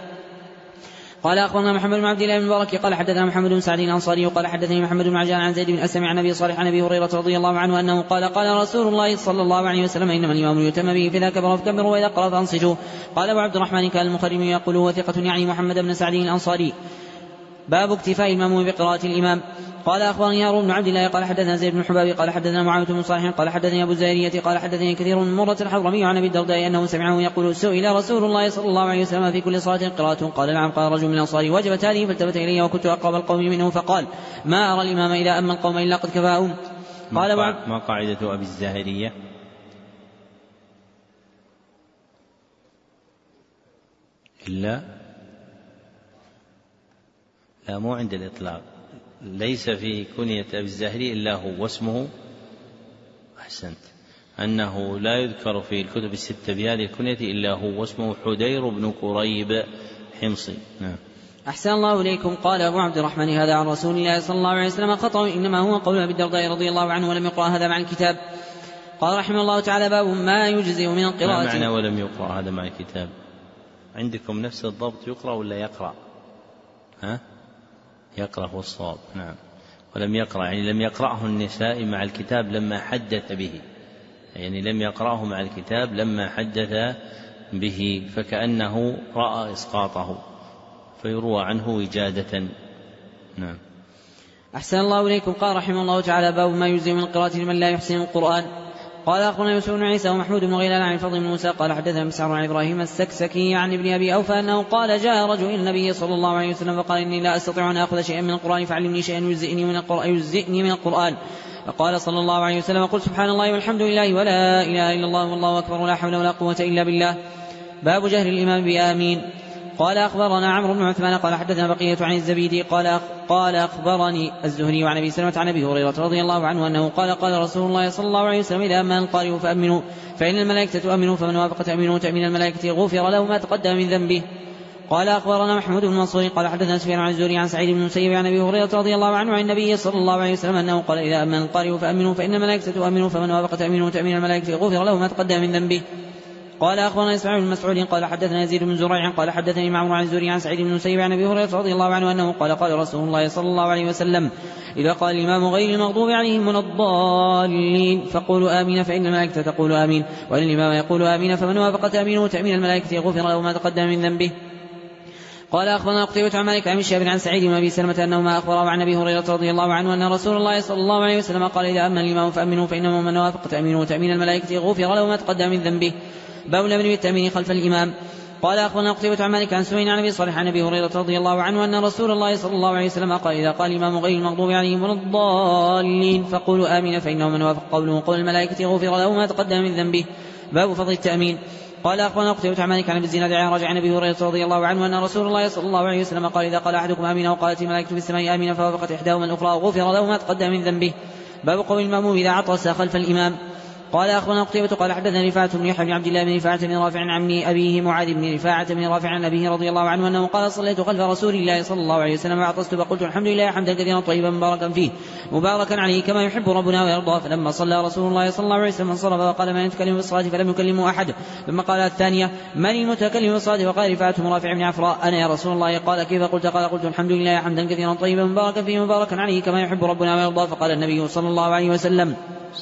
قال أخبرنا محمد بن عبد الله بن المبارك قال حدثنا محمد بن سعد الأنصاري قال حدثني محمد بن عجلان عن زيد بن أسلم عن أبي صالح عن أبي هريرة رضي الله عنه أنه قال قال رسول الله صلى الله عليه وسلم إنما الإمام ليؤتم به فإذا كبر فكبروا وإذا قرأ فانصتوا. قال أبو عبد الرحمن كان المخرم يقول وثقة يعني محمد بن سعد الأنصاري. باب اكتفاء المأموم بقراءة الإمام. قال أخبرني هارون بن عبد الله قال حدثنا زيد بن حباب قال حدثنا معاوية بن صالح قال حدثني أبو الزاهرية قال حدثني كثير من مرة الحضرمي عن أبي الدرداء أنه سمعه يقول سئل رسول الله صلى الله عليه وسلم في كل صلاة قراءة؟ قال نعم. قال رجل من الأنصار وجبت هذه فالتفت إلي وكنت أقرب القوم منه فقال ما أرى الإمام إذا أما القوم إلا قد كفاهم. قال ما قاعدة أبي الزاهرية؟ إلا لا مو عند الإطلاق ليس في كنية أبي الزاهري إلا هو واسمه أحسنت أنه لا يذكر في الكتب الستة بهذه الكنية إلا هو واسمه حدير بن كريب حمصي. نعم. أحسن الله إليكم. قال أبو عبد الرحمن هذا عن رسول الله صلى الله عليه وسلم خطأ إنما هو قول أبي الدرداء رضي الله عنه ولم يقرأ هذا مع الكتاب. قال رحمه الله تعالى باب ما يجزئ من القراءة. ما معنى ولم يقرأ هذا مع الكتاب؟ عندكم نفس الضبط يقرأ ولا يقرأ؟ ها؟ يقرأ هو الصواب. نعم. ولم يقرأ يعني لم يقرأه النساء مع الكتاب لما حدث به، يعني لم يقرأه مع الكتاب لما حدث به، فكأنه رأى إسقاطه فيروى عنه وجادة. نعم. أحسن الله إليكم. قال رحمه الله تعالى باب ما يجزئ من القراءة لمن لا يحسن القرآن. قال أخبرنا يوسف بن عيسى ومحمود بن غيلان عن الفضل بن موسى قال حدثنا مسعر عن إبراهيم السكسكي عن ابن أبي أوفى أنه قال جاء رجل إلى النبي صلى الله عليه وسلم فقال إني لا أستطيع أن أخذ شيئا من القرآن فعلمني شيئا يجزئني من القرآن, يجزئني من القرآن. فقال صلى الله عليه وسلم قل سبحان الله والحمد لله ولا إله إلا الله والله أكبر ولا حول ولا قوة إلا بالله. باب جهر الإمام بآمين. قال أخبرنا عمرو بن عثمان قال حدثنا بقية عن الزبيدي قال قال أخبرني الزهري وعن أبي سلمة عن أبي هريرة رضي الله عنه أنه قال قال رسول الله صلى الله عليه وسلم إذا أمن القارئ فأمنوا فإن الملائكة تؤمن فمن وافق تأمنوا تأمين الملائكة غفر له ما تقدم من ذنبه. قال أخبرنا محمود بن منصور قال حدثنا سفيان عن الزهري عن سعيد بن المسيب عن أبي هريرة رضي الله عنه عن النبي صلى الله عليه وسلم أنه قال إذا أمن القارئ فأمنوا فإن الملائكة تؤمن فمن وافق تأمنوا تأمين الملائكة غفر له ما تقدم من ذنبه. قال أخبرنا إسماعيل بن مسعود قال حدثنا يزيد بن زريع قال حدثني معمر عن الزهري عن سعيد بن المسيب عن أبي هريرة رضي الله عنه أنه قال قال رسول الله صلى الله عليه وسلم إذا قال الإمام غير المغضوب عليهم من الضالين فقولوا آمين فإن الملائكة تقول آمين وإن الإمام يقول آمين فمن وافق تأمينه تأمين الملائكة غفر له ما تقدم من ذنبه. قال أخبرنا قتيبة عن مالك عن شهاب عن سعيد بن أبي سلمة أنه ما أخبره عن أبي هريرة رضي الله عنه أن رسول الله صلى الله عليه وسلم قال إذا أمن الإمام فأمنوا فإنه من وافق تأمينه تأمين الملائكة غفر له ما تقدم من ذنبه. باب الأمر بالتأمين خلف الإمام. قال أخبرنا قتيبة عن مالك عن سوين عن أبي صالح عن أبي هريرة رضي الله عنه أن رسول الله صلى الله عليه وسلم قال إذا قال الإمام غير المغضوب عليهم ولا الضالين فقولوا آمين فإنه من وافق قوله قول الملائكة غفر له ما تقدم من ذنبه. باب فضل التأمين. قال أخبرنا قتيبة عن مالك عن أبي الزناد عن رجع عن أبي هريرة رضي الله عنه أن رسول الله صلى الله عليه وسلم قال إذا قال أحدكم آمين وقالت الملائكة في السماء آمين فوافقت إحداهما الأخرى غفر له ما تقدم من ذنبه. باب قول المأموم إذا عطس خلف الإمام. قال أخبرنا قتيبة قال حدثنا رفاعة بن يحيى بن عبد الله بن رفاعة بن رافع عن عمي أبيه معاذ بن رفاعة بن رافع عن أبيه رضي الله عنه أنه قال صليت خلف رسول الله صلى الله عليه وسلم وعطست فقلت الحمد لله حمدا كثيرا طيبا مباركا فيه مباركا عليه كما يحب ربنا ويرضى. فلما صلى رسول الله صلى الله عليه وسلم انصرف وقال من يتكلم بالصلاة فلم يكلمه أحد. ثم قال الثانية من المتكلم بالصلاة فقال رفاعة مرافع بن عفراء أنا يا رسول الله. قال كيف قلت؟ قال قلت الحمد لله حمدا كثيرا طيبا مباركا فيه مباركا عليه كما يحب ربنا ويرضى. فقال النبي صلى الله عليه وسلم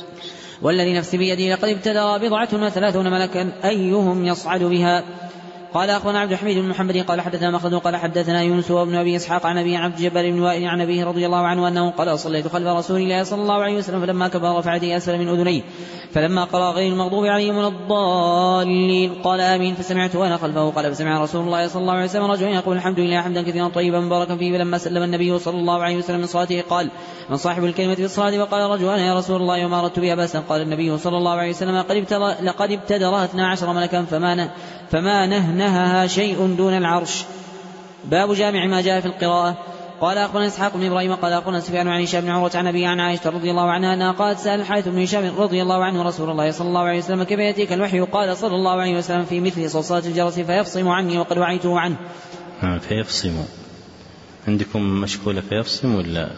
والذي نفسي بيده لقد ابتدى بضعة وثلاثون ملكا أيهم يصعد بها. قال أخونا عبد الحميد بن محمد قال حدثنا مخلد قال حدثنا يونس وابن أبي إسحاق عن أبي عبد الجبار بن وائل عن أبيه رضي الله عنه أنه قال صليت خلف رسول الله صلى الله عليه وسلم فلما كبر رفع يديه أسفل من أذنيه فلما قرأ غير المغضوب عليهم ولا الضالين قال آمين فسمعت وأنا خلفه. قال فسمع رسول الله صلى الله عليه وسلم رجلا يقول الحمد لله حمدا كثيرا طيبا مباركا فيه. فلما سلم النبي صلى الله عليه وسلم من صلاته قال من صاحب الكلمة في الصلاة؟ وقال رجل أنا يا رسول الله وما أردت بها بأسا. قال النبي صلى الله عليه وسلم لقد ابتدرها اثنا عشر ملكا فما فما نهنهها شيء دون العرش. باب جامع ما جاء في القراءة. قال أخبرنا إسحاق بن إبراهيم قال أخبرنا سفيان عن هشام بن عروة عن أبي عن عائشة رضي الله عنها أنها قالت سأل الحارث بن هشام رضي الله عنه رسول الله صلى الله عليه وسلم كيف يأتيك الوحي؟ قال صلى الله عليه وسلم في مثل صلصات الجرس فيفصم عني وقد وعيته عنه. آه فيفصم عندكم مشكولة فيفصم ولا؟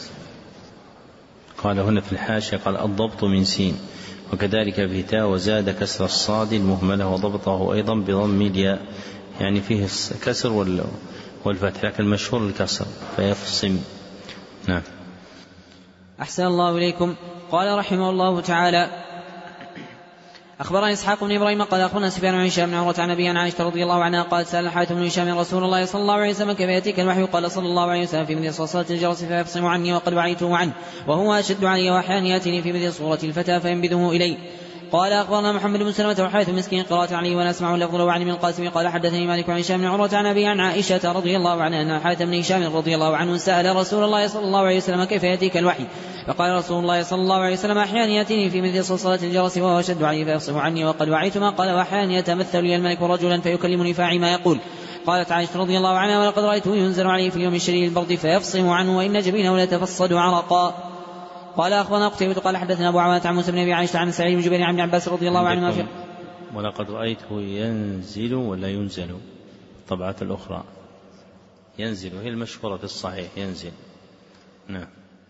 قال هنا في الحاشية قال الضبط من سين وكذلك في تاء وزاد كسر الصاد المهملة وضبطه أيضا بضم الياء يعني فيه كسر والفتح لكن المشهور الكسر فيفصم. نعم. أحسن الله إليكم. قال رحمه الله تعالى أخبرنا إسحاق بن إبراهيم قال أخبرنا سفيان عن هشام بن عروة عن أبي عن عائشة رضي الله عنها قالت سأل الحارث بن هشام رسول الله صلى الله عليه وسلم كيف يأتيك الوحي؟ قال صلى الله عليه وسلم في مثل صلصات الجرس فيفصم عني وقد وعيته عنه وهو أشد علي وأحيانا يأتيني في مثل صورة الفتى فينبذه إلي. قال أخبرنا محمد بن سلمة وحارث مسكين قراءة عليه وأنا أسمع اللفظ له عن ابن القاسم قال حدثني مالك عن هشام بن عروة عن أبي عن عائشة رضي الله عنها أن الحارث بن هشام رضي الله عنه سأل رسول الله صلى الله عليه وسلم كيف يأتيك الوحي؟ فقال رسول الله صلى الله عليه وسلم أحيانا يأتيني في مثل صلصلة الجرس وهو أشد عليه فيفصم عني وقد وعيت ما قال وأحيانا يتمثل لي الملك رجلا فيكلمني فاعي ما يقول قالت عائشة رضي الله عنها: ولقد رأيته ينزل عليه في اليوم الشديد البرد فيفصم عنه وإن جبينه ليتفصد عرقا. قال أخبرنا قتيبة قال حدثنا أبو عوانة عن موسى بن أبي عائشة عن سعيد بن جبير عن ابن عباس رضي الله عنهما في ولقد رأيته ينزل ولا ينزل الطبعات الأخرى ينزل هي المشهورة في الصحيح ينزل. نعم.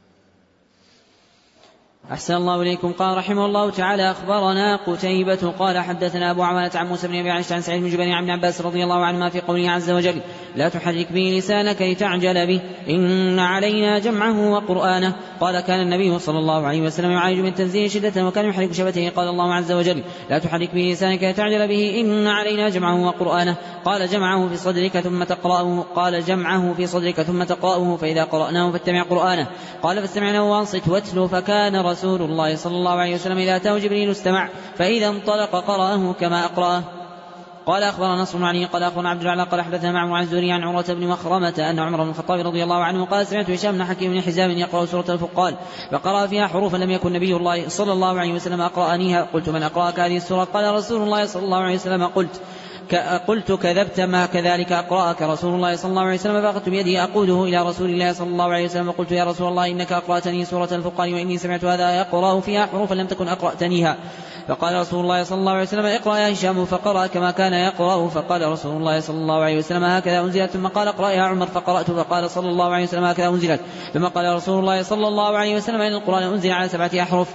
أحسن الله إليكم. قال رحمه الله تعالى: أخبرنا قتيبة قال حدثنا أبو عوانة عن موسى بن أبي عائشة عن سعيد بن جبير عن ابن عباس رضي الله عنهما في قوله عز وجل: لا تحرك به لسانك لتعجل به إن علينا جمعه وقرآنه. قال: كان النبي صلى الله عليه وسلم يعالج من تنزيل شدة وكان يحرك شفتيه. قال الله عز وجل: لا تحرك به لسانك لتعجل به إن علينا جمعه وقرآنه. قال: جمعه في صدرك ثم تقرأه قال جمعه في صدرك ثم تقرأه فإذا قرأناه فاتبع قرآنه. قال: فاستمعناه وانصت واتلو. فكان رسول الله صلى الله عليه وسلم إذا أتاه جبريل استمع فإذا انطلق قرأه كما أقرأه. قال: أخبرنا نصر بن علي قال أخبرنا عبد الأعلى قال حدثنا معمر عن الزهري عن عروة بن مخرمة أن عمر بن الخطاب رضي الله عنه قال: سمعت هشام بن حكيم بن حزام يقرأ سورة الفقال فقرأ فيها حروفا لم يكن نبي الله صلى الله عليه وسلم أقرأنيها. قلت: من أقرأك هذه السورة؟ قال: رسول الله صلى الله عليه وسلم. قلت قلت كذبت، ما كذلك أقرأك رسول الله صلى الله عليه وسلم. فأخذت بيدي أقوده إلى رسول الله صلى الله عليه وسلم وقلت: يا رسول الله إنك أقرأتني سورة الفقال وإني سمعت هذا يقرأ فيها حروفا لم تكن أقرأتنيها. فقال رسول الله صلى الله عليه وسلم: اقرأ يا هشام. فقرأ كما كان يقرأ. فقال رسول الله صلى الله عليه وسلم: هكذا أنزلت. ثم قال: اقرأ يا عمر. فقرأت. فقال صلى الله عليه وسلم: هكذا أنزلت. ثم قال رسول الله صلى الله عليه وسلم: إن القرآن أنزل على سبعة أحرف.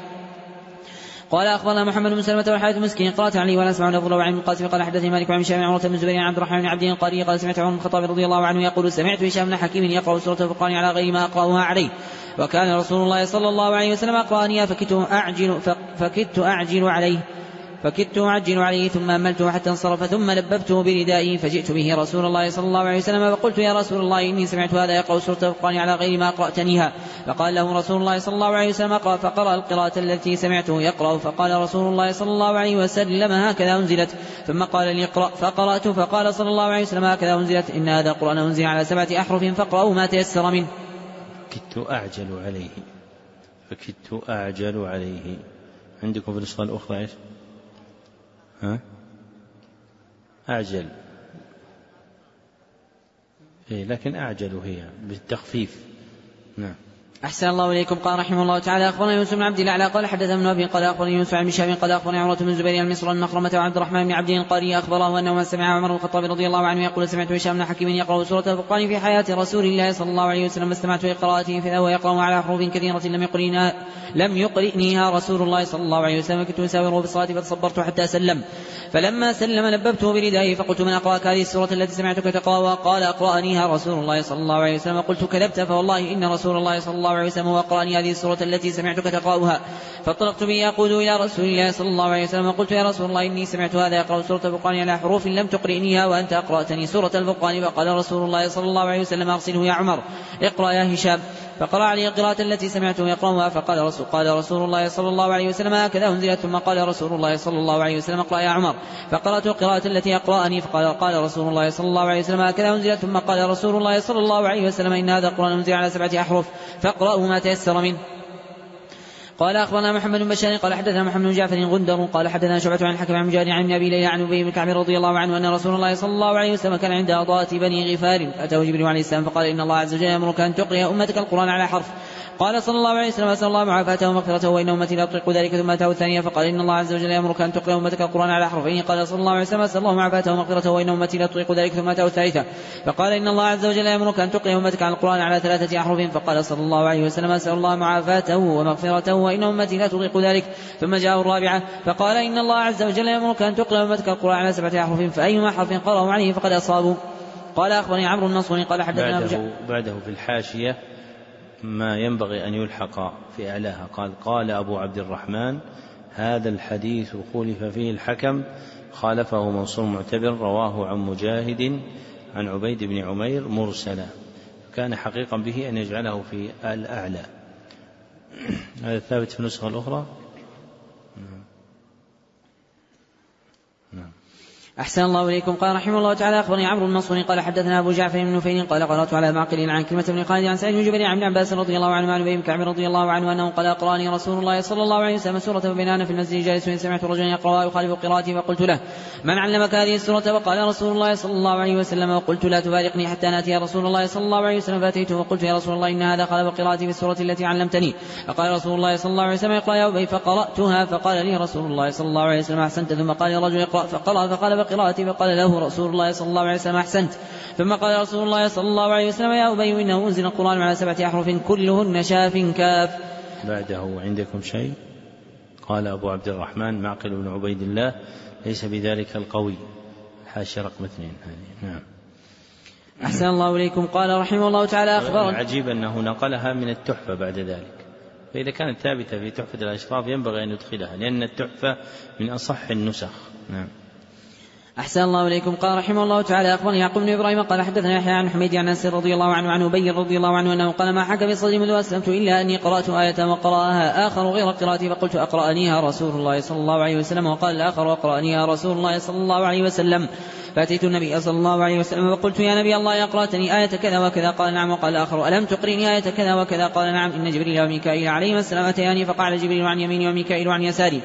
قال: أخبرنا محمد بن سلمة والحارث مسكين قرأت علي ولا أسمع نفضل وعن القاسم قال حدثني مالك وعن هشام عروة بن زبير عن عبد الرحمن بن عبد القاري قال: سمعت عمر بن الخطاب رضي الله عنه يقول: سمعت هشام بن حكيم يقرأ سورة الفرقان على غير ما أقرأها عليه وكان رسول الله صلى الله عليه وسلم أقرأنيها فكدت أعجل, فكدت أعجل عليه فكدت أعجل عليه ثم أملته حتى انصرف ثم لببته بردائي فجئت به رسول الله صلى الله عليه وسلم فقلت: يا رسول الله إني سمعت هذا يقرأ سورة الفرقان على غير ما أقرأتنيها. فقال له رسول الله صلى الله عليه وسلم: اقرأ. فقرأ القراءة التي سمعته يقرأ. فقال رسول الله صلى الله عليه وسلم: هكذا أنزلت. ثم قال لي: اقرأ. فقرأت. فقال صلى الله عليه وسلم: هكذا أنزلت. إن هذا القرآن أنزل على سبعة أحرف فاقرأوا ما تيسر منه. فكدت أعجل عليه فكدت أعجل عليه. عندكم في النسخة الأخرى إيش؟ ها؟ أعجل إيه لكن أعجل هي بالتخفيف. نعم. أحسن الله إليكم. قال رحمه الله تعالى: أخبرنا يوسف بن عبد الأعلى قال حدثنا ابن أبي قال أخبرني يوسف عن هشام قال أخبرني عروة بن الزبير عن مصر المخرمة وعبد الرحمن بن عبد القاري أخبره أنه ما سمع عمر بن الخطاب رضي الله عنه يقول: سمعت هشام بن حكيم يقرأ سورة الفرقان في حياة رسول الله صلى الله عليه وسلم استمعت لقراءته فهو يقرأ على حروف كثيرة لم يقرئنها لم يقرئنيها رسول الله صلى الله عليه وسلم. كنت أساوره بالصلاة فتصبرت حتى سلم فلما سلم لببته بردائه فقلت: من أقرأك هذه السورة التي سمعتك تقرأها؟ قال: أقرأنيها رسول الله صلى الله عليه وسلم. قلت: كذبت، فوالله إن رسول الله صلى الله عليه وسلم وأقرأني هذه السورة التي سمعتك تقرأها. فانطلقت به أقول إلى رسول الله صلى الله عليه وسلم وقلت: يا رسول الله إني سمعت هذا يقرأ سورة الفرقان على حروف لم تقرئنيها وأنت أقرأتني سورة الفرقان. فقال رسول الله صلى الله عليه وسلم: أرسله يا عمر، اقرأ يا هشام. فقرأ عليه القراءة التي سمعته يقرأها. فقال رسول, قال رسول الله صلى الله عليه وسلم: هكذا أنزلت. ثم قال رسول الله صلى الله عليه وسلم: اقرأ يا عمر. فقرأت القراءة التي أقرأني. فقال قال رسول الله صلى الله عليه وسلم: هكذا أنزلت. ثم قال رسول الله صلى الله عليه وسلم: إن هذا القرآن أنزل على سبعة أحرف فاقرأوا ما تيسر منه. قال: أخبرنا محمد بن بشار قال حدثنا محمد بن جعفر غندر قال حدثنا شعبة عن الحكم عن مجاهد عن أبي ليلى عن أبي بن كعب رضي الله عنه أن رسول الله صلى الله عليه وسلم كان عند أضاءة بني غفار أتاه جبريل عليه السلام فقال: إن الله عز وجل يأمرك أن تقرئ أمتك القرآن على حرف. قال صلى الله عليه وسلم: أسأل الله معافاته ومغفرته وإن أمتي لا تطيق ذلك. ثم أتاه الثانية فقال: إن الله عز وجل يأمرك أن تقرئ أمتك القرآن على حرفين. قال صلى الله عليه وسلم: أسأل الله معافاته ومغفرته وإن أمتي لا تطيق ذلك. ثم أتاه الثالثة فقال: إن الله عز وجل يأمرك أن تقرئ أمتك على القرآن على ثلاثة أحرف. فقال صلى الله عليه وسلم: أسأل الله معافاته ومغفرته وإن أمتي لا تطيق ذلك. ثم جاء الرابعة فقال: إن الله عز وجل يأمرك أن تقرئ أمتك القرآن على سبعة أحرف فأيما حرف قرأوا عليه فقد أصابوا. قال: أخبرني عمرو النصري قال حدثنا بعده, بعده في الحاشية ما ينبغي أن يلحق في أعلاها قال: قال أبو عبد الرحمن: هذا الحديث خولف فيه الحكم خالفه منصور معتبر رواه عن مجاهد عن عبيد بن عمير مرسلا. كان حقيقا به أن يجعله في الأعلى. هذا ثابت في النسخة الأخرى. نعم. أحسن الله إليكم. قال رحمه الله تعالى أخبرني عمرو بن منصور قال حدثنا أبو جعفر بن نفيل قال قرأت على معقل عن كلمة بن خالد عن سعيد بن جبير عن ابن عباس رضي الله عنه وعن أبي بن كعب رضي الله عنه أنه قال أقرأني رسول الله صلى الله عليه وسلم سورة فبيننا في المسجد جالس وإن سمعت رجلا يقرأ يخالف قراءتي فقلت له من علمك هذه السورة؟ وقال رسول الله صلى الله عليه وسلم. وقلت لا تفارقني حتى نأتي يا رسول الله صلى الله عليه وسلم فأتيته وقلت يا رسول الله إن هذا خالف قراءتي في السورة التي علمتني. فقال رسول الله صلى الله عليه وسلم اقرأ يا أبي فقرأتها فقال لي رسول الله صلى الله عليه وسلم أحسنت. ثم قال الرجل اقرأ فقرأ فقال بقراءتي فقال له رسول الله صلى الله عليه وسلم أحسنت. ثم قال رسول الله صلى الله عليه وسلم يا أبي إنه أنزل القرآن على سبعة أحرف كلهن شاف كاف. بعده عندكم شيء؟ قال أبو عبد الرحمن معقل بن عبيد الله ليس بذلك القوي، حاشية رقم اثنين هذه. نعم. أحسن الله إليكم. قال رحمه الله تعالى أخبرنا. العجيب أنه نقلها من التحفة بعد ذلك، فإذا كانت ثابتة في تحفة الأشراف ينبغي أن يدخلها لأن التحفة من أصح النسخ. نعم. أحسن الله إليكم. قال رحمه الله تعالى أخبرني يعقوب بن إبراهيم قال حدثنا يحيى عن حميد عن أنس رضي الله عنه عن أبي رضي الله عنه أنه قال ما حك في صدري منذ أسلمت إلا أني قرأت آية وقرأها آخر غير قراءتي فقلت أقرأنيها رسول الله صلى الله عليه وسلم. وقال الآخر أقرأنيها رسول الله صلى الله عليه وسلم. فأتيت النبي صلى الله عليه وسلم وقلت يا نبي الله أقرأتني آية كذا وكذا؟ قال نعم. وقال الآخر ألم تقرني آية كذا وكذا؟ قال نعم. إن جبريل وميكائيل عليهما السلام أتياني فقال جبريل عن يميني وميكائيل عن يساري.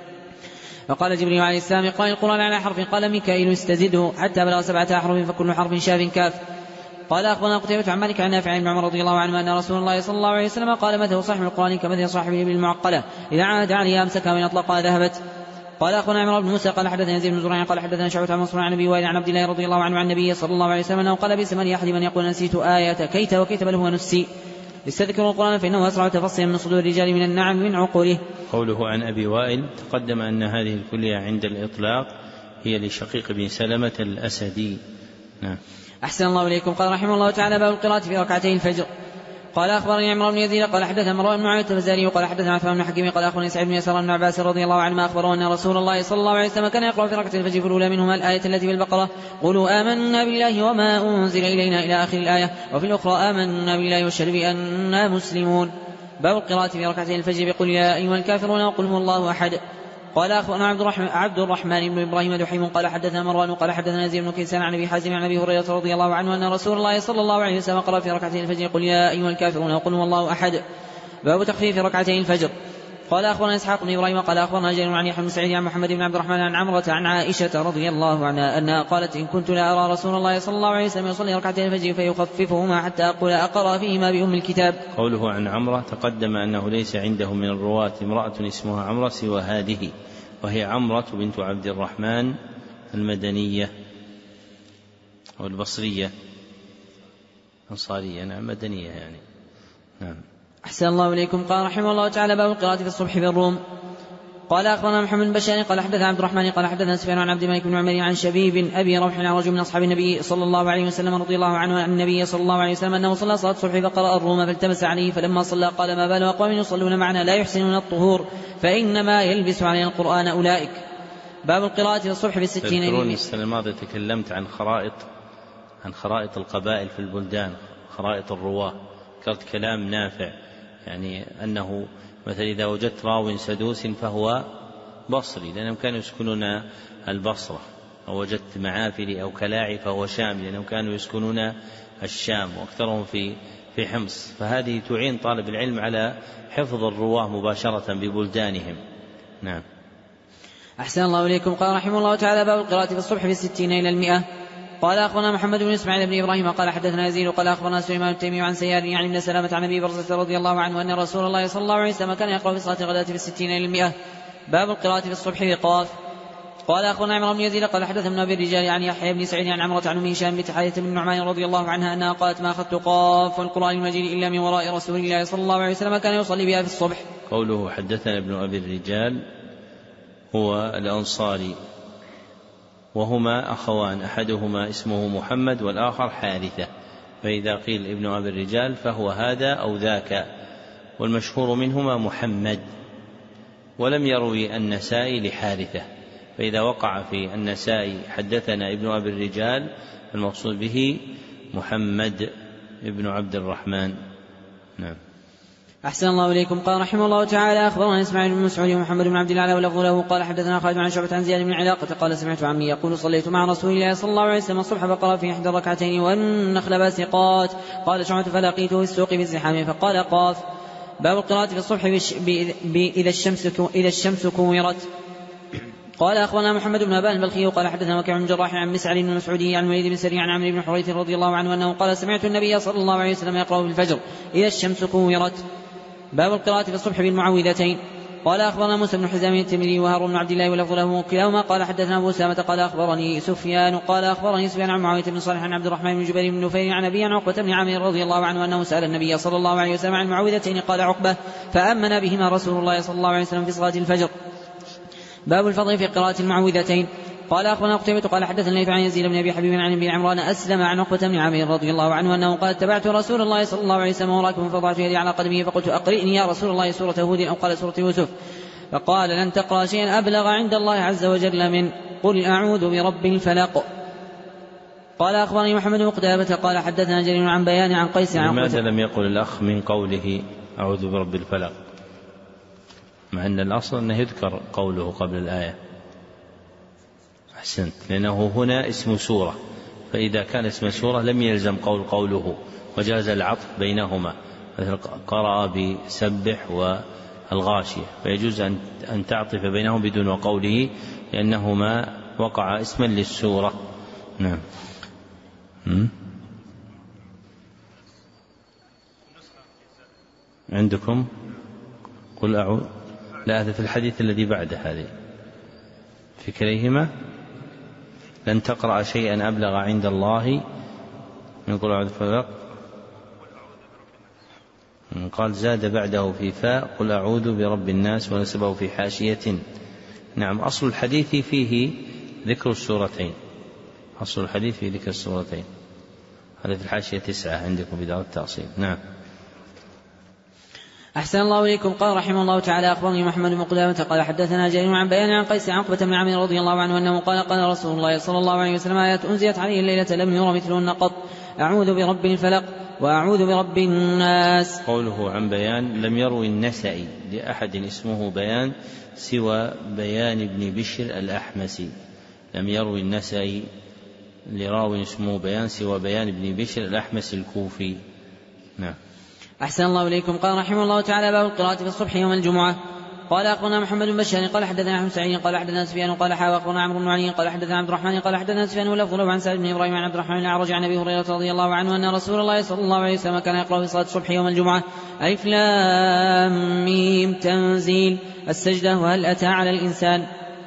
فقال جبريل عليه السلام اقرأ القرآن على حرف. قال ميكائيل استزده حتى بلغ سبعة أحرف فكل حرف شاف كاف. قال أخبرنا قتيبة عن مالك عن نافع عن عمر رضي الله عنه أن رسول الله صلى الله عليه وسلم قال مثل صاحب القرآن كمثل صاحبه بالمعقلة إذا عاد عليها أمسكها وإن أطلقها ذهبت. قال أخبرنا عمرو بن موسى قال حدثنا يزيد بن زريع قال حدثنا شعبة عن منصور عن أبي وائل عن عبد الله رضي الله عنه عن النبي صلى الله عليه وسلم أنه قال بئس من يحلم أن يقول نسيت آية كيت وكيت بل هو نسي. استذكروا القرآن فإنه أسرع تفصيلا من صدور الرجال من النعم من عقوله. قوله عن أبي وائل تقدم أن هذه الكلية عند الإطلاق هي لشقيق بن سلمة الأسدي. نعم. أحسن الله إليكم. قال رحمه الله تعالى باب القراءة في ركعتي الفجر. قال أخبرني عمرو بن يزيد قال حدثنا مروان بن معاوية الفزاري وقال حدثنا عثمان بن حكيم قال أخبرني سعيد بن يسار بن عباس رضي الله عنهما أخبره أن رسول الله صلى الله عليه وسلم كان يقرأ في ركعتي الفجر الأولى منهما الآية التي في البقرة قولوا آمنا بالله وما أنزل إلينا إلى آخر الآية، وفي الأخرى آمنا بالله واشهد بأننا مسلمون. باب القراءة في ركعتي الفجر بقل يا أيها الكافرون وقل هو الله أحد. قال أخبرنا عبد الرحمن, عبد الرحمن بن إبراهيم دحيم قال حدثنا مروان قال حدثنا يزيد بن كيسان عن أبي حازم عن أبي هريرة رضي الله عنه أن رسول الله صلى الله عليه وسلم قرأ في ركعتي الفجر قل يا أيها الكافرون وقل هو الله أحد. باب تخفيف ركعتي الفجر. قال أخبرنا إسحاق بن إبراهيم قال أخبرنا جرير عن يحيى بن سعيد عن محمد بن عبد الرحمن عن عمرة عن عائشة رضي الله عنها أنها قالت إن كنت لا أرى رسول الله صلى الله عليه وسلم يصلي ركعتي الفجر فيخففهما حتى أقول أقرأ فيهما بأم الكتاب. قوله عن عمرة تقدم أنه ليس عنده من الرواة امرأة اسمها عمرة سوى هذه، وهي عمرة بنت عبد الرحمن المدنية أو البصرية أنصارية. نعم مدنية يعني. نعم. أحسن الله إليكم. قال رحمه الله تعالى باب القراءة في الصبح بالروم. قال أخبرنا محمد بن بشار قال حدثنا عبد الرحمن قال حدثنا سفيان عن عبد الملك بن عمر عن شبيب أبي روح عن رجل من أصحاب النبي صلى الله عليه وسلم رضي الله عنه عن النبي صلى الله عليه وسلم أنه صلى صلاة الصبح فقرأ الروم فالتمس عليه فلما صلى قال ما بال أقوام يصلون معنا لا يحسنون الطهور فإنما يلبس علينا القرآن أولئك. باب القراءة في الصبح بالستين. تذكرون السنة الماضية تكلمت عن خرائط عن خرائط القبائل في البلدان، خرائط الرواة، ذكرت كلام نافع يعني أنه مثلا إذا وجدت راو سدوس فهو بصري لأنهم كانوا يسكنون البصرة، أو وجدت معافري أو كلاعي فهو شامي لأنهم كانوا يسكنون الشام وأكثرهم في في حمص. فهذه تعين طالب العلم على حفظ الرواه مباشرة ببلدانهم. نعم. أحسن الله إليكم. قال رحمه الله تعالى باب القراءة في الصبح بالستين إلى المئة. قال أخبرنا محمد بن إسماعيل بن إبراهيم قال حدثنا يزيد قال أخبرنا سليمان التيمي عن سيار يعني بن سلامة عن أبي برزة رضي الله عنه أن رسول الله صلى الله عليه وسلم كان يقرأ في صلاة الغداة في الستين إلى المئة. باب القراءة في الصبح بقاف. قال أخبرنا عمرو بن يزيد قال حدثنا ابن الرجال عن يحيى بن سعيد عن عمرة عن أم هشام بنت حارثة بن النعمان رضي الله عنها أنها قالت ما أخذت قاف والقرآن المجيد إلا من وراء رسول الله صلى الله عليه وسلم كان يصلي بها في الصبح. قوله حدثنا ابن أبي الرجال هو الأنصاري وهما أخوان أحدهما اسمه محمد والآخر حارثة، فإذا قيل ابن أبي الرجال فهو هذا أو ذاك، والمشهور منهما محمد. ولم يروي النسائي لحارثة، فإذا وقع في النسائي حدثنا ابن أبي الرجال المقصود به محمد ابن عبد الرحمن. نعم. أحسن الله إليكم. قال رحمه الله تعالى أخبرنا إسماعيل بن مسعود ومحمد بن عبد الله ولفظ له قال حدثنا خالد عن شعبة عن زياد بن علاقة قال سمعت عمي يقول صليت مع رسول الله صلى الله عليه وسلم الصبح فقرأ في إحدى الركعتين والنخل باسقات. قال شعبة فلقيته في السوق بالزحام فقال قاف. باب القراءة في الصبح إذا الشمس إذا الشمس كورت. قال أخبرنا محمد بن أبان البلخي قال حدثنا وكيع بن جراح عن مسعر بن مسعودي عن وليد بن سري عن عمرو بن حريث رضي الله عنه أنه قال سمعت النبي صلى الله عليه وسلم يقرأ في الفجر إذا الشمس كورت. باب القراءة في الصبح بالمعوذتين. قال أخبرنا موسى بن حزام الترمذي وهارون بن عبد الله ولفظ له كلاهما قال حدثنا أبو أسامة قال أخبرني سفيان قال أخبرني سفيان عن معاوية بن صالح عن عبد الرحمن بن جبير بن نفير عن أبي عن عقبة بن عامر رضي الله عنه أنه سأل النبي صلى الله عليه وسلم عن المعوذتين قال عقبة فأمن بهما رسول الله صلى الله عليه وسلم في صلاة الفجر. باب الفضل في قراءة المعوذتين. قال أخبرنا قتيبة قال حدثنا الليث عن يزيد بن أبي حبيب عن أبي عمران أسلم عن عقبة بن عامر رضي الله عنه أنه قال اتبعت رسول الله صلى الله عليه وسلم وراكم فضعت يدي على قدمه فقلت أقرئني يا رسول الله سورة هود أو قال سورة يوسف فقال لن تقرأ شيئا أبلغ عند الله عز وجل من قل أعوذ برب الفلق. قال أخبرني محمد بن قتيبة قال حدثنا جرير عن بيان عن قيس عن عقبة. لماذا لم يقل الأخ من قوله أعوذ برب الفلق مع أن الأصل أنه يذكر قوله قبل الآية؟ أحسنت، لأنه هنا اسم سورة، فإذا كان اسم سورة لم يلزم قول قوله وجاز العطف بينهما، مثل قرأ بسبح والغاشية فيجوز أن تعطف بينهم بدون قوله لأنهما وقع اسما للسورة. نعم. عندكم قل أعوذ؟ لا، هذا في الحديث الذي بعد هذه في كليهما لن تقرأ شيئا أبلغ عند الله من قل أعوذ بالفلق. قال زاد بعده في فاء قل أعوذ برب الناس ونسبه في حاشية. نعم، أصل الحديث فيه ذكر السورتين، أصل الحديث فيه ذكر السورتين، هذا في الحاشية تسعة عندكم في دار التأصيل. نعم. أحسن الله إليكم. قال رحمه الله تعالى أخبرني محمد بن قدامة قال حدثنا جرير عن بيان عن قيس عن عقبة بن عامر رضي الله عنه أنه قال قال رسول الله صلى الله عليه وسلم آيات أنزلت عليه الليلة لم ير مثلهن قط أعوذ برب الفلق وأعوذ برب الناس. قوله عن بيان لم يروي النسائي لأحد اسمه بيان سوى بيان بن بشر الأحمسي، لم يروي النسائي لراوي اسمه بيان سوى بيان بن بشر الأحمسي الكوفي. نعم. أحسن الله إليكم. قال رحمه الله تعالى باب القراءة في الصبح يوم الجمعة. قال أخبرنا محمد بن بشار قال حدثنا أحمد سعيد قال حدثنا سفيان قال حاوى أخبرنا عمرو بن علي قال حدثنا عبد الرحمن قال حدثنا سفيان ولفظ له عن سعيد بن إبراهيم عن عبد الرحمن الأعرج عن أبي هريرة رضي الله عنه أن رسول الله صلى الله عليه وسلم كان يقرأ في صلاة الصبح يوم الجمعة ألف لام ميم تنزيل السجدة وهل أتى على الإنسان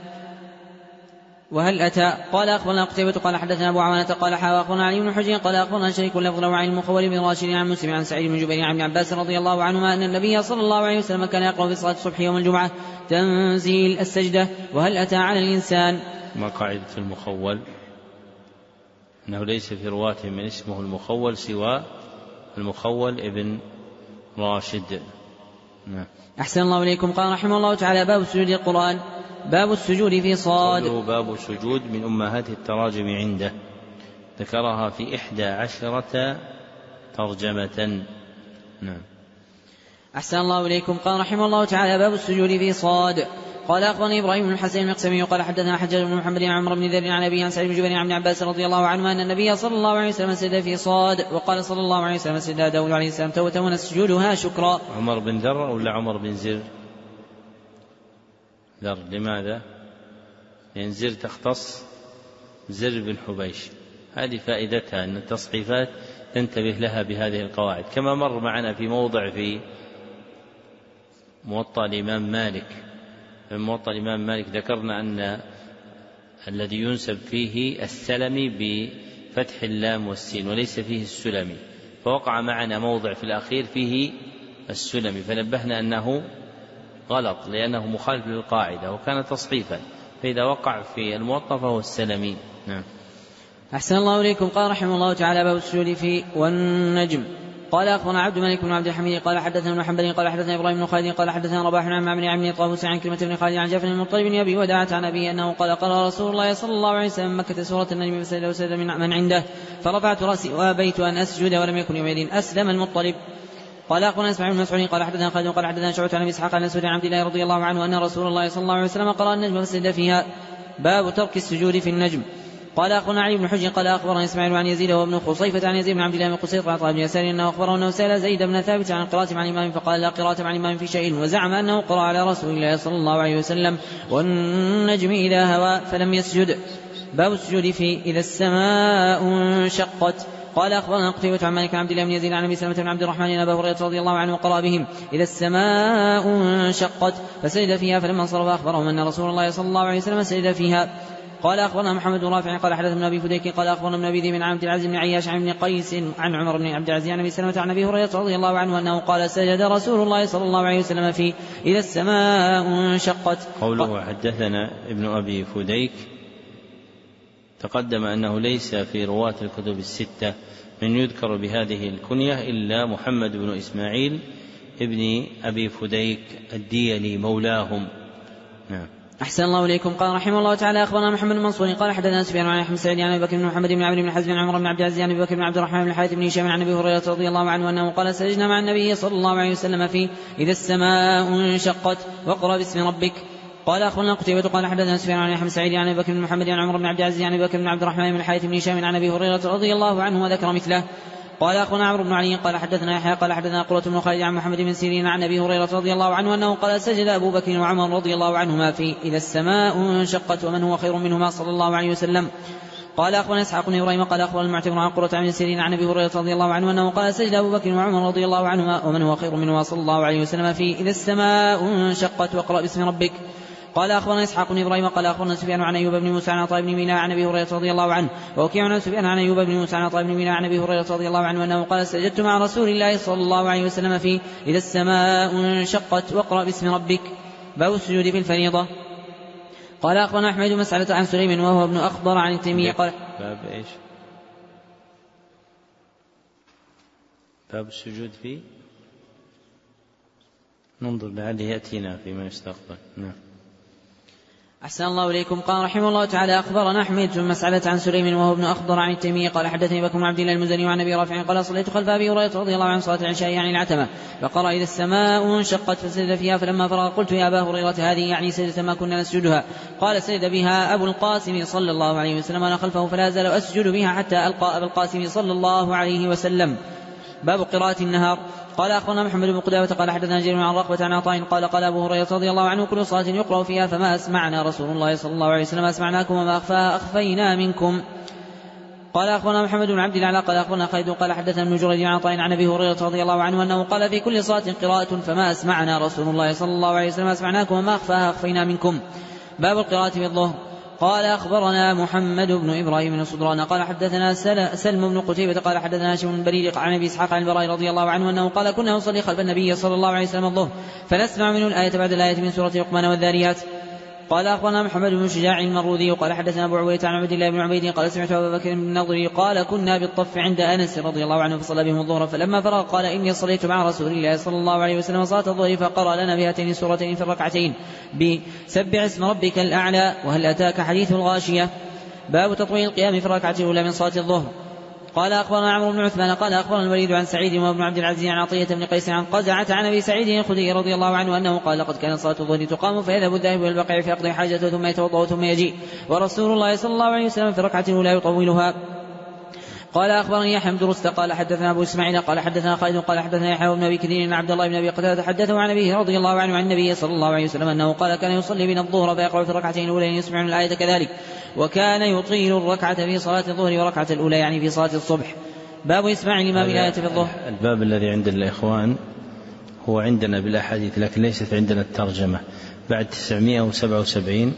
وهل أتى. قال أخبرنا قتيبة قال حدثنا أبو عوانة قال حاوى أخبرنا علي بن حجر قال أخبرنا شريك لفظ له عن المخول بن راشد عن مسلم عن سعيد بن جبير عن ابن عباس رضي الله عنهما أن النبي صلى الله عليه وسلم كان يقرأ في صلاة الصبح يوم الجمعة تنزيل السجدة وهل أتى على الإنسان. ما قاعدة المخول؟ أنه ليس في رواة من اسمه المخول سوى المخول ابن راشد. نعم. أحسن الله إليكم. قال رحمه الله تعالى باب سجود القرآن. باب السجود في صاد. باب السجود من أمهات التراجم عنده، ذكرها في إحدى عشرة ترجمة. نعم. أحسن الله إليكم. قال رحمه الله تعالى باب السجود في صاد. قال أخبرني إبراهيم بن الحسين المقسمي قال حدثنا حجاج بن محمد عن عمرو بن ذر عن أبي عن سعيد بن جبير عن ابن عباس رضي الله عنه أن النبي صلى الله عليه وسلم سجد في صاد وقال صلى الله عليه وسلم سجد داود عليه السلام توبة ونسجدها شكرا. عمر بن ذر ولا عمر بن زر؟ ذر. لماذا؟ لأن زر تختص زر بن حبيش، هذه فائدتها أن التصحيفات تنتبه لها بهذه القواعد، كما مر معنا في موضع في موطأ الإمام مالك. في موطأ الإمام مالك ذكرنا أن الذي ينسب فيه السلمي بفتح اللام والسين وليس فيه السلمي، فوقع معنا موضع في الأخير فيه السلمي فنبهنا أنه غلط لأنه مخالف للقاعدة وكان تصحيفا، فإذا وقع في الموطأ فهو السلمي. نعم. أحسن الله إليكم. قال رحمه الله تعالى باب السجود في والنجم. قال أخبرنا عبد الملك بن عبد الحميد قال حدثنا ابن حنبل قال حدثنا إبراهيم بن خالد قال حدثنا رباح عن معمر عن ابن طاووس عن كلمة بن خالد عن جعفر بن المطلب بن أبي وداعة عن أبي أنه قال قرأ رسول الله صلى الله عليه وسلم مكة سورة النجم فسجد وسجد من عنده فرفعت رأسي وأبيت أن أسجد ولم يكن يومئذ أسلم المطلب. قال أخبرنا إسماعيل بن مسعود قال حدثنا خالد قال حدثنا شعبة عن أبي إسحاق عن أسود عن عبد الله رضي الله عنه أن رسول الله صلى الله عليه وسلم قرأ النجم فسجد فيها. باب ترك السجود في النجم. قال أخبرنا علي بن حجر قال أخبرنا إسماعيل عن يزيد وابن خصيفة عن يزيد بن عبد الله بن قصير عن طه بن يسار أنه أخبره أنه سأل زيد بن ثابت عن القراءة مع الإمام فقال لا قراءة مع الإمام في شيء، وزعم أنه قرأ على رسول الله صلى الله عليه وسلم والنجم إذا هوى فلم يسجد. باب السجود في إذا السماء انشقت. قال أخبرنا قتيبة عن مالك عن عبد الله بن يزيد عن أبي سلمة بن عبد الرحمن أن أبا هريرة رضي الله عنه قرأ بهم إذا السماء انشقت فسجد فيها، فلما انصرف أخبرهم أن رسول الله صلى الله عليه وسلم سجد فيها. قال أخبرنا محمد بن رافع قال حدثنا أبي فديك قال أخبرنا ابن أبي ذئب عن عبد العزيز بن عياش عن ابن قيس عن عمر بن عبد العزيز عن أبي سلمة عن أبي هريرة رضي الله عنه أنه قال سجد رسول الله صلى الله عليه وسلم في إذا السماء انشقت. قوله حدثنا ابن أبي فديك تقدم أنه ليس في رواة الكتب الستة من يذكر بهذه الكنية إلا محمد بن إسماعيل ابن أبي فديك الديلي مولاهم. نعم. أحسن الله إليكم. قال رحمه الله تعالى أخبرنا محمد بن منصور قال حدثنا سفيان عن أحمد سعيد عن أبي بكر بن محمد بن عمرو بن حزم عن عمر بن عبد العزيز عن أبي بكر بن عبد الرحمن بن الحارث بن هشام عن أبي هريرة رضي الله عنه أنه قال سجدنا مع النبي صلى الله عليه وسلم في إذا السماء انشقت واقرأ باسم ربك. قال أخبرنا قتيبة قال حدثنا سفيان عن أحمد سعيد عن أبي بكر بن محمد عن عمر بن عبد العزيز عن أبي بكر بن عبد الرحمن بن الحارث بن هشام عن أبي هريرة رضي الله عنه وذكر مثله. قال أخونا عمرو بن علي قال حدثنا يحيى قال حدثنا قرة بن خالد عن محمد بن سيرين عن أبي هريرة رضي الله عنه أنه قال سجد أبو بكر وعمر رضي الله عنهما في إذا السماء انشقت ومن هو خير منهما صلى الله عليه وسلم. قال أخونا إسحاق بن إبراهيم قال أخبرنا المعتمر عن قرة بن سيرين عن أبي هريرة رضي الله عنه أنه قال سجد أبو بكر وعمر رضي الله عنهما ومن هو خير منهما صلى الله عليه وسلم في إذا السماء انشقت واقرأ باسم ربك. قال أخبرنا إسحاق بن إبراهيم قال أخبرنا سفيان عن أيوب بن موسى عن عطاء بن ميناء عن أبي هريرة رضي الله عنه ووكيع عن سفيان عن أيوب بن موسى عن عطاء بن ميناء عن أبي هريرة رضي الله عنه أنه قال سجدت مع رسول الله صلى الله عليه وسلم في إذا السماء انشقت واقرأ باسم ربك. باب السجود في الفريضة. قال أخبرنا أحمد بن مسعدة عن سليم وهو ابن أخضر عن التيمية قال باب إيش؟ باب السجود في ننظر لعله يأتينا فيما يستقبل. نعم. أحسن الله إليكم. قال رحمه الله تعالى أخبرنا أحمد بن مسعدة عن سليم وهو ابن أخضر عن التيمية قال حدثني بكر بن عبد الله المزني وعن أبي رافع قال صليت خلف أبي هريرة رضي الله عنه صلاة العشاء يعني العتمة فقرأ إذا السماء انشقت فسجد فيها، فلما فرغ قلت يا أبا هريرة هذه يعني سجدة ما كنا نسجدها؟ قال سجد بها أبو القاسم صلى الله عليه وسلم وأنا خلفه فلا أزال أسجد بها حتى ألقى أبا القاسم صلى الله عليه وسلم. باب قراءة النهار. قال أخبرنا محمد بن قدامة قال حدثنا جرير عن رقبة عن عطاء قال قال أبو هريرة رضي الله عنه كل صلاة يقرأ فيها فما أسمعنا رسول الله صلى الله عليه وسلم أسمعناكم وما أخفى أخفينا منكم. قال أخبرنا محمد بن عبد الله قال أخبرنا خالد قال حدثنا ابن جريج عن عطاء عن أبي هريرة رضي الله عنه أنه قال في كل صلاة قراءة فما أسمعنا رسول الله صلى الله عليه وسلم أسمعناكم وما أخفى أخفينا منكم. باب القراءة في الظهر. قال أخبرنا محمد بن إبراهيم بن صدران قال حدثنا سلم بن قتيبة قال حدثنا هاشم بن بريد عن أبي إسحاق عن البراء رضي الله عنه أنه قال كنا نصلي خلف النبي صلى الله عليه وسلم الظهر فنسمع منه الآية بعد الآية من سورة لقمان والذاريات. قال أخبرنا محمد بن شجاع المروذي قال حدثنا أبو عبيدة عن عبد الله بن عبيد قال سمعت أبا بكر بن النضر قال كنا بالطف عند أنس رضي الله عنه فصلى بهم الظهر فلما فرغ قال إني صليت مع رسول الله صلى الله عليه وسلم صلاة الظهر فقرأ لنا بهاتين سورتين في الركعتين بسبح اسم ربك الأعلى وهل أتاك حديث الغاشية. باب تطويل القيام في الركعة الأولى من صلاة الظهر. قال أخبرنا عمرو بن عثمان قال أخبرنا الوليد عن سعيد وابن عبد العزيز عن عطية بن قيس عن قزعة عن أبي سعيد الخدري رضي الله عنه أنه قال لقد كانت صلاة الظهر تقام فيذهب الذاهب إلى البقيع فيقضي حاجته ثم يتوضأ ثم يجيء ورسول الله صلى الله عليه وسلم في الركعة الأولى يطولها. قال أخبرني يحيى بن درست قال حدثنا أبو إسماعيل قال حدثنا خالد قال حدثنا يحيى بن أبي كثير أن عبد الله بن أبي قتادة حدثه عن أبيه رضي الله عنه عن النبي صلى الله عليه وسلم أنه قال كان يصلي بنا الظهر فيقرأ في الركعتين الأولى يسمع من الآية كذلك وكان يطيل الركعة في صلاة الظهر وركعة الأولى يعني في صلاة الصبح. باب إسماع الإمام الآية في الظهر. الباب الذي عند الإخوان هو عندنا بالأحاديث لكن ليست عندنا الترجمة بعد تسعمائة وسبعة وسبعين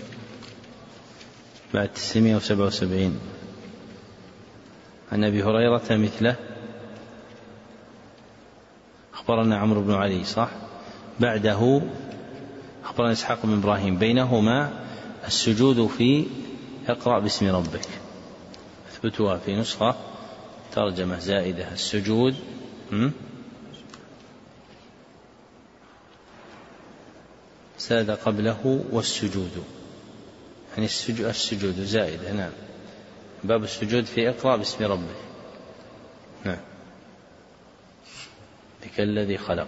بعد تسعمائة وسبعة وسبعين عن أبي هريرة مثله. أخبرنا عمرو بن علي صح بعده أخبرنا إسحاق بن إبراهيم بينهما السجود في اقرأ باسم ربك اثبتوها في نسخة ترجمة زائدة السجود زاد قبله والسجود يعني السجود, السجود زائدة. نعم. باب السجود في اقرأ باسم ربك. نعم. بك الذي خلق.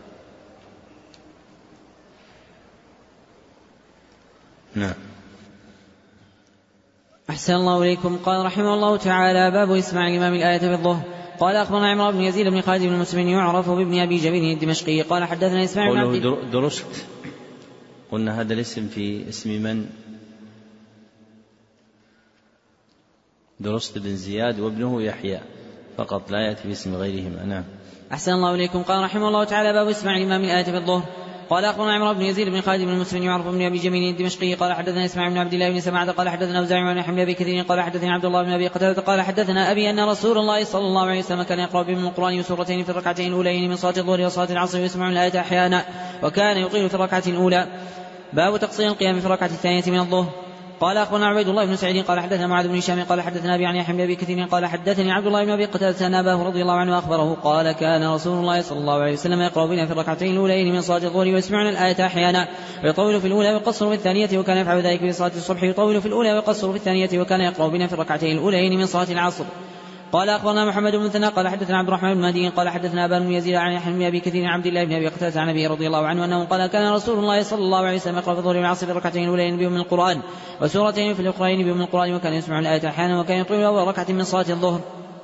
نعم. أحسن الله إليكم. قال رحمه الله تعالى: باب إسماع الإمام الآية في الظهر. قال أخبرنا عمرو بن يزيد بن خالد بن مسلم يعرف بابن أبي جميل الدمشقي قال حدثنا إسماعيل بن عبد درست. قلنا هذا الاسم في اسم من؟ درست بن زياد وابنه يحيى فقط، لا يأتي باسم غيرهما. نعم. أحسن الله إليكم. قال رحمه الله تعالى: باب إسماع الإمام الآية في الظهر. قال أخبرنا عمرو بن يزيد بن خالد بن مسلم يعرف بن أبي جميل الدمشقي قال حدثنا إسماعيل بن عبد الله بن سماعة قال حدثنا أوزاعي بن حمد أبي كثير قال حدثنا عبد الله بن أبي قتادة قال حدثنا أبي أن رسول الله صلى الله عليه وسلم كان يقرأ بهم القرآن سورتين في الركعتين الأولين من صلاة الظهر وصلاة العصر ويسمع الآية أحيانا وكان يطيل في الركعة الأولى. باب تقصير القيام في الركعة الثانية من الظهر. قال أخبرنا عبيد الله بن سعيد قال حدثنا معاذ بن هشام قال حدثنا أبي عن يحيى بن أبي كثير قال حدثني عبد الله بن أبي قتادة أن أباه رضي الله عنه أخبره قال كان رسول الله صلى الله عليه وسلم يقرأ بنا في الركعتين الأولين من صلاة الظهر ويسمعنا الآية أحيانا ويطول في الأولى ويقصر في الثانية وكان يفعل ذلك في صلاة الصبح يطول في الأولى ويقصر في الثانية وكان يقرأ بنا في الركعتين الأولين من صلاة العصر. قال أخبرنا محمد بن مثنى قال حدثنا عبد الرحمن بن مهدي قال حدثنا أبان بن يزيد عن يحيى بن أبي كثير عن عبد الله بن أبي قتادة عن أبي رضي الله عنه أنه قال كان رسول الله صلى الله عليه وسلم يقرأ في الظهر والعصر بركعتين الأولين بهم القرآن وسورتين في الأخرين بهم القرآن وكان يسمع الآية أحيانا وكان يطيل أول ركعة من صلاة الظهر.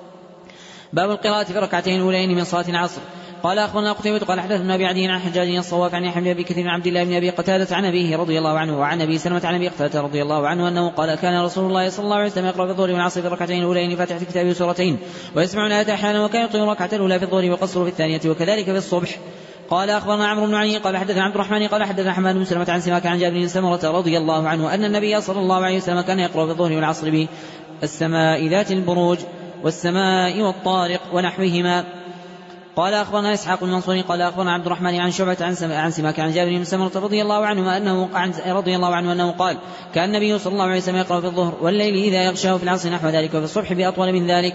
باب القراءة في الركعتين الأولين من صلاة العصر. قال أخبرنا قتيبة قال حدثنا أبي عدي عن حجاج الصواف عن يحيى بن أبي كثير عن عبد الله بن أبي قتادة عن أبيه رضي الله عنه وعن أبي سلمة عن أبي قتادة رضي الله عنه أنه قال كان رسول الله صلى الله عليه وسلم يقرأ في الظهر والعصر في الركعتين الأولين فاتحة كتابه سورتين ويسمع الآية أحيانا وكان يطيل الركعة الأولى في الظهر ويقصر في الثانية وكذلك في الصبح. قال أخبرنا عمرو بن علي قال حدثنا عبد الرحمن قال حدثنا حماد بن سلمة عن سماك عن جابر بن سمرة رضي الله عنه أن النبي صلى الله عليه وسلم كان يقرأ في الظهر والعصر بالسماء ذات البروج والسماء والطارق ونحوهما. قال أخبرنا إسحاق بن منصور قال أخبرنا عبد الرحمن عن شعبة عن سماك عن جابر بن سمرة رضي الله عنه أنه رضي الله عنه أنه قال كان النبي صلى الله عليه وسلم يقرأ في الظهر والليل إذا يغشاه في العصر نحو ذلك وفي الصبح بأطول من ذلك.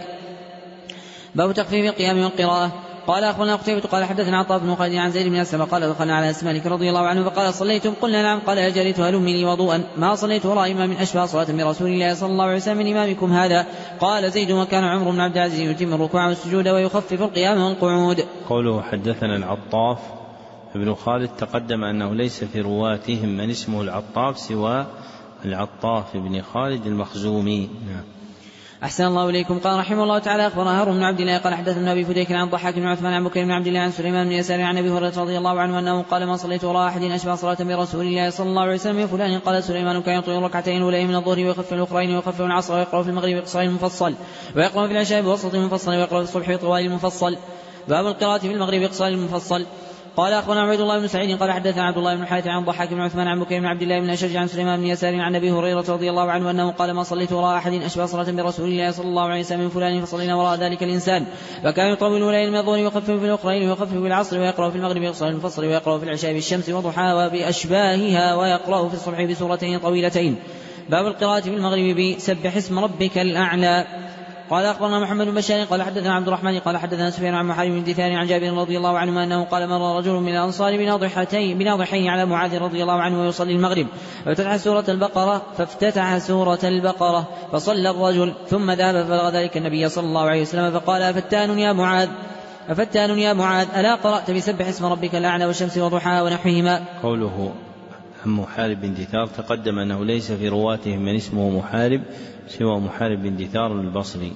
باب تخفيف القيام والقراءة. قال أخبرنا قتيبة قال حدثنا عطاء بن خالد عن زيد بن أسلم قال دخلنا على أسماء رضي الله عنه فقال صليتم قلنا نعم قال أجلت هلم لي وضوءا ما صليت وراء إمام أشبه صلاة برسول الله صلى الله عليه وسلم من إمامكم هذا. قال زيد وكان عمرو بن عبد العزيز يتم الركوع والسجود ويخفف القيام والقعود. قوله حدثنا العطاف ابن خالد تقدم أنه ليس في رواتهم من اسمه العطاف سوى العطاف بن خالد المخزومي. أحسن الله إليكم. قال رحمه الله تعالى أخبرنا هارون بن عبد الله قال حدثنا أبي فديك عن ضحاك بن عثمان عن بكر بن عبد الله عن سليمان بن يسار عن أبي هريرة رضي الله عنه أنه قال ما صليت وراء أحد أشبه صلاة برسول الله صلى الله عليه وسلم من فلان. قال سليمان كان يطيل ركعتين الأولين من الظهر ويخفف الأخرين ويخفف العصر ويقرأ في المغرب بقصير المفصل ويقرأ في العشاء بوسط المفصل ويقرأ في الصبح بطوال المفصل. باب القراءة في المغرب بقصير المفصل. قال أخبرنا عبد الله بن سعيد قال حدثنا عبد الله بن حارث عن ضحاك بن عثمان عن بكر بن عبد الله بن أشج عن سليمان بن يسار عن أبي هريرة رضي الله عنه أنه قال ما صليت وراء أحد أشبه صلاة برسول الله صلى الله عليه وسلم من فلان فصلينا وراء ذلك الإنسان فكان يطول الأولين من الظهر ويخفف في الأخرين ويخفف في العصر ويقرأ في المغرب بقصير المفصل ويقرأ في العشاء بالشمس وضحاها وبأشباهها ويقرأ في الصبح بسورتين طويلتين. باب القراءة في المغرب بسبح اسم ربك الأعلى. قال أخبرنا محمد بن بشار قال حدثنا عبد الرحمن قال حدثنا سفيان عن محارب بن دثار عن جابر رضي الله عنه أنه قال مر رجل من الأنصار بناضحتين بناضحين على معاذ رضي الله عنه ويصلي المغرب فافتتح سورة البقرة فافتتح سورة البقرة فصلى الرجل ثم ذهب فبلغ ذلك النبي صلى الله عليه وسلم فقال أفتان يا معاذ أفتان يا معاذ ألا قرأت بسبح اسم ربك الأعلى والشمس وضحاها ونحوهما. قوله عن محارب بن دثار تقدم أنه ليس في رواتهم من اسمه محارب سوى محارب بن دثار البصري.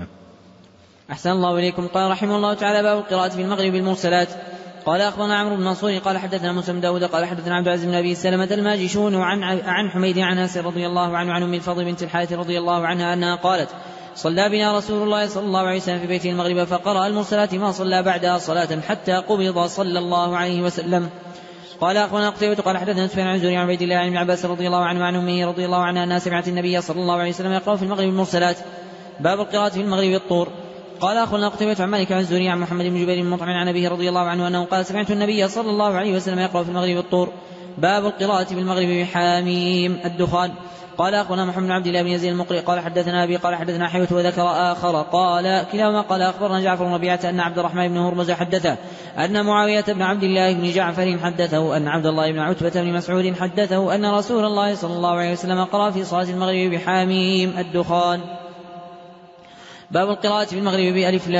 أحسن الله إليكم. قال رحمه الله تعالى باب القراءة في المغرب بالمرسلات. قال أخبرنا عمرو بن منصور قال حدثنا موسى بن داود قال حدثنا عبد العزيز بن أبي سلمة الماجشون عن عن حميد عن أنس رضي الله عنه عن أم الفضل بنت الحارث رضي الله عنها أنها قالت صلى بنا رسول الله صلى الله عليه وسلم في بيته المغرب فقرأ المرسلات ما صلى بعدها صلاة حتى قبض صلى الله عليه وسلم. قال أخبرنا قتيبة قال حدثنا سفيان عن زهري عن عبيد الله عن ابن عباس رضي الله عنه عن أمه رضي الله عنها أنها سمعت النبي صلى الله عليه وسلم يقرأ في المغرب المرسلات. باب القراءة في المغرب بالطور. قال أخبرنا قتيبة عن مالك عن زهري عن محمد بن جبير بن مطعم عن أبيه رضي الله عنه أنه قال سمعت النبي صلى الله عليه وسلم يقرأ في المغرب بالطور. باب القراءة في المغرب بحاميم الدخان. قال أخبرنا محمد بن عبد الله بن يزيد المقري قال حدثنا أبي قال حدثنا حيوة وذكر آخر قال كلاهما قال أخبرنا جعفر بن ربيعة أن عبد الرحمن بن هرمز حدثه أن معاوية بن عبد الله بن جعفر حدثه أن عبد الله بن عتبة بن مسعود حدثه أن رسول الله صلى الله عليه وسلم قرأ في صلاة المغرب بحاميم الدخان. باب القراءة في المغرب بألف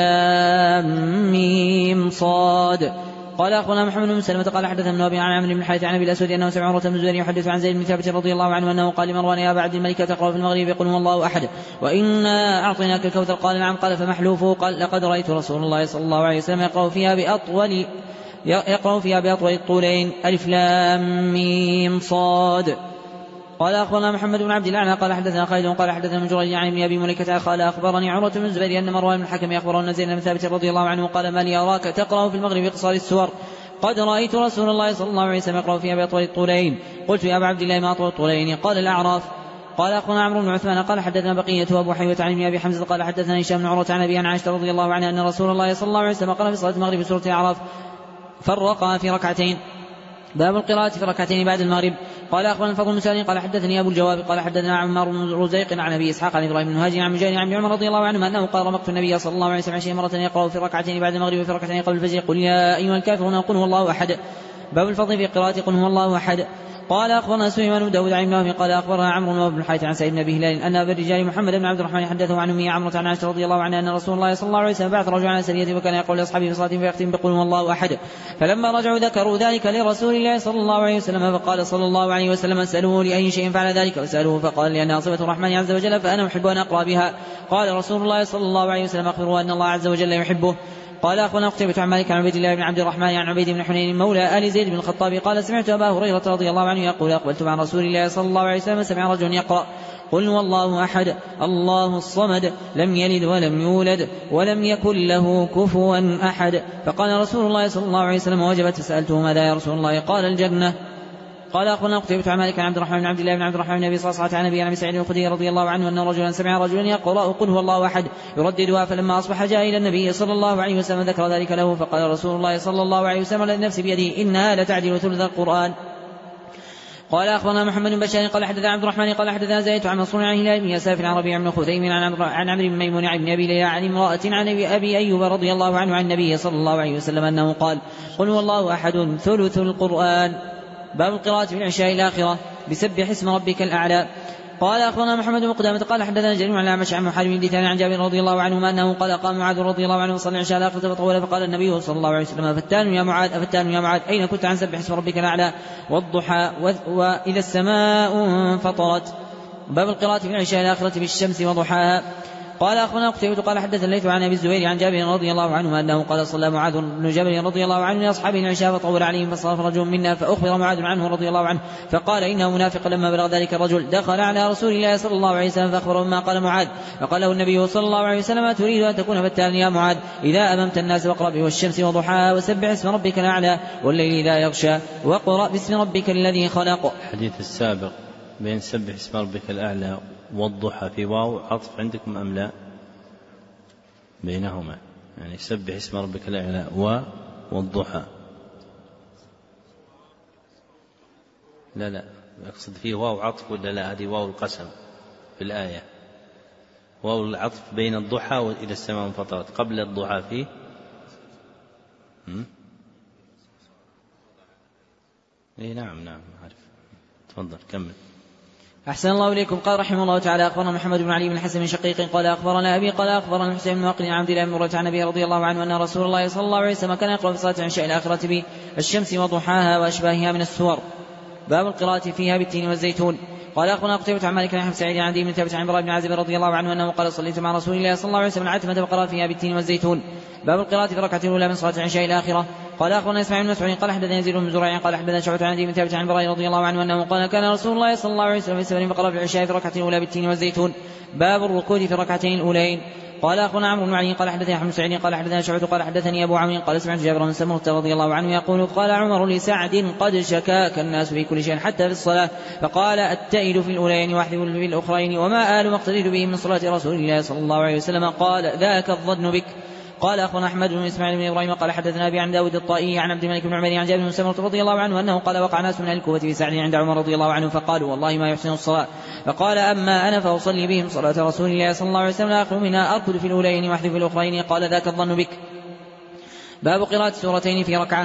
لام ميم صاد. قال أخبرنا محمد بن سلمة قال حدثنا ابن أبي عن عمرو بن الحارث عن أبي الأسود أنه سمع عروة بن الزبير يحدث عن زيد بن ثابت رضي الله عنه أنه قال لمروان يا أبا عبد الملك تقرأ في المغرب يقول الله أحد وإنا أعطيناك الكوثر؟ قال نعم. قال فمحلوفه؟ قال لقد رأيت رسول الله صلى الله عليه وسلم يقرأ فيها بأطول يقرأ فيها بأطول الطولين ألف لام ميم صاد. قال أخبرنا محمد بن عبد الأعلى قال حدثنا خالد قال حدثنا من جريج عن ابن أبي مليكة قال أخبرني عروة بن الزبير أن مروان بن الحكم أخبره أن زيد بن ثابت رضي الله عنه قال ما لي أراك تقرأ في المغرب بقصار السور؟ قد رأيت رسول الله صلى الله عليه وسلم يقرأ فيها بأطول الطولين. قلت يا أبا عبد الله ما أطول الطولين؟ قال الأعراف. قال أخبرنا عمرو بن عثمان قال حدثنا بقية وأبو حيوة عن ابن أبي حمزة قال حدثنا هشام بن عروة عن أبي عائشة رضي الله عنها أن رسول الله صلى الله عليه وسلم قرأ في صلاة المغرب سورة الأعراف فرقها في ركعتين. باب القراءة في ركعتين بعد المغرب. قال أخبرنا الفضل بن سالم قال حدثني أبو الجواب قال حدثنا عمار بن رزيق عن أبي إسحاق عن إبراهيم بن مهاجر عن مجاهد عن عمر رضي الله عنه أنه قال رمقت النبي صلى الله عليه وسلم عشرين مرة يقرأ في ركعتين بعد المغرب وفي ركعتين قبل الفجر قل يا أيها الكافرون قل هو الله أحد. باب الفضل في قراءة قل هو الله أحد. قال أخبرنا سليمان بن داود عن ابن قال أخبرنا عمرو بن الحارث عن سعيد بن أبي هلال أن أبا الرجال محمد بن عبد الرحمن حدثه عن أمه عمرو عن عائشة رضي الله عنها أن رسول الله صلى الله عليه وسلم بعث رجلا على سرية وكان يقول لأصحابه في صلاة فيختم بقول هو الله أحد. فلما رجعوا ذكروا ذلك لرسول الله صلى الله عليه وسلم فقال صلى الله عليه وسلم اسألوه لأي شيء فعل ذلك وسألوه فقال لأنها صفة الرحمن عز وجل فأنا أحب أن أقرأ بها. قال رسول الله صلى الله عليه وسلم أخبروا أن الله عز وجل يحبه. قال أخبرنا قتيبة عن مالك عن عبيد الله بن عبد الرحمن عن عبيد بن حنين مولى آل زيد بن الخطاب قال سمعت أبا هريرة رضي الله عنه يقول أقبلت مع رسول الله صلى الله عليه وسلم سمع رجل يقرأ قل والله أحد الله الصمد لم يلد ولم يولد ولم يكن له كفوا أحد. فقال رسول الله صلى الله عليه وسلم وجبت فسألته ماذا يا رسول الله؟ قال الجنة. قال أخبرنا قتيبة عن مالك عن عبد الرحمن بن عبد الله بن عبد الرحمن بن أبي صعصعة عن أبي سعيد الخدري رضي الله عنه أن رجلا سمع رجلا يقرأ قل هو الله أحد يرددها فلما أصبح جاء إلى النبي صلى الله عليه وسلم ذكر ذلك له فقال رسول الله صلى الله عليه وسلم الذي نفسي بيده إنها لتعدل ثلث القرآن. قال أخبرنا محمد بن بشار قال حدثنا عبد الرحمن قال حدثنا زيد عن منصور عن هلال بن يساف عن ربيع بن خثيم عن عمرو بن ميمون عن أبي ليلى عن امرأة عن أبي أيوب رضي الله عنه عن النبي صلى الله عليه وسلم أنه قال قل هو الله أحد ثلث القرآن. باب القراءة في العشاء الآخرة بسبح اسم ربك الأعلى. قال أخبرنا محمد بن قدامة قال حدثنا جرير عن الأعمش عن محارب بن دثار عن جابر رضي الله عنهما أنه قال قام معاذ رضي الله عنه وصلى العشاء الآخرة فطول فقال النبي صلى الله عليه وسلم فتان يا معاذ أفتان يا معاذ أين كنت عن سبح اسم ربك الأعلى والضحى وإذا السماء انفطرت. باب القراءة في العشاء الآخرة بالشمس وضحاها. قال أخونا قتيبة قال حدث الليث عن أبي الزبير عن جابر رضي الله عنه أنه قال صلى معاذ بن جبل رضي الله عنه لأصحابه العشاء فطول عليهم فصرف رجل منا فأخبر معاذ عنه رضي الله عنه فقال إنه منافق. لما بلغ ذلك الرجل دخل على رسول الله صلى الله عليه وسلم فأخبره ما قال معاذ فقال له النبي صلى الله عليه وسلم تريد أن تكون فتانا يا معاذ إذا أممت الناس واقرأ به والشمس وضحاها وسبح اسم ربك الأعلى والليل إذا يغشى واقرأ باسم ربك الذي خلق. الحديث السابق بين سبح اسم ربك الأعلى والضحى في واو عطف عندكم أم لا؟ بينهما يعني سبح اسم ربك الأعلى والضحى. لا لا أقصد فيه واو عطف ولا لا؟ هذه واو القسم في الآية واو العطف بين الضحى وإذا السماء انفطرت قبل الضحى فيه إيه نعم نعم عارف. تفضل كمل. أحسن الله إليكم. قال رحمه الله تعالى أخبرنا محمد بن علي بن الحسن بن شقيق قال أخبرنا أبي قال أخبرنا الحسين بن واقد عن عبد الله بن مرة عن أبي رضي الله عنه أن رسول الله صلى الله عليه وسلم كان يقرأ في صلاة العشاء الآخرة بالشمس وضحاها وأشباهها من السور. باب القراءة فيها بالتين والزيتون. قال أخبرنا قتيبة عن مالك عن سعيد عن بن ثابت عن براء بن عازب رضي الله عنه أنه قال صليت مع رسول الله صلى الله عليه وسلم العتمة فقرأ فيها بالتين والزيتون. باب القراءة في الركعة الأولى من صلاة العشاء الآخرة. قال أخبرنا إسماعيل بن مسعود قال حدثنا يزيد بن زريع قال حدثنا شعبة عن بن ثابت عن براء رضي الله عنه أنه قال كان رسول الله صلى الله عليه وسلم يسبح فقرأ في العشاء في الركعة الأولى بالتين والزيتون. باب الركوع في الركعتين الأولين. قال أخونا عمرو بن علي قال حدثني أحمد سعيد قال حدثنا شعبة قال حدثني أبو عمرو قال سمعت جابر بن سمرة رضي الله عنه يقول قال عمر لسعد قد شكاك الناس في كل شيء حتى في الصلاة فقال التائل في الأولين واحذف في الأخرين وما آل ما اقتديت به من صلاة رسول الله صلى الله عليه وسلم قال ذاك الظن بك. قال أخونا أحمد بن إسماعيل بن إبراهيم قال حدثنا أبي عن داود الطائي عن عبد الملك بن عمر عن جابر بن سمرة رضي الله عنه أنه قال وقع ناس من الكوفة في سعد عند عمر رضي الله عنه فقالوا والله ما يحسن الصلاة فقال أما أنا فأصلي بهم صلاة رسول الله صلى الله عليه وسلم آخر منها أركض في الأولين واحذف في الأخرين قال ذاك الظن بك. باب قراءة سورتين في ركعة.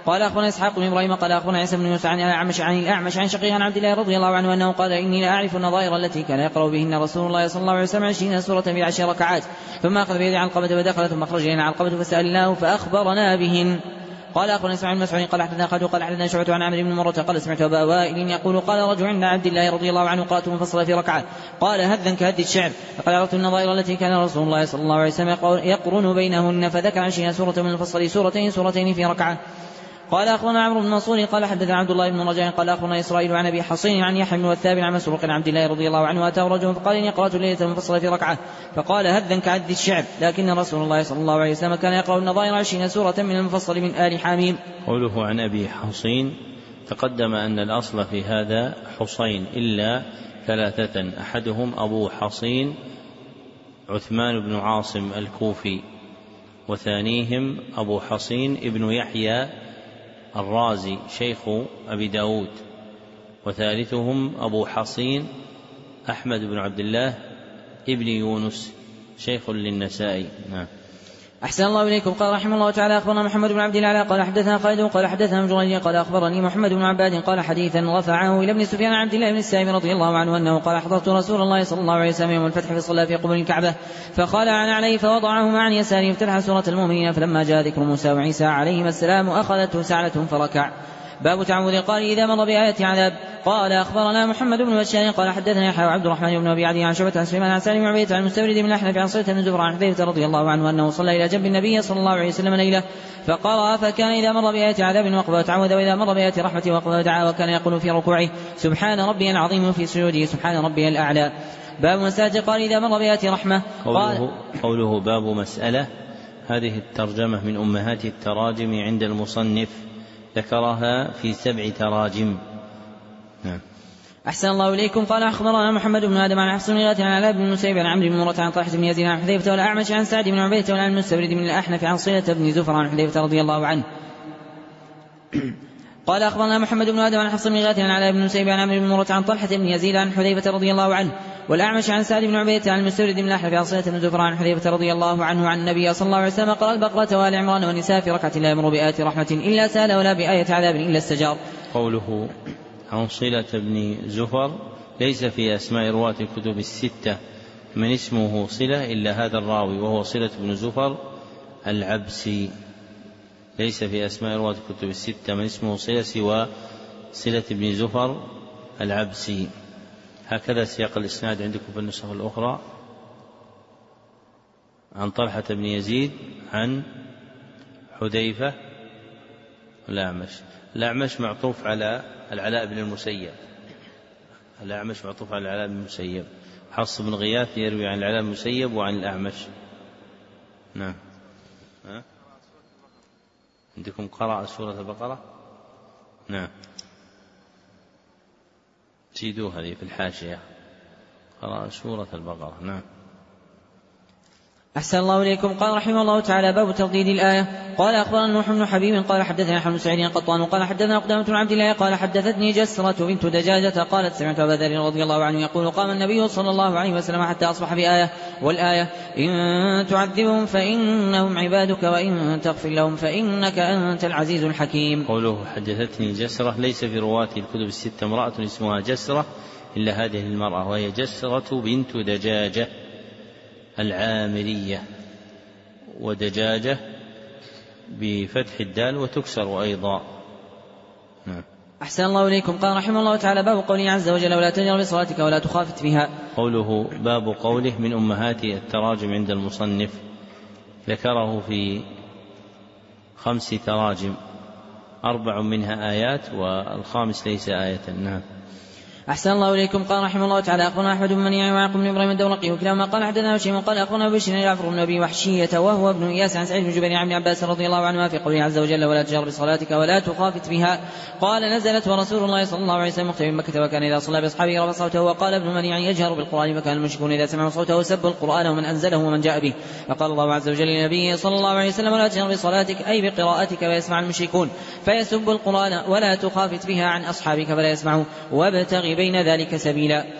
قال أخبرنا إسحاق بن إبراهيم قال أخبرنا عيسى بن موسى عن الأعمش عن الأعمش عن شقيق عن عبد الله رضي الله عنه أنه قال إني لا أعرف النظائر التي كان يقرأ بهن رسول الله صلى الله عليه وسلم عشرين سورة في عشر ركعات ثم أخذ بيد علقمة فدخل ثم أخرج إلينا علقمة فسألناه فأخبرنا بهن. قال أخبرنا إسماعيل بن مسعود قال حدثنا خالد قال حدثنا شعبة عن عمرو بن مرة قال سمعت أبا وائل يقول قال رجل عند عبد الله رضي الله عنه قرأت مفصلا في ركعة قال هذا كهد الشعر فقال عرفت النظائر التي كان رسول الله صلى الله عليه وسلم يقرن بينهن فذكر عشرين سورة من المفصل سورتين سورتين في ركعة. قال أخبرنا عمرو بن منصور قال حدثنا عبد الله بن رجاء قال أخبرنا إسرائيل عن أبي حصين عن يحيى بن والثابت عن مسروق عن عبد الله رضي الله عنه أتاه رجل فقال إني قرأت الليلة المفصلة في ركعة فقال هذا كعد الشعر لكن رسول الله صلى الله عليه وسلم كان يقرأ النظائر عشرين سورة من المفصل من آل حميم. قوله عن أبي حصين تقدم أن الأصل في هذا حصين إلا ثلاثة أحدهم أبو حصين عثمان بن عاصم الكوفي وثانيهم أبو حصين ابن يحيى الرازي شيخ أبي داود وثالثهم أبو حصين أحمد بن عبد الله ابن يونس شيخ للنسائي. نعم. أحسن الله إليكم. قال رحمه الله تعالى أخبرنا محمد بن عبد الله قال حدثنا خالد قال حدثنا مجرد قال أخبرني محمد بن عباد قال حديثا رفعه إلى ابن سفيان عبد الله بن السائب رضي الله عنه أنه قال حضرت رسول الله صلى الله عليه وسلم يوم الفتح فصلى في قبل الكعبة فخلع عليه فوضعهما عن يساره افتتح سورة المؤمنين فلما جاء ذكر موسى وعيسى عليهما السلام أخذته سعلة فركع. باب تعوذ القارئ إذا مر بآية عذاب. قال أخبرنا محمد بن بشار قال حدثنا يحيى وعبد الرحمن بن أبي عدي عن شعبة عن سليمان عن سالم بن عبيد عن المستورد بن الأحنف عن صلة بن زبر عن حذيفة رضي الله عنه أنه صلى إلى جنب النبي صلى الله عليه وسلم ليلة فقرأ فكان إذا مر بآية عذاب وقف وتعوذ وإذا مر بآية رحمة وقف ودعا وكان يقول في ركوعه سبحان ربي العظيم وفي سجوده سبحان ربي الأعلى. باب مسألة قال إذا مر بآية رحمة. قوله, قوله باب مسألة هذه الترجمة من أمهات التراجم عند المصنف ذكرها في سبع تراجم. نعم. أحسن الله إليكم. قال أخبرنا محمد بن آدم عن حفص بن غياث عن علاء بن المسيب عن عمرو بن مرة عن طلحة بن يزيد عن حذيفة والأعمش عن سعد بن عبيدة وعن المستورد بن الأحنف عن صلة بن زفر عن حذيفة رضي الله عنه. قال أخبرنا محمد بن آدم عن حفص بن غياث عن علاء بن المسيب عن عمرو بن مرة عن طلحة بن يزيد عن حذيفة رضي الله عنه والأعمش عن سعد بن عبيدة عن المستورد بن الأحنف عن صلة بن زفر عن حذيفة رضي الله عنه عن النبي صلى الله عليه وسلم قرأ البقرة وآل عمران والنساء في ركعة لا يمر بآية رحمة إلا سال ولا بآية عذاب إلا استجار. قوله عن صلة بن زفر ليس في أسماء رواة الكتب الستة من اسمه صلة إلا هذا الراوي وهو صلة بن زفر العبسي. ليس في أسماء رواة الكتب الستة من اسمه صلة سوى صلة بن زفر العبسي. هكذا سياق الإسناد عندكم في النسخ الأخرى عن طلحة بن يزيد عن حذيفة الأعمش. الأعمش معطوف على العلاء بن المسيب الأعمش معطوف على العلاء بن المسيب. حفص بن غياث يروي عن العلاء بن المسيب وعن الأعمش. نعم. ها؟ عندكم قرأ سورة البقرة. نعم. زيدوا هذه في الحاشية قرأ سورة البقرة. نعم. أحسن الله إليكم. قال رحمه الله تعالى باب ترديد الآية. قال أخبرنا نوح بن حبيب قال حدثنا حمد سعيد القطان قال حدثنا قدامة بن عبد الله قال حدثتني جسرة بنت دجاجة قالت سمعت أبا ذر رضي الله عنه يقول قام النبي صلى الله عليه وسلم حتى أصبح بآية والآية إن تعذبهم فإنهم عبادك وإن تغفر لهم فإنك أنت العزيز الحكيم. قوله حدثتني جسرة ليس في رواة الكتب الستة امرأة اسمها جسرة إلا هذه المرأة وهي جسرة بنت دجاجة العامرية ودجاجة بفتح الدال وتكسر أيضا. نعم. أحسن الله إليكم. قال رحمه الله تعالى باب قوله عز وجل ولا تجهر بصلاتك ولا تخافت بها. قوله باب قوله من أمهات التراجم عند المصنف ذكره في خمس تراجم أربع منها آيات والخامس ليس آية. نعم. أحسن الله إليكم. قال رحمه الله تعالى أخبرنا أحمد بن منيع ويعقوب بن إبراهيم الدورقي وكلاهما قال حدثنا هشيم قال أخبرنا بشر جعفر بن أبي وحشية وهو ابن إياس عن سعيد بن جبير عن ابن عباس رضي الله عنهما في قوله عز وجل ولا تجهر بصلاتك ولا تخافت بها. قال نزلت ورسول الله صلى الله عليه وسلم مختفي مكة وكان إذا صلى بأصحابه رفع صوته. وقال ابن منيع يجهر بالقرآن فكان المشركون إذا سمعوا صوته سبوا القرآن ومن أنزله ومن جاء به. فقال الله عز وجل لنبيه صلى الله عليه وسلم ولا تجهر بصلاتك أي بقراءتك فيسمع المشركون فيسبوا القرآن ولا تخافت بها عن أصحابك فلا يسمعوا وابتغ بين ذلك سبيلا.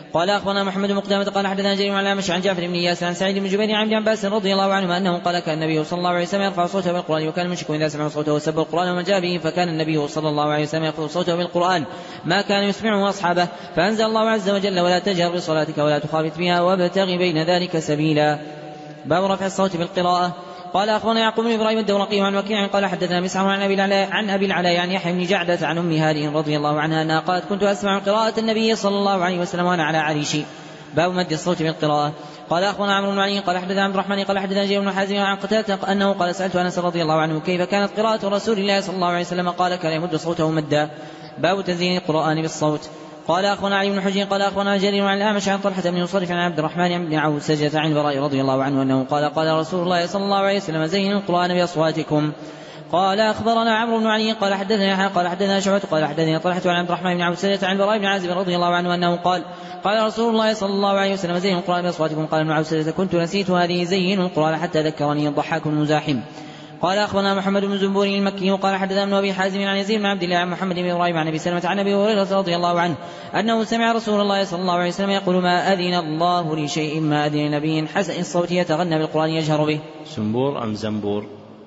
قال أخبرنا محمد بن قدامة قال حدثنا جرير عن الأعمش عن جعفر بن إياس عن سعيد بن جبير عن ابن عباس رضي الله عنهما أنه قال كان النبي صلى الله عليه وسلم يرفع صوته بالقرآن وكان المشركون إذا سمعوا صوته سبوا القرآن ومن جاء به فكان النبي صلى الله عليه وسلم يخفض صوته بالقرآن ما كان يسمعه أصحابه فأنزل الله عز وجل ولا تجهر بصلاتك ولا تخافت بها وابتغ بين ذلك سبيلا. باب رفع الصوت بالقراءة. قال أخبرنا يعقوب بن إبراهيم الدورقي عن وكيع قال حدثنا مسعر عن أبي العلاء عن أبي العلاء عن يحيى بن جعدة عن أم هانئ رضي الله عنها أنها قالت كنت أسمع قراءة النبي صلى الله عليه وسلم وأنا على عريشي. باب مد الصوت بالقراءة. قال أخبرنا عمرو بن علي قال حدثنا عبد الرحمن قال حدثنا جرير بن حازم عن قتادة أنه قال سألت أنس رضي الله عنه كيف كانت قراءة رسول الله صلى الله عليه وسلم قال كان يمد صوته مدا. باب تزيين القرآن بالصوت. قال أخبرنا علي بن حجر قال أخبرنا جرير عن الأعمش عن طلحة بن مصرف عن عبد الرحمن بن عوسجة عن البراء رضي الله عنه أنه قال قال رسول الله صلى الله عليه وسلم زينوا القرآن بأصواتكم. قال أخبرنا عمرو بن علي قال حدثنا يحيى قال حدثنا شعبة قال حدثنا طلحة عن عبد الرحمن بن عوسجة عن البراء بن عازب رضي الله عنه أنه قال قال رسول الله صلى الله عليه وسلم زينوا القرآن بأصواتكم. قال ابن عوسجة كنت نسيت هذه زينوا القرآن حتى ذكرني الضحاك المزاحم. قال أخبرنا محمد بن زنبور المكي قال حدثنا ابن أبي حازم عن يزيد بن عبد الله عن محمد بن إبراهيم عن أبي سلمة عن أبي هريرة رضي الله عنه أنه سمع رسول الله صلى الله عليه وسلم يقول ما أذن الله لشيء ما أذن لنبي حسن الصوت يتغنى بالقرآن يجهر به. زنبور أم زنبور؟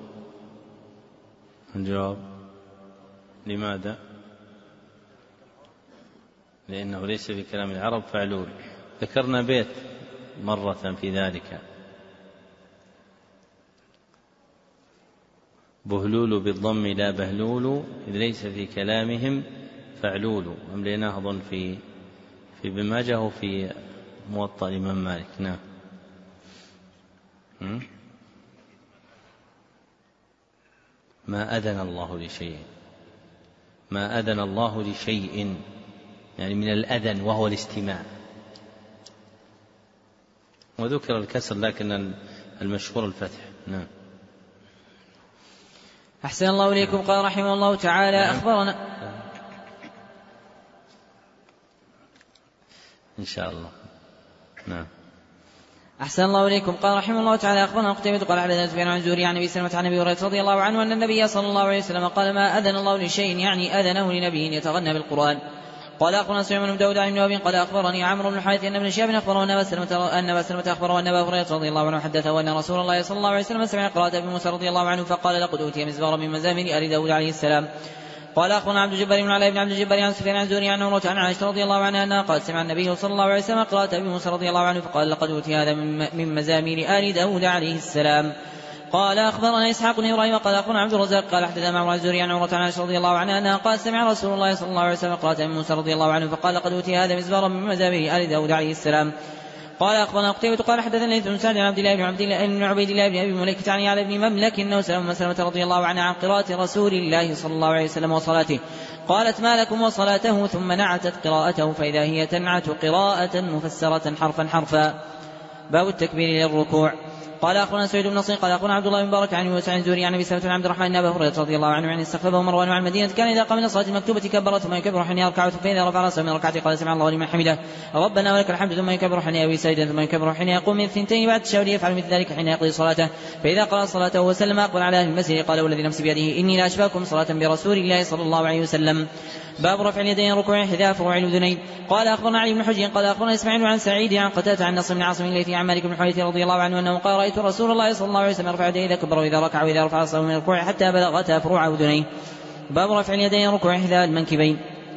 الجواب لماذا؟ لأنه ليس في كلام العرب فعلول. ذكرنا بيت مرة في ذلك بهلول بالضم لا بهلول إذ ليس في كلامهم فعلول. أمليناه أظن في في ابن ماجه وفي موطأ الإمام مالك. نعم. ما أذن الله لشيء ما أذن الله لشيء يعني من الأذن وهو الاستماع. وذكر الكسر لكن المشهور الفتح. نعم. أحسن الله إليكم. قال رحمه الله تعالى أخبرنا إن شاء الله. نعم. أحسن الله إليكم. قال رحمه الله تعالى أخبرنا قتيبة قال حدثنا سفيان عن زهري عن أبي سلمة عن أبي هريرة رضي الله عنه أن النبي صلى الله عليه وسلم قال ما أذن الله لشيء يعني أذنه لنبي يتغنى بالقرآن. قال أخبرنا سليمان بن داود عن ابن وهب قال أخبرني عمرو بن الحارث أن ابن شهاب أخبره أن أبا سلمة أخبره أن أبا هريرة رضي الله عنه حدثه أن رسول الله صلى الله عليه وسلم سمع قراءة أبي موسى رضي الله عنه فقال لقد أوتي مزمارا من مزامير آل داود عليه السلام. قال أخبرنا عبد الجبار بن علاء بن عبد الجبار عن سفيان عن زهري عن عمرة عن عائشة رضي الله عنها أنها قالت سمع النبي صلى الله عليه وسلم قراءة أبي موسى رضي الله عنه فقال لقد أوتي هذا من مزامير آل داود عليه السلام. قال أخبرنا إسحاق بن إبراهيم قال أخبرنا عبد الرزاق قال حدثنا معمر الزهري عن عمرة عن عائشة رضي الله عنها أنها قال سمع رسول الله صلى الله عليه وسلم قراءة أبي موسى رضي الله عنه فقال لقد أوتي هذا مزمارا من مزامير آل داود عليه السلام. قال أخبرنا قتيبة قال حدثنا ليث بن سعد عن عبد الله بن عبد الله بن عبيد الله بن أبي مليكة عن علي بن مملك أنه سلم سلمة رضي الله عنها عن قراءة رسول الله صلى الله عليه وسلم وصلاته قالت ما لكم وصلاته ثم نعتت قراءته فإذا هي تنعت قراءة مفسرة حرفا حرفا. باب التكبير للركوع. قال أخبرنا سعيد بن نصير قال أخبرنا عبد الله بن مبارك عن يوسف عن الزهري عن أبي سلمة بن عبد الرحمن بن أبي هريرة رضي الله عنه عن استخففه مروان عن المدينة كان إذا قام من الصلاة المكتوبة كبر ثم يكبر حين يركع فإذا رفع رأسه من ركعته قال سمع الله لمن حمده ربنا ولك الحمد ثم يكبر حين يأوي ساجدا ثم يكبر حين يقوم من الثنتين بعد التشهد يفعل مثل ذلك حين يقضي صلاته فإذا قرأ صلاته وسلم أقبل على أهل المسجد قال والذي نفسي بيده إني لا أشبهكم صلاة برسول الله صلى الله عليه وسلم. باب رفع اليدين ركوع حذاء فروع الأذنين. قال أخبرنا علي بن حجر قال أخبرنا إسماعيل عن سعيد عن قتادة عن نصر بن عاصم الليثي عن مالك بن حويرث رضي الله عنه أنه قال رأيت رسول الله صلى الله عليه وسلم يرفع يديه إذا كبر وإذا ركع وإذا رفع رأسه من الركوع حتى بلغتا فروع أذنيه. باب رفع اليدين ركوع حذاء المنكبين.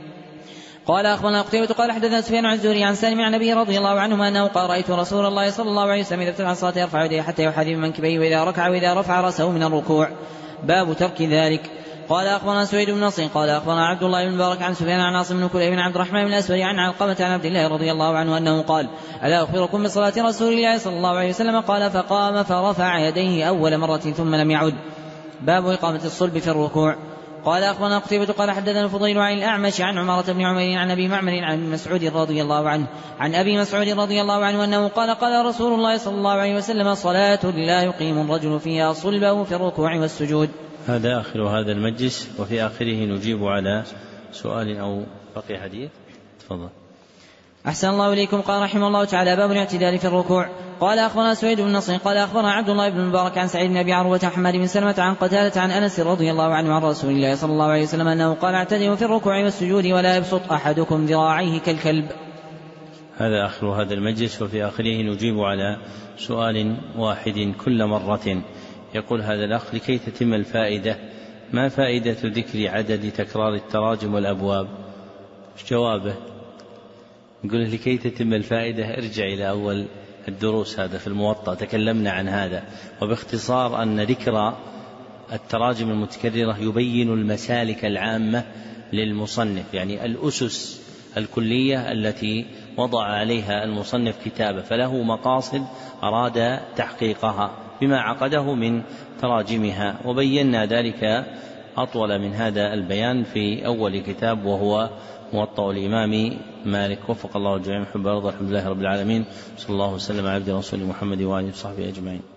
قال أخبرنا قتيبة قال حدثنا سفيان عن الزهري عن سالم عن النبي رضي الله عنه أنه قال رأيت رسول الله صلى الله عليه وسلم إذا افتتح الصلاة يرفع يديه حتى يحاذي منكبيه وإذا ركع وإذا رفع رأسه من الركوع. باب ترك ذلك. قال أخبرنا سويد بن نصر قال أخبرنا عبد الله بن مبارك عن سفيان عن عاصم بن كليب بن عبد الرحمن بن الأسود عن علقمة عن عبد الله رضي الله عنه أنه قال ألا أخبركم بصلاة رسول الله صلى الله عليه وسلم قال فقام فرفع يديه أول مرة ثم لم يعد. باب إقامة الصلب في الركوع. قال أخبرنا قتيبة قال حدثنا الفضيل عن الأعمش عن عمارة بن عمير عن أبي معمر عن مسعود رضي الله عنه عن أبي مسعود رضي الله عنه أنه قال قال رسول الله صلى الله عليه وسلم صلاة لا يقيم الرجل فيها صلبه في الركوع والسجود. هذا آخر هذا المجلس وفي آخره نجيب على سؤال أو بقي حديث. تفضل. أحسن الله إليكم. قال رحمه الله تعالى باب الاعتدال في الركوع. قال أخبرنا سويد بن نصر قال أخبرنا عبد الله بن مبارك عن سعيد بن أبي عروة حماد بن سلمة عن قتادة عن أنس رضي الله عنه عن رسول الله صلى الله عليه وسلم أنه قال اعتدلوا في الركوع والسجود ولا يبسط أحدكم ذراعيه كالكلب. هذا آخر هذا المجلس، وفي آخره نجيب على سؤال واحد كل مرة. يقول هذا الأخ: لكي تتم الفائدة ما فائدة ذكر عدد تكرار التراجم والأبواب؟ جوابه: يقول لكي تتم الفائدة ارجع إلى أول الدروس، هذا في الموطأ تكلمنا عن هذا، وباختصار أن ذكر التراجم المتكررة يبين المسالك العامة للمصنف، يعني الأسس الكلية التي وضع عليها المصنف كتابه، فله مقاصد أراد تحقيقها بما عقده من تراجمها، وبينا ذلك أطول من هذا البيان في أول كتاب وهو موطأ الإمام مالك. وفق الله الجميع، محب ورضا، الحمد لله رب العالمين، صلى الله وسلم على عبده ورسوله محمد وآله وصحبه أجمعين.